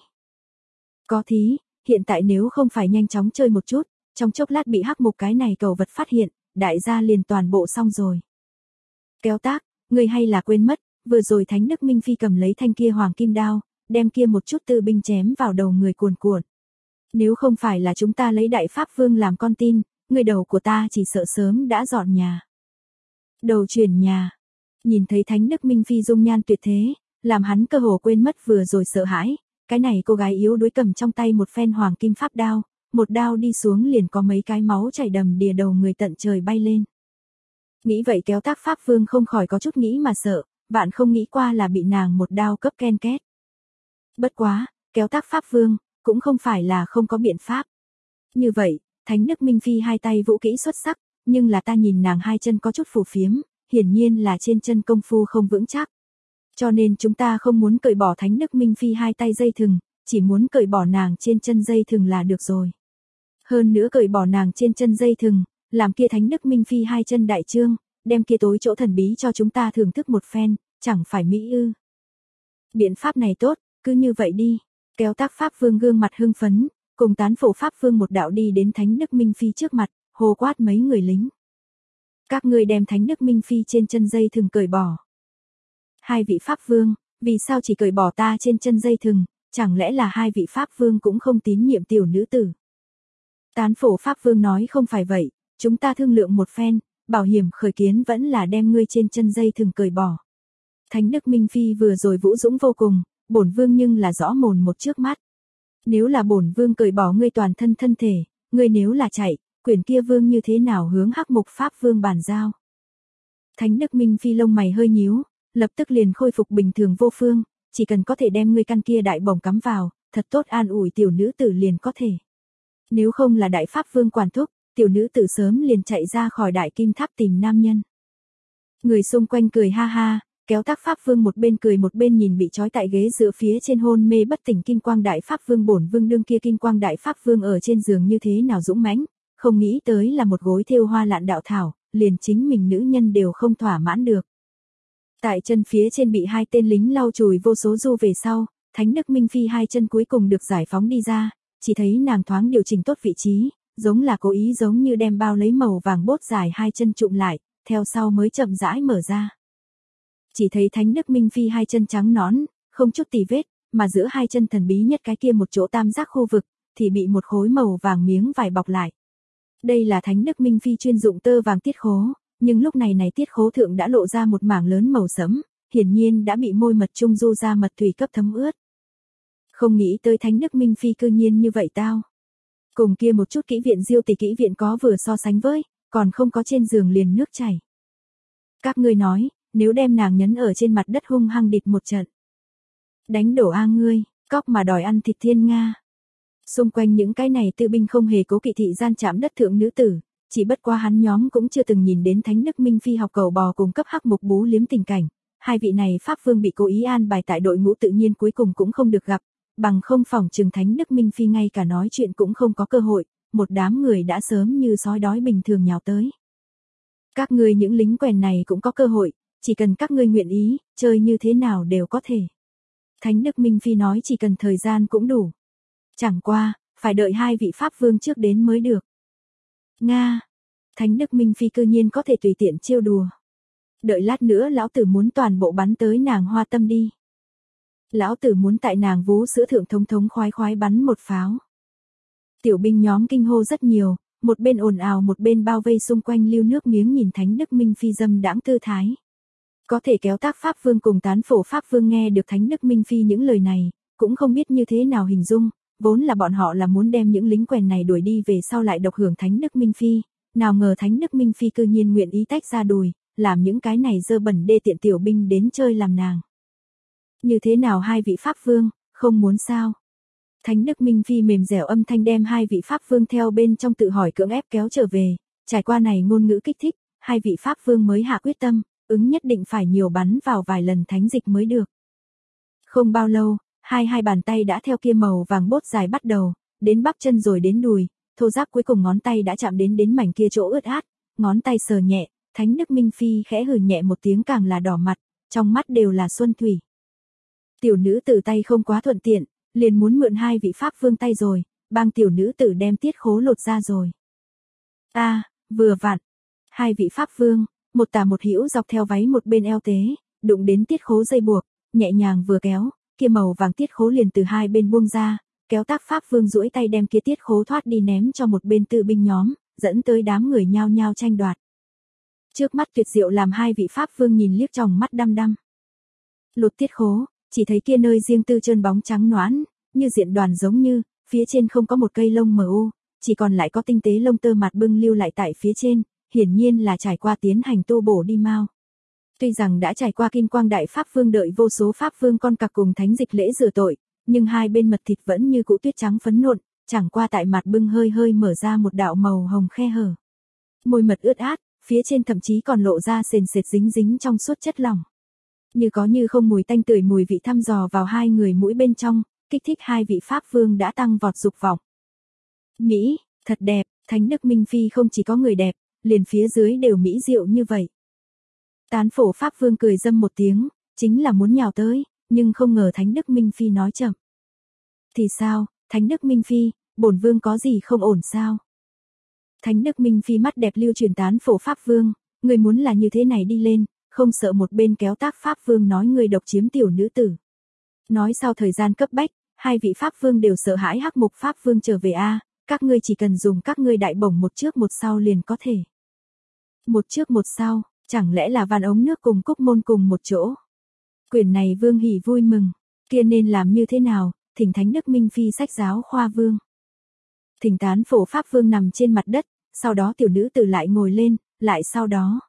Có thí, hiện tại nếu không phải nhanh chóng chơi một chút, trong chốc lát bị hắc mục cái này cầu vật phát hiện, đại gia liền toàn bộ xong rồi. Kéo tác, người hay là quên mất, vừa rồi Thánh Đức Minh Phi cầm lấy thanh kia hoàng kim đao, đem kia một chút tư binh chém vào đầu người cuồn cuộn. Nếu không phải là chúng ta lấy đại Pháp Vương làm con tin, người đầu của ta chỉ sợ sớm đã dọn nhà. Đầu chuyển nhà. Nhìn thấy Thánh Đức Minh Phi dung nhan tuyệt thế, làm hắn cơ hồ quên mất vừa rồi sợ hãi, cái này cô gái yếu đuối cầm trong tay một phen hoàng kim pháp đao, một đao đi xuống liền có mấy cái máu chảy đầm đìa đầu người tận trời bay lên. Nghĩ vậy kéo tác Pháp Vương không khỏi có chút nghĩ mà sợ, bạn không nghĩ qua là bị nàng một đao cấp ken két. Bất quá, kéo tác Pháp Vương, cũng không phải là không có biện pháp. Như vậy, Thánh Đức Minh Phi hai tay vũ kỹ xuất sắc, nhưng là ta nhìn nàng hai chân có chút phù phiếm, hiển nhiên là trên chân công phu không vững chắc. Cho nên chúng ta không muốn cởi bỏ Thánh Đức Minh Phi hai tay dây thừng, chỉ muốn cởi bỏ nàng trên chân dây thừng là được rồi. Hơn nữa cởi bỏ nàng trên chân dây thừng, làm kia Thánh Đức Minh Phi hai chân đại trương, đem kia tối chỗ thần bí cho chúng ta thưởng thức một phen, chẳng phải mỹ ư. Biện pháp này tốt, cứ như vậy đi. Kéo tác Pháp Vương gương mặt hưng phấn, cùng tán phổ Pháp Vương một đạo đi đến Thánh Đức Minh Phi trước mặt, hô quát mấy người lính. Các ngươi đem Thánh Đức Minh Phi trên chân dây thừng cởi bỏ. Hai vị Pháp Vương, vì sao chỉ cởi bỏ ta trên chân dây thừng, chẳng lẽ là hai vị Pháp Vương cũng không tín nhiệm tiểu nữ tử? Tán phổ Pháp Vương nói không phải vậy, chúng ta thương lượng một phen, bảo hiểm khởi kiến vẫn là đem ngươi trên chân dây thừng cởi bỏ. Thánh Đức Minh Phi vừa rồi vũ dũng vô cùng, bổn vương nhưng là rõ mồn một trước mắt. Nếu là bổn vương cởi bỏ ngươi toàn thân thân thể, ngươi nếu là chạy, quyền kia vương như thế nào hướng Hắc Mục Pháp Vương bàn giao? Thánh Đức Minh Phi lông mày hơi nhíu, lập tức liền khôi phục bình thường vô phương, chỉ cần có thể đem ngươi căn kia đại bổng cắm vào, thật tốt an ủi tiểu nữ tử liền có thể. Nếu không là đại Pháp Vương quản thúc, tiểu nữ tử sớm liền chạy ra khỏi đại kim tháp tìm nam nhân. Người xung quanh cười ha ha, kéo Tác Pháp Vương một bên cười một bên nhìn bị trói tại ghế dựa phía trên hôn mê bất tỉnh Kim Quang Đại Pháp Vương. Bổn vương đương kia Kim Quang Đại Pháp Vương ở trên giường như thế nào dũng mãnh, không nghĩ tới là một gối thêu hoa lạn đạo thảo, liền chính mình nữ nhân đều không thỏa mãn được. Tại chân phía trên bị hai tên lính lau chùi vô số du về sau, Thánh Đức Minh Phi hai chân cuối cùng được giải phóng đi ra, chỉ thấy nàng thoáng điều chỉnh tốt vị trí, giống là cố ý giống như đem bao lấy màu vàng bốt dài hai chân trụm lại, theo sau mới chậm rãi mở ra. Chỉ thấy Thánh Đức Minh Phi hai chân trắng nõn, không chút tì vết, mà giữa hai chân thần bí nhất cái kia một chỗ tam giác khu vực, thì bị một khối màu vàng miếng vải bọc lại. Đây là Thánh Đức Minh Phi chuyên dụng tơ vàng tiết khố, nhưng lúc này này tiết khố thượng đã lộ ra một mảng lớn màu sẫm, hiển nhiên đã bị môi mật trung du ra mật thủy cấp thấm ướt. Không nghĩ tới Thánh Đức Minh Phi cư nhiên như vậy tao. Cùng kia một chút kỹ viện diêu tỷ kỹ viện có vừa so sánh với, còn không có trên giường liền nước chảy. Các ngươi nói, nếu đem nàng nhấn ở trên mặt đất hung hăng địch một trận. Đánh đổ a ngươi, cóc mà đòi ăn thịt thiên Nga. Xung quanh những cái này tư binh không hề cố kỵ thị gian chạm đất thượng nữ tử, chỉ bất qua hắn nhóm cũng chưa từng nhìn đến Thánh Đức Minh Phi học cầu bò cùng cấp Hắc Mục bú liếm tình cảnh. Hai vị này Pháp Vương bị cố ý an bài tại đội ngũ tự nhiên cuối cùng cũng không được gặp, bằng không phỏng chừng Thánh Đức Minh Phi ngay cả nói chuyện cũng không có cơ hội, một đám người đã sớm như sói đói bình thường nhào tới. Các ngươi những lính quèn này cũng có cơ hội, chỉ cần các ngươi nguyện ý, chơi như thế nào đều có thể. Thánh Đức Minh Phi nói chỉ cần thời gian cũng đủ. Chẳng qua, phải đợi hai vị Pháp Vương trước đến mới được. Nga! Thánh Đức Minh Phi cư nhiên có thể tùy tiện trêu đùa. Đợi lát nữa lão tử muốn toàn bộ bắn tới nàng hoa tâm đi. Lão tử muốn tại nàng vú sữa thượng thống thống khoái khoái bắn một pháo. Tiểu binh nhóm kinh hô rất nhiều, một bên ồn ào một bên bao vây xung quanh lưu nước miếng nhìn Thánh Đức Minh Phi dâm đãng tư thái. Có thể kéo Tác Pháp Vương cùng Tán Phổ Pháp Vương nghe được Thánh Đức Minh Phi những lời này, cũng không biết như thế nào hình dung, vốn là bọn họ là muốn đem những lính quèn này đuổi đi về sau lại độc hưởng Thánh Đức Minh Phi, nào ngờ Thánh Đức Minh Phi cư nhiên nguyện ý tách ra đùi, làm những cái này dơ bẩn đê tiện tiểu binh đến chơi làm nàng. Như thế nào hai vị Pháp Vương, không muốn sao? Thánh Đức Minh Phi mềm dẻo âm thanh đem hai vị Pháp Vương theo bên trong tự hỏi cưỡng ép kéo trở về, trải qua này ngôn ngữ kích thích, hai vị Pháp Vương mới hạ quyết tâm, ứng nhất định phải nhiều bắn vào vài lần thánh dịch mới được. Không bao lâu, hai hai bàn tay đã theo kia màu vàng bốt dài bắt đầu, đến bắp chân rồi đến đùi, thô ráp cuối cùng ngón tay đã chạm đến đến mảnh kia chỗ ướt át, ngón tay sờ nhẹ, Thánh Đức Minh Phi khẽ hừ nhẹ một tiếng càng là đỏ mặt, trong mắt đều là xuân thủy. Tiểu nữ tử tay không quá thuận tiện, liền muốn mượn hai vị Pháp Vương tay rồi, bang tiểu nữ tử đem tiết khố lột ra rồi. A, à, vừa vặn, hai vị Pháp Vương, một tả một hữu dọc theo váy một bên eo tế, đụng đến tiết khố dây buộc, nhẹ nhàng vừa kéo, kia màu vàng tiết khố liền từ hai bên buông ra, kéo Tác Pháp Vương duỗi tay đem kia tiết khố thoát đi ném cho một bên tư binh nhóm, dẫn tới đám người nhao nhao tranh đoạt. Trước mắt tuyệt diệu làm hai vị Pháp Vương nhìn liếc tròng mắt đăm đăm. Lột tiết khố, chỉ thấy kia nơi riêng tư trơn bóng trắng nõn, như diện đoàn giống như, phía trên không có một cây lông mờ u, chỉ còn lại có tinh tế lông tơ mặt bưng lưu lại tại phía trên, hiển nhiên là trải qua tiến hành tu bổ đi mau. Tuy rằng đã trải qua Kim Quang Đại Pháp Vương đợi vô số Pháp Vương con cặc cùng thánh dịch lễ rửa tội, nhưng hai bên mật thịt vẫn như cũ tuyết trắng phấn nộn, chẳng qua tại mặt bưng hơi hơi mở ra một đạo màu hồng khe hở. Môi mật ướt át, phía trên thậm chí còn lộ ra sền sệt dính dính trong suốt chất lỏng. Như có như không mùi tanh tưởi mùi vị thăm dò vào hai người mũi bên trong, kích thích hai vị Pháp Vương đã tăng vọt dục vọng. Mỹ, thật đẹp, Thánh Đức Minh Phi không chỉ có người đẹp, liền phía dưới đều mỹ diệu như vậy. Tán Phổ Pháp Vương cười dâm một tiếng, chính là muốn nhào tới, nhưng không ngờ Thánh Đức Minh Phi nói chậm. Thì sao, Thánh Đức Minh Phi, bổn vương có gì không ổn sao? Thánh Đức Minh Phi mắt đẹp lưu truyền Tán Phổ Pháp Vương, ngươi muốn là như thế này đi lên, không sợ một bên kéo tác Pháp Vương nói ngươi độc chiếm tiểu nữ tử. Nói sau thời gian cấp bách, hai vị Pháp Vương đều sợ hãi Hắc Mục Pháp Vương trở về a, các ngươi chỉ cần dùng các ngươi đại bổng một trước một sau liền có thể. Một trước một sau, chẳng lẽ là van ống nước cùng Cúc Môn cùng một chỗ. Quyển này Vương hỉ vui mừng, kia nên làm như thế nào, thỉnh Thánh Đức Minh Phi sách giáo khoa Vương. Thỉnh Tán Phổ Pháp Vương nằm trên mặt đất, sau đó tiểu nữ tử lại ngồi lên, lại sau đó.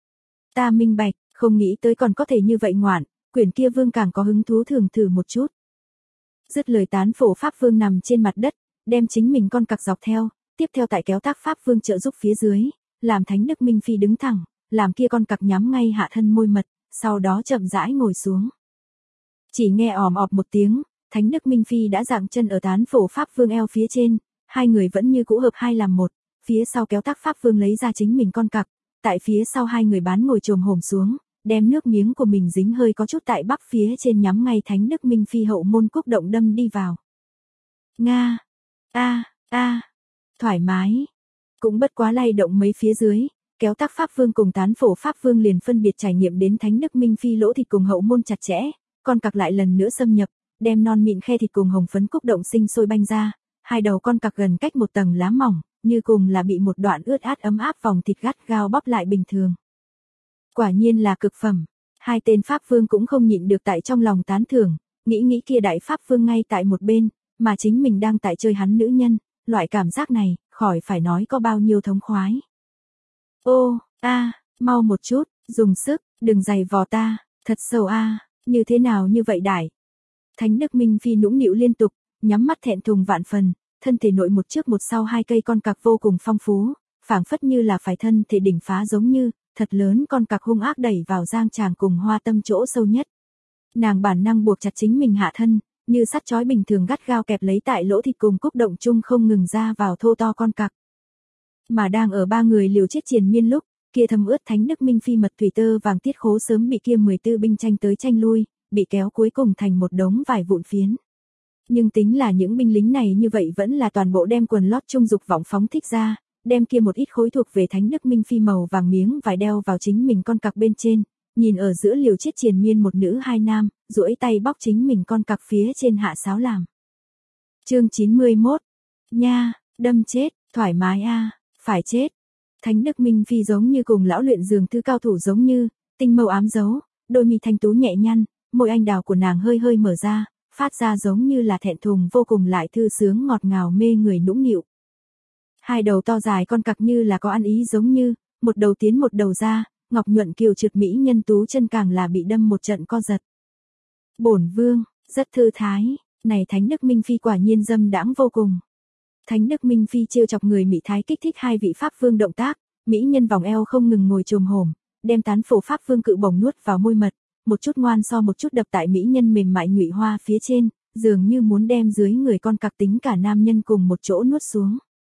Ta minh bạch, không nghĩ tới còn có thể như vậy ngoạn, quyển kia Vương càng có hứng thú thường thử một chút. Dứt lời Tán Phổ Pháp Vương nằm trên mặt đất, đem chính mình con cặc dọc theo, tiếp theo tại kéo tác Pháp Vương trợ giúp phía dưới, làm Thánh Đức Minh Phi đứng thẳng, làm kia con cặc nhắm ngay hạ thân môi mật, sau đó chậm rãi ngồi xuống. Chỉ nghe òm ọp một tiếng, Thánh Đức Minh Phi đã dạng chân ở Tán Phổ Pháp Vương eo phía trên, hai người vẫn như cũ hợp hai làm một, phía sau kéo tác Pháp Vương lấy ra chính mình con cặc, tại phía sau hai người bán ngồi chồm hổm xuống, đem nước miếng của mình dính hơi có chút tại bắp phía trên nhắm ngay Thánh Đức Minh Phi hậu môn cúc động đâm đi vào. Nga, a, a, thoải mái, cũng bất quá lay động mấy phía dưới, kéo tác Pháp Vương cùng Tán Phổ Pháp Vương liền phân biệt trải nghiệm đến Thánh Đức Minh Phi lỗ thịt cùng hậu môn chặt chẽ, con cặc lại lần nữa xâm nhập, đem non mịn khe thịt cùng hồng phấn cúc động sinh sôi banh ra, hai đầu con cặc gần cách một tầng lá mỏng, như cùng là bị một đoạn ướt át ấm áp vòng thịt gắt gao bóp lại bình thường. Quả nhiên là cực phẩm, hai tên Pháp Vương cũng không nhịn được tại trong lòng tán thưởng, nghĩ nghĩ kia đại Pháp Vương ngay tại một bên, mà chính mình đang tại chơi hắn nữ nhân, loại cảm giác này, khỏi phải nói có bao nhiêu thống khoái. Ô, a, mau một chút, dùng sức, đừng giày vò ta, thật sâu a, như thế nào như vậy đại. Thánh Đức Minh Phi nũng nịu liên tục, nhắm mắt thẹn thùng vạn phần, thân thể nội một trước một sau hai cây con cặc vô cùng phong phú, phảng phất như là phải thân thể đỉnh phá giống như, thật lớn con cặc hung ác đẩy vào giang tràng cùng hoa tâm chỗ sâu nhất. Nàng bản năng buộc chặt chính mình hạ thân, như sắt chói bình thường gắt gao kẹp lấy tại lỗ thịt cùng cúc động chung không ngừng ra vào thô to con cặc. Mà đang ở ba người liều chết triền miên lúc, kia thâm ướt Thánh Đức Minh Phi mật thủy tơ vàng tiết khố sớm bị kia mười tư binh tranh tới tranh lui, bị kéo cuối cùng thành một đống vải vụn phiến. Nhưng tính là những binh lính này như vậy vẫn là toàn bộ đem quần lót trung dục vọng phóng thích ra, đem kia một ít khối thuộc về Thánh Đức Minh Phi màu vàng miếng vải đeo vào chính mình con cặc bên trên, nhìn ở giữa liều chết triền miên một nữ hai nam, duỗi tay bóc chính mình con cặc phía trên hạ sáo làm. Chương chín mươi mốt. Nha, đâm chết, thoải mái a, phải chết. Thánh Đức Minh Phi giống như cùng lão luyện dường thư cao thủ giống như, tinh mâu ám dấu, đôi mi thanh tú nhẹ nhăn, môi anh đào của nàng hơi hơi mở ra, phát ra giống như là thẹn thùng vô cùng lại thư sướng ngọt ngào mê người nũng nịu. Hai đầu to dài con cặc như là có ăn ý giống như, một đầu tiến một đầu ra, ngọc nhuận kiều trượt mỹ nhân tú chân càng là bị đâm một trận co giật. Bổn vương, rất thư thái, này Thánh Đức Minh Phi quả nhiên dâm đãng vô cùng. Thánh Đức Minh Phi trêu chọc người mỹ thái kích thích hai vị Pháp Vương động tác, mỹ nhân vòng eo không ngừng ngồi chồm hổm, đem Tán Phổ Pháp Vương cự bổng nuốt vào môi mật, một chút ngoan so một chút đập tại mỹ nhân mềm mại nhụy hoa phía trên, dường như muốn đem dưới người con cặc tính cả nam nhân cùng một chỗ nuốt xuống.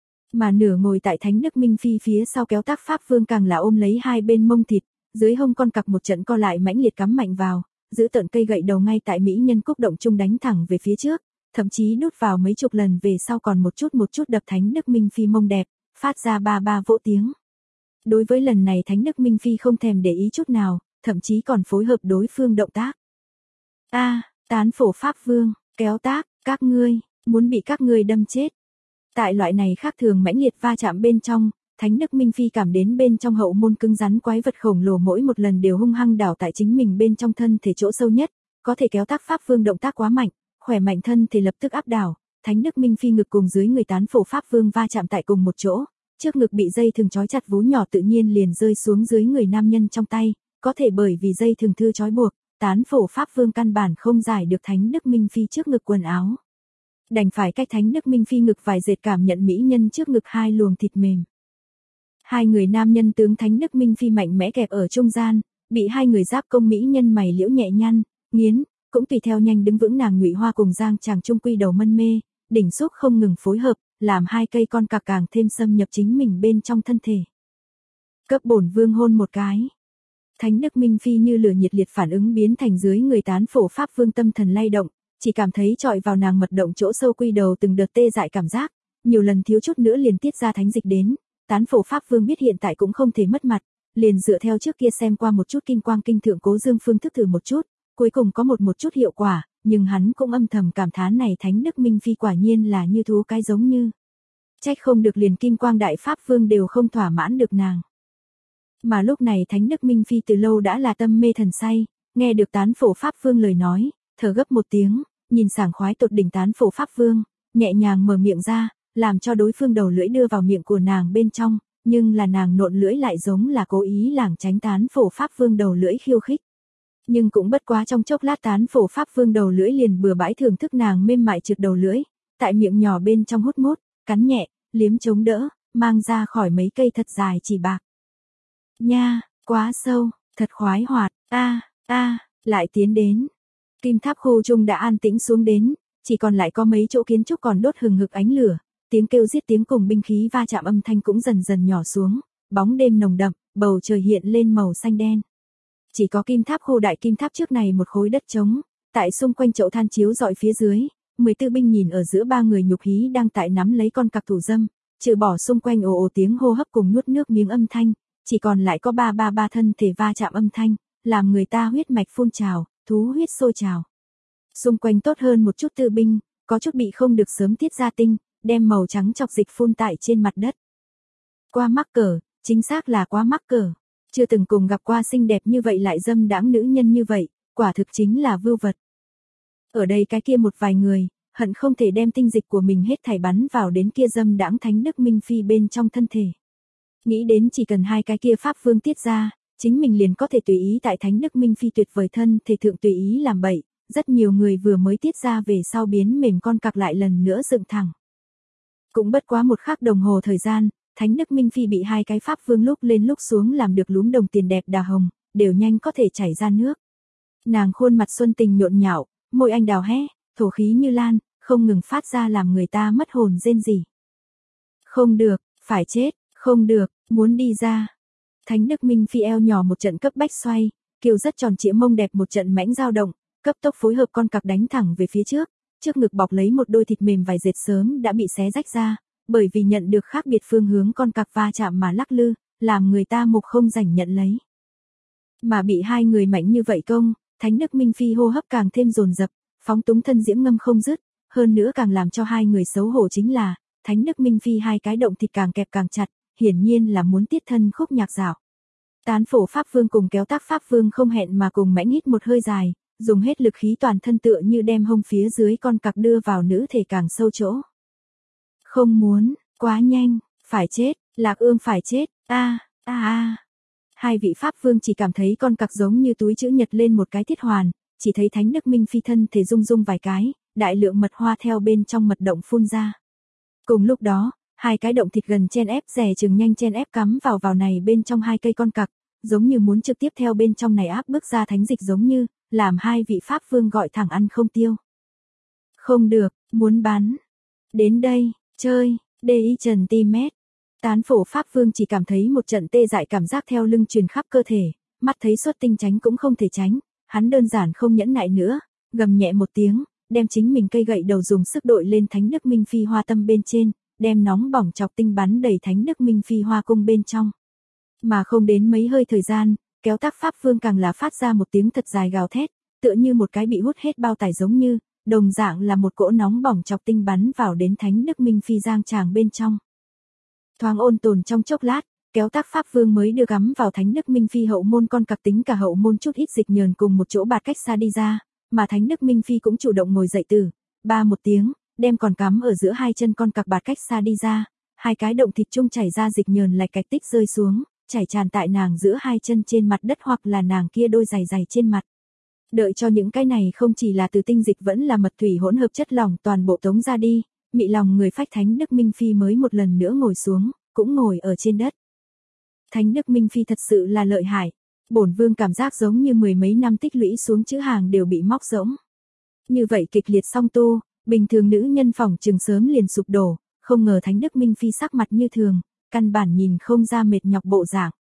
Mà nửa ngồi tại Thánh Đức Minh Phi phía sau kéo tác Pháp Vương càng là ôm lấy hai bên mông thịt, dưới hông con cặc một trận co lại mãnh liệt cắm mạnh vào, giữ tận cây gậy đầu ngay tại mỹ nhân cúc động trung đánh thẳng về phía trước, thậm chí đút vào mấy chục lần về sau còn một chút một chút đập Thánh Đức Minh Phi mông đẹp, phát ra ba ba vỗ tiếng. Đối với lần này Thánh Đức Minh Phi không thèm để ý chút nào, thậm chí còn phối hợp đối phương động tác. A, Tán Phổ Pháp Vương, kéo tác, các ngươi, muốn bị các ngươi đâm chết. Tại loại này khác thường mãnh liệt va chạm bên trong, Thánh Đức Minh Phi cảm đến bên trong hậu môn cứng rắn quái vật khổng lồ mỗi một lần đều hung hăng đảo tại chính mình bên trong thân thể chỗ sâu nhất, có thể kéo tác Pháp Vương động tác quá mạnh, khỏe mạnh thân thể lập tức áp đảo, Thánh Đức Minh Phi ngực cùng dưới người Tán Phổ Pháp Vương va chạm tại cùng một chỗ, trước ngực bị dây thừng trói chặt vú nhỏ tự nhiên liền rơi xuống dưới người nam nhân trong tay, có thể bởi vì dây thừng thư trói buộc, Tán Phổ Pháp Vương căn bản không giải được Thánh Đức Minh Phi trước ngực quần áo. Đành phải cách Thánh Đức Minh Phi ngực vài dệt cảm nhận mỹ nhân trước ngực hai luồng thịt mềm. Hai người nam nhân tướng Thánh Đức Minh Phi mạnh mẽ kẹp ở trung gian, bị hai người giáp công mỹ nhân mày liễu nhẹ nhăn, nghiến, cũng tùy theo nhanh đứng vững nàng nhụy hoa cùng giang chàng trung quy đầu mân mê, đỉnh xúc không ngừng phối hợp, làm hai cây con cặc càng thêm xâm nhập chính mình bên trong thân thể. Cấp bổn vương hôn một cái. Thánh Đức Minh Phi như lửa nhiệt liệt phản ứng biến thành dưới người Tán Phổ Pháp Vương tâm thần lay động, chỉ cảm thấy trọi vào nàng mật động chỗ sâu quy đầu từng đợt tê dại cảm giác, nhiều lần thiếu chút nữa liền tiết ra thánh dịch đến, Tán Phổ Pháp Vương biết hiện tại cũng không thể mất mặt, liền dựa theo trước kia xem qua một chút kinh quang kinh thượng cố dương phương thức thử một chút, cuối cùng có một một chút hiệu quả, nhưng hắn cũng âm thầm cảm thán này Thánh Đức Minh Phi quả nhiên là như thú cái giống như. Trách không được liền Kim Quang Đại Pháp Vương đều không thỏa mãn được nàng. Mà lúc này Thánh Đức Minh Phi từ lâu đã là tâm mê thần say, nghe được Tán Phổ Pháp Vương lời nói, thở gấp một tiếng, nhìn sảng khoái tột đỉnh Tán Phổ Pháp Vương, nhẹ nhàng mở miệng ra, làm cho đối phương đầu lưỡi đưa vào miệng của nàng bên trong, nhưng là nàng nộn lưỡi lại giống là cố ý lảng tránh Tán Phổ Pháp Vương đầu lưỡi khiêu khích. Nhưng cũng bất quá trong chốc lát Tán Phổ Pháp Vương đầu lưỡi liền bừa bãi thưởng thức nàng mềm mại trượt đầu lưỡi, tại miệng nhỏ bên trong hút mút, cắn nhẹ, liếm chống đỡ, mang ra khỏi mấy cây thật dài chỉ bạc. Nha, quá sâu, thật khoái hoạt, a, a, lại tiến đến. Kim tháp khu trung đã an tĩnh xuống đến, chỉ còn lại có mấy chỗ kiến trúc còn đốt hừng hực ánh lửa, tiếng kêu giết tiếng cùng binh khí va chạm âm thanh cũng dần dần nhỏ xuống, bóng đêm nồng đậm, bầu trời hiện lên màu xanh đen. Chỉ có kim tháp khu đại kim tháp trước này một khối đất trống, tại xung quanh chậu than chiếu dọi phía dưới, mười tư binh nhìn ở giữa ba người nhục hí đang tại nắm lấy con cặc thủ dâm, trừ bỏ xung quanh ồ ồ tiếng hô hấp cùng nuốt nước miếng âm thanh, chỉ còn lại có ba ba ba thân thể va chạm âm thanh, làm người ta huyết mạch phun trào, thú huyết sôi trào. Xung quanh tốt hơn một chút tư binh, có chút bị không được sớm tiết ra tinh, đem màu trắng chọc dịch phun tại trên mặt đất. Qua mắc cỡ, chính xác là quá mắc cỡ. Chưa từng cùng gặp qua xinh đẹp như vậy lại dâm đãng nữ nhân như vậy, quả thực chính là vưu vật. Ở đây cái kia một vài người, hận không thể đem tinh dịch của mình hết thảy bắn vào đến kia dâm đãng Thánh Đức Minh Phi bên trong thân thể. Nghĩ đến chỉ cần hai cái kia Pháp Vương tiết ra, chính mình liền có thể tùy ý tại Thánh Đức Minh Phi tuyệt vời thân thể thượng tùy ý làm bậy, rất nhiều người vừa mới tiết ra về sau biến mềm con cặc lại lần nữa dựng thẳng. Cũng bất quá một khắc đồng hồ thời gian, Thánh Đức Minh Phi bị hai cái Pháp Vương lúc lên lúc xuống làm được lúm đồng tiền đẹp đào hồng, đều nhanh có thể chảy ra nước. Nàng khuôn mặt xuân tình nhộn nhạo, môi anh đào hé, thổ khí như lan, không ngừng phát ra làm người ta mất hồn rên rỉ. Không được, phải chết, không được, muốn đi ra. Thánh Đức Minh Phi eo nhỏ một trận cấp bách xoay, kiều rất tròn trịa mông đẹp một trận mãnh dao động, cấp tốc phối hợp con cặc đánh thẳng về phía trước, trước ngực bọc lấy một đôi thịt mềm vài dệt sớm đã bị xé rách ra, bởi vì nhận được khác biệt phương hướng con cặc va chạm mà lắc lư, làm người ta mục không rảnh nhận lấy. Mà bị hai người mạnh như vậy công, Thánh Đức Minh Phi hô hấp càng thêm dồn dập, phóng túng thân diễm ngâm không dứt, hơn nữa càng làm cho hai người xấu hổ chính là, Thánh Đức Minh Phi hai cái động thịt càng kẹp càng chặt, hiển nhiên là muốn tiết thân khúc nhạc dạo. Tán Phổ Pháp Vương cùng Kéo Tác Pháp Vương không hẹn mà cùng mãnh hít một hơi dài, dùng hết lực khí toàn thân tựa như đem hông phía dưới con cặc đưa vào nữ thể càng sâu chỗ. Không muốn, quá nhanh, phải chết, Lạc Ương phải chết, a, a a. Hai vị Pháp Vương chỉ cảm thấy con cặc giống như túi chữ nhật lên một cái thiết hoàn, chỉ thấy Thánh Đức Minh Phi thân thể rung rung vài cái, đại lượng mật hoa theo bên trong mật động phun ra. Cùng lúc đó, hai cái động thịt gần chen ép rè chừng nhanh chen ép cắm vào vào này bên trong hai cây con cặc, giống như muốn trực tiếp theo bên trong này áp bức ra thánh dịch giống như, làm hai vị Pháp Vương gọi thẳng ăn không tiêu. Không được, muốn bắn. Đến đây, chơi, đê y trần ti mét. Tán Phổ Pháp Vương chỉ cảm thấy một trận tê dại cảm giác theo lưng truyền khắp cơ thể, mắt thấy xuất tinh tránh cũng không thể tránh, hắn đơn giản không nhẫn nại nữa, gầm nhẹ một tiếng, đem chính mình cây gậy đầu dùng sức đội lên Thánh Đức Minh Phi hoa tâm bên trên, đem nóng bỏng chọc tinh bắn đầy Thánh Đức Minh Phi hoa cung bên trong. Mà không đến mấy hơi thời gian, Kéo Tác Pháp Vương càng là phát ra một tiếng thật dài gào thét, tựa như một cái bị hút hết bao tải giống như, đồng dạng là một cỗ nóng bỏng chọc tinh bắn vào đến Thánh Đức Minh Phi giang tràng bên trong. Thoáng ôn tồn trong chốc lát, Kéo Tác Pháp Vương mới đưa gắm vào Thánh Đức Minh Phi hậu môn con cặc tính cả hậu môn chút ít dịch nhờn cùng một chỗ bạt cách xa đi ra, mà Thánh Đức Minh Phi cũng chủ động ngồi dậy từ, ba một tiếng, đem còn cắm ở giữa hai chân con cặc bạt cách xa đi ra, hai cái động thịt chung chảy ra dịch nhờn lạch cạch tích rơi xuống, chảy tràn tại nàng giữa hai chân trên mặt đất hoặc là nàng kia đôi giày giày trên mặt. Đợi cho những cái này không chỉ là từ tinh dịch vẫn là mật thủy hỗn hợp chất lỏng toàn bộ tống ra đi, mị lòng người phách Thánh Đức Minh Phi mới một lần nữa ngồi xuống, cũng ngồi ở trên đất. Thánh Đức Minh Phi thật sự là lợi hại, bổn vương cảm giác giống như mười mấy năm tích lũy xuống chữ hàng đều bị móc rỗng. Như vậy kịch liệt song tu, bình thường nữ nhân phòng trường sớm liền sụp đổ, không ngờ Thánh Đức Minh Phi sắc mặt như thường, căn bản nhìn không ra mệt nhọc bộ dạng.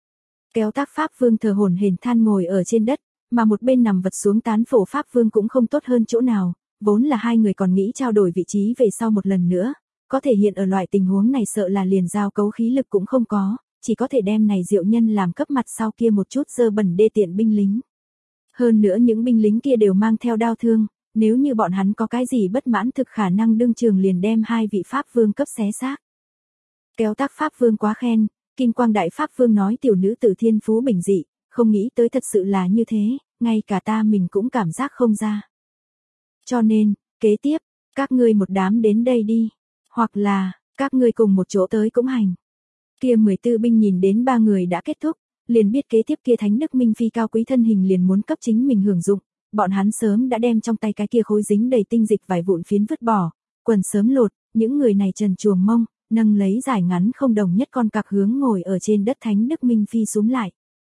Kéo Tác Pháp Vương thờ hổn hển than ngồi ở trên đất, mà một bên nằm vật xuống Tán Phổ Pháp Vương cũng không tốt hơn chỗ nào, vốn là hai người còn nghĩ trao đổi vị trí về sau một lần nữa, có thể hiện ở loại tình huống này sợ là liền giao cấu khí lực cũng không có, chỉ có thể đem này diệu nhân làm cấp mặt sau kia một chút dơ bẩn đê tiện binh lính. Hơn nữa những binh lính kia đều mang theo đao thương, nếu như bọn hắn có cái gì bất mãn thực khả năng đương trường liền đem hai vị Pháp Vương cấp xé xác. Kéo tác Pháp Vương quá khen, Kim Quang Đại Pháp Vương nói tiểu nữ tử thiên phú bình dị, không nghĩ tới thật sự là như thế, ngay cả ta mình cũng cảm giác không ra. Cho nên, kế tiếp, các ngươi một đám đến đây đi, hoặc là, các ngươi cùng một chỗ tới cũng hành. Kia mười tư binh nhìn đến ba người đã kết thúc, liền biết kế tiếp kia thánh đức minh phi cao quý thân hình liền muốn cấp chính mình hưởng dụng, bọn hắn sớm đã đem trong tay cái kia khối dính đầy tinh dịch vải vụn phiến vứt bỏ, quần sớm lột, những người này trần truồng mông, nâng lấy dài ngắn không đồng nhất con cặc hướng ngồi ở trên đất thánh đức minh phi xuống lại.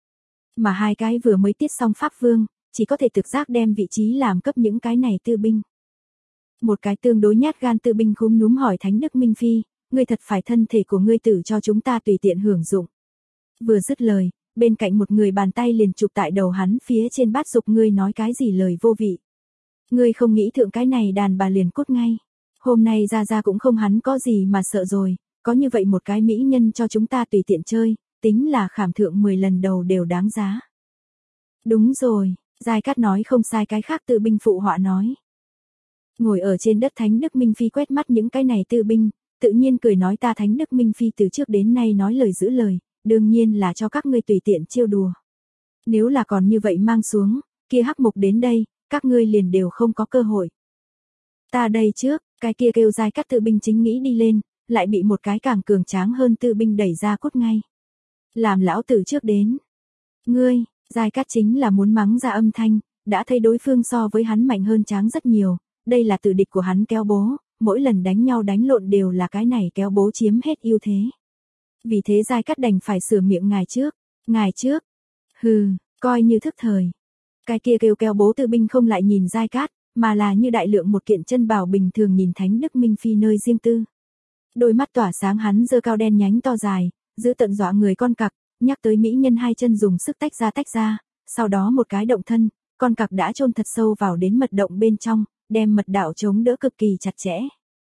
Mà hai cái vừa mới tiết xong Pháp Vương, chỉ có thể thực giác đem vị trí làm cấp những cái này tư binh. Một cái tương đối nhát gan tư binh khúm núm hỏi thánh đức minh phi, ngươi thật phải thân thể của ngươi tử cho chúng ta tùy tiện hưởng dụng. Vừa dứt lời, bên cạnh một người bàn tay liền chụp tại đầu hắn phía trên bát dục ngươi nói cái gì lời vô vị. Ngươi không nghĩ thượng cái này đàn bà liền cút ngay. Hôm nay ra ra cũng không hắn có gì mà sợ rồi, có như vậy một cái mỹ nhân cho chúng ta tùy tiện chơi, tính là khảm thượng mười lần đầu đều đáng giá. Đúng rồi, Giai Cát nói không sai cái khác tư binh phụ họa nói. Ngồi ở trên đất thánh đức minh phi quét mắt những cái này tư binh, tự nhiên cười nói ta thánh đức minh phi từ trước đến nay nói lời giữ lời, đương nhiên là cho các ngươi tùy tiện trêu đùa. Nếu là còn như vậy mang xuống, kia hắc mục đến đây, các ngươi liền đều không có cơ hội. Ta đây trước, cái kia kêu Giai Cát tư binh chính nghĩ đi lên, lại bị một cái càng cường tráng hơn tư binh đẩy ra cút ngay. Làm lão tử trước đến. Ngươi, Giai Cát chính là muốn mắng ra âm thanh, đã thấy đối phương so với hắn mạnh hơn tráng rất nhiều, đây là tử địch của hắn kéo bố, mỗi lần đánh nhau đánh lộn đều là cái này kéo bố chiếm hết ưu thế. Vì thế Giai Cát đành phải sửa miệng ngài trước, ngài trước. Hừ, coi như thức thời. Cái kia kêu kéo bố tư binh không lại nhìn Giai Cát, mà là như đại lượng một kiện chân bào bình thường nhìn thánh đức minh phi nơi riêng tư. Đôi mắt tỏa sáng hắn giơ cao đen nhánh to dài, giữ tận dọa người con cặc, nhắc tới mỹ nhân hai chân dùng sức tách ra tách ra, sau đó một cái động thân, con cặc đã chôn thật sâu vào đến mật động bên trong, đem mật đạo chống đỡ cực kỳ chặt chẽ.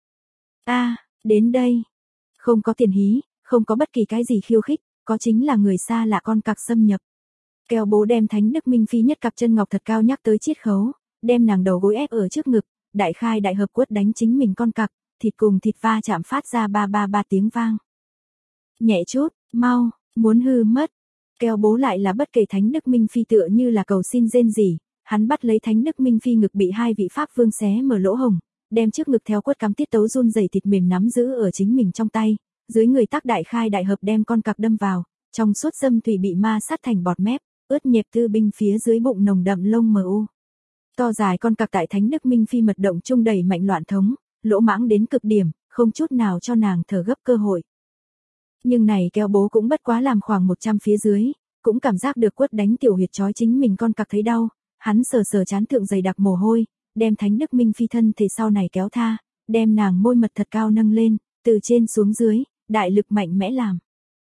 A, à, đến đây. Không có tiền hí, không có bất kỳ cái gì khiêu khích, có chính là người xa lạ con cặc xâm nhập. Kéo bố đem thánh đức minh phi nhất cặp chân ngọc thật cao nhắc tới chiết khấu, đem nàng đầu gối ép ở trước ngực, đại khai đại hợp quất đánh chính mình con cặc, thịt cùng thịt va chạm phát ra ba ba ba tiếng vang. Nhẹ chút, mau, muốn hư mất. Kéo bố lại là bất kể thánh đức minh phi tựa như là cầu xin rên rỉ, hắn bắt lấy thánh đức minh phi ngực bị hai vị Pháp Vương xé mở lỗ hồng, đem trước ngực theo quất cắm tiết tấu run rẩy thịt mềm nắm giữ ở chính mình trong tay, dưới người tác đại khai đại hợp đem con cặc đâm vào, trong suốt dâm thủy bị ma sát thành bọt mép, ướt nhẹp tư binh phía dưới bụng nồng đậm lông mờ u. To dài con cặc tại thánh đức minh phi mật động trung đầy mạnh loạn thống, lỗ mãng đến cực điểm, không chút nào cho nàng thở gấp cơ hội. Nhưng này kéo bố cũng bất quá làm khoảng một trăm phía dưới, cũng cảm giác được quất đánh tiểu huyệt chói chính mình con cặc thấy đau, hắn sờ sờ chán thượng dày đặc mồ hôi, đem thánh đức minh phi thân thể sau này kéo tha, đem nàng môi mật thật cao nâng lên, từ trên xuống dưới, đại lực mạnh mẽ làm.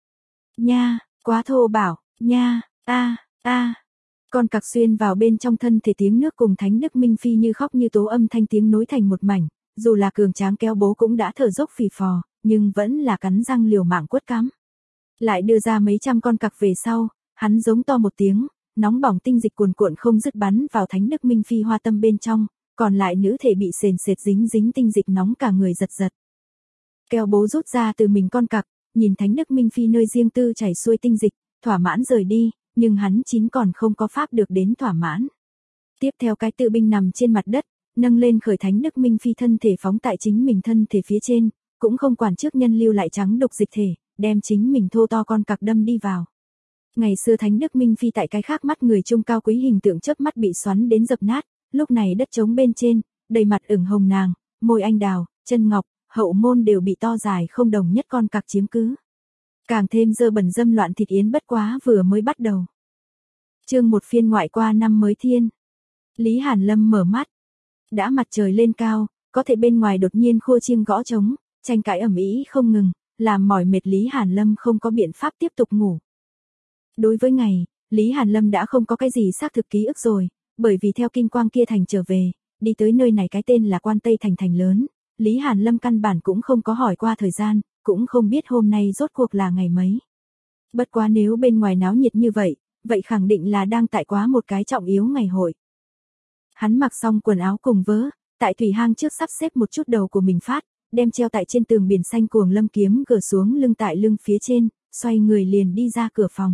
Nha, quá thô bảo, nha, a, a. Con cặc xuyên vào bên trong thân thể tiếng nước cùng thánh đức minh phi như khóc như tố âm thanh tiếng nối thành một mảnh, dù là cường tráng kéo bố cũng đã thở dốc phì phò, nhưng vẫn là cắn răng liều mạng quất cắm. Lại đưa ra mấy trăm con cặc về sau, hắn giống to một tiếng, nóng bỏng tinh dịch cuồn cuộn không dứt bắn vào thánh đức minh phi hoa tâm bên trong, còn lại nữ thể bị sền sệt dính dính tinh dịch nóng cả người giật giật. Kéo bố rút ra từ mình con cặc, nhìn thánh đức minh phi nơi riêng tư chảy xuôi tinh dịch, thỏa mãn rời đi, nhưng hắn chín còn không có pháp được đến thỏa mãn. Tiếp theo cái tư binh nằm trên mặt đất, nâng lên khởi thánh đức minh phi thân thể phóng tại chính mình thân thể phía trên, cũng không quản trước nhân lưu lại trắng đục dịch thể, đem chính mình thô to con cặc đâm đi vào. Ngày xưa thánh đức minh phi tại cái khác mắt người trung cao quý hình tượng chớp mắt bị xoắn đến dập nát, lúc này đất trống bên trên, đầy mặt ửng hồng nàng, môi anh đào, chân ngọc, hậu môn đều bị to dài không đồng nhất con cặc chiếm cứ. Càng thêm dơ bẩn dâm loạn thịt yến bất quá vừa mới bắt đầu. Chương một phiên ngoại qua năm mới thiên. Lý Hàn Lâm mở mắt. Đã mặt trời lên cao, có thể bên ngoài đột nhiên khua chiêng gõ trống, tranh cãi ầm ĩ không ngừng, làm mỏi mệt Lý Hàn Lâm không có biện pháp tiếp tục ngủ. Đối với ngày, Lý Hàn Lâm đã không có cái gì xác thực ký ức rồi, bởi vì theo Kim Quang kia thành trở về, đi tới nơi này cái tên là Quan Tây thành thành lớn, Lý Hàn Lâm căn bản cũng không có hỏi qua thời gian, cũng không biết hôm nay rốt cuộc là ngày mấy. Bất quá nếu bên ngoài náo nhiệt như vậy, vậy khẳng định là đang tại quá một cái trọng yếu ngày hội. Hắn mặc xong quần áo cùng vớ, tại thủy hang trước sắp xếp một chút đầu của mình phát, đem treo tại trên tường biển xanh cuồng lâm kiếm gỡ xuống lưng tại lưng phía trên, xoay người liền đi ra cửa phòng.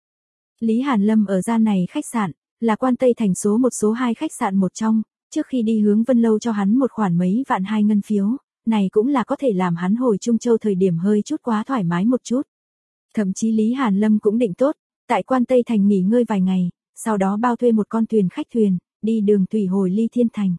Lý Hàn Lâm ở gian này khách sạn, là Quan Tây thành số một số hai khách sạn một trong, trước khi đi hướng Vân Lâu cho hắn một khoản mấy vạn hai ngân phiếu, này cũng là có thể làm hắn hồi Trung Châu thời điểm hơi chút quá thoải mái một chút. Thậm chí Lý Hàn Lâm cũng định tốt, tại Quan Tây thành nghỉ ngơi vài ngày, sau đó bao thuê một con thuyền khách thuyền, đi đường thủy hồi Ly Thiên thành.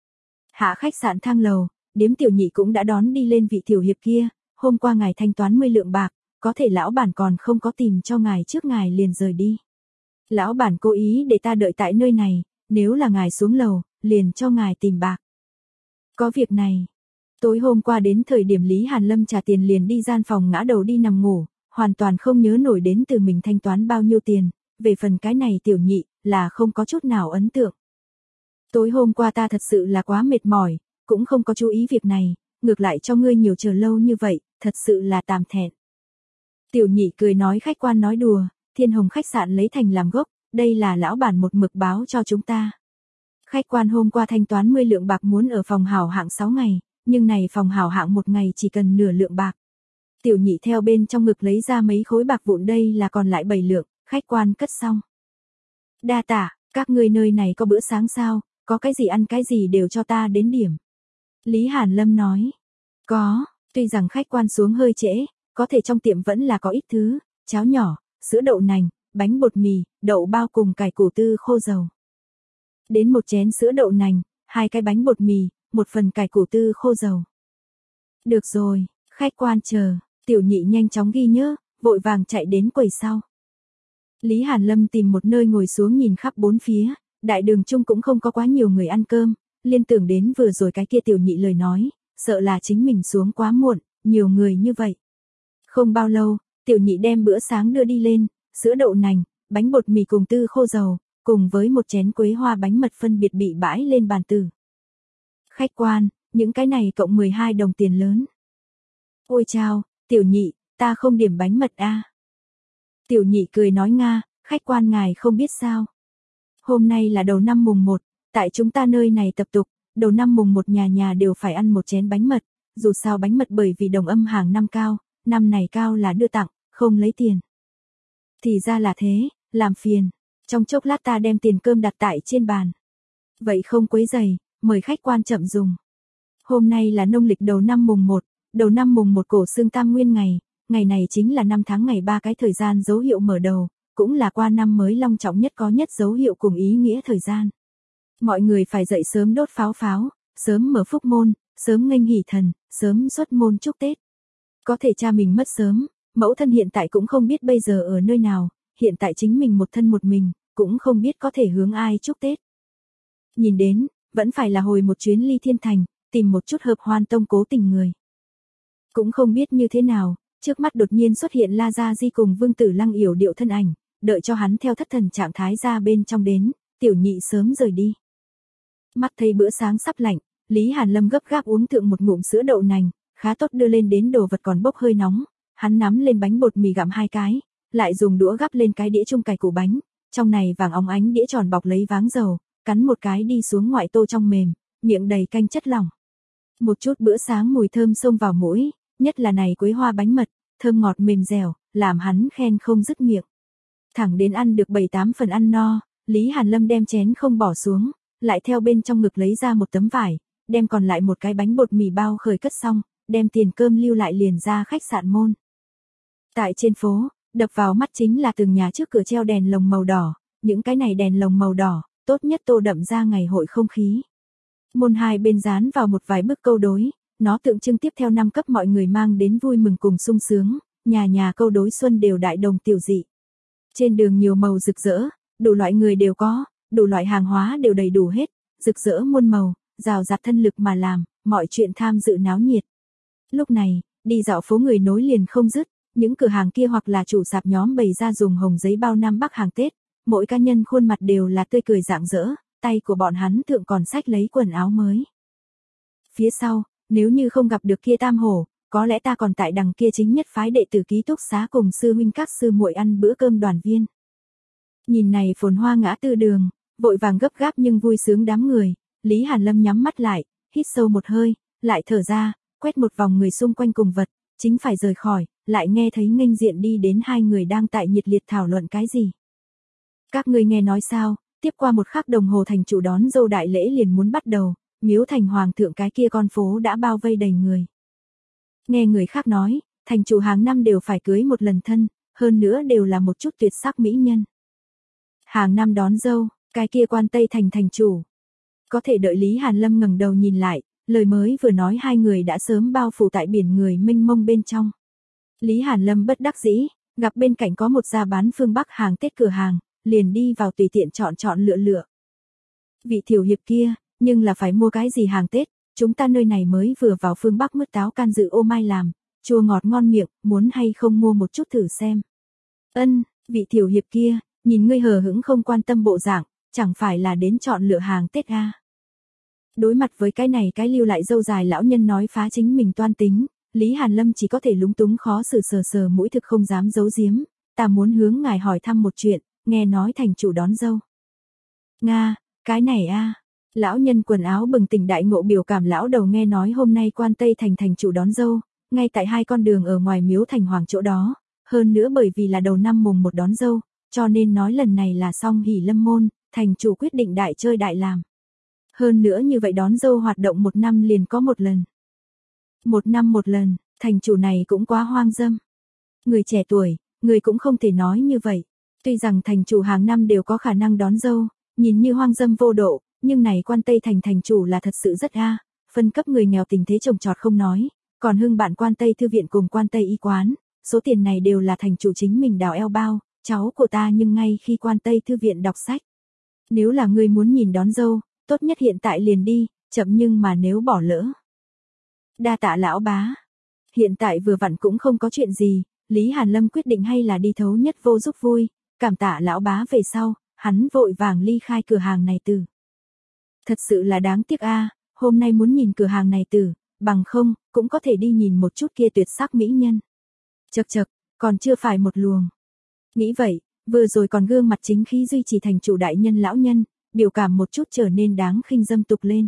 Hạ khách sạn thang lầu, điếm tiểu nhị cũng đã đón đi lên vị tiểu hiệp kia, hôm qua ngài thanh toán mười lượng bạc, có thể lão bản còn không có tìm cho ngài trước ngài liền rời đi. Lão bản cố ý để ta đợi tại nơi này, nếu là ngài xuống lầu, liền cho ngài tìm bạc. Có việc này. Tối hôm qua đến thời điểm Lý Hàn Lâm trả tiền liền đi gian phòng ngã đầu đi nằm ngủ, hoàn toàn không nhớ nổi đến từ mình thanh toán bao nhiêu tiền, về phần cái này tiểu nhị, là không có chút nào ấn tượng. Tối hôm qua ta thật sự là quá mệt mỏi, cũng không có chú ý việc này, ngược lại cho ngươi nhiều chờ lâu như vậy, thật sự là tàm thẹn. Tiểu nhị cười nói khách quan nói đùa, Thiên Hồng khách sạn lấy thành làm gốc, đây là lão bản một mực báo cho chúng ta. Khách quan hôm qua thanh toán mười lượng bạc muốn ở phòng hảo hạng sáu ngày, nhưng này phòng hảo hạng một ngày chỉ cần nửa lượng bạc. Tiểu nhị theo bên trong ngực lấy ra mấy khối bạc vụn, đây là còn lại bảy lượng, khách quan cất xong. Đa tạ, các ngươi nơi này có bữa sáng sao, có cái gì ăn cái gì đều cho ta đến điểm. Lý Hàn Lâm nói, có, tuy rằng khách quan xuống hơi trễ, có thể trong tiệm vẫn là có ít thứ, cháo nhỏ, sữa đậu nành, bánh bột mì, đậu bao cùng cải củ tư khô dầu. Đến một chén sữa đậu nành, hai cái bánh bột mì, một phần cải củ tư khô dầu. Được rồi, khách quan chờ, tiểu nhị nhanh chóng ghi nhớ, vội vàng chạy đến quầy sau. Lý Hàn Lâm tìm một nơi ngồi xuống nhìn khắp bốn phía, đại đường chung cũng không có quá nhiều người ăn cơm, liên tưởng đến vừa rồi cái kia tiểu nhị lời nói, sợ là chính mình xuống quá muộn, nhiều người như vậy. Không bao lâu, tiểu nhị đem bữa sáng đưa đi lên, sữa đậu nành, bánh bột mì cùng tư khô dầu, cùng với một chén quế hoa bánh mật phân biệt bị bãi lên bàn tử. Khách quan, những cái này cộng mười hai đồng tiền lớn. Ôi chao, tiểu nhị, ta không điểm bánh mật a. À. Tiểu nhị cười nói nga, khách quan ngài không biết sao. Hôm nay là đầu năm mùng một, tại chúng ta nơi này tập tục, đầu năm mùng một nhà nhà đều phải ăn một chén bánh mật, dù sao bánh mật bởi vì đồng âm hàng năm cao, năm này cao là đưa tặng, không lấy tiền. Thì ra là thế, làm phiền, trong chốc lát ta đem tiền cơm đặt tại trên bàn. Vậy không quấy rầy, mời khách quan chậm dùng. Hôm nay là nông lịch đầu năm mùng một, đầu năm mùng một cổ xương tam nguyên ngày, ngày này chính là năm tháng ngày ba cái thời gian dấu hiệu mở đầu, cũng là qua năm mới long trọng nhất có nhất dấu hiệu cùng ý nghĩa thời gian. Mọi người phải dậy sớm đốt pháo pháo, sớm mở phúc môn, sớm nghênh hỷ thần, sớm xuất môn chúc Tết. Có thể cha mình mất sớm, mẫu thân hiện tại cũng không biết bây giờ ở nơi nào, hiện tại chính mình một thân một mình, cũng không biết có thể hướng ai chúc Tết. Nhìn đến, vẫn phải là hồi một chuyến Ly Thiên thành, tìm một chút hợp hoan tông cố tình người. Cũng không biết như thế nào, trước mắt đột nhiên xuất hiện La Gia Di cùng Vương Tử Lăng yểu điệu thân ảnh, đợi cho hắn theo thất thần trạng thái ra bên trong đến, tiểu nhị sớm rời đi. Mắt thấy bữa sáng sắp lạnh, Lý Hàn Lâm gấp gáp uống thượng một ngụm sữa đậu nành, khá tốt đưa lên đến đồ vật còn bốc hơi nóng, hắn nắm lên bánh bột mì gặm hai cái, lại dùng đũa gắp lên cái đĩa chung cải củ bánh, trong này vàng óng ánh đĩa tròn bọc lấy váng dầu, cắn một cái đi xuống ngoại tô trong mềm, miệng đầy canh chất lỏng. Một chút bữa sáng mùi thơm xông vào mũi, nhất là này quế hoa bánh mật, thơm ngọt mềm dẻo, làm hắn khen không dứt miệng. Thẳng đến ăn được bảy tám phần ăn no, Lý Hàn Lâm đem chén không bỏ xuống, lại theo bên trong ngực lấy ra một tấm vải, đem còn lại một cái bánh bột mì bao khởi cất xong, đem tiền cơm lưu lại liền ra khách sạn môn. Tại trên phố, đập vào mắt chính là từng nhà trước cửa treo đèn lồng màu đỏ, những cái này đèn lồng màu đỏ, tốt nhất tô đậm ra ngày hội không khí. Môn hai bên dán vào một vài bức câu đối, nó tượng trưng tiếp theo năm cấp mọi người mang đến vui mừng cùng sung sướng, nhà nhà câu đối xuân đều đại đồng tiểu dị. Trên đường nhiều màu rực rỡ, đủ loại người đều có, đủ loại hàng hóa đều đầy đủ hết, rực rỡ muôn màu, rào rạt thân lực mà làm, mọi chuyện tham dự náo nhiệt. Lúc này, đi dạo phố người nối liền không dứt, những cửa hàng kia hoặc là chủ sạp nhóm bày ra dùng hồng giấy bao Nam Bắc hàng Tết, mỗi cá nhân khuôn mặt đều là tươi cười rạng rỡ, tay của bọn hắn thượng còn xách lấy quần áo mới. Phía sau, nếu như không gặp được kia tam hổ, có lẽ ta còn tại đằng kia chính nhất phái đệ tử ký túc xá cùng sư huynh các sư muội ăn bữa cơm đoàn viên. Nhìn này phồn hoa ngã tư đường, vội vàng gấp gáp nhưng vui sướng đám người, Lý Hàn Lâm nhắm mắt lại, hít sâu một hơi, lại thở ra, quét một vòng người xung quanh cùng vật, chính phải rời khỏi, lại nghe thấy nghênh diện đi đến hai người đang tại nhiệt liệt thảo luận cái gì. Các ngươi nghe nói sao, tiếp qua một khắc đồng hồ thành chủ đón dâu đại lễ liền muốn bắt đầu, miếu thành hoàng thượng cái kia con phố đã bao vây đầy người. Nghe người khác nói, thành chủ hàng năm đều phải cưới một lần thân, hơn nữa đều là một chút tuyệt sắc mỹ nhân. Hàng năm đón dâu, cái kia quan Tây thành thành chủ. Có thể đợi Lý Hàn Lâm ngẩng đầu nhìn lại, lời mới vừa nói hai người đã sớm bao phủ tại biển người mênh mông bên trong. Lý Hàn Lâm bất đắc dĩ, gặp bên cạnh có một gia bán phương Bắc hàng Tết cửa hàng, liền đi vào tùy tiện chọn chọn lựa lựa. Vị tiểu hiệp kia, nhưng là phải mua cái gì hàng Tết, chúng ta nơi này mới vừa vào phương Bắc mứt táo can dự ô mai làm, chua ngọt ngon miệng, muốn hay không mua một chút thử xem. Ân, vị tiểu hiệp kia, nhìn ngươi hờ hững không quan tâm bộ dạng, chẳng phải là đến chọn lựa hàng Tết à. Đối mặt với cái này cái lưu lại dâu dài lão nhân nói phá chính mình toan tính, Lý Hàn Lâm chỉ có thể lúng túng khó xử sờ sờ mũi thực không dám giấu giếm, ta muốn hướng ngài hỏi thăm một chuyện, nghe nói thành chủ đón dâu. Nga, cái này a à. Lão nhân quần áo bừng tỉnh đại ngộ biểu cảm lão đầu nghe nói hôm nay quan Tây thành thành chủ đón dâu, ngay tại hai con đường ở ngoài miếu thành hoàng chỗ đó, hơn nữa bởi vì là đầu năm mùng một đón dâu, cho nên nói lần này là song hỷ lâm môn, thành chủ quyết định đại chơi đại làm. Hơn nữa như vậy đón dâu hoạt động một năm liền có một lần. Một năm một lần, thành chủ này cũng quá hoang dâm. Người trẻ tuổi, người cũng không thể nói như vậy. Tuy rằng thành chủ hàng năm đều có khả năng đón dâu, nhìn như hoang dâm vô độ, nhưng này quan Tây thành thành chủ là thật sự rất a, phân cấp người nghèo tình thế trồng trọt không nói, còn hưng bạn quan Tây thư viện cùng quan Tây y quán, số tiền này đều là thành chủ chính mình đào eo bao, cháu của ta nhưng ngay khi quan Tây thư viện đọc sách. Nếu là người muốn nhìn đón dâu, tốt nhất hiện tại liền đi, chậm nhưng mà nếu bỏ lỡ. Đa tạ lão bá. Hiện tại vừa vặn cũng không có chuyện gì, Lý Hàn Lâm quyết định hay là đi thấu nhất vô giúp vui, cảm tạ lão bá về sau, hắn vội vàng ly khai cửa hàng này từ. Thật sự là đáng tiếc a, hôm nay muốn nhìn cửa hàng này từ, bằng không, cũng có thể đi nhìn một chút kia tuyệt sắc mỹ nhân. Chậc chậc, còn chưa phải một luồng. Nghĩ vậy, vừa rồi còn gương mặt chính khí duy trì thành chủ đại nhân lão nhân, biểu cảm một chút trở nên đáng khinh dâm tục lên.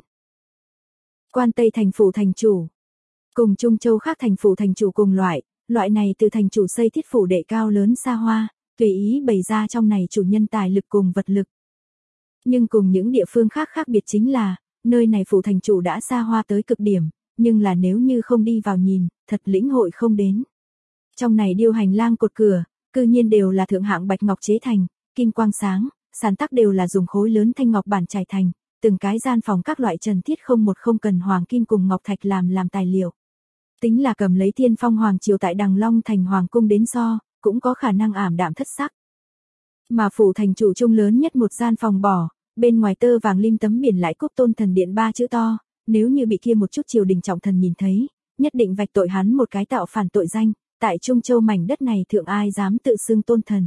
Quan Tây thành phủ thành chủ. Cùng Trung Châu khác thành phủ thành chủ cùng loại, loại này từ thành chủ xây thiết phủ đệ cao lớn xa hoa, tùy ý bày ra trong này chủ nhân tài lực cùng vật lực. Nhưng cùng những địa phương khác khác biệt chính là, nơi này phủ thành chủ đã xa hoa tới cực điểm, nhưng là nếu như không đi vào nhìn, thật lĩnh hội không đến. Trong này điêu hành lang cột cửa, cư nhiên đều là thượng hạng bạch ngọc chế thành, kim quang sáng, sàn tắc đều là dùng khối lớn thanh ngọc bản trải thành, từng cái gian phòng các loại trần thiết không một không cần hoàng kim cùng ngọc thạch làm làm tài liệu. Tính là cầm lấy thiên phong hoàng triều tại Đằng Long thành hoàng cung đến so, cũng có khả năng ảm đạm thất sắc. Mà phủ thành chủ trung lớn nhất một gian phòng bỏ, bên ngoài tơ vàng lim tấm biển lại cúp tôn thần điện ba chữ to, nếu như bị kia một chút triều đình trọng thần nhìn thấy, nhất định vạch tội hắn một cái tạo phản tội danh, tại Trung Châu mảnh đất này thượng ai dám tự xưng tôn thần.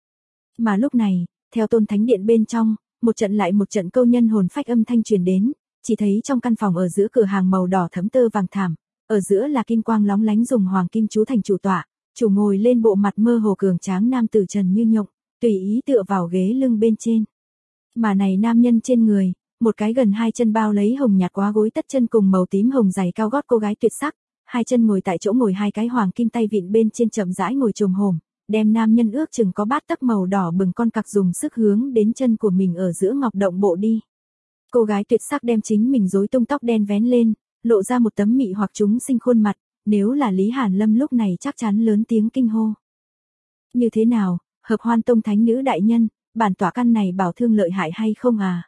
Mà lúc này, theo tôn thánh điện bên trong, một trận lại một trận câu nhân hồn phách âm thanh truyền đến, chỉ thấy trong căn phòng ở giữa cửa hàng màu đỏ thấm tơ vàng thảm, ở giữa là kim quang lóng lánh dùng hoàng kim chú thành chủ tọa, chủ ngồi lên bộ mặt mơ hồ cường tráng nam tử trần như nhộng, tùy ý tựa vào ghế lưng bên trên. Mà này nam nhân trên người, một cái gần hai chân bao lấy hồng nhạt quá gối tất chân cùng màu tím hồng giày cao gót cô gái tuyệt sắc, hai chân ngồi tại chỗ ngồi hai cái hoàng kim tay vịn bên trên chậm rãi ngồi chồm hổm, đem nam nhân ước chừng có bát tấc màu đỏ bừng con cặc dùng sức hướng đến chân của mình ở giữa ngọc động bộ đi. Cô gái tuyệt sắc đem chính mình rối tung tóc đen vén lên, lộ ra một tấm mị hoặc chúng sinh khuôn mặt, nếu là Lý Hàn Lâm lúc này chắc chắn lớn tiếng kinh hô. Như thế nào, hợp hoan tông thánh nữ đại nhân, bản tỏa căn này bảo thương lợi hại hay không à?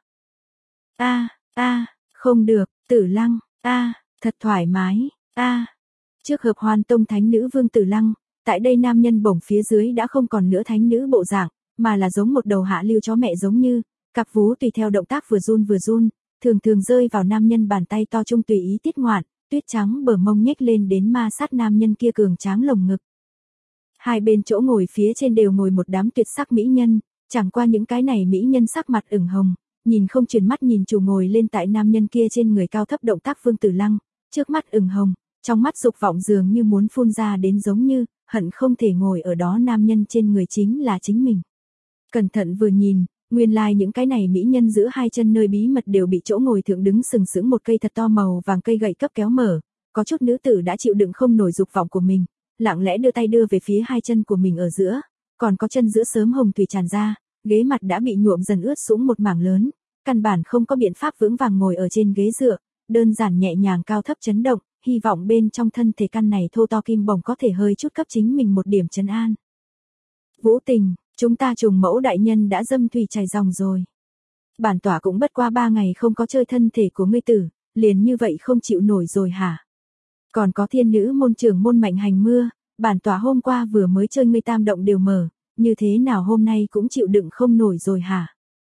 A, a, không được, Tử Lăng, a, thật thoải mái, a. Trước hợp hoan tông thánh nữ Vương Tử Lăng, tại đây nam nhân bổng phía dưới đã không còn nữa thánh nữ bộ dạng, mà là giống một đầu hạ lưu chó mẹ giống như, cặp vú tùy theo động tác vừa run vừa run, thường thường rơi vào nam nhân bàn tay to trung tùy ý tiết ngoạn, tuyết trắng bờ mông nhếch lên đến ma sát nam nhân kia cường tráng lồng ngực. Hai bên chỗ ngồi phía trên đều ngồi một đám tuyệt sắc mỹ nhân, chẳng qua những cái này mỹ nhân sắc mặt ửng hồng, nhìn không chuyển mắt nhìn chủ ngồi lên tại nam nhân kia trên người cao thấp động tác Vương Tử Lăng, trước mắt ửng hồng, trong mắt dục vọng dường như muốn phun ra đến giống như, hận không thể ngồi ở đó nam nhân trên người chính là chính mình. Cẩn thận vừa nhìn, nguyên lai like những cái này mỹ nhân giữa hai chân nơi bí mật đều bị chỗ ngồi thượng đứng sừng sững một cây thật to màu vàng cây gậy cấp kéo mở, có chút nữ tử đã chịu đựng không nổi dục vọng của mình, lặng lẽ đưa tay đưa về phía hai chân của mình ở giữa, còn có chân giữa sớm hồng thủy tràn ra, ghế mặt đã bị nhuộm dần ướt sũng một mảng lớn, căn bản không có biện pháp vững vàng ngồi ở trên ghế dựa, đơn giản nhẹ nhàng cao thấp chấn động, hy vọng bên trong thân thể căn này thô to kim bổng có thể hơi chút cấp chính mình một điểm trấn an. Vũ Tình, chúng ta trùng mẫu đại nhân đã dâm thủy chảy dòng rồi. Bản tỏa cũng bất qua ba ngày không có chơi thân thể của ngươi tử, liền như vậy không chịu nổi rồi hả? Còn có thiên nữ môn trưởng môn mạnh hành mưa, bản tỏa hôm qua vừa mới chơi ngươi tam động đều mở, như thế nào hôm nay cũng chịu đựng không nổi rồi hả?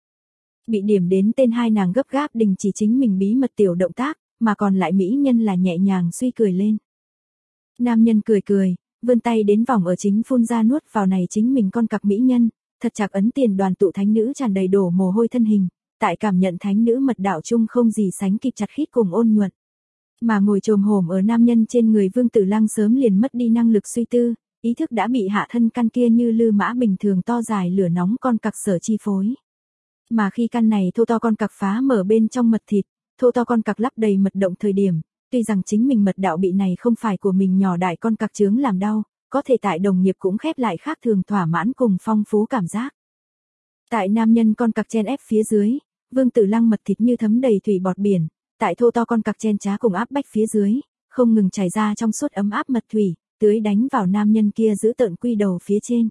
Bị điểm đến tên hai nàng gấp gáp đình chỉ chính mình bí mật tiểu động tác, mà còn lại mỹ nhân là nhẹ nhàng suy cười lên. Nam nhân cười cười, vươn tay đến vòng ở chính phun ra nuốt vào này chính mình con cặc mỹ nhân, thật chặt ấn tiền đoàn tụ thánh nữ tràn đầy đổ mồ hôi thân hình, tại cảm nhận thánh nữ mật đạo chung không gì sánh kịp chặt khít cùng ôn nhuận. Mà ngồi chồm hổm ở nam nhân trên người Vương Tử Lăng sớm liền mất đi năng lực suy tư, ý thức đã bị hạ thân căn kia như lư mã bình thường to dài lửa nóng con cặc sở chi phối. Mà khi căn này thô to con cặc phá mở bên trong mật thịt, thô to con cặc lắp đầy mật động thời điểm, tuy rằng chính mình mật đạo bị này không phải của mình nhỏ đại con cặc chướng làm đau, có thể tại đồng nghiệp cũng khép lại khác thường thỏa mãn cùng phong phú cảm giác. Tại nam nhân con cặc chen ép phía dưới, Vương Tử Lăng mật thịt như thấm đầy thủy bọt biển, tại thô to con cặc chen trá cùng áp bách phía dưới, không ngừng chảy ra trong suốt ấm áp mật thủy, tưới đánh vào nam nhân kia giữ tợn quy đầu phía trên.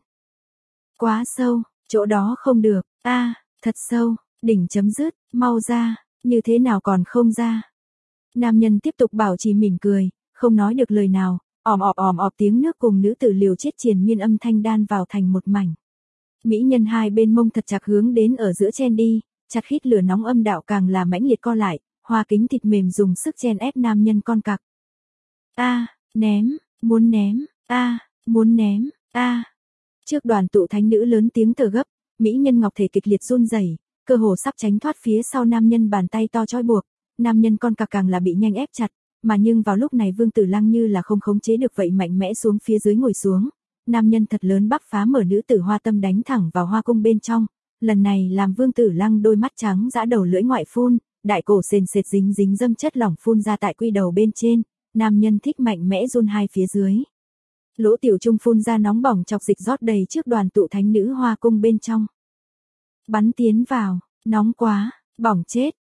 Quá sâu, chỗ đó không được, a, thật sâu, đỉnh chấm dứt, mau ra, như thế nào còn không ra. Nam nhân tiếp tục bảo trì mỉm cười, không nói được lời nào, òm ọp òm ọp tiếng nước cùng nữ tử liều chết triền miên âm thanh đan vào thành một mảnh. Mỹ nhân hai bên mông thật chặt hướng đến ở giữa chen đi, chặt khít lửa nóng âm đạo càng là mãnh liệt co lại, hoa kính thịt mềm dùng sức chen ép nam nhân con cặc. A, ném, muốn ném, a, muốn ném, a. Trước đoàn tụ thánh nữ lớn tiếng thở gấp, mỹ nhân ngọc thể kịch liệt run rẩy, cơ hồ sắp tránh thoát phía sau nam nhân bàn tay to trói buộc, nam nhân con cặc càng là bị nhanh ép chặt, mà nhưng vào lúc này Vương Tử Lăng như là không khống chế được vậy mạnh mẽ xuống phía dưới ngồi xuống, nam nhân thật lớn bắp phá mở nữ tử hoa tâm đánh thẳng vào hoa cung bên trong, lần này làm Vương Tử Lăng đôi mắt trắng dã đầu lưỡi ngoại phun, đại cổ sền sệt dính dính dâm chất lỏng phun ra tại quy đầu bên trên, nam nhân thích mạnh mẽ run hai phía dưới. Lỗ tiểu trung phun ra nóng bỏng chọc dịch rót đầy trước đoàn tụ thánh nữ hoa cung bên trong. Bắn tiến vào, nóng quá, bỏng chết,